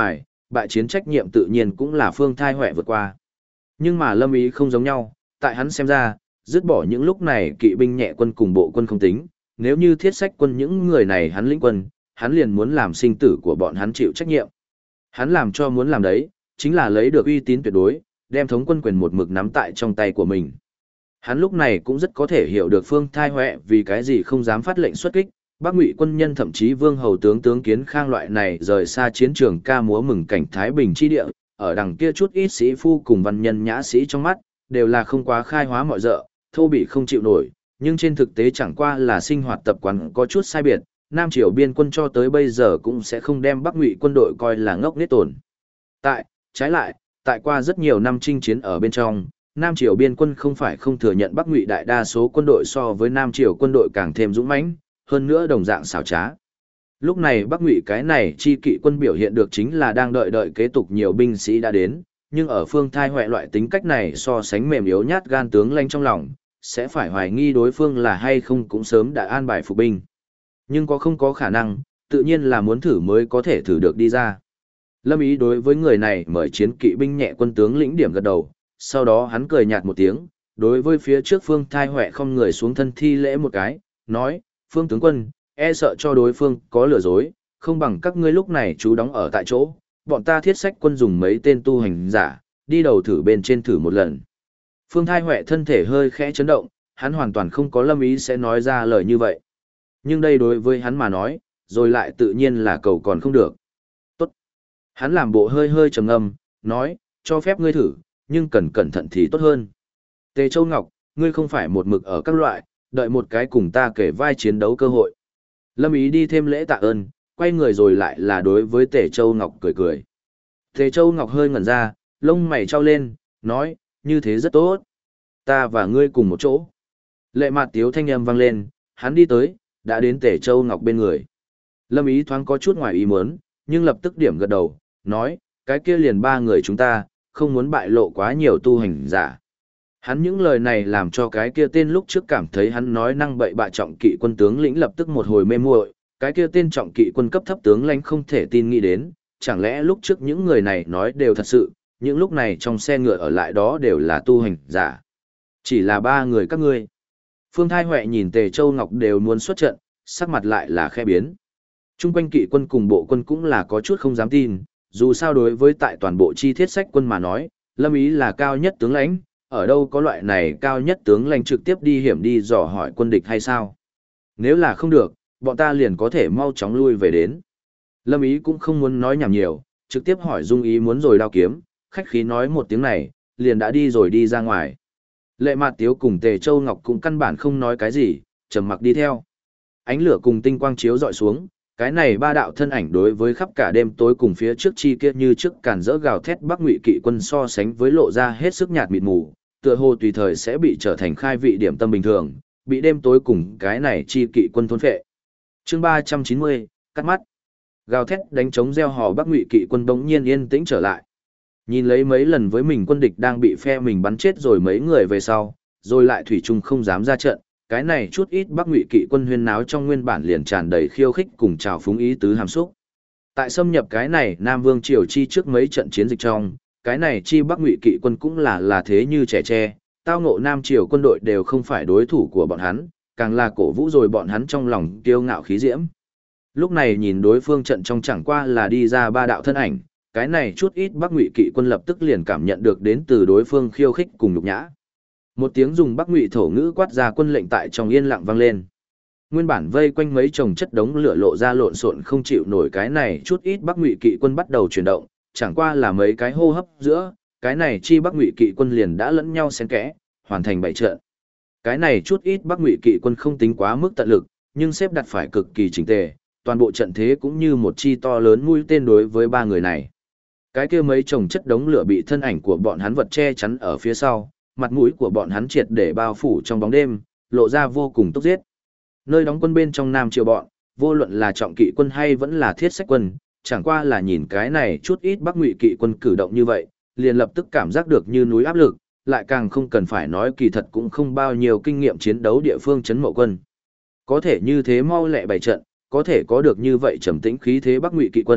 bại chiến trách nhiệm tự nhiên cũng là Phương Thai Huệ vượt qua. Nhưng mà Lâm Ý không giống nhau, tại hắn xem ra, dứt bỏ những lúc này kỵ binh nhẹ quân cùng bộ quân không tính, nếu như thiết sách quân những người này hắn lĩnh quân, hắn liền muốn làm sinh tử của bọn hắn chịu trách nhiệm. Hắn làm cho muốn làm đấy, chính là lấy được uy tín tuyệt đối, đem thống quân quyền một mực nắm tại trong tay của mình. Hắn lúc này cũng rất có thể hiểu được Phương Thai Huệ vì cái gì không dám phát lệnh xuất kích, Bắc Ngụy quân nhân thậm chí Vương hầu tướng Kiến Khang loại này rời xa chiến trường ca múa mừng cảnh Thái Bình chi địa, ở đằng kia chút ít sĩ phu cùng văn nhân nhã sĩ trong mắt, đều là không quá khai hóa mọi dợ, thô bị không chịu nổi, nhưng trên thực tế chẳng qua là sinh hoạt tập quán có chút sai biệt, Nam Triều biên quân cho tới bây giờ cũng sẽ không đem Bắc Ngụy quân đội coi là ngốc nghếch tồn. Trái lại, tại qua rất nhiều năm chinh chiến ở bên trong, Nam Triều biên quân không phải không thừa nhận Bắc Ngụy đại đa số quân đội so với Nam Triều quân đội càng thêm dũng mãnh, hơn nữa đồng dạng xảo trá. Lúc này Bắc Ngụy cái này chi kỵ quân biểu hiện được chính là đang đợi kế tục nhiều binh sĩ đã đến, nhưng ở Phương Thai Huệ loại tính cách này so sánh mềm yếu nhát gan tướng lanh trong lòng, sẽ phải hoài nghi đối phương là hay không cũng sớm đã an bài phục binh. Nhưng không có khả năng, tự nhiên là muốn thử mới có thể thử được đi ra. Lâm Ý đối với người này mời chiến kỵ binh nhẹ quân tướng lĩnh điểm gật đầu, sau đó hắn cười nhạt một tiếng, đối với phía trước Phương Thai Huệ không người xuống thân thi lễ một cái, nói, Phương tướng quân, e sợ cho đối phương có lừa dối, không bằng các ngươi lúc này trú đóng ở tại chỗ, bọn ta thiết sách quân dùng mấy tên tu hành giả, đi đầu thử bên trên thử một lần. Phương Thai Huệ thân thể hơi khẽ chấn động, hắn hoàn toàn không có Lâm Ý sẽ nói ra lời như vậy. Nhưng đây đối với hắn mà nói, rồi lại tự nhiên là cầu còn không được. Tốt. Hắn làm bộ hơi trầm ngâm, nói, cho phép ngươi thử, nhưng cần cẩn thận thì tốt hơn. Tề Châu Ngọc, ngươi không phải một mực ở các loại, đợi một cái cùng ta kể vai chiến đấu cơ hội. Lâm Ý đi thêm lễ tạ ơn, quay người rồi lại là đối với Tề Châu Ngọc cười cười. Tề Châu Ngọc hơi ngẩn ra, lông mày trao lên, nói, như thế rất tốt. Ta và ngươi cùng một chỗ. Lệ Mạt Tiếu thanh âm vang lên, hắn đi tới, đã đến Tề Châu Ngọc bên người. Lâm Ý thoáng có chút ngoài ý muốn, nhưng lập tức điểm gật đầu, nói, cái kia liền ba người chúng ta, không muốn bại lộ quá nhiều tu hành giả. Hắn những lời này làm cho cái kia tên lúc trước cảm thấy hắn nói năng bậy bạ trọng kỵ quân tướng lĩnh lập tức một hồi mê muội, cái kia tên trọng kỵ quân cấp thấp tướng lãnh không thể tin nghĩ đến, chẳng lẽ lúc trước những người này nói đều thật sự, những lúc này trong xe ngựa ở lại đó đều là tu hành giả. Chỉ là ba người các ngươi. Phương Thai Huệ nhìn Tề Châu Ngọc đều muốn xuất trận, sắc mặt lại là khẽ biến. Trung quanh kỵ quân cùng bộ quân cũng là có chút không dám tin, dù sao đối với tại toàn bộ chi thiết sách quân mà nói, Lâm Ý là cao nhất tướng lãnh, ở đâu có loại này cao nhất tướng lãnh trực tiếp đi hiểm đi dò hỏi quân địch hay sao? Nếu là không được, bọn ta liền có thể mau chóng lui về đến. Lâm Ý cũng không muốn nói nhảm nhiều, trực tiếp hỏi Dung Ý muốn rồi đao kiếm, khách khí nói một tiếng này, liền đã đi rồi đi ra ngoài. Lệ Mạt Tiếu cùng Tề Châu Ngọc cũng căn bản không nói cái gì, trầm mặc đi theo. Ánh lửa cùng tinh quang chiếu dọi xuống, cái này ba đạo thân ảnh đối với khắp cả đêm tối cùng phía trước chi kia như trước càn rỡ gào thét Bắc Ngụy kỵ quân so sánh với lộ ra hết sức nhạt mịt mù, tựa hồ tùy thời sẽ bị trở thành khai vị điểm tâm bình thường, bị đêm tối cùng cái này chi kỵ quân thôn phệ. Chương 390, cắt mắt. Gào thét đánh trống reo hò Bắc Ngụy kỵ quân bỗng nhiên yên tĩnh trở lại. Nhìn lấy mấy lần với mình quân địch đang bị phe mình bắn chết rồi mấy người về sau, rồi lại thủy chung không dám ra trận, cái này chút ít Bắc Ngụy kỵ quân huyên náo trong nguyên bản liền tràn đầy khiêu khích cùng trào phúng ý tứ hàm xúc. Tại xâm nhập cái này Nam Vương triều chi trước mấy trận chiến dịch trong, cái này chi Bắc Ngụy kỵ quân cũng là thế như trẻ tre, tao ngộ Nam triều quân đội đều không phải đối thủ của bọn hắn, càng là cổ vũ rồi bọn hắn trong lòng kiêu ngạo khí diễm. Lúc này nhìn đối phương trận trong chẳng qua là đi ra ba đạo thân ảnh, cái này chút ít Bắc Ngụy kỵ quân lập tức liền cảm nhận được đến từ đối phương khiêu khích cùng nhục nhã. Một tiếng dùng Bắc Ngụy thổ ngữ quát ra quân lệnh tại trong yên lặng vang lên. Nguyên bản vây quanh mấy chồng chất đống lửa lộ ra lộn xộn không chịu nổi cái này chút ít Bắc Ngụy kỵ quân bắt đầu chuyển động, chẳng qua là mấy cái hô hấp giữa, cái này chi Bắc Ngụy kỵ quân liền đã lẫn nhau xen kẽ, hoàn thành bảy trận. Cái này chút ít Bắc Ngụy kỵ quân không tính quá mức tận lực, nhưng xếp đặt phải cực kỳ chỉnh tề, toàn bộ trận thế cũng như một chi to lớn mũi tên đối với ba người này. Cái kia mấy chồng chất đống lửa bị thân ảnh của bọn hắn vật che chắn ở phía sau, mặt mũi của bọn hắn triệt để bao phủ trong bóng đêm, lộ ra vô cùng tốc giết. Nơi đóng quân bên trong Nam triều bọn, vô luận là trọng kỵ quân hay vẫn là thiết sách quân, chẳng qua là nhìn cái này chút ít Bắc Ngụy kỵ quân cử động như vậy, liền lập tức cảm giác được như núi áp lực, lại càng không cần phải nói kỳ thật cũng không bao nhiêu kinh nghiệm chiến đấu địa phương trấn mậu quân. Có thể như thế mau lẹ bày trận, có thể có được như vậy trầm tĩnh khí thế Bắc Ngụy kỵ quân,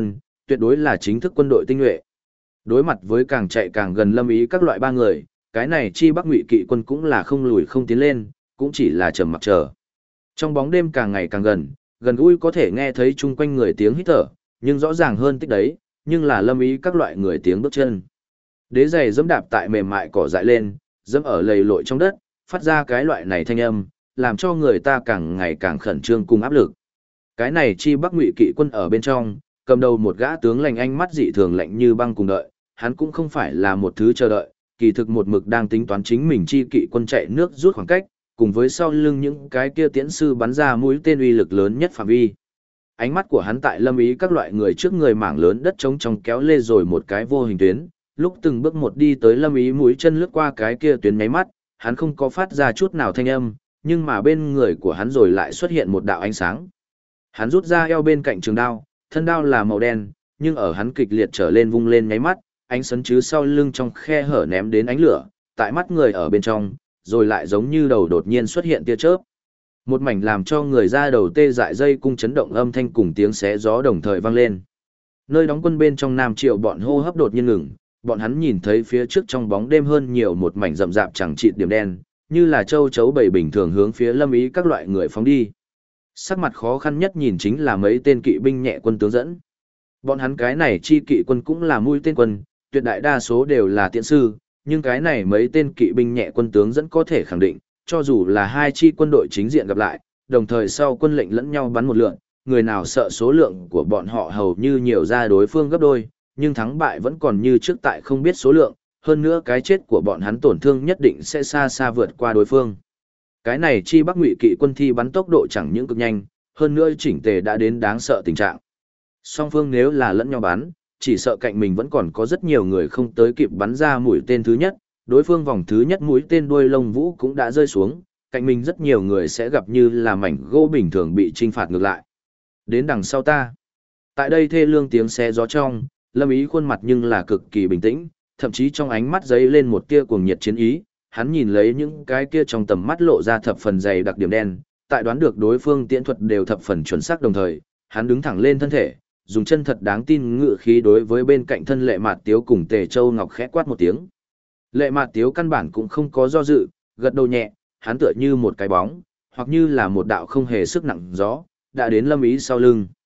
tuyệt đối là chính thức quân đội tinh nhuệ. Đối mặt với càng chạy càng gần Lâm Ý các loại ba người, cái này chi Bắc Ngụy kỵ quân cũng là không lùi không tiến lên, cũng chỉ là trầm mặc chờ. Trong bóng đêm càng ngày càng gần, gần gũi có thể nghe thấy chung quanh người tiếng hít thở, nhưng rõ ràng hơn tích đấy, nhưng là Lâm Ý các loại người tiếng bước chân. Đế giày dẫm đạp tại mềm mại cỏ dại lên, dẫm ở lầy lội trong đất, phát ra cái loại này thanh âm, làm cho người ta càng ngày càng khẩn trương cùng áp lực. Cái này chi Bắc Ngụy kỵ quân ở bên trong, cầm đầu một gã tướng lành ánh mắt dị thường lạnh như băng cùng đợi, hắn cũng không phải là một thứ chờ đợi, kỳ thực một mực đang tính toán chính mình chi kỵ quân chạy nước rút khoảng cách, cùng với sau lưng những cái kia tiễn sư bắn ra mũi tên uy lực lớn nhất phạm vi. Ánh mắt của hắn tại Lâm Ý các loại người trước người mảng lớn đất trống trong kéo lê rồi một cái vô hình tuyến, lúc từng bước một đi tới Lâm Ý mũi chân lướt qua cái kia tuyến nháy mắt, hắn không có phát ra chút nào thanh âm, nhưng mà bên người của hắn rồi lại xuất hiện một đạo ánh sáng. Hắn rút ra eo bên cạnh trường đao, thân đao là màu đen, nhưng ở hắn kịch liệt trở lên vung lên nháy mắt, ánh sấn chứ sau lưng trong khe hở ném đến ánh lửa, tại mắt người ở bên trong, rồi lại giống như đầu đột nhiên xuất hiện tia chớp. Một mảnh làm cho người ra đầu tê dại dây cung chấn động âm thanh cùng tiếng xé gió đồng thời vang lên. Nơi đóng quân bên trong Nam Triệu bọn hô hấp đột nhiên ngừng, bọn hắn nhìn thấy phía trước trong bóng đêm hơn nhiều một mảnh rậm rạp chẳng chịt điểm đen, như là châu chấu bầy bình thường hướng phía Lâm Ý các loại người phóng đi. Sắc mặt khó khăn nhất nhìn chính là mấy tên kỵ binh nhẹ quân tướng dẫn. Bọn hắn cái này chi kỵ quân cũng là mũi tên quân, tuyệt đại đa số đều là tiễn sư, nhưng cái này mấy tên kỵ binh nhẹ quân tướng dẫn có thể khẳng định, cho dù là hai chi quân đội chính diện gặp lại, đồng thời sau quân lệnh lẫn nhau bắn một lượn, người nào sợ số lượng của bọn họ hầu như nhiều ra đối phương gấp đôi, nhưng thắng bại vẫn còn như trước tại không biết số lượng, hơn nữa cái chết của bọn hắn tổn thương nhất định sẽ xa xa vượt qua đối phương. Cái này chi Bắc Ngụy kỵ quân thi bắn tốc độ chẳng những cực nhanh, hơn nữa chỉnh tề đã đến đáng sợ tình trạng. Song phương nếu là lẫn nhau bắn, chỉ sợ cạnh mình vẫn còn có rất nhiều người không tới kịp bắn ra mũi tên thứ nhất, đối phương vòng thứ nhất mũi tên đuôi lông vũ cũng đã rơi xuống, cạnh mình rất nhiều người sẽ gặp như là mảnh gỗ bình thường bị trinh phạt ngược lại. Đến đằng sau ta. Tại đây thê lương tiếng xé gió trong, Lâm Ý khuôn mặt nhưng là cực kỳ bình tĩnh, thậm chí trong ánh mắt giấy lên một tia cuồng nhiệt chiến ý, hắn nhìn lấy những cái kia trong tầm mắt lộ ra thập phần dày đặc điểm đen, tại đoán được đối phương tiễn thuật đều thập phần chuẩn xác đồng thời, hắn đứng thẳng lên thân thể, dùng chân thật đáng tin ngự khí đối với bên cạnh thân Lệ Mạt Tiếu cùng Tề Châu Ngọc khẽ quát một tiếng. Lệ Mạt Tiếu căn bản cũng không có do dự, gật đầu nhẹ, hắn tựa như một cái bóng, hoặc như là một đạo không hề sức nặng gió, đã đến Lâm Ý sau lưng.